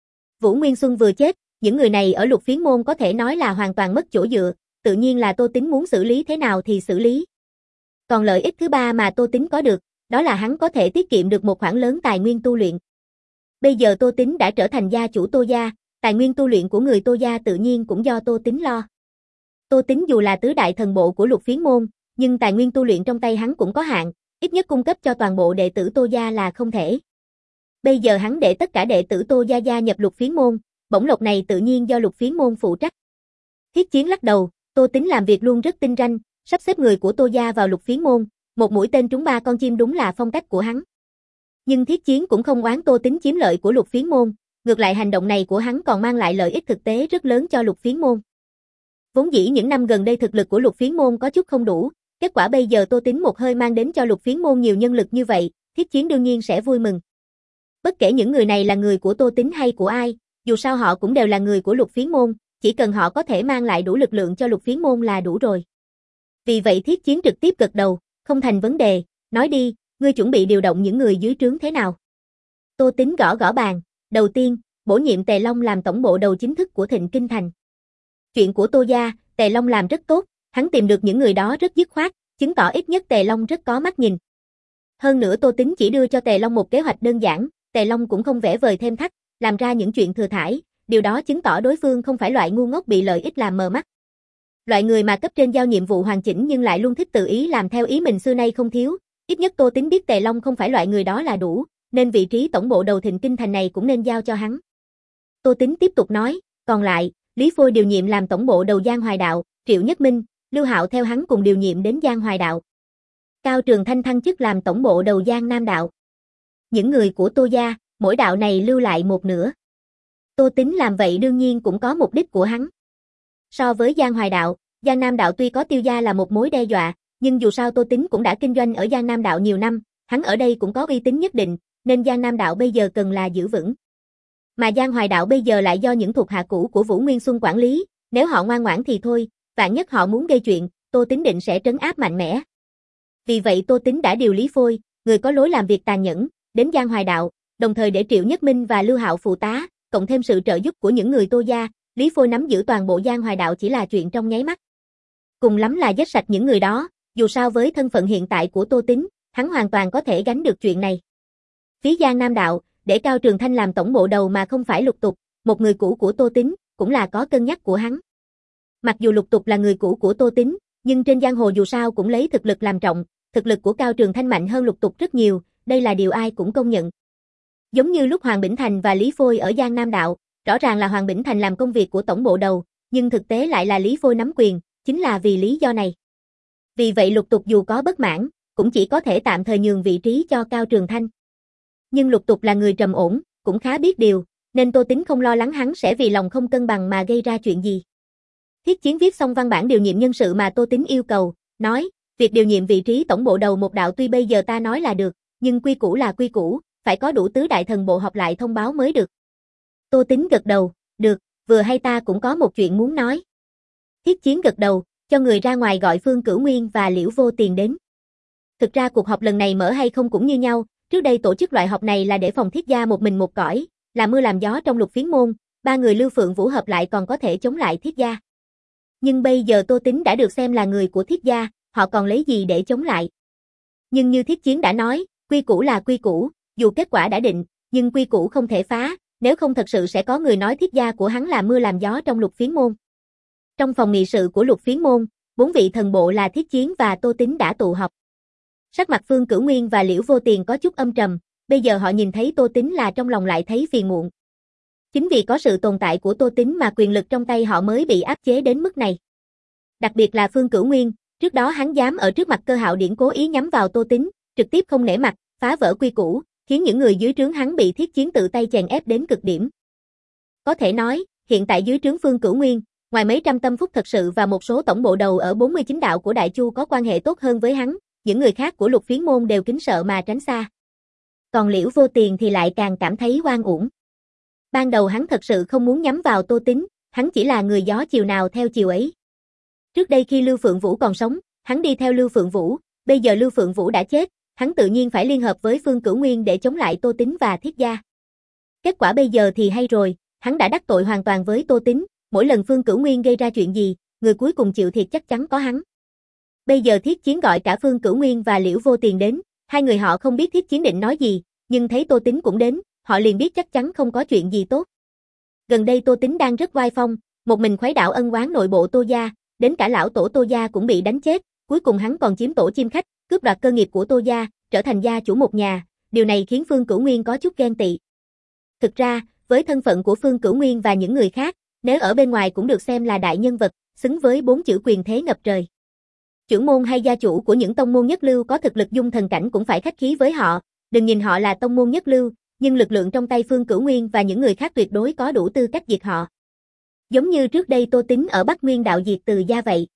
[SPEAKER 1] Vũ Nguyên Xuân vừa chết, những người này ở Lục Phiến môn có thể nói là hoàn toàn mất chỗ dựa, tự nhiên là Tô Tính muốn xử lý thế nào thì xử lý. Còn lợi ích thứ ba mà Tô Tính có được, đó là hắn có thể tiết kiệm được một khoản lớn tài nguyên tu luyện. Bây giờ Tô Tính đã trở thành gia chủ Tô gia, tài nguyên tu luyện của người Tô gia tự nhiên cũng do Tô Tính lo. Tô Tính dù là tứ đại thần bộ của Lục Phiến môn, nhưng tài nguyên tu luyện trong tay hắn cũng có hạn, ít nhất cung cấp cho toàn bộ đệ tử Tô gia là không thể. Bây giờ hắn để tất cả đệ tử Tô gia gia nhập Lục Phiến môn, bổng lộc này tự nhiên do Lục Phiến môn phụ trách. Thiết Chiến lắc đầu, Tô Tính làm việc luôn rất tinh ranh, sắp xếp người của Tô gia vào Lục Phiến môn, một mũi tên trúng ba con chim đúng là phong cách của hắn. Nhưng Thiết Chiến cũng không oán Tô Tính chiếm lợi của Lục Phiến môn, ngược lại hành động này của hắn còn mang lại lợi ích thực tế rất lớn cho Lục Phiến môn. Vốn dĩ những năm gần đây thực lực của Lục Phiến môn có chút không đủ, kết quả bây giờ Tô Tính một hơi mang đến cho Lục Phiến môn nhiều nhân lực như vậy, Thiết Chiến đương nhiên sẽ vui mừng. Bất kể những người này là người của Tô Tính hay của ai, dù sao họ cũng đều là người của Lục Phiến môn, chỉ cần họ có thể mang lại đủ lực lượng cho Lục Phiến môn là đủ rồi. Vì vậy Thiết Chiến trực tiếp gật đầu, không thành vấn đề, nói đi, ngươi chuẩn bị điều động những người dưới trướng thế nào? Tô Tính gõ gõ bàn, đầu tiên, bổ nhiệm Tề Long làm tổng bộ đầu chính thức của Thịnh Kinh Thành. Chuyện của Tô gia, Tề Long làm rất tốt, hắn tìm được những người đó rất dứt khoát, chứng tỏ ít nhất Tề Long rất có mắt nhìn. Hơn nữa Tô Tính chỉ đưa cho Tề Long một kế hoạch đơn giản, Tề Long cũng không vẽ vời thêm thắt, làm ra những chuyện thừa thãi, điều đó chứng tỏ đối phương không phải loại ngu ngốc bị lợi ích làm mờ mắt. Loại người mà cấp trên giao nhiệm vụ hoàn chỉnh nhưng lại luôn thích tự ý làm theo ý mình xưa nay không thiếu, ít nhất Tô Tính biết Tề Long không phải loại người đó là đủ, nên vị trí tổng bộ đầu Thịnh Kinh Thành này cũng nên giao cho hắn. Tô Tính tiếp tục nói, còn lại, Lý Phôi điều nhiệm làm tổng bộ đầu Giang Hoài Đạo, Triệu Nhất Minh, Lưu Hạo theo hắn cùng điều nhiệm đến Giang Hoài Đạo. Cao Trường Thanh thăng chức làm tổng bộ đầu Giang Nam Đạo. Những người của Tô gia, mỗi đạo này lưu lại một nửa. Tô Tính làm vậy đương nhiên cũng có mục đích của hắn. So với Giang Hoài Đạo, Giang Nam Đạo tuy có Tiêu gia là một mối đe dọa, nhưng dù sao Tô Tính cũng đã kinh doanh ở Giang Nam Đạo nhiều năm, hắn ở đây cũng có uy tín nhất định, nên Giang Nam Đạo bây giờ cần là giữ vững. Mà Giang Hoài Đạo bây giờ lại do những thuộc hạ cũ của Vũ Nguyên Xuân quản lý, nếu họ ngoan ngoãn thì thôi, vạn nhất họ muốn gây chuyện, Tô Tính định sẽ trấn áp mạnh mẽ. Vì vậy Tô Tính đã điều Lý Phôi, người có lối làm việc tàn nhẫn, đến Giang Hoài Đạo, đồng thời để Triệu Nhất Minh và Lưu Hạo phụ tá, cộng thêm sự trợ giúp của những người Tô gia, Lý Phôi nắm giữ toàn bộ Giang Hoài Đạo chỉ là chuyện trong nháy mắt. Cùng lắm là giết sạch những người đó, dù sao với thân phận hiện tại của Tô Tính, hắn hoàn toàn có thể gánh được chuyện này. Phía Giang Nam Đạo, để Cao Trường Thanh làm tổng bộ đầu mà không phải Lục Tục, một người cũ của Tô Tính, cũng là có cân nhắc của hắn. Mặc dù Lục Tục là người cũ của Tô Tính, nhưng trên giang hồ dù sao cũng lấy thực lực làm trọng, thực lực của Cao Trường Thanh mạnh hơn Lục Tục rất nhiều, đây là điều ai cũng công nhận. Giống như lúc Hoàng Bỉnh Thành và Lý Phôi ở Giang Nam Đạo, rõ ràng là Hoàng Bỉnh Thành làm công việc của tổng bộ đầu, nhưng thực tế lại là Lý Phôi nắm quyền, chính là vì lý do này. Vì vậy Lục Tục dù có bất mãn, cũng chỉ có thể tạm thời nhường vị trí cho Cao Trường Thanh. Nhưng Lục Tục là người trầm ổn, cũng khá biết điều, nên Tô Tính không lo lắng hắn sẽ vì lòng không cân bằng mà gây ra chuyện gì. Thiết Chiến viết xong văn bản điều nhiệm nhân sự mà Tô Tính yêu cầu, nói, việc điều nhiệm vị trí tổng bộ đầu một đạo tuy bây giờ ta nói là được, nhưng quy củ là quy củ, phải có đủ tứ đại thần bộ họp lại thông báo mới được. Tô Tính gật đầu, được, vừa hay ta cũng có một chuyện muốn nói. Thiết Chiến gật đầu, cho người ra ngoài gọi Phương Cửu Nguyên và Liễu Vô Tiền đến. Thực ra cuộc họp lần này mở hay không cũng như nhau, trước đây tổ chức loại họp này là để phòng Thiết gia một mình một cõi, làm mưa làm gió trong Lục Phiến môn, ba người Lưu Phượng Vũ hợp lại còn có thể chống lại Thiết gia. Nhưng bây giờ Tô Tính đã được xem là người của Thiết gia, họ còn lấy gì để chống lại. Nhưng như Thiết Chiến đã nói, quy củ là quy củ, Dù kết quả đã định, nhưng quy củ không thể phá, nếu không thật sự sẽ có người nói Thiết gia của hắn là mưa làm gió trong Lục Phiến môn. Trong phòng nghị sự của Lục Phiến môn, bốn vị thần bộ là Thiết Chiến và Tô Tính đã tụ họp. Sắc mặt Phương Cửu Nguyên và Liễu Vô Tiền có chút âm trầm, bây giờ họ nhìn thấy Tô Tính là trong lòng lại thấy phiền muộn. Chính vì có sự tồn tại của Tô Tính mà quyền lực trong tay họ mới bị áp chế đến mức này. Đặc biệt là Phương Cửu Nguyên, trước đó hắn dám ở trước mặt Cơ Hạo Điển cố ý nhắm vào Tô Tính, trực tiếp không nể mặt, phá vỡ quy củ, khiến những người dưới trướng hắn bị Thiết Chiến tự tay chèn ép đến cực điểm. Có thể nói, hiện tại dưới trướng Phương Cửu Nguyên, ngoài mấy trăm tâm phúc thật sự và một số tổng bộ đầu ở bốn mươi chín đạo của Đại Chu có quan hệ tốt hơn với hắn, những người khác của Lục Phiến môn đều kính sợ mà tránh xa. Còn Liễu Vô Tiền thì lại càng cảm thấy oan uổng. Ban đầu hắn thật sự không muốn nhắm vào Tô Tính, hắn chỉ là người gió chiều nào theo chiều ấy. Trước đây khi Lưu Phượng Vũ còn sống, hắn đi theo Lưu Phượng Vũ, bây giờ Lưu Phượng Vũ đã chết, hắn tự nhiên phải liên hợp với Phương Cửu Nguyên để chống lại Tô Tính và Thiết gia. Kết quả bây giờ thì hay rồi, hắn đã đắc tội hoàn toàn với Tô Tính, mỗi lần Phương Cửu Nguyên gây ra chuyện gì, người cuối cùng chịu thiệt chắc chắn có hắn. Bây giờ Thiết Chiến gọi cả Phương Cửu Nguyên và Liễu Vô Tiền đến, hai người họ không biết Thiết Chiến định nói gì, nhưng thấy Tô Tính cũng đến, họ liền biết chắc chắn không có chuyện gì tốt. Gần đây Tô Tính đang rất oai phong, một mình khuấy đảo ân oán nội bộ Tô gia, đến cả lão tổ Tô gia cũng bị đánh chết, cuối cùng hắn còn chiếm tổ chim khách, cướp đoạt cơ nghiệp của Tô gia, trở thành gia chủ một nhà, điều này khiến Phương Cửu Nguyên có chút ghen tị. Thực ra, với thân phận của Phương Cửu Nguyên và những người khác, nếu ở bên ngoài cũng được xem là đại nhân vật, xứng với bốn chữ quyền thế ngập trời. Trưởng môn hay gia chủ của những tông môn nhất lưu có thực lực dung thần cảnh cũng phải khách khí với họ, đừng nhìn họ là tông môn nhất lưu, nhưng lực lượng trong tay Phương Cửu Nguyên và những người khác tuyệt đối có đủ tư cách diệt họ. Giống như trước đây Tô Tính ở Bắc Nguyên đạo diệt Từ gia vậy.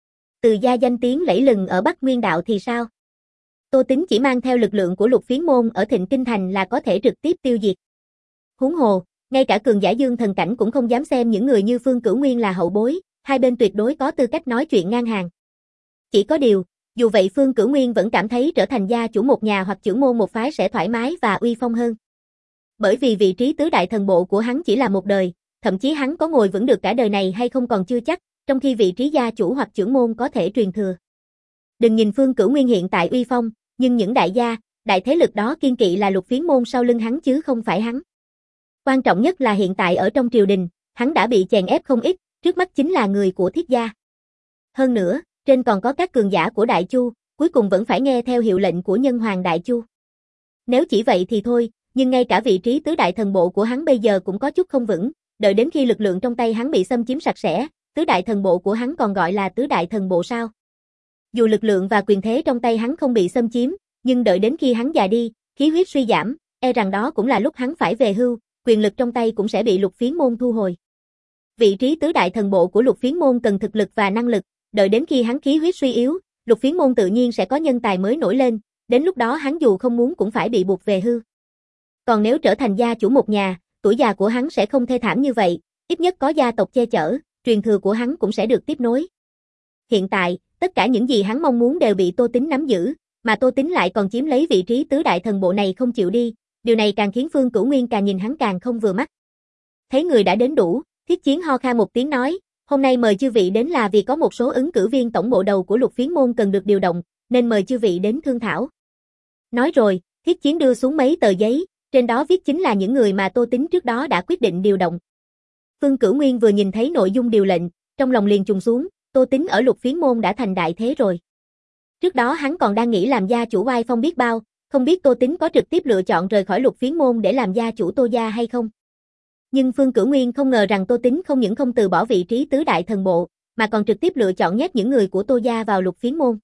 [SPEAKER 1] Từ gia danh tiếng lẫy lừng ở Bắc Nguyên đạo thì sao? Tô Tính chỉ mang theo lực lượng của Lục Phiến môn ở Thịnh Kinh thành là có thể trực tiếp tiêu diệt. Huống hồ, ngay cả cường giả dương thần cảnh cũng không dám xem những người như Phương Cửu Nguyên là hậu bối, hai bên tuyệt đối có tư cách nói chuyện ngang hàng. Chỉ có điều, dù vậy Phương Cửu Nguyên vẫn cảm thấy trở thành gia chủ một nhà hoặc trưởng môn một phái sẽ thoải mái và uy phong hơn. Bởi vì vị trí tứ đại thần bộ của hắn chỉ là một đời, thậm chí hắn có ngồi vững được cả đời này hay không còn chưa chắc, trong khi vị trí gia chủ hoặc trưởng môn có thể truyền thừa. Đừng nhìn Phương Cửu Nguyên hiện tại uy phong, nhưng những đại gia, đại thế lực đó kiên kỵ là Lục Phiến môn sau lưng hắn chứ không phải hắn. Quan trọng nhất là hiện tại ở trong triều đình, hắn đã bị chèn ép không ít, trước mắt chính là người của Thiết gia. Hơn nữa, trên còn có các cường giả của Đại Chu, cuối cùng vẫn phải nghe theo hiệu lệnh của Nhân Hoàng Đại Chu. Nếu chỉ vậy thì thôi, nhưng ngay cả vị trí tứ đại thần bộ của hắn bây giờ cũng có chút không vững, đợi đến khi lực lượng trong tay hắn bị xâm chiếm sạch sẽ, tứ đại thần bộ của hắn còn gọi là tứ đại thần bộ sao? Dù lực lượng và quyền thế trong tay hắn không bị xâm chiếm, nhưng đợi đến khi hắn già đi, khí huyết suy giảm, e rằng đó cũng là lúc hắn phải về hưu, quyền lực trong tay cũng sẽ bị Lục Phiến môn thu hồi. Vị trí tứ đại thần bộ của Lục Phiến môn cần thực lực và năng lực, đợi đến khi hắn khí huyết suy yếu, Lục Phiến môn tự nhiên sẽ có nhân tài mới nổi lên, đến lúc đó hắn dù không muốn cũng phải bị buộc về hưu. Còn nếu trở thành gia chủ một nhà, tuổi già của hắn sẽ không thê thảm như vậy, ít nhất có gia tộc che chở, truyền thừa của hắn cũng sẽ được tiếp nối. Hiện tại, tất cả những gì hắn mong muốn đều bị Tô Tính nắm giữ, mà Tô Tính lại còn chiếm lấy vị trí tứ đại thần bộ này không chịu đi, điều này càng khiến Phương Cửu Nguyên càng nhìn hắn càng không vừa mắt. Thấy người đã đến đủ, Thiết Chiến ho khan một tiếng nói, hôm nay mời chư vị đến là vì có một số ứng cử viên tổng bộ đầu của Lục Phiến môn cần được điều động, nên mời chư vị đến thương thảo. Nói rồi, Thiết Chiến đưa xuống mấy tờ giấy, trên đó viết chính là những người mà Tô Tính trước đó đã quyết định điều động. Phương Cửu Nguyên vừa nhìn thấy nội dung điều lệnh, trong lòng liền trùng xuống, Tô Tính ở Lục Phiến môn đã thành đại thế rồi. Trước đó hắn còn đang nghĩ làm gia chủ oai phong biết bao, không biết Tô Tính có trực tiếp lựa chọn rời khỏi Lục Phiến môn để làm gia chủ Tô gia hay không. Nhưng Phương Cửu Nguyên không ngờ rằng Tô Tính không những không từ bỏ vị trí tứ đại thần bộ, mà còn trực tiếp lựa chọn nhét những người của Tô gia vào Lục Phiến môn.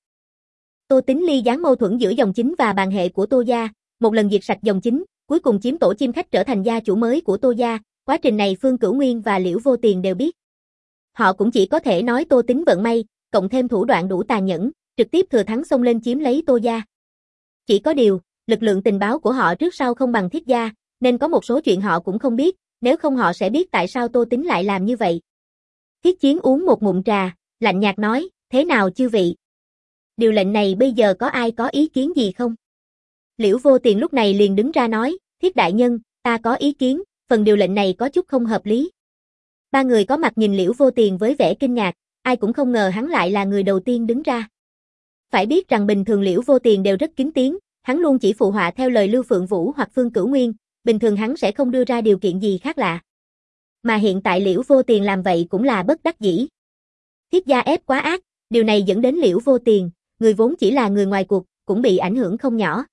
[SPEAKER 1] Tô Tính ly gián mâu thuẫn giữa dòng chính và bàn hệ của Tô gia, một lần diệt sạch dòng chính, cuối cùng chiếm tổ chim khách trở thành gia chủ mới của Tô gia, quá trình này Phương Cửu Nguyên và Liễu Vô Tiền đều biết. Họ cũng chỉ có thể nói Tô Tính vận may, cộng thêm thủ đoạn đủ tàn nhẫn, trực tiếp thừa thắng xông lên chiếm lấy Tô gia. Chỉ có điều, lực lượng tình báo của họ trước sau không bằng Thiết gia, nên có một số chuyện họ cũng không biết, nếu không họ sẽ biết tại sao Tô Tính lại làm như vậy. Thiết Chiến uống một ngụm trà, lạnh nhạt nói, thế nào chư vị? Điều lệnh này bây giờ có ai có ý kiến gì không? Liễu Vô Tiền lúc này liền đứng ra nói, Thiết đại nhân, ta có ý kiến, phần điều lệnh này có chút không hợp lý. Ba người có mặt nhìn Liễu Vô Tiền với vẻ kinh ngạc, ai cũng không ngờ hắn lại là người đầu tiên đứng ra. Phải biết rằng bình thường Liễu Vô Tiền đều rất kín tiếng, hắn luôn chỉ phụ họa theo lời Lưu Phượng Vũ hoặc Phương Cửu Nguyên, bình thường hắn sẽ không đưa ra điều kiện gì khác lạ. Mà hiện tại Liễu Vô Tiền làm vậy cũng là bất đắc dĩ. Thiết gia ép quá ác, điều này dẫn đến Liễu Vô Tiền, người vốn chỉ là người ngoài cuộc, cũng bị ảnh hưởng không nhỏ.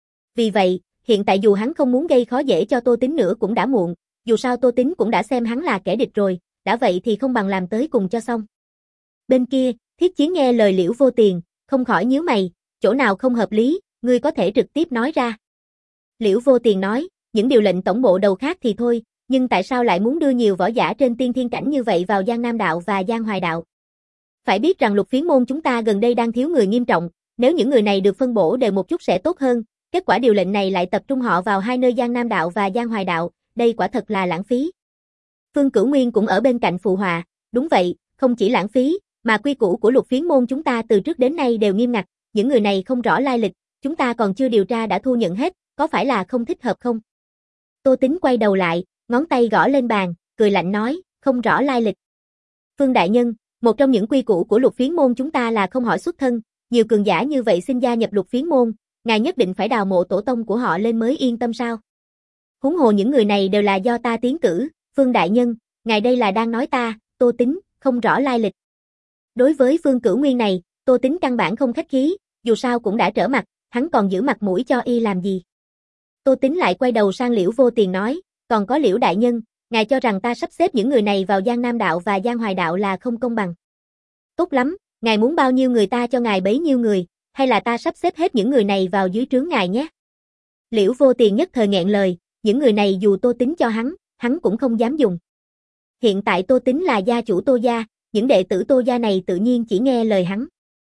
[SPEAKER 1] Vì vậy, hiện tại dù hắn không muốn gây khó dễ cho Tô Tín nữa cũng đã muộn, dù sao Tô Tín cũng đã xem hắn là kẻ địch rồi, đã vậy thì không bằng làm tới cùng cho xong. Bên kia, Thiết Chiến nghe lời Liễu Vô Tiền, không khỏi nhíu mày, chỗ nào không hợp lý, ngươi có thể trực tiếp nói ra. Liễu Vô Tiền nói, những điều lệnh tổng bộ đầu khác thì thôi, nhưng tại sao lại muốn đưa nhiều võ giả trên tiên thiên cảnh như vậy vào Giang Nam Đạo và Giang Hoài Đạo? Phải biết rằng Lục Phiến môn chúng ta gần đây đang thiếu người nghiêm trọng, nếu những người này được phân bổ đều một chút sẽ tốt hơn, kết quả điều lệnh này lại tập trung họ vào hai nơi Giang Nam Đạo và Giang Hoài Đạo, đây quả thật là lãng phí. Phương Cửu Nguyên cũng ở bên cạnh phụ họa, đúng vậy, không chỉ lãng phí, mà quy củ của Lục Phiến môn chúng ta từ trước đến nay đều nghiêm ngặt, những người này không rõ lai lịch, chúng ta còn chưa điều tra đã thu nhận hết, có phải là không thích hợp không? Tô Tín quay đầu lại, ngón tay gõ lên bàn, cười lạnh nói, không rõ lai lịch. Phương đại nhân, một trong những quy củ của Lục Phiến môn chúng ta là không hỏi xuất thân, nhiều cường giả như vậy xin gia nhập Lục Phiến môn, ngài nhất định phải đào mộ tổ tông của họ lên mới yên tâm sao? Huống hồ những người này đều là do ta tiến cử, Phương đại nhân, ngài đây là đang nói ta, Tô Tín, không rõ lai lịch. Đối với Phương Cửu Nguyên này, Tô Tín căn bản không khách khí, dù sao cũng đã trở mặt, hắn còn giữ mặt mũi cho y làm gì? Tô Tín lại quay đầu sang Liễu Vô Tiền nói, còn có Liễu đại nhân, ngài cho rằng ta sắp xếp những người này vào Giang Nam Đạo và Giang Hoài Đạo là không công bằng. Tốt lắm, ngài muốn bao nhiêu người ta cho ngài bấy nhiêu người, hay là ta sắp xếp hết những người này vào dưới trướng ngài nhé. Liễu Vô Tiền nhất thời nghẹn lời, những người này dù Tô Tín cho hắn, hắn cũng không dám dùng. Hiện tại Tô Tín là gia chủ Tô gia, những đệ tử Tô gia này tự nhiên chỉ nghe lời hắn.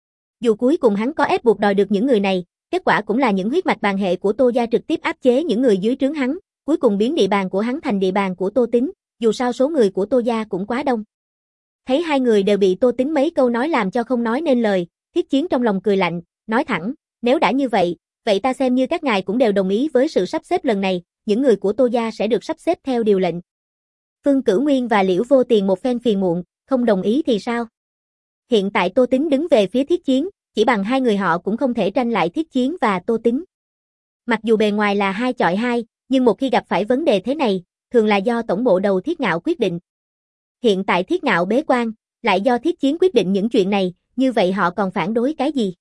[SPEAKER 1] Dù cuối cùng hắn có ép buộc đòi được những người này, kết quả cũng là những huyết mạch bàn hệ của Tô gia trực tiếp áp chế những người dưới trướng hắn, cuối cùng biến địa bàn của hắn thành địa bàn của Tô Tín, dù sao số người của Tô gia cũng quá đông. Thấy hai người đều bị Tô Tín mấy câu nói làm cho không nói nên lời, Thiết Chiến trong lòng cười lạnh, nói thẳng, nếu đã như vậy, vậy ta xem như các ngài cũng đều đồng ý với sự sắp xếp lần này, những người của Tô gia sẽ được sắp xếp theo điều lệnh. Phương Cửu Nguyên và Liễu Vô Tiền một phen phiền muộn, không đồng ý thì sao? Hiện tại Tô Tín đứng về phía Thiết Chiến, chỉ bằng hai người họ cũng không thể tranh lại Thiết Chiến và Tô Tín. Mặc dù bề ngoài là hai chọi hai, nhưng một khi gặp phải vấn đề thế này, thường là do tổng bộ đầu Thiết Ngạo quyết định. Hiện tại Thiết Ngạo bế quan, lại do Thiết Chiến quyết định những chuyện này, như vậy họ còn phản đối cái gì?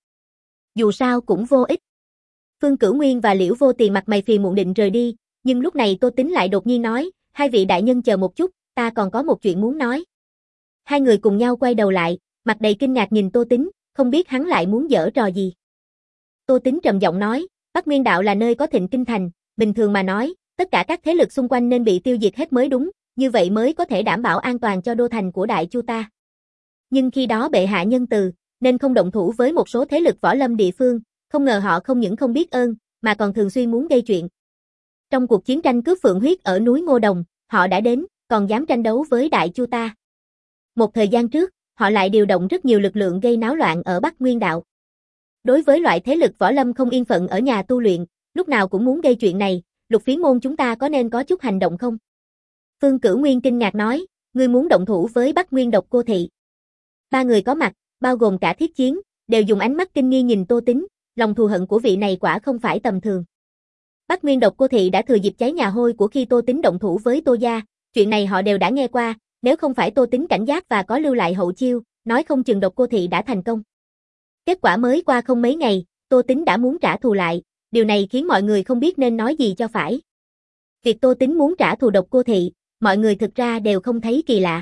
[SPEAKER 1] Dù sao cũng vô ích. Phương Cửu Nguyên và Liễu Vô Tiền mặt mày phiền muộn định rời đi, nhưng lúc này Tô Tín lại đột nhiên nói, hai vị đại nhân chờ một chút, ta còn có một chuyện muốn nói. Hai người cùng nhau quay đầu lại, mặt đầy kinh ngạc nhìn Tô Tín, không biết hắn lại muốn giở trò gì. Tô Tín trầm giọng nói, Bắc Nguyên Đạo là nơi có thịnh kinh thành, bình thường mà nói, tất cả các thế lực xung quanh nên bị tiêu diệt hết mới đúng, như vậy mới có thể đảm bảo an toàn cho đô thành của Đại Chu ta. Nhưng khi đó bệ hạ nhân từ, nên không động thủ với một số thế lực võ lâm địa phương, không ngờ họ không những không biết ơn, mà còn thường xuyên muốn gây chuyện. Trong cuộc chiến tranh cướp phượng huyết ở núi Ngô Đồng, họ đã đến, còn dám tranh đấu với Đại Chu ta. Một thời gian trước, họ lại điều động rất nhiều lực lượng gây náo loạn ở Bắc Nguyên Đạo. Đối với loại thế lực võ lâm không yên phận ở nhà tu luyện, lúc nào cũng muốn gây chuyện này, Lục Phiến môn chúng ta có nên có chút hành động không? Phương Cửu Nguyên kinh ngạc nói, ngươi muốn động thủ với Bắc Nguyên Độc Cô Thị. Ba người có mặt, bao gồm cả Thiết Chiến, đều dùng ánh mắt kinh nghi nhìn Tô Tín, lòng thù hận của vị này quả không phải tầm thường. Bắc Nguyên Độc Cô Thị đã thừa dịp cháy nhà hôi của khi Tô Tín động thủ với Tô gia, chuyện này họ đều đã nghe qua, nếu không phải Tô Tín cảnh giác và có lưu lại hậu chiêu, nói không chừng Độc Cô Thị đã thành công. Kết quả mới qua không mấy ngày, Tô Tín đã muốn trả thù lại, điều này khiến mọi người không biết nên nói gì cho phải. Việc Tô Tín muốn trả thù Độc Cô Thị, mọi người thực ra đều không thấy kỳ lạ.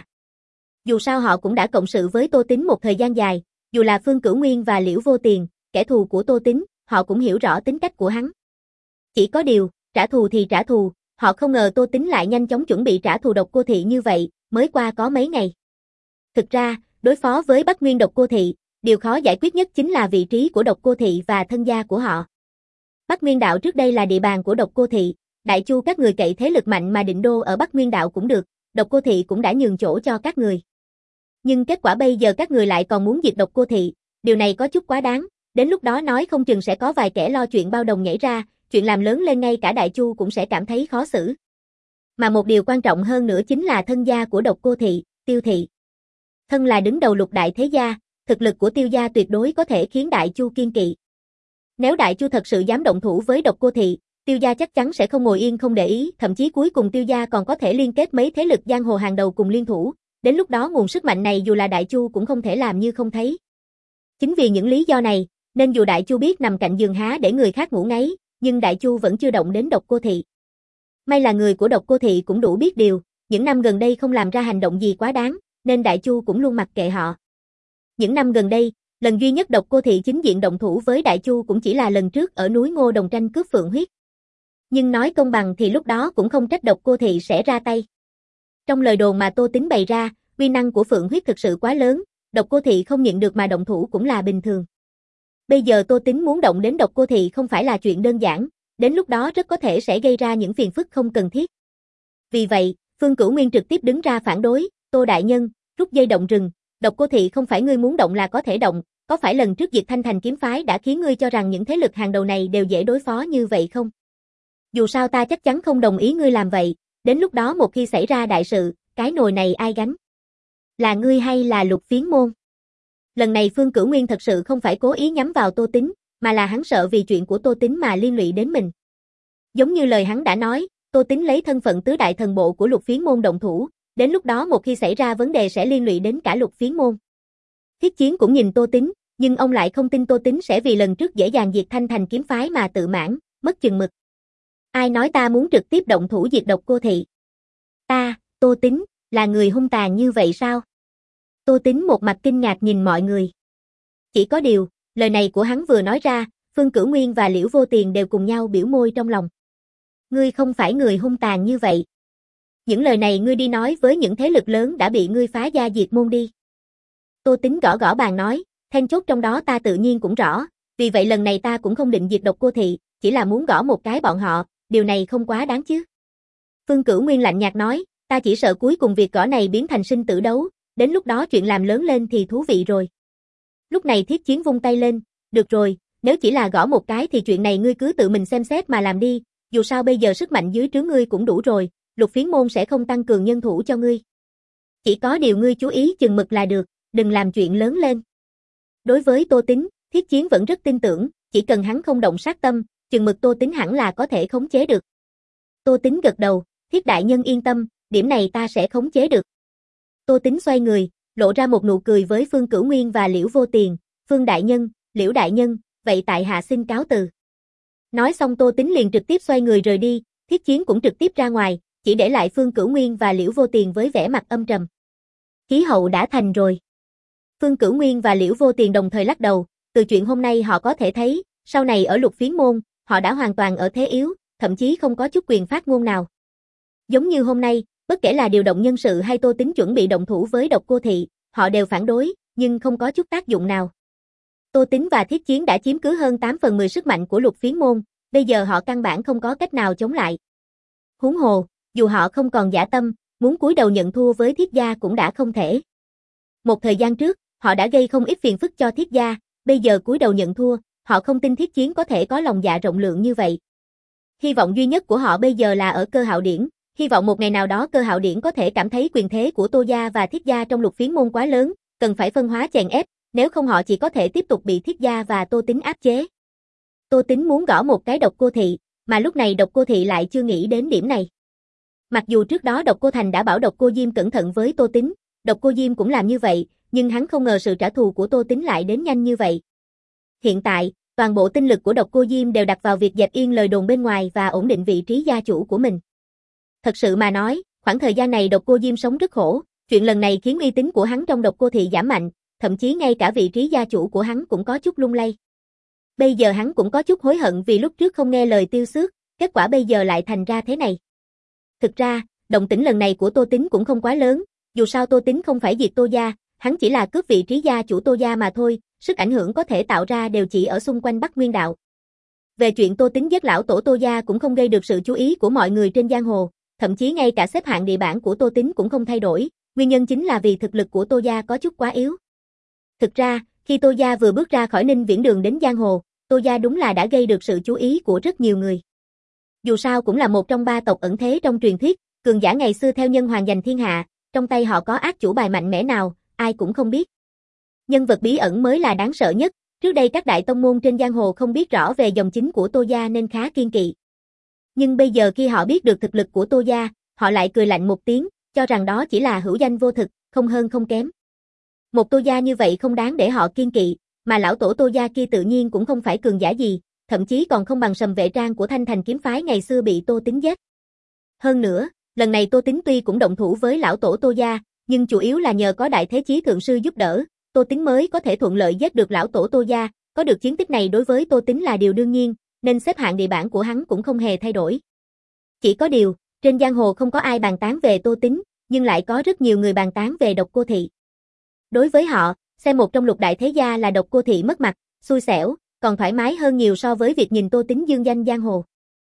[SPEAKER 1] Dù sao họ cũng đã cộng sự với Tô Tín một thời gian dài, dù là Phương Cửu Nguyên và Liễu Vô Tiền, kẻ thù của Tô Tín, họ cũng hiểu rõ tính cách của hắn. Chỉ có điều, trả thù thì trả thù, họ không ngờ Tô Tín lại nhanh chóng chuẩn bị trả thù Độc Cô Thị như vậy, mới qua có mấy ngày. Thực ra, đối phó với Bắc Nguyên Độc Cô Thị, điều khó giải quyết nhất chính là vị trí của Độc Cô Thị và thân gia của họ. Bắc Nguyên Đạo trước đây là địa bàn của Độc Cô Thị, Đại Chu các người cậy thế lực mạnh mà định đô ở Bắc Nguyên Đạo cũng được, Độc Cô Thị cũng đã nhường chỗ cho các người. Nhưng kết quả bây giờ các người lại còn muốn diệt Độc Cô Thị, điều này có chút quá đáng, đến lúc đó nói không chừng sẽ có vài kẻ lo chuyện bao đồng nhảy ra, chuyện làm lớn lên ngay cả Đại Chu cũng sẽ cảm thấy khó xử. Mà một điều quan trọng hơn nữa chính là thân gia của Độc Cô Thị, Tiêu Thị. Thân là đứng đầu lục đại thế gia, thực lực của Tiêu gia tuyệt đối có thể khiến Đại Chu kiêng kỵ. Nếu Đại Chu thật sự dám động thủ với Độc Cô Thị, Tiêu gia chắc chắn sẽ không ngồi yên không để ý, thậm chí cuối cùng Tiêu gia còn có thể liên kết mấy thế lực giang hồ hàng đầu cùng liên thủ, đến lúc đó nguồn sức mạnh này dù là Đại Chu cũng không thể làm như không thấy. Chính vì những lý do này, nên dù Đại Chu biết nằm cạnh giường há để người khác ngủ ngáy, nhưng Đại Chu vẫn chưa động đến Độc Cô Thị. May là người của Độc Cô Thị cũng đủ biết điều, những năm gần đây không làm ra hành động gì quá đáng, nên Đại Chu cũng luôn mặc kệ họ. Những năm gần đây, lần duy nhất Độc Cô Thị chính diện động thủ với Đại Chu cũng chỉ là lần trước ở núi Ngô Đồng tranh cướp Phượng huyết. Nhưng nói công bằng thì lúc đó cũng không trách Độc Cô Thị sẽ ra tay. Trong lời đồn mà Tô Tính bày ra, uy năng của Phượng huyết thực sự quá lớn, Độc Cô Thị không nhịn được mà động thủ cũng là bình thường. Bây giờ Tô Tính muốn động đến Độc Cô Thị không phải là chuyện đơn giản, đến lúc đó rất có thể sẽ gây ra những phiền phức không cần thiết. Vì vậy, Phương Cửu Nguyên trực tiếp đứng ra phản đối, Tô đại nhân, rút dây động rừng, Độc Cô Thị không phải ngươi muốn động là có thể động, có phải lần trước Diệt Thanh Thành kiếm phái đã khiến ngươi cho rằng những thế lực hàng đầu này đều dễ đối phó như vậy không? Dù sao ta chắc chắn không đồng ý ngươi làm vậy, đến lúc đó một khi xảy ra đại sự, cái nồi này ai gánh? Là ngươi hay là Lục Phiến môn? Lần này Phương Cửu Nguyên thật sự không phải cố ý nhắm vào Tô Tính, mà là hắn sợ vì chuyện của Tô Tính mà liên lụy đến mình. Giống như lời hắn đã nói, Tô Tính lấy thân phận tứ đại thần bộ của Lục Phiến môn động thủ, đến lúc đó một khi xảy ra vấn đề sẽ liên lụy đến cả Lục Phiến môn. Thiết Chiến cũng nhìn Tô Tính, nhưng ông lại không tin Tô Tính sẽ vì lần trước dễ dàng diệt Thanh Thành kiếm phái mà tự mãn, mất chừng mực. Ai nói ta muốn trực tiếp động thủ diệt Độc Cô Thị? Ta, Tô Tính, là người hung tàn như vậy sao? Tô Tính một mặt kinh ngạc nhìn mọi người. Chỉ có điều, lời này của hắn vừa nói ra, Phương Cửu Nguyên và Liễu Vô Tiền đều cùng nhau biểu môi trong lòng. Ngươi không phải người hung tàn như vậy. Những lời này ngươi đi nói với những thế lực lớn đã bị ngươi phá gia diệt môn đi. Tô Tính gõ gõ bàn nói, then chốt trong đó ta tự nhiên cũng rõ, vì vậy lần này ta cũng không định diệt Độc Cô Thị, chỉ là muốn gõ một cái bọn họ, điều này không quá đáng chứ. Phương Cửu Nguyên lạnh nhạt nói, ta chỉ sợ cuối cùng việc gõ này biến thành sinh tử đấu, đến lúc đó chuyện làm lớn lên thì thú vị rồi. Lúc này Thiết Chiến vung tay lên, được rồi, nếu chỉ là gõ một cái thì chuyện này ngươi cứ tự mình xem xét mà làm đi, dù sao bây giờ sức mạnh dưới trướng ngươi cũng đủ rồi, Lục Phiến môn sẽ không tăng cường nhân thủ cho ngươi. Chỉ có điều ngươi chú ý chừng mực là được, đừng làm chuyện lớn lên. Đối với Tô Tính, Thiết Chiến vẫn rất tin tưởng, chỉ cần hắn không động sát tâm, chừng mực Tô Tính hẳn là có thể khống chế được. Tô Tính gật đầu, Thiết đại nhân yên tâm, điểm này ta sẽ khống chế được. Tô Tính xoay người, lộ ra một nụ cười với Phương Cửu Nguyên và Liễu Vô Tiền, Phương đại nhân, Liễu đại nhân, vậy tại hạ xin cáo từ. Nói xong Tô Tính liền trực tiếp xoay người rời đi, Thiết Chiến cũng trực tiếp ra ngoài, chỉ để lại Phương Cửu Nguyên và Liễu Vô Tiền với vẻ mặt âm trầm. Khí hậu đã thành rồi. Phương Cửu Nguyên và Liễu Vô Tiền đồng thời lắc đầu, từ chuyện hôm nay họ có thể thấy, sau này ở Lục Phiến môn, họ đã hoàn toàn ở thế yếu, thậm chí không có chút quyền phát ngôn nào. Giống như hôm nay, bất kể là điều động nhân sự hay Tô Tính chuẩn bị động thủ với Độc Cô Thị, họ đều phản đối, nhưng không có chút tác dụng nào. Tô Tính và Thiết Chiến đã chiếm cứ hơn tám phần mười sức mạnh của Lục Phiến môn, bây giờ họ căn bản không có cách nào chống lại. Huống hồ, dù họ không còn dã tâm, muốn cúi đầu nhận thua với Thiết gia cũng đã không thể. Một thời gian trước, họ đã gây không ít phiền phức cho Thiết gia, bây giờ cúi đầu nhận thua, họ không tin Thiết Chiến có thể có lòng dạ rộng lượng như vậy. Hy vọng duy nhất của họ bây giờ là ở Cơ Hạo Điển, hy vọng một ngày nào đó Cơ Hạo Điển có thể cảm thấy quyền thế của Tô gia và Thiết gia trong Lục Phiến môn quá lớn, cần phải phân hóa chèn ép, nếu không họ chỉ có thể tiếp tục bị Thiết gia và Tô Tính áp chế. Tô Tính muốn gõ một cái Độc Cô Thị, mà lúc này Độc Cô Thị lại chưa nghĩ đến điểm này. Mặc dù trước đó Độc Cô Thành đã bảo Độc Cô Diêm cẩn thận với Tô Tính, Độc Cô Diêm cũng làm như vậy, nhưng hắn không ngờ sự trả thù của Tô Tính lại đến nhanh như vậy. Hiện tại, toàn bộ tinh lực của Độc Cô Diêm đều đặt vào việc dẹp yên lời đồn bên ngoài và ổn định vị trí gia chủ của mình. Thật sự mà nói, khoảng thời gian này Độc Cô Diêm sống rất khổ, chuyện lần này khiến uy tín của hắn trong Độc Cô Thị giảm mạnh, thậm chí ngay cả vị trí gia chủ của hắn cũng có chút lung lay. Bây giờ hắn cũng có chút hối hận vì lúc trước không nghe lời Tiêu Xước, kết quả bây giờ lại thành ra thế này. Thực ra, động tĩnh lần này của Tô Tính cũng không quá lớn, dù sao Tô Tính không phải diệt Tô gia, hắn chỉ là cướp vị trí gia chủ Tô gia mà thôi, sức ảnh hưởng có thể tạo ra đều chỉ ở xung quanh Bắc Nguyên đạo. Về chuyện Tô Tính giết lão tổ Tô gia cũng không gây được sự chú ý của mọi người trên giang hồ, thậm chí ngay cả xếp hạng địa bản của Tô Tính cũng không thay đổi, nguyên nhân chính là vì thực lực của Tô gia có chút quá yếu. Thực ra, khi Tô gia vừa bước ra khỏi Ninh Viễn Đường đến giang hồ, Tô gia đúng là đã gây được sự chú ý của rất nhiều người. Dù sao cũng là một trong ba tộc ẩn thế trong truyền thuyết, cường giả ngày xưa theo nhân hoàng giành thiên hạ, trong tay họ có át chủ bài mạnh mẽ nào, ai cũng không biết. Nhân vật bí ẩn mới là đáng sợ nhất, Trước đây các đại tông môn trên giang hồ không biết rõ về dòng chính của Tô gia nên khá kiêng kỵ. Nhưng bây giờ khi họ biết được thực lực của Tô gia, họ lại cười lạnh một tiếng, cho rằng đó chỉ là hữu danh vô thực, không hơn không kém. Một Tô gia như vậy không đáng để họ kiêng kỵ, mà lão tổ Tô gia kia tự nhiên cũng không phải cường giả gì, thậm chí còn không bằng Sầm Vệ Trang của Thanh Thành kiếm phái ngày xưa bị Tô Tính giết. Hơn nữa, lần này Tô Tính tuy cũng động thủ với lão tổ Tô gia, nhưng chủ yếu là nhờ có Đại Thế Chí thượng sư giúp đỡ, Tô Tính mới có thể thuận lợi giết được lão tổ Tô gia, có được chiến tích này đối với Tô Tính là điều đương nhiên, nên xếp hạng địa bảng của hắn cũng không hề thay đổi. Chỉ có điều, trên giang hồ không có ai bàn tán về Tô Tính, nhưng lại có rất nhiều người bàn tán về Độc Cô Thị. Đối với họ, xem một trong lục đại thế gia là Độc Cô Thị mất mặt, xui xẻo, còn thoải mái hơn nhiều so với việc nhìn Tô Tính dương danh giang hồ.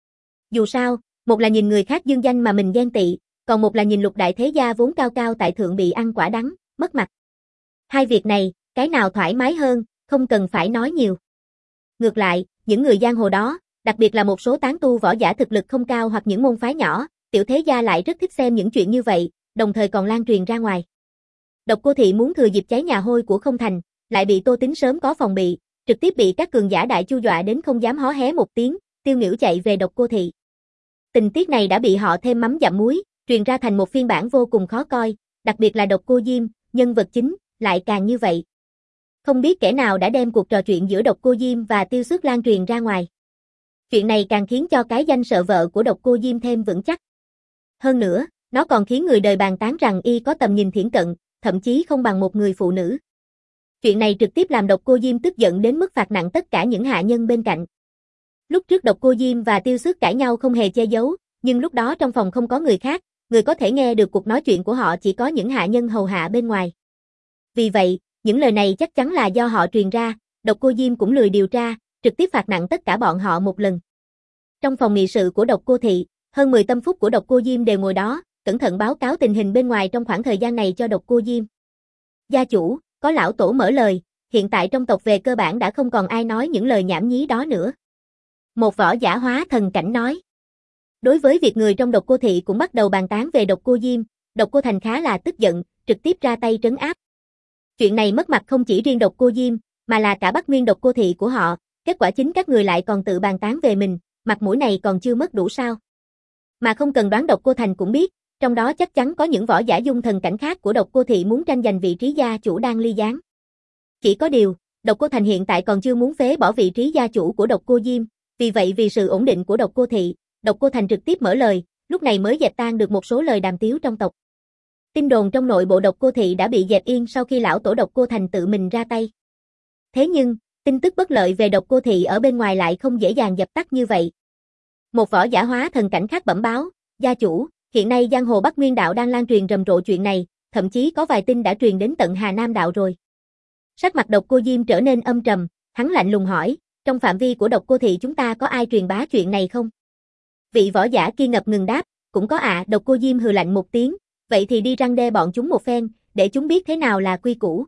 [SPEAKER 1] Dù sao, một là nhìn người khác dương danh mà mình ghen tị, còn một là nhìn lục đại thế gia vốn cao cao tại thượng bị ăn quả đắng, mất mặt. Hai việc này, cái nào thoải mái hơn, không cần phải nói nhiều. Ngược lại, những người giang hồ đó, đặc biệt là một số tán tu võ giả thực lực không cao hoặc những môn phái nhỏ, tiểu thế gia lại rất thích xem những chuyện như vậy, đồng thời còn lan truyền ra ngoài. Độc Cô Thị muốn thừa dịp cháy nhà hôi của không thành, lại bị Tô Tính sớm có phòng bị, trực tiếp bị các cường giả đại chu dọa đến không dám hó hé một tiếng, tiêu nghỉu chạy về Độc Cô Thị. Tình tiết này đã bị họ thêm mắm dặm muối, truyền ra thành một phiên bản vô cùng khó coi, đặc biệt là Độc Cô Diêm, nhân vật chính, lại càng như vậy. Không biết kẻ nào đã đem cuộc trò chuyện giữa Độc Cô Diêm và Tiêu Xước lan truyền ra ngoài. Chuyện này càng khiến cho cái danh sợ vợ của Độc Cô Diêm thêm vững chắc. Hơn nữa, nó còn khiến người đời bàn tán rằng y có tầm nhìn thiển cận, thậm chí không bằng một người phụ nữ. Chuyện này trực tiếp làm Độc Cô Diêm tức giận đến mức phạt nặng tất cả những hạ nhân bên cạnh. Lúc trước Độc Cô Diêm và Tiêu Xước cãi nhau không hề che giấu, nhưng lúc đó trong phòng không có người khác, người có thể nghe được cuộc nói chuyện của họ chỉ có những hạ nhân hầu hạ bên ngoài. Vì vậy, những lời này chắc chắn là do họ truyền ra, Độc Cô Diêm cũng lười điều tra, trực tiếp phạt nặng tất cả bọn họ một lần. Trong phòng nghị sự của Độc Cô Thị, hơn mười tâm phúc của Độc Cô Diêm đều ngồi đó, cẩn thận báo cáo tình hình bên ngoài trong khoảng thời gian này cho Độc Cô Diêm. Gia chủ, có lão tổ mở lời, hiện tại trong tộc về cơ bản đã không còn ai nói những lời nhảm nhí đó nữa. Một võ giả hóa thần cảnh nói. Đối với việc người trong Độc Cô Thị cũng bắt đầu bàn tán về Độc Cô Diêm, Độc Cô Thành khá là tức giận, trực tiếp ra tay trấn áp. Chuyện này mất mặt không chỉ riêng Độc Cô Diêm, mà là cả Bắc Nguyên Độc Cô Thị của họ, kết quả chính các người lại còn tự bàn tán về mình, mặt mũi này còn chưa mất đủ sao. Mà không cần đoán Độc Cô Thành cũng biết, trong đó chắc chắn có những võ giả dung thần cảnh khác của Độc Cô Thị muốn tranh giành vị trí gia chủ đang ly gián. Chỉ có điều, Độc Cô Thành hiện tại còn chưa muốn phế bỏ vị trí gia chủ của Độc Cô Diêm, vì vậy vì sự ổn định của Độc Cô Thị, Độc Cô Thành trực tiếp mở lời, lúc này mới dẹp tan được một số lời đàm tiếu trong tộc. Tin đồn trong nội bộ Độc Cô Thị đã bị dẹp yên sau khi lão tổ Độc Cô Thành tự mình ra tay. Thế nhưng, tin tức bất lợi về Độc Cô Thị ở bên ngoài lại không dễ dàng dập tắt như vậy. Một võ giả hóa thần cảnh khác bẩm báo, gia chủ, hiện nay giang hồ Bắc Nguyên đạo đang lan truyền rầm rộ chuyện này, thậm chí có vài tin đã truyền đến tận Hà Nam đạo rồi. Sắc mặt Độc Cô Diêm trở nên âm trầm, hắn lạnh lùng hỏi, trong phạm vi của Độc Cô Thị chúng ta có ai truyền bá chuyện này không? Vị võ giả kia ngập ngừng đáp, cũng có ạ. À. Độc Cô Diêm hừ lạnh một tiếng, vậy thì đi răn đe bọn chúng một phen, để chúng biết thế nào là quy củ.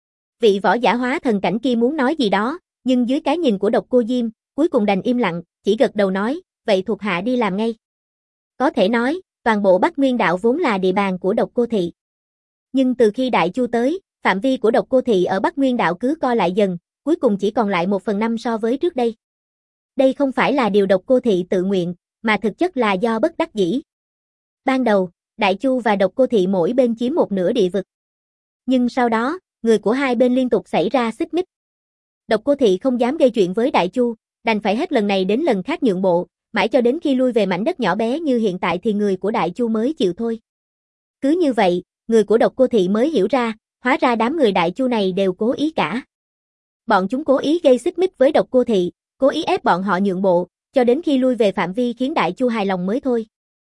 [SPEAKER 1] Vị võ giả hóa thần cảnh kia muốn nói gì đó, nhưng dưới cái nhìn của Độc Cô Diêm, cuối cùng đành im lặng, chỉ gật đầu nói, vậy thuộc hạ đi làm ngay. Có thể nói, toàn bộ Bắc Nguyên đạo vốn là địa bàn của Độc Cô Thị. Nhưng từ khi Đại Chu tới, phạm vi của Độc Cô Thị ở Bắc Nguyên đạo cứ co lại dần, cuối cùng chỉ còn lại một phần năm so với trước đây. Đây không phải là điều Độc Cô Thị tự nguyện, mà thực chất là do bất đắc dĩ. Ban đầu, Đại Chu và Độc Cô Thị mỗi bên chiếm một nửa địa vực. Nhưng sau đó, người của hai bên liên tục xảy ra xích mích. Độc Cô Thị không dám gây chuyện với Đại Chu, đành phải hết lần này đến lần khác nhượng bộ, mãi cho đến khi lui về mảnh đất nhỏ bé như hiện tại thì người của Đại Chu mới chịu thôi. Cứ như vậy, người của Độc Cô Thị mới hiểu ra, hóa ra đám người Đại Chu này đều cố ý cả. Bọn chúng cố ý gây xích mích với Độc Cô Thị, cố ý ép bọn họ nhượng bộ, cho đến khi lui về phạm vi khiến Đại Chu hài lòng mới thôi.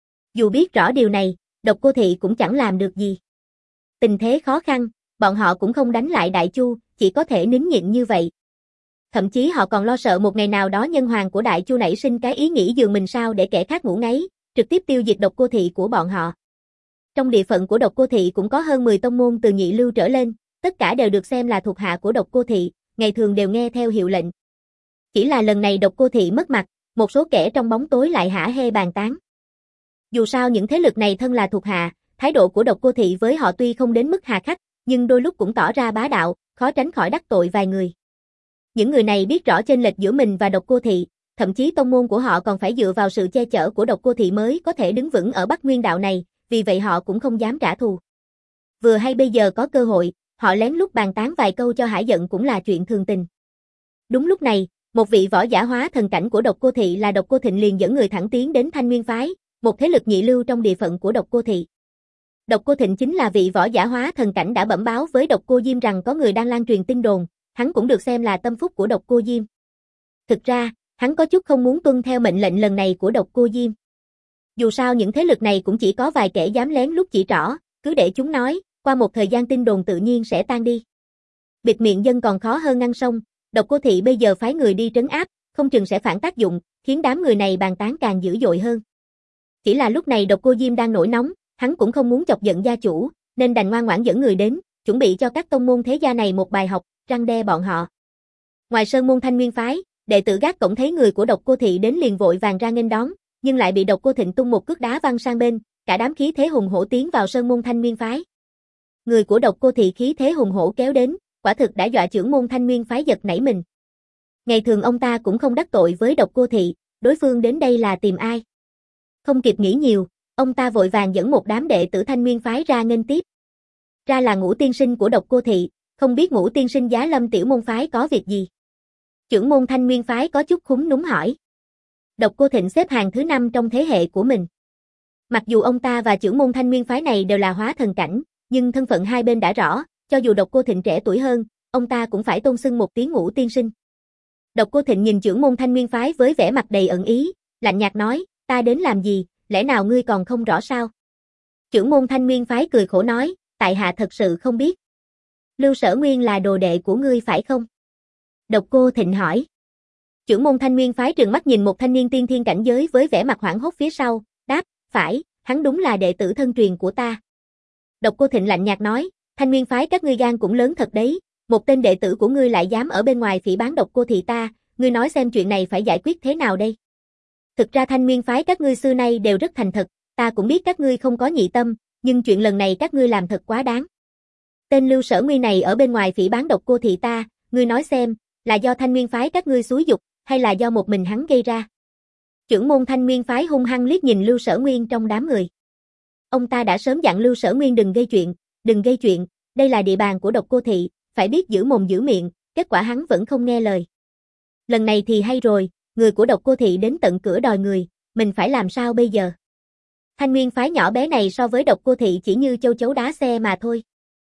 [SPEAKER 1] Dù biết rõ điều này, Độc Cô Thị cũng chẳng làm được gì. Tình thế khó khăn, bọn họ cũng không đánh lại Đại Chu, chỉ có thể nín nhịn như vậy. Thậm chí họ còn lo sợ một ngày nào đó nhân hoàng của Đại Chu nảy sinh cái ý nghĩ giường mình sao để kẻ khác ngủ ngáy, trực tiếp tiêu diệt Độc Cô Thị của bọn họ. Trong địa phận của Độc Cô Thị cũng có hơn mười tông môn từ nhị lưu trở lên, tất cả đều được xem là thuộc hạ của Độc Cô Thị, ngày thường đều nghe theo hiệu lệnh. Chỉ là lần này Độc Cô Thị mất mặt, một số kẻ trong bóng tối lại hả hê bàn tán. Dù sao những thế lực này thân là thuộc hạ, thái độ của Độc Cô Thị với họ tuy không đến mức hà khắc, nhưng đôi lúc cũng tỏ ra bá đạo, khó tránh khỏi đắc tội vài người. Những người này biết rõ chênh lệch giữa mình và Độc Cô Thị, thậm chí tông môn của họ còn phải dựa vào sự che chở của Độc Cô Thị mới có thể đứng vững ở Bắc Nguyên đạo này, vì vậy họ cũng không dám trả thù. Vừa hay bây giờ có cơ hội, họ lén lút bàn tán vài câu cho hả giận cũng là chuyện thường tình. Đúng lúc này, một vị võ giả hóa thần cảnh của Độc Cô Thị là Độc Cô Thịnh liền dẫn người thẳng tiến đến Thanh Nguyên phái, một thế lực nhị lưu trong địa phận của Độc Cô Thị. Độc Cô Thịnh chính là vị võ giả hóa thần cảnh đã bẩm báo với Độc Cô Diêm rằng có người đang lan truyền tin đồn, hắn cũng được xem là tâm phúc của Độc Cô Diêm. Thực ra, hắn có chút không muốn tuân theo mệnh lệnh lần này của Độc Cô Diêm. Dù sao những thế lực này cũng chỉ có vài kẻ dám lén lút chỉ trỏ, cứ để chúng nói, qua một thời gian tin đồn tự nhiên sẽ tan đi. Bịt miệng dân còn khó hơn ngăn sông, Độc Cô Thị bây giờ phái người đi trấn áp, không chừng sẽ phản tác dụng, khiến đám người này bàn tán càng dữ dội hơn. Chỉ là lúc này Độc Cô Diêm đang nổi nóng, hắn cũng không muốn chọc giận gia chủ, nên đành ngoan ngoãn dẫn người đến, chuẩn bị cho các tông môn thế gia này một bài học, răn đe bọn họ. Ngoài sơn môn Thanh Nguyên phái, đệ tử gác cổng thấy người của Độc Cô Thị đến liền vội vàng ra nghênh đón, nhưng lại bị Độc Cô Thịnh tung một cước đá văng sang bên, cả đám khí thế hùng hổ tiến vào sơn môn Thanh Nguyên phái. Người của Độc Cô Thị khí thế hùng hổ kéo đến, quả thực đã dọa trưởng môn Thanh Nguyên phái giật nảy mình. Ngày thường ông ta cũng không đắc tội với Độc Cô Thị, đối phương đến đây là tìm ai? Không kịp nghĩ nhiều, ông ta vội vàng dẫn một đám đệ tử Thanh Nguyên phái ra nghênh tiếp. Ra là Ngũ tiên sinh của Độc Cô Thị, không biết Ngũ tiên sinh giá Lâm tiểu môn phái có việc gì? Trưởng môn Thanh Nguyên phái có chút khúm núm hỏi. Độc Cô Thịnh xếp hàng thứ năm trong thế hệ của mình. Mặc dù ông ta và trưởng môn Thanh Nguyên phái này đều là hóa thần cảnh, nhưng thân phận hai bên đã rõ, cho dù Độc Cô Thịnh trẻ tuổi hơn, ông ta cũng phải tôn xưng một tiếng Ngũ tiên sinh. Độc Cô Thịnh nhìn trưởng môn Thanh Nguyên phái với vẻ mặt đầy ẩn ý, lạnh nhạt nói, ta đến làm gì, lẽ nào ngươi còn không rõ sao? Trưởng môn Thanh Nguyên phái cười khổ nói, tại hạ thật sự không biết. Lưu Sở Nguyên là đồ đệ của ngươi phải không? Độc Cô Thịnh hỏi. Trưởng môn Thanh Nguyên phái trừng mắt nhìn một thanh niên tiên thiên cảnh giới với vẻ mặt hoảng hốt phía sau, đáp, phải, hắn đúng là đệ tử thân truyền của ta. Độc Cô Thịnh lạnh nhạt nói, Thanh Nguyên phái các ngươi gan cũng lớn thật đấy, một tên đệ tử của ngươi lại dám ở bên ngoài phỉ báng Độc Cô Thị ta, ngươi nói xem chuyện này phải giải quyết thế nào đây? Thực ra Thanh Nguyên phái các ngươi xưa nay đều rất thành thật, ta cũng biết các ngươi không có nhị tâm, nhưng chuyện lần này các ngươi làm thật quá đáng. Tên Lưu Sở Nguyên này ở bên ngoài phỉ báng Độc Cô Thị ta, ngươi nói xem, là do Thanh Nguyên phái các ngươi xúi giục, hay là do một mình hắn gây ra? Trưởng môn Thanh Nguyên phái hung hăng liếc nhìn Lưu Sở Nguyên trong đám người. Ông ta đã sớm dặn Lưu Sở Nguyên đừng gây chuyện, đừng gây chuyện, đây là địa bàn của Độc Cô Thị, phải biết giữ mồm giữ miệng, kết quả hắn vẫn không nghe lời. Lần này thì hay rồi, người của Độc Cô Thị đến tận cửa đòi người, mình phải làm sao bây giờ? Thanh Nguyên phái nhỏ bé này so với Độc Cô Thị chỉ như châu chấu đá xe mà thôi.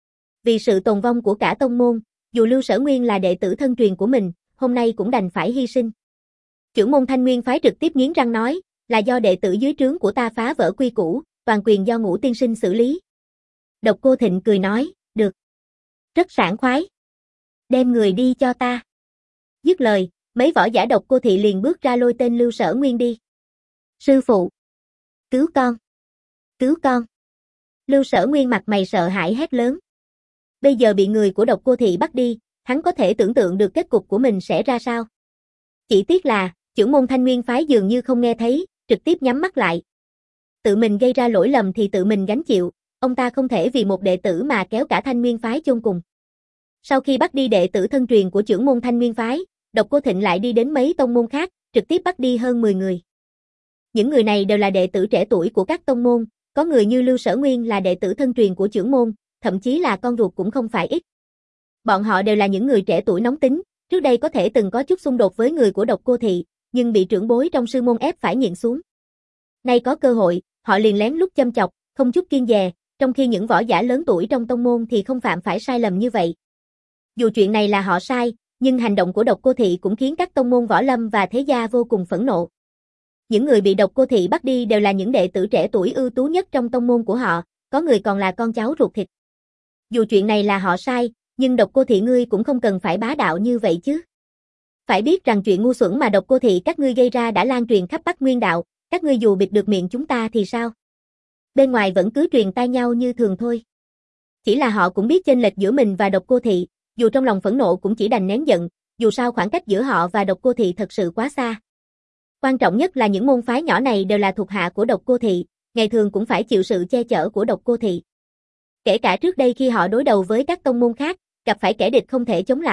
[SPEAKER 1] Vì sự tồn vong của cả tông môn, dù Lưu Sở Nguyên là đệ tử thân truyền của mình, hôm nay cũng đành phải hy sinh. Trưởng môn Thanh Nguyên phái trực tiếp nghiến răng nói, là do đệ tử dưới trướng của ta phá vỡ quy củ, toàn quyền do Ngũ tiên sinh xử lý. Độc Cô Thịnh cười nói, được. Rất sảng khoái. Đem người đi cho ta. Dứt lời, mấy võ giả Độc Cô Thị liền bước ra lôi tên Lưu Sở Nguyên đi. Sư phụ! Cứu con! Cứu con! Lưu Sở Nguyên mặt mày sợ hãi hét lớn. Bây giờ bị người của Độc Cô Thị bắt đi, hắn có thể tưởng tượng được kết cục của mình sẽ ra sao. Chỉ tiếc là, trưởng môn Thanh Nguyên phái dường như không nghe thấy, trực tiếp nhắm mắt lại. Tự mình gây ra lỗi lầm thì tự mình gánh chịu, ông ta không thể vì một đệ tử mà kéo cả Thanh Nguyên phái chôn cùng. Sau khi bắt đi đệ tử thân truyền của trưởng môn Thanh Nguyên phái, Độc Cô Thịnh lại đi đến mấy tông môn khác, trực tiếp bắt đi hơn mười người. Những người này đều là đệ tử trẻ tuổi của các tông môn, có người như Lưu Sở Nguyên là đệ tử thân truyền của trưởng môn, thậm chí là con ruột cũng không phải ít. Bọn họ đều là những người trẻ tuổi nóng tính, trước đây có thể từng có chút xung đột với người của Độc Cô Thị, nhưng bị trưởng bối trong sư môn ép phải nhịn xuống. Nay có cơ hội, họ liền lén lút châm chọc, không chút kiêng dè, trong khi những võ giả lớn tuổi trong tông môn thì không phạm phải sai lầm như vậy. Dù chuyện này là họ sai, nhưng hành động của Độc Cô Thị cũng khiến các tông môn võ lâm và thế gia vô cùng phẫn nộ. Những người bị Độc Cô Thị bắt đi đều là những đệ tử trẻ tuổi ưu tú nhất trong tông môn của họ, có người còn là con cháu ruột thịt. Dù chuyện này là họ sai, nhưng Độc Cô Thị ngươi cũng không cần phải bá đạo như vậy chứ. Phải biết rằng chuyện ngu xuẩn mà Độc Cô Thị các ngươi gây ra đã lan truyền khắp Bắc Nguyên đạo, các ngươi dù bịt được miệng chúng ta thì sao? Bên ngoài vẫn cứ truyền tai nhau như thường thôi. Chỉ là họ cũng biết chênh lệch giữa mình và Độc Cô Thị, dù trong lòng phẫn nộ cũng chỉ đành nén giận, dù sao khoảng cách giữa họ và Độc Cô Thị thật sự quá xa. Quan trọng nhất là những môn phái nhỏ này đều là thuộc hạ của Độc Cô Thị, ngày thường cũng phải chịu sự che chở của Độc Cô Thị. Kể cả trước đây khi họ đối đầu với các tông môn khác, gặp phải kẻ địch không thể chống lại,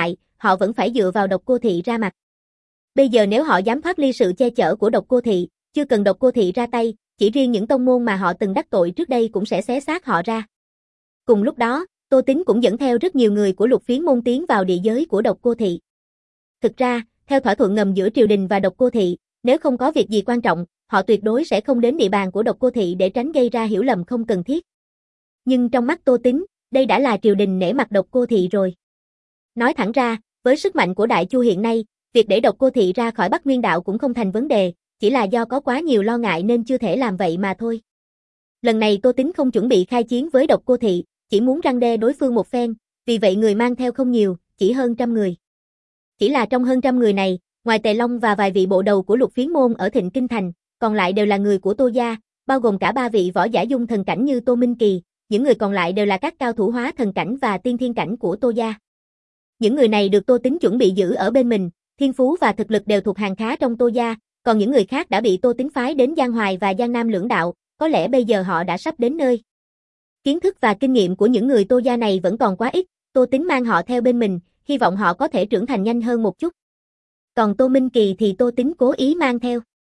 [SPEAKER 1] họ vẫn phải dựa vào Độc Cô Thị ra mặt. Bây giờ nếu họ dám thoát ly sự che chở của Độc Cô Thị, chưa cần Độc Cô Thị ra tay, chỉ riêng những tông môn mà họ từng đắc tội trước đây cũng sẽ xé xác họ ra. Cùng lúc đó, Tô Tín cũng dẫn theo rất nhiều người của Lục Phiến môn tiến vào địa giới của Độc Cô Thị. Thực ra, theo thỏa thuận ngầm giữa triều đình và Độc Cô Thị, nếu không có việc gì quan trọng, họ tuyệt đối sẽ không đến địa bàn của Độc Cô Thị để tránh gây ra hiểu lầm không cần thiết. Nhưng trong mắt Tô Tín, đây đã là triều đình nể mặt Độc Cô Thị rồi. Nói thẳng ra, với sức mạnh của Đại Chu hiện nay, việc để Độc Cô Thị ra khỏi Bắc Nguyên Đạo cũng không thành vấn đề, chỉ là do có quá nhiều lo ngại nên chưa thể làm vậy mà thôi. Lần này Tô Tín không chuẩn bị khai chiến với Độc Cô Thị, chỉ muốn răn đe đối phương một phen, vì vậy người mang theo không nhiều, chỉ hơn trăm người. Chỉ là trong hơn trăm người này, ngoài Tề Long và vài vị bộ đầu của Lục Phiến môn ở Thịnh Kinh Thành, còn lại đều là người của Tô gia, bao gồm cả ba vị võ giả dung thần cảnh như Tô Minh Kỳ, những người còn lại đều là các cao thủ hóa thần cảnh và tiên thiên cảnh của Tô gia. Những người này được Tô Tín chuẩn bị giữ ở bên mình, thiên phú và thực lực đều thuộc hàng khá trong Tô gia, còn những người khác đã bị Tô Tín phái đến Giang Hoài và Giang Nam lưỡng đạo, có lẽ bây giờ họ đã sắp đến nơi. Kiến thức và kinh nghiệm của những người Tô gia này vẫn còn quá ít, Tô Tín mang họ theo bên mình, hy vọng họ có thể trưởng thành nhanh hơn một chút. Còn Tô Minh Kỳ thì Tô Tín cố ý mang theo.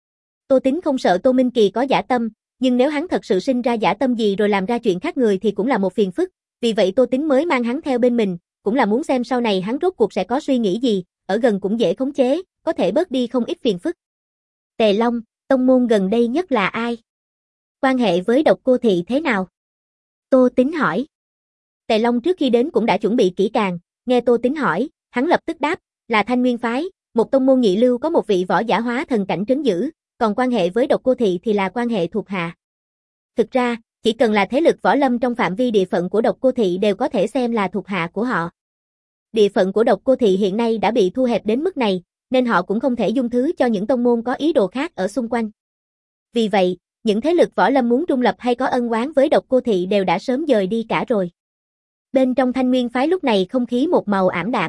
[SPEAKER 1] Tô Tín không sợ Tô Minh Kỳ có dã tâm, nhưng nếu hắn thật sự sinh ra dã tâm gì rồi làm ra chuyện khác người thì cũng là một phiền phức, vì vậy Tô Tín mới mang hắn theo bên mình, cũng là muốn xem sau này hắn rốt cuộc sẽ có suy nghĩ gì, ở gần cũng dễ khống chế, có thể bớt đi không ít phiền phức. Tề Long, tông môn gần đây nhất là ai? Quan hệ với Độc Cô Thị thế nào? Tô Tín hỏi. Tề Long trước khi đến cũng đã chuẩn bị kỹ càng, nghe Tô Tín hỏi, hắn lập tức đáp, là Thanh Nguyên phái, một tông môn nhị lưu có một vị võ giả hóa thần cảnh trấn giữ, còn quan hệ với Độc Cô Thị thì là quan hệ thuộc hạ. Thực ra, chỉ cần là thế lực võ lâm trong phạm vi địa phận của Độc Cô Thị đều có thể xem là thuộc hạ của họ. Địa phận của Độc Cô Thị hiện nay đã bị thu hẹp đến mức này, nên họ cũng không thể dung thứ cho những tông môn có ý đồ khác ở xung quanh. Vì vậy, những thế lực võ lâm muốn trung lập hay có ân oán với Độc Cô Thị đều đã sớm dời đi cả rồi. Bên trong Thanh Nguyên phái lúc này không khí một màu ảm đạm.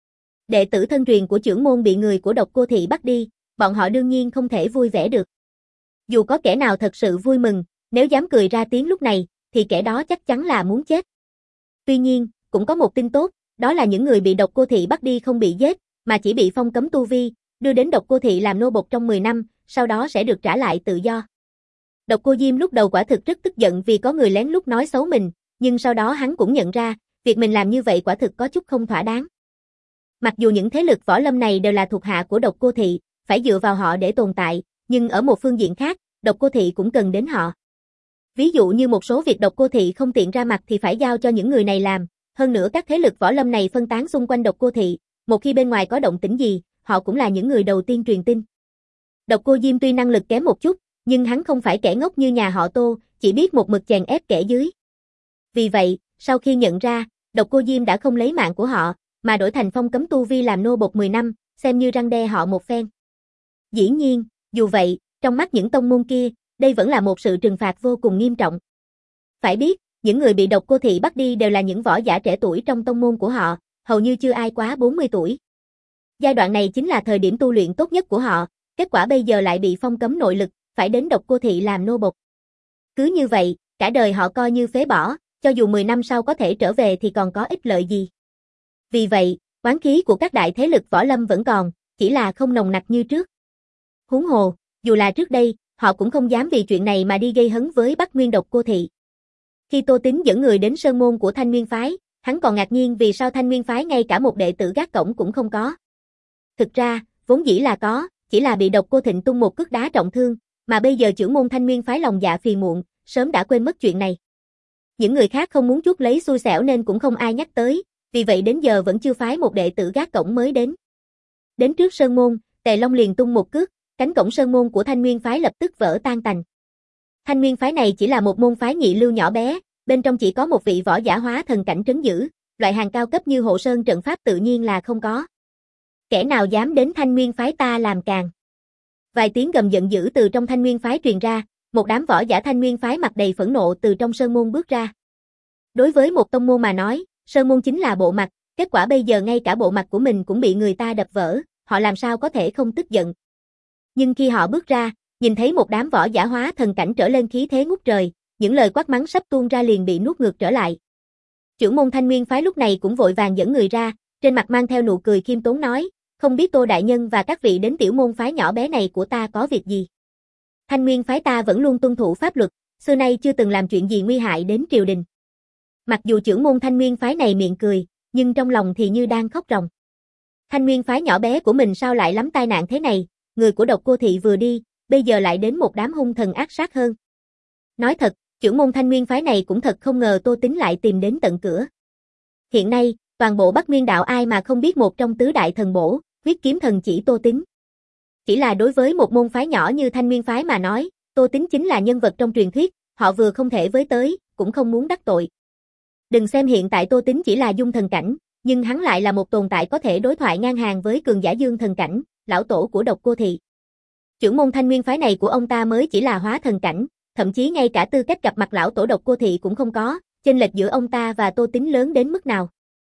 [SPEAKER 1] Đệ tử thân truyền của trưởng môn bị người của Độc Cô Thị bắt đi, bọn họ đương nhiên không thể vui vẻ được. Dù có kẻ nào thật sự vui mừng, nếu dám cười ra tiếng lúc này, thì kẻ đó chắc chắn là muốn chết. Tuy nhiên, cũng có một tin tốt, đó là những người bị Độc Cô Thị bắt đi không bị giết, mà chỉ bị phong cấm tu vi, đưa đến Độc Cô Thị làm nô bộc trong mười năm, sau đó sẽ được trả lại tự do. Độc Cô Diêm lúc đầu quả thực rất tức giận vì có người lén lút nói xấu mình, nhưng sau đó hắn cũng nhận ra, việc mình làm như vậy quả thực có chút không thỏa đáng. Mặc dù những thế lực võ lâm này đều là thuộc hạ của Độc Cô Thị, phải dựa vào họ để tồn tại, nhưng ở một phương diện khác, Độc Cô Thị cũng cần đến họ. Ví dụ như một số việc Độc Cô Thị không tiện ra mặt thì phải giao cho những người này làm, hơn nữa các thế lực võ lâm này phân tán xung quanh Độc Cô Thị, một khi bên ngoài có động tĩnh gì, họ cũng là những người đầu tiên truyền tin. Độc Cô Diêm tuy năng lực kém một chút, nhưng hắn không phải kẻ ngốc như nhà họ Tô, chỉ biết một mực chèn ép kẻ dưới. Vì vậy, sau khi nhận ra, Độc Cô Diêm đã không lấy mạng của họ, mà đổi thành phong cấm tu vi làm nô bộc mười năm, xem như răn đe họ một phen. Dĩ nhiên, dù vậy, trong mắt những tông môn kia, đây vẫn là một sự trừng phạt vô cùng nghiêm trọng. Phải biết, những người bị Độc Cô Thị bắt đi đều là những võ giả trẻ tuổi trong tông môn của họ, hầu như chưa ai quá bốn mươi tuổi. Giai đoạn này chính là thời điểm tu luyện tốt nhất của họ, kết quả bây giờ lại bị phong cấm nội lực, phải đến Độc Cô Thị làm nô bộc. Cứ như vậy, cả đời họ coi như phế bỏ, cho dù mười năm sau có thể trở về thì còn có ích lợi gì. Vì vậy, oán khí của các đại thế lực võ lâm vẫn còn, chỉ là không nồng nặc như trước. Huống hồ, dù là trước đây, họ cũng không dám vì chuyện này mà đi gây hấn với Bắc Nguyên Độc Cô Thị. Khi Tô Tín dẫn người đến sơn môn của Thanh Nguyên phái, hắn còn ngạc nhiên vì sao Thanh Nguyên phái ngay cả một đệ tử gác cổng cũng không có. Thực ra, vốn dĩ là có, chỉ là bị Độc Cô Thịnh tung một cước đá trọng thương, mà bây giờ trưởng môn Thanh Nguyên phái lòng dạ phiền muộn, sớm đã quên mất chuyện này. Những người khác không muốn chuốc lấy xui xẻo nên cũng không ai nhắc tới, vì vậy đến giờ vẫn chưa phái một đệ tử gác cổng mới đến. Đến trước sơn môn, Tề Long liền tung một cước, cánh cổng sơn môn của Thanh Nguyên phái lập tức vỡ tan tành. Thanh Nguyên phái này chỉ là một môn phái nhị lưu nhỏ bé, bên trong chỉ có một vị võ giả hóa thần cảnh trấn giữ, loại hàng cao cấp như hộ sơn trận pháp tự nhiên là không có. Kẻ nào dám đến Thanh Nguyên phái ta làm càn. Vài tiếng gầm giận dữ từ trong Thanh Nguyên phái truyền ra, một đám võ giả Thanh Nguyên phái mặt đầy phẫn nộ từ trong sơn môn bước ra. Đối với một tông môn mà nói, sơn môn chính là bộ mặt, kết quả bây giờ ngay cả bộ mặt của mình cũng bị người ta đập vỡ, họ làm sao có thể không tức giận. Nhưng khi họ bước ra, nhìn thấy một đám võ giả hóa thần cảnh trở lên khí thế ngút trời, những lời quát mắng sắp tuôn ra liền bị nuốt ngược trở lại. Trưởng môn Thanh Nguyên phái lúc này cũng vội vàng dẫn người ra, trên mặt mang theo nụ cười khiêm tốn nói, không biết Tô đại nhân và các vị đến tiểu môn phái nhỏ bé này của ta có việc gì. Thanh Nguyên phái ta vẫn luôn tuân thủ pháp luật, xưa nay chưa từng làm chuyện gì nguy hại đến triều đình. Mặc dù trưởng môn Thanh Nguyên phái này miệng cười, nhưng trong lòng thì như đang khóc ròng. Thanh Nguyên phái nhỏ bé của mình sao lại lắm tai nạn thế này, người của Độc Cô thị vừa đi, bây giờ lại đến một đám hung thần ác sát hơn. Nói thật, trưởng môn Thanh Nguyên phái này cũng thật không ngờ Tô Tín lại tìm đến tận cửa. Hiện nay, toàn bộ Bắc Nguyên đạo ai mà không biết một trong tứ đại thần bổ, huyết kiếm thần chỉ Tô Tín. Chỉ là đối với một môn phái nhỏ như Thanh Nguyên phái mà nói, Tô Tín chính là nhân vật trong truyền thuyết, họ vừa không thể với tới, cũng không muốn đắc tội. Đừng xem hiện tại Tô Tín chỉ là dung thần cảnh, nhưng hắn lại là một tồn tại có thể đối thoại ngang hàng với cường giả dương thần cảnh, lão tổ của Độc Cô thị. Trưởng môn Thanh Nguyên phái này của ông ta mới chỉ là hóa thần cảnh, thậm chí ngay cả tư cách gặp mặt lão tổ Độc Cô thị cũng không có, chênh lệch giữa ông ta và Tô Tín lớn đến mức nào.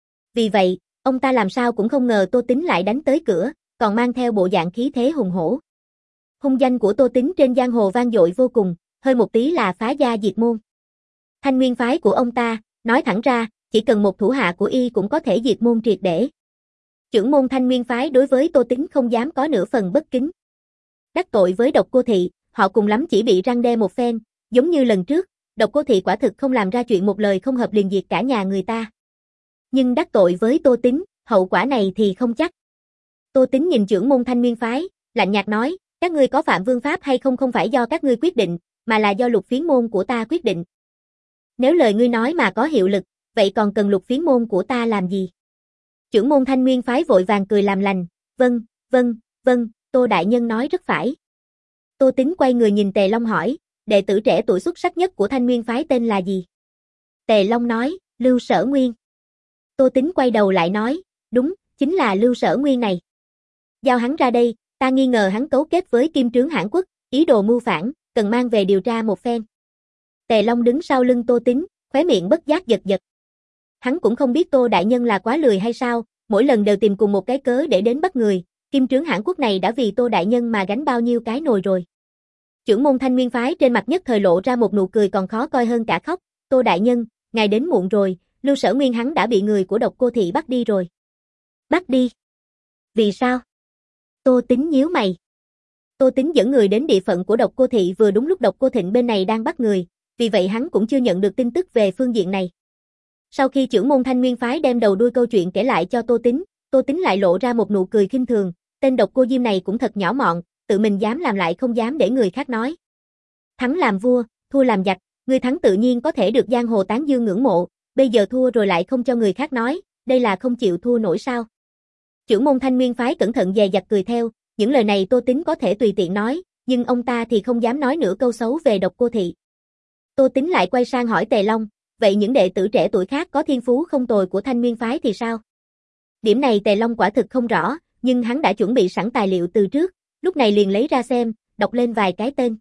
[SPEAKER 1] Vì vậy, ông ta làm sao cũng không ngờ Tô Tín lại đánh tới cửa, còn mang theo bộ dạng khí thế hùng hổ. Hung danh của Tô Tín trên giang hồ vang dội vô cùng, hơi một tí là phá gia diệt môn. Thanh Nguyên phái của ông ta, nói thẳng ra, chỉ cần một thủ hạ của y cũng có thể diệt môn triệt để. Trưởng môn Thanh Nguyên phái đối với Tô Tín không dám có nửa phần bất kính. Đắc tội với Độc Cô thị, họ cùng lắm chỉ bị răn đe một phen, giống như lần trước, Độc Cô thị quả thực không làm ra chuyện một lời không hợp liền diệt cả nhà người ta. Nhưng đắc tội với Tô Tín, hậu quả này thì không chắc. Tô Tín nhìn trưởng môn Thanh Nguyên phái, lạnh nhạt nói, các ngươi có phạm vương pháp hay không không phải do các ngươi quyết định, mà là do Lục Phiến môn của ta quyết định. Nếu lời ngươi nói mà có hiệu lực, vậy còn cần Lục Phiến môn của ta làm gì? Trưởng môn Thanh Nguyên phái vội vàng cười làm lành, vâng, vâng, vâng, Tô đại nhân nói rất phải. Tô Tín quay người nhìn Tề Long hỏi, đệ tử trẻ tuổi xuất sắc nhất của Thanh Nguyên phái tên là gì? Tề Long nói, Lưu Sở Nguyên. Tô Tín quay đầu lại nói, đúng, chính là Lưu Sở Nguyên này. Giao hắn ra đây, ta nghi ngờ hắn cấu kết với Kim Trướng Hãn Quốc, ý đồ mưu phản, cần mang về điều tra một phen. Tề Long đứng sau lưng Tô Tín, khóe miệng bất giác giật giật. Hắn cũng không biết Tô đại nhân là quá lười hay sao, mỗi lần đều tìm cùng một cái cớ để đến bắt người, Kim Trướng Hãn Quốc này đã vì Tô đại nhân mà gánh bao nhiêu cái nồi rồi. Trưởng môn Thanh Nguyên phái trên mặt nhất thời lộ ra một nụ cười còn khó coi hơn cả khóc, Tô đại nhân, ngài đến muộn rồi, Lưu Sở Nguyên hắn đã bị người của Độc Cô thị bắt đi rồi. Bắt đi? Vì sao? Tô Tín nhíu mày. Tô Tín dẫn người đến địa phận của Độc Cô thị vừa đúng lúc Độc Cô Thịnh bên này đang bắt người, vì vậy hắn cũng chưa nhận được tin tức về phương diện này. Sau khi trưởng môn Thanh Nguyên phái đem đầu đuôi câu chuyện kể lại cho Tô Tín, Tô Tín lại lộ ra một nụ cười khinh thường, tên Độc Cô Diêm này cũng thật nhỏ mọn, tự mình dám làm lại không dám để người khác nói. Thắng làm vua, thua làm giặc, người thắng tự nhiên có thể được giang hồ tán dương ngưỡng mộ, bây giờ thua rồi lại không cho người khác nói, đây là không chịu thua nổi sao? Trưởng môn Thanh Nguyên phái cẩn thận dè dặt cười theo, những lời này Tô Tín có thể tùy tiện nói, nhưng ông ta thì không dám nói nửa câu xấu về Độc Cô thị. Tô Tín lại quay sang hỏi Tề Long, vậy những đệ tử trẻ tuổi khác có thiên phú không tồi của Thanh Nguyên phái thì sao? Điểm này Tề Long quả thực không rõ, nhưng hắn đã chuẩn bị sẵn tài liệu từ trước, lúc này liền lấy ra xem, đọc lên vài cái tên.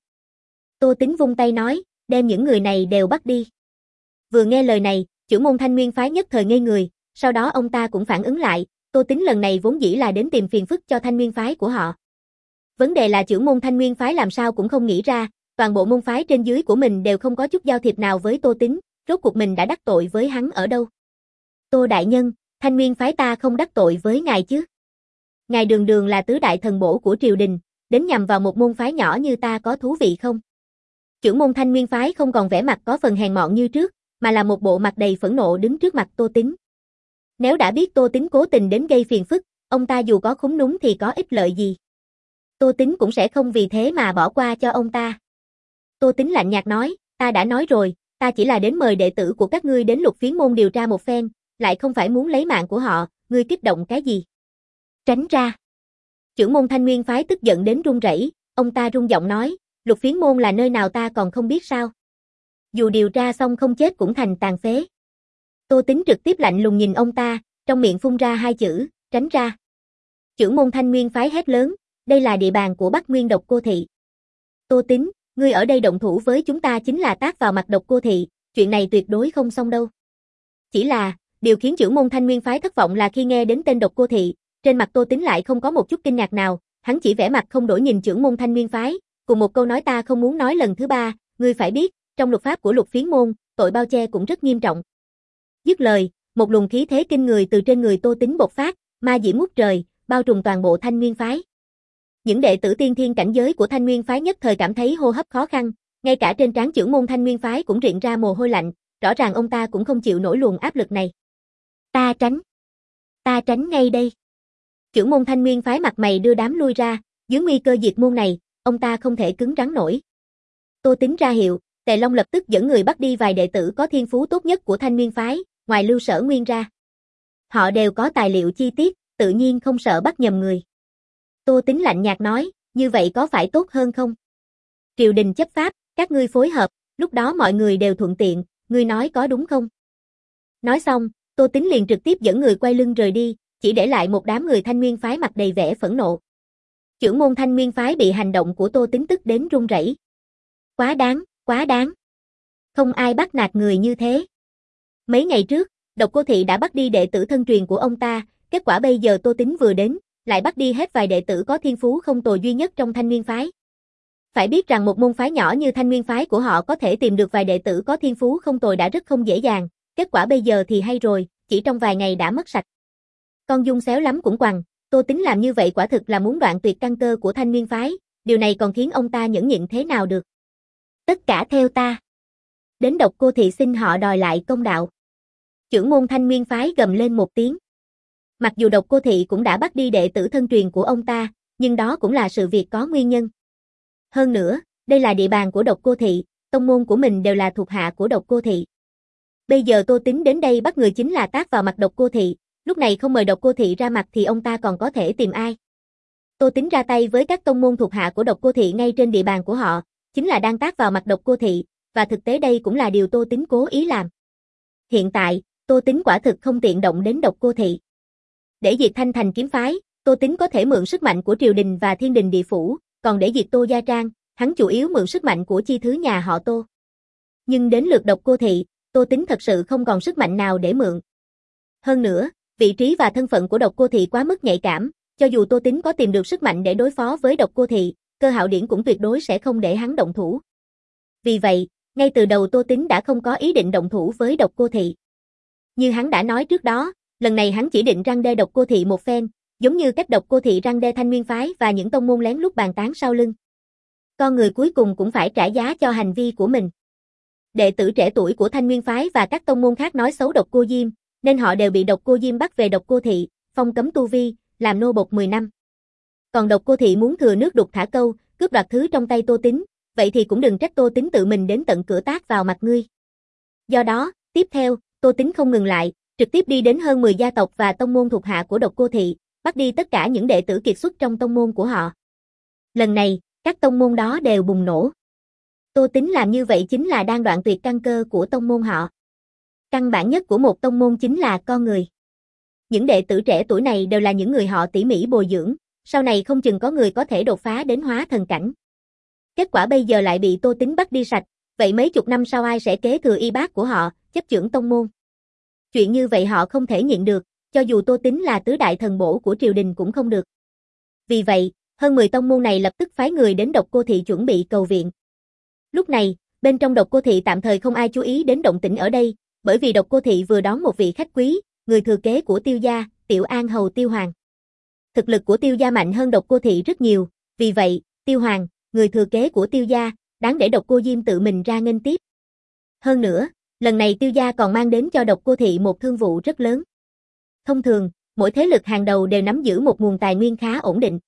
[SPEAKER 1] Tô Tín vung tay nói, đem những người này đều bắt đi. Vừa nghe lời này, trưởng môn Thanh Nguyên phái nhất thời ngây người, sau đó ông ta cũng phản ứng lại, Tô Tín lần này vốn dĩ là đến tìm phiền phức cho Thanh Nguyên phái của họ. Vấn đề là trưởng môn Thanh Nguyên phái làm sao cũng không nghĩ ra, toàn bộ môn phái trên dưới của mình đều không có chút giao thiệp nào với Tô Tín, rốt cuộc mình đã đắc tội với hắn ở đâu. Tô đại nhân, Thanh Nguyên phái ta không đắc tội với ngài chứ? Ngài đường đường là tứ đại thần bổ của triều đình, đến nhằm vào một môn phái nhỏ như ta có thú vị không? Trưởng môn Thanh Nguyên phái không còn vẻ mặt có phần hèn mọn như trước, mà là một bộ mặt đầy phẫn nộ đứng trước mặt Tô Tín. Nếu đã biết Tô Tín cố tình đến gây phiền phức, ông ta dù có khúng núm thì có ích lợi gì. Tô Tín cũng sẽ không vì thế mà bỏ qua cho ông ta. Tô Tín lạnh nhạt nói, ta đã nói rồi, ta chỉ là đến mời đệ tử của các ngươi đến Lục Phiến môn điều tra một phen, lại không phải muốn lấy mạng của họ, ngươi kích động cái gì? Tránh ra. Trưởng môn Thanh Nguyên phái tức giận đến run rẩy, ông ta run giọng nói, Lục Phiến môn là nơi nào ta còn không biết sao? Dù điều tra xong không chết cũng thành tàn phế. Tô Tín trực tiếp lạnh lùng nhìn ông ta, trong miệng phun ra hai chữ, tránh ra. Trưởng môn Thanh Nguyên phái hét lớn, đây là địa bàn của Bắc Nguyên Độc Cô thị. Tô Tín, ngươi ở đây động thủ với chúng ta chính là tát vào mặt Độc Cô thị, chuyện này tuyệt đối không xong đâu. Chỉ là, điều khiến trưởng môn Thanh Nguyên phái thất vọng là khi nghe đến tên Độc Cô thị, trên mặt Tô Tín lại không có một chút kinh ngạc nào, hắn chỉ vẻ mặt không đổi nhìn trưởng môn Thanh Nguyên phái, cùng một câu nói ta không muốn nói lần thứ ba, ngươi phải biết, trong luật pháp của Lục Phiến môn, tội bao che cũng rất nghiêm trọng. Dứt lời, Một luồng khí thế kinh người từ trên người Tô Tính bộc phát, ma diễm ngút trời, bao trùm toàn bộ Thanh Nguyên phái. Những đệ tử tiên thiên cảnh giới của Thanh Nguyên phái nhất thời cảm thấy hô hấp khó khăn, ngay cả trên trán trưởng môn Thanh Nguyên phái cũng rịn ra mồ hôi lạnh, rõ ràng ông ta cũng không chịu nổi luồng áp lực này. Ta tránh. Ta tránh ngay đây. Trưởng môn Thanh Nguyên phái mặt mày đưa đám lui ra, dưới nguy cơ diệt môn này, ông ta không thể cứng rắn nổi. Tô Tính ra hiệu, Tề Long lập tức dẫn người bắt đi vài đệ tử có thiên phú tốt nhất của Thanh Nguyên phái, ngoài Lưu Sở Nguyên ra. Họ đều có tài liệu chi tiết, tự nhiên không sợ bắt nhầm người. Tô Tính lạnh nhạt nói, như vậy có phải tốt hơn không? Triều đình chấp pháp, các ngươi phối hợp, lúc đó mọi người đều thuận tiện, ngươi nói có đúng không? Nói xong, Tô Tính liền trực tiếp dẫn người quay lưng rời đi, chỉ để lại một đám người Thanh Nguyên phái mặt đầy vẻ phẫn nộ. Trưởng môn Thanh Nguyên phái bị hành động của Tô Tính tức đến run rẩy. Quá đáng, quá đáng. Không ai bắt nạt người như thế. Mấy ngày trước, Độc Cô Thị đã bắt đi đệ tử thân truyền của ông ta, kết quả bây giờ Tô Tính vừa đến, lại bắt đi hết vài đệ tử có thiên phú không tồi duy nhất trong Thanh Nguyên phái. Phải biết rằng một môn phái nhỏ như Thanh Nguyên phái của họ có thể tìm được vài đệ tử có thiên phú không tồi đã rất không dễ dàng, kết quả bây giờ thì hay rồi, chỉ trong vài ngày đã mất sạch. Con Dung xéo lắm cũng quằn, Tô Tính làm như vậy quả thực là muốn đoạn tuyệt căn cơ của Thanh Nguyên phái, điều này còn khiến ông ta nhẫn nhịn thế nào được. Tất cả theo ta. Đến Độc Cô Thị xin họ đòi lại công đạo. Trưởng môn Thanh Nguyên phái gầm lên một tiếng. Mặc dù Độc Cô Thị cũng đã bắt đi đệ tử thân truyền của ông ta, nhưng đó cũng là sự việc có nguyên nhân. Hơn nữa, đây là địa bàn của Độc Cô Thị, tông môn của mình đều là thuộc hạ của Độc Cô Thị. Bây giờ Tô Tính đến đây bắt người chính là tát vào mặt Độc Cô Thị, lúc này không mời Độc Cô Thị ra mặt thì ông ta còn có thể tìm ai. Tô Tính ra tay với các tông môn thuộc hạ của Độc Cô Thị ngay trên địa bàn của họ, chính là đang tát vào mặt Độc Cô Thị, và thực tế đây cũng là điều Tô Tính cố ý làm. Hiện tại, Tô Tính quả thực không tiện động đến Độc Cô Thị. Để diệt Thanh Thành kiếm phái, Tô Tính có thể mượn sức mạnh của triều đình và thiên đình địa phủ, còn để diệt Tô Gia Trang, hắn chủ yếu mượn sức mạnh của chi thứ nhà họ Tô. Nhưng đến lượt Độc Cô Thị, Tô Tính thật sự không còn sức mạnh nào để mượn. Hơn nữa, vị trí và thân phận của Độc Cô Thị quá mức nhạy cảm, cho dù Tô Tính có tìm được sức mạnh để đối phó với Độc Cô Thị, Cơ Hạo Điển cũng tuyệt đối sẽ không để hắn động thủ. Vì vậy, ngay từ đầu Tô Tính đã không có ý định động thủ với Độc Cô Thị. Như hắn đã nói trước đó, lần này hắn chỉ định răn đe Độc Cô Thị một phen, giống như cách Độc Cô Thị răn đe Thanh Nguyên phái và những tông môn lén lút bàn tán sau lưng. Con người cuối cùng cũng phải trả giá cho hành vi của mình. Đệ tử trẻ tuổi của Thanh Nguyên phái và các tông môn khác nói xấu Độc Cô Diêm, nên họ đều bị Độc Cô Diêm bắt về Độc Cô Thị, phong cấm tu vi, làm nô bộc mười năm. Còn Độc Cô Thị muốn thừa nước đục thả câu, cướp đoạt thứ trong tay Tô Tính, vậy thì cũng đừng trách Tô Tính tự mình đến tận cửa tát vào mặt ngươi. Do đó, tiếp theo, Tô Tính không ngừng lại, trực tiếp đi đến hơn mười gia tộc và tông môn thuộc hạ của Độc Cô Thị, bắt đi tất cả những đệ tử kiệt xuất trong tông môn của họ. Lần này, các tông môn đó đều bùng nổ. Tô Tính làm như vậy chính là đang đoạn tuyệt căn cơ của tông môn họ. Căn bản nhất của một tông môn chính là con người. Những đệ tử trẻ tuổi này đều là những người họ tỉ mỉ bồi dưỡng, sau này không chừng có người có thể đột phá đến hóa thần cảnh. Kết quả bây giờ lại bị Tô Tính bắt đi sạch, vậy mấy chục năm sau ai sẽ kế thừa y bát của họ, chấp chưởng tông môn? Chuyện như vậy họ không thể nhịn được, cho dù Tô Tính là tứ đại thần bổ của triều đình cũng không được. Vì vậy, hơn mười tông môn này lập tức phái người đến Độc Cô Thị chuẩn bị cầu viện. Lúc này, bên trong Độc Cô Thị tạm thời không ai chú ý đến động tĩnh ở đây, bởi vì Độc Cô Thị vừa đón một vị khách quý, người thừa kế của Tiêu gia, Tiểu An hầu Tiêu Hoàng. Thực lực của Tiêu gia mạnh hơn Độc Cô Thị rất nhiều, vì vậy, Tiêu Hoàng, người thừa kế của Tiêu gia, đáng để Độc Cô Diêm tự mình ra nghênh tiếp. Hơn nữa, lần này Tiêu gia còn mang đến cho Độc Cô Thị một thương vụ rất lớn. Thông thường, mỗi thế lực hàng đầu đều nắm giữ một nguồn tài nguyên khá ổn định.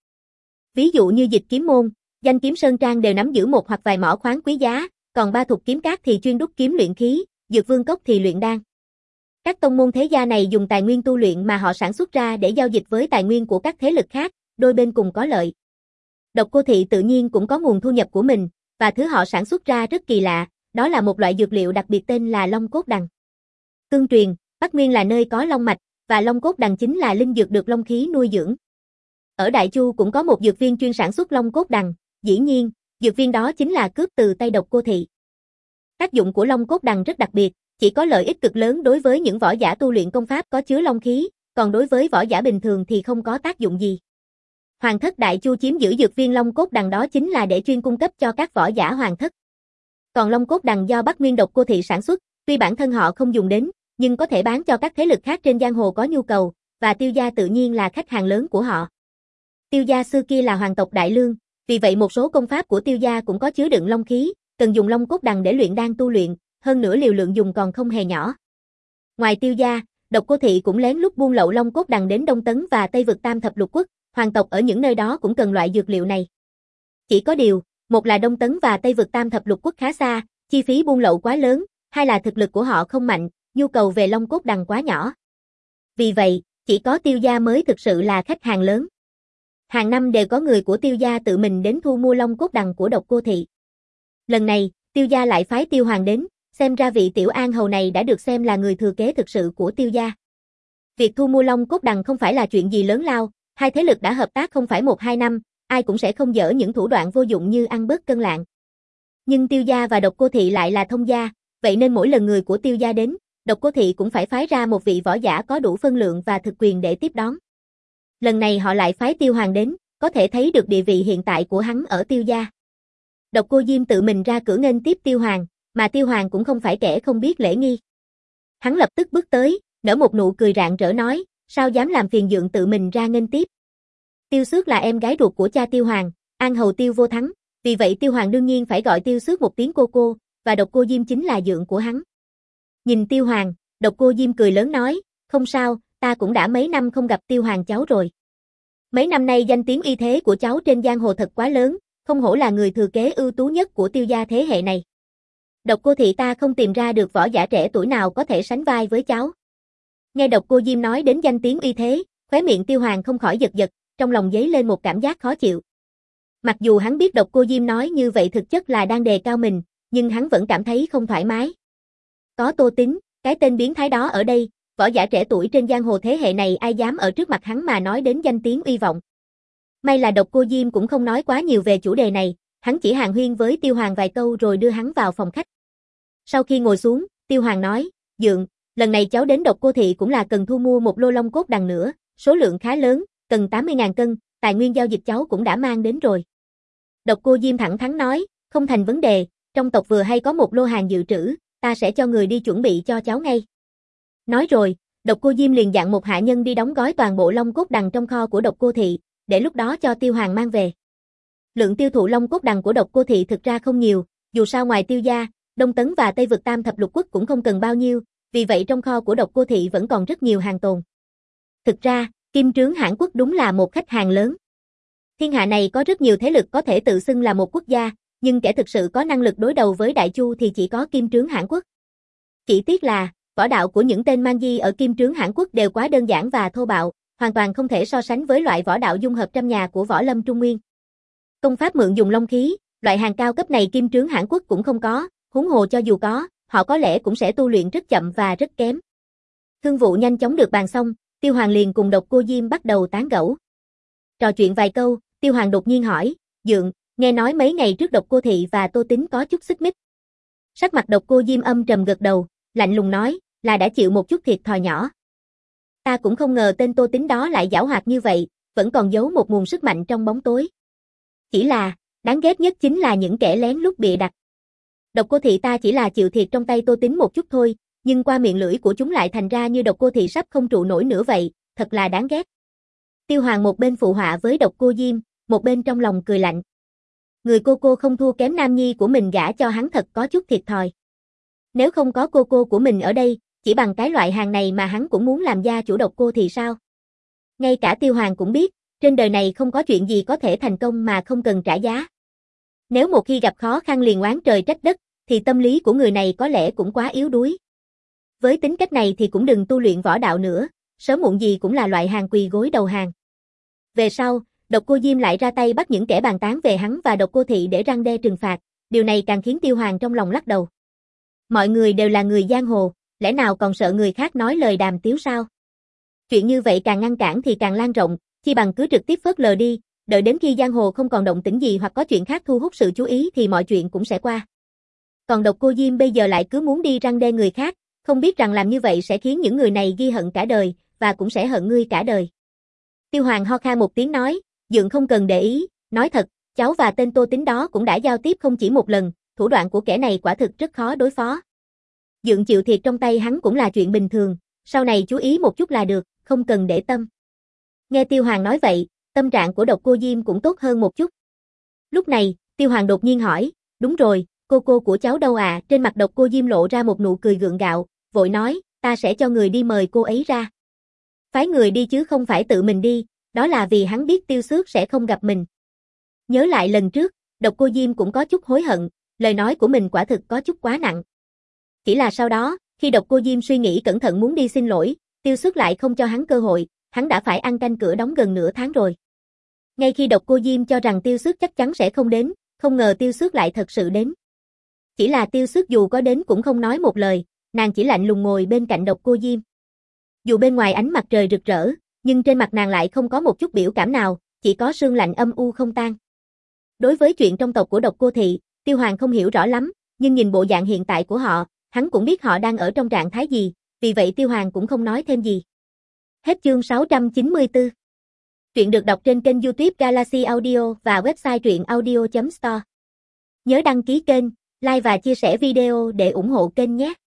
[SPEAKER 1] Ví dụ như Dịch Kiếm môn, Danh Kiếm Sơn Trang đều nắm giữ một hoặc vài mỏ khoáng quý giá, còn Ba Thục Kiếm Các thì chuyên đúc kiếm luyện khí, Dược Vương Cốc thì luyện đan. Các tông môn thế gia này dùng tài nguyên tu luyện mà họ sản xuất ra để giao dịch với tài nguyên của các thế lực khác, đôi bên cùng có lợi. Độc Cô Thị tự nhiên cũng có nguồn thu nhập của mình, và thứ họ sản xuất ra rất kỳ lạ, đó là một loại dược liệu đặc biệt tên là Long Cốt Đằng. Tương truyền, Bắc Nguyên là nơi có long mạch, và Long Cốt Đằng chính là linh dược được long khí nuôi dưỡng. Ở Đại Chu cũng có một dược viên chuyên sản xuất Long Cốt Đằng, dĩ nhiên, dược viên đó chính là cướp từ tay Độc Cô Thị. Tác dụng của Long Cốt Đằng rất đặc biệt, chỉ có lợi ích cực lớn đối với những võ giả tu luyện công pháp có chứa long khí, còn đối với võ giả bình thường thì không có tác dụng gì. Hoàng thất Đại Chu chiếm giữ dược viên Long Cốt Đằng đó chính là để chuyên cung cấp cho các võ giả hoàng thất. Còn Long Cốt Đằng do Bắc Nguyên Độc Cô Thị sản xuất, tuy bản thân họ không dùng đến, nhưng có thể bán cho các thế lực khác trên giang hồ có nhu cầu, và Tiêu gia tự nhiên là khách hàng lớn của họ. Tiêu gia xưa kia là hoàng tộc Đại Lương, vì vậy một số công pháp của Tiêu gia cũng có chứa đựng long khí, cần dùng long cốt đằng để luyện đan tu luyện, hơn nữa liều lượng dùng còn không hề nhỏ. Ngoài Tiêu gia, Độc Cô Thị cũng lén lút buôn lậu long cốt đằng đến Đông Tấn và Tây vực Tam thập lục quốc, hoàng tộc ở những nơi đó cũng cần loại dược liệu này. Chỉ có điều, một là Đông Tấn và Tây vực Tam thập lục quốc khá xa, chi phí buôn lậu quá lớn, hai là thực lực của họ không mạnh, nhu cầu về long cốt đằng quá nhỏ. Vì vậy, chỉ có Tiêu gia mới thực sự là khách hàng lớn. Hàng năm đều có người của Tiêu gia tự mình đến thu mua long cốt đằng của Độc Cô Thị. Lần này, Tiêu gia lại phái Tiêu Hoàng đến, xem ra vị tiểu an hầu này đã được xem là người thừa kế thực sự của Tiêu gia. Việc thu mua long cốt đằng không phải là chuyện gì lớn lao, hai thế lực đã hợp tác không phải một hai năm, ai cũng sẽ không dở những thủ đoạn vô dụng như ăn bớt cân lạng. Nhưng Tiêu gia và Độc Cô Thị lại là thông gia, vậy nên mỗi lần người của Tiêu gia đến, Độc Cô Thị cũng phải phái ra một vị võ giả có đủ phân lượng và thực quyền để tiếp đón. Lần này họ lại phái Tiêu Hoàng đến, có thể thấy được địa vị hiện tại của hắn ở Tiêu gia. Độc Cô Diêm tự mình ra cửa nghênh tiếp Tiêu Hoàng, mà Tiêu Hoàng cũng không phải kẻ không biết lễ nghi. Hắn lập tức bước tới, nở một nụ cười rạng rỡ nói, sao dám làm phiền dượng tự mình ra nghênh tiếp. Tiêu Xước là em gái ruột của cha Tiêu Hoàng, An hầu Tiêu Vô Thắng, vì vậy Tiêu Hoàng đương nhiên phải gọi Tiêu Xước một tiếng cô cô, và Độc Cô Diêm chính là dượng của hắn. Nhìn Tiêu Hoàng, Độc Cô Diêm cười lớn nói, không sao, ta cũng đã mấy năm không gặp Tiêu Hoàng cháu rồi. Mấy năm nay danh tiếng uy thế của cháu trên giang hồ thật quá lớn, không hổ là người thừa kế ưu tú nhất của Tiêu gia thế hệ này. Độc Cô Thị ta không tìm ra được võ giả trẻ tuổi nào có thể sánh vai với cháu. Nghe Độc Cô Diêm nói đến danh tiếng uy thế, khóe miệng Tiêu Hoàng không khỏi giật giật, trong lòng dấy lên một cảm giác khó chịu. Mặc dù hắn biết Độc Cô Diêm nói như vậy thực chất là đang đề cao mình, nhưng hắn vẫn cảm thấy không thoải mái. Có Tô Tín, cái tên biến thái đó ở đây, võ giả trẻ tuổi trên giang hồ thế hệ này ai dám ở trước mặt hắn mà nói đến danh tiếng uy vọng. May là Độc Cô Diêm cũng không nói quá nhiều về chủ đề này, hắn chỉ hàn huyên với Tiêu Hoàng vài câu rồi đưa hắn vào phòng khách. Sau khi ngồi xuống, Tiêu Hoàng nói, dượng, lần này cháu đến Độc Cô Thị cũng là cần thu mua một lô long cốt đằng nữa, số lượng khá lớn, cần tám mươi nghìn cân, tài nguyên giao dịch cháu cũng đã mang đến rồi. Độc Cô Diêm thẳng thắn nói, không thành vấn đề, trong tộc vừa hay có một lô hàng dự trữ, ta sẽ cho người đi chuẩn bị cho cháu ngay. Nói rồi, Độc Cô Diêm liền dặn một hạ nhân đi đóng gói toàn bộ long cốt đằng trong kho của Độc Cô Thị, để lúc đó cho Tiêu Hoàng mang về. Lượng tiêu thụ long cốt đằng của Độc Cô Thị thực ra không nhiều, dù sao ngoài Tiêu gia, Đông Tấn và Tây vực Tam thập lục quốc cũng không cần bao nhiêu, vì vậy trong kho của Độc Cô Thị vẫn còn rất nhiều hàng tồn. Thực ra, Kim Trướng Hãn Quốc đúng là một khách hàng lớn. Thiên hạ này có rất nhiều thế lực có thể tự xưng là một quốc gia, nhưng kẻ thực sự có năng lực đối đầu với Đại Chu thì chỉ có Kim Trướng Hãn Quốc. Chỉ tiếc là, võ đạo của những tên man di ở Kim Trướng Hãn Quốc đều quá đơn giản và thô bạo, hoàn toàn không thể so sánh với loại võ đạo dung hợp trăm nhà của Võ Lâm Trung Nguyên. Công pháp mượn dùng long khí, loại hàng cao cấp này Kim Trướng Hãn Quốc cũng không có, huống hồ cho dù có, họ có lẽ cũng sẽ tu luyện rất chậm và rất kém. Thương vụ nhanh chóng được bàn xong, Tiêu Hoàng liền cùng Độc Cô Diêm bắt đầu tán gẫu. Trò chuyện vài câu, Tiêu Hoàng đột nhiên hỏi, dượng, nghe nói mấy ngày trước Độc Cô Thị và Tô Tín có chút xích mích. Sắc mặt Độc Cô Diêm âm trầm gật đầu, lạnh lùng nói, là đã chịu một chút thiệt thòi nhỏ. Ta cũng không ngờ tên Tô Tín đó lại giảo hoạt như vậy, vẫn còn giấu một nguồn sức mạnh trong bóng tối. Chỉ là, đáng ghét nhất chính là những kẻ lén lút bịa đặt. Độc Cô Thị ta chỉ là chịu thiệt trong tay Tô Tín một chút thôi, nhưng qua miệng lưỡi của chúng lại thành ra như Độc Cô Thị sắp không trụ nổi nữa vậy, thật là đáng ghét. Tiêu Hoàng một bên phụ họa với Độc Cô Diêm, một bên trong lòng cười lạnh. Người cô cô không thua kém nam nhi của mình gả cho hắn thật có chút thiệt thòi. Nếu không có cô cô của mình ở đây, chỉ bằng cái loại hàng này mà hắn cũng muốn làm gia chủ Độc Cô thì sao? Ngay cả Tiêu Hoàng cũng biết, trên đời này không có chuyện gì có thể thành công mà không cần trả giá. Nếu một khi gặp khó khăn liền oán trời trách đất, thì tâm lý của người này có lẽ cũng quá yếu đuối. Với tính cách này thì cũng đừng tu luyện võ đạo nữa, sớm muộn gì cũng là loại hàng quỳ gối đầu hàng. Về sau, Độc Cô Diêm lại ra tay bắt những kẻ bàn tán về hắn và Độc Cô Thị để răn đe trừng phạt, điều này càng khiến Tiêu Hoàng trong lòng lắc đầu. Mọi người đều là người giang hồ, lẽ nào còn sợ người khác nói lời đàm tiếu sao? Chuyện như vậy càng ngăn cản thì càng lan rộng, chi bằng cứ trực tiếp phớt lờ đi, đợi đến khi giang hồ không còn động tĩnh gì hoặc có chuyện khác thu hút sự chú ý thì mọi chuyện cũng sẽ qua. Còn Độc Cô Diêm bây giờ lại cứ muốn đi răn đe người khác, không biết rằng làm như vậy sẽ khiến những người này ghi hận cả đời, và cũng sẽ hận ngươi cả đời. Tiêu Hoàng ho khan một tiếng nói, dượng không cần để ý, nói thật, cháu và tên Tô Tín đó cũng đã giao tiếp không chỉ một lần, thủ đoạn của kẻ này quả thực rất khó đối phó. Dượng chịu thiệt trong tay hắn cũng là chuyện bình thường, sau này chú ý một chút là được, không cần để tâm. Nghe Tiêu Hoàng nói vậy, tâm trạng của Độc Cô Diêm cũng tốt hơn một chút. Lúc này, Tiêu Hoàng đột nhiên hỏi, đúng rồi, cô cô của cháu đâu à? Trên mặt Độc Cô Diêm lộ ra một nụ cười gượng gạo, vội nói, ta sẽ cho người đi mời cô ấy ra. Phái người đi chứ không phải tự mình đi, đó là vì hắn biết Tiêu Xước sẽ không gặp mình. Nhớ lại lần trước, Độc Cô Diêm cũng có chút hối hận, lời nói của mình quả thực có chút quá nặng. Chỉ là sau đó, khi Độc Cô Diêm suy nghĩ cẩn thận muốn đi xin lỗi, Tiêu Xước lại không cho hắn cơ hội, hắn đã phải ăn canh cửa đóng gần nửa tháng rồi. Ngay khi Độc Cô Diêm cho rằng Tiêu Xước chắc chắn sẽ không đến, không ngờ Tiêu Xước lại thật sự đến. Chỉ là Tiêu Xước dù có đến cũng không nói một lời, nàng chỉ lạnh lùng ngồi bên cạnh Độc Cô Diêm. Dù bên ngoài ánh mặt trời rực rỡ, nhưng trên mặt nàng lại không có một chút biểu cảm nào, chỉ có sương lạnh âm u không tan. Đối với chuyện trong tộc của Độc Cô Thị, Tiêu Hoàng không hiểu rõ lắm, nhưng nhìn bộ dạng hiện tại của họ, hắn cũng biết họ đang ở trong trạng thái gì, vì vậy Tiêu Hoàng cũng không nói thêm gì. Hết chương sáu trăm chín mươi tư. Truyện được đọc trên kênh YouTube Galaxy Audio và website truyện audio chấm store. Nhớ đăng ký kênh, like và chia sẻ video để ủng hộ kênh nhé.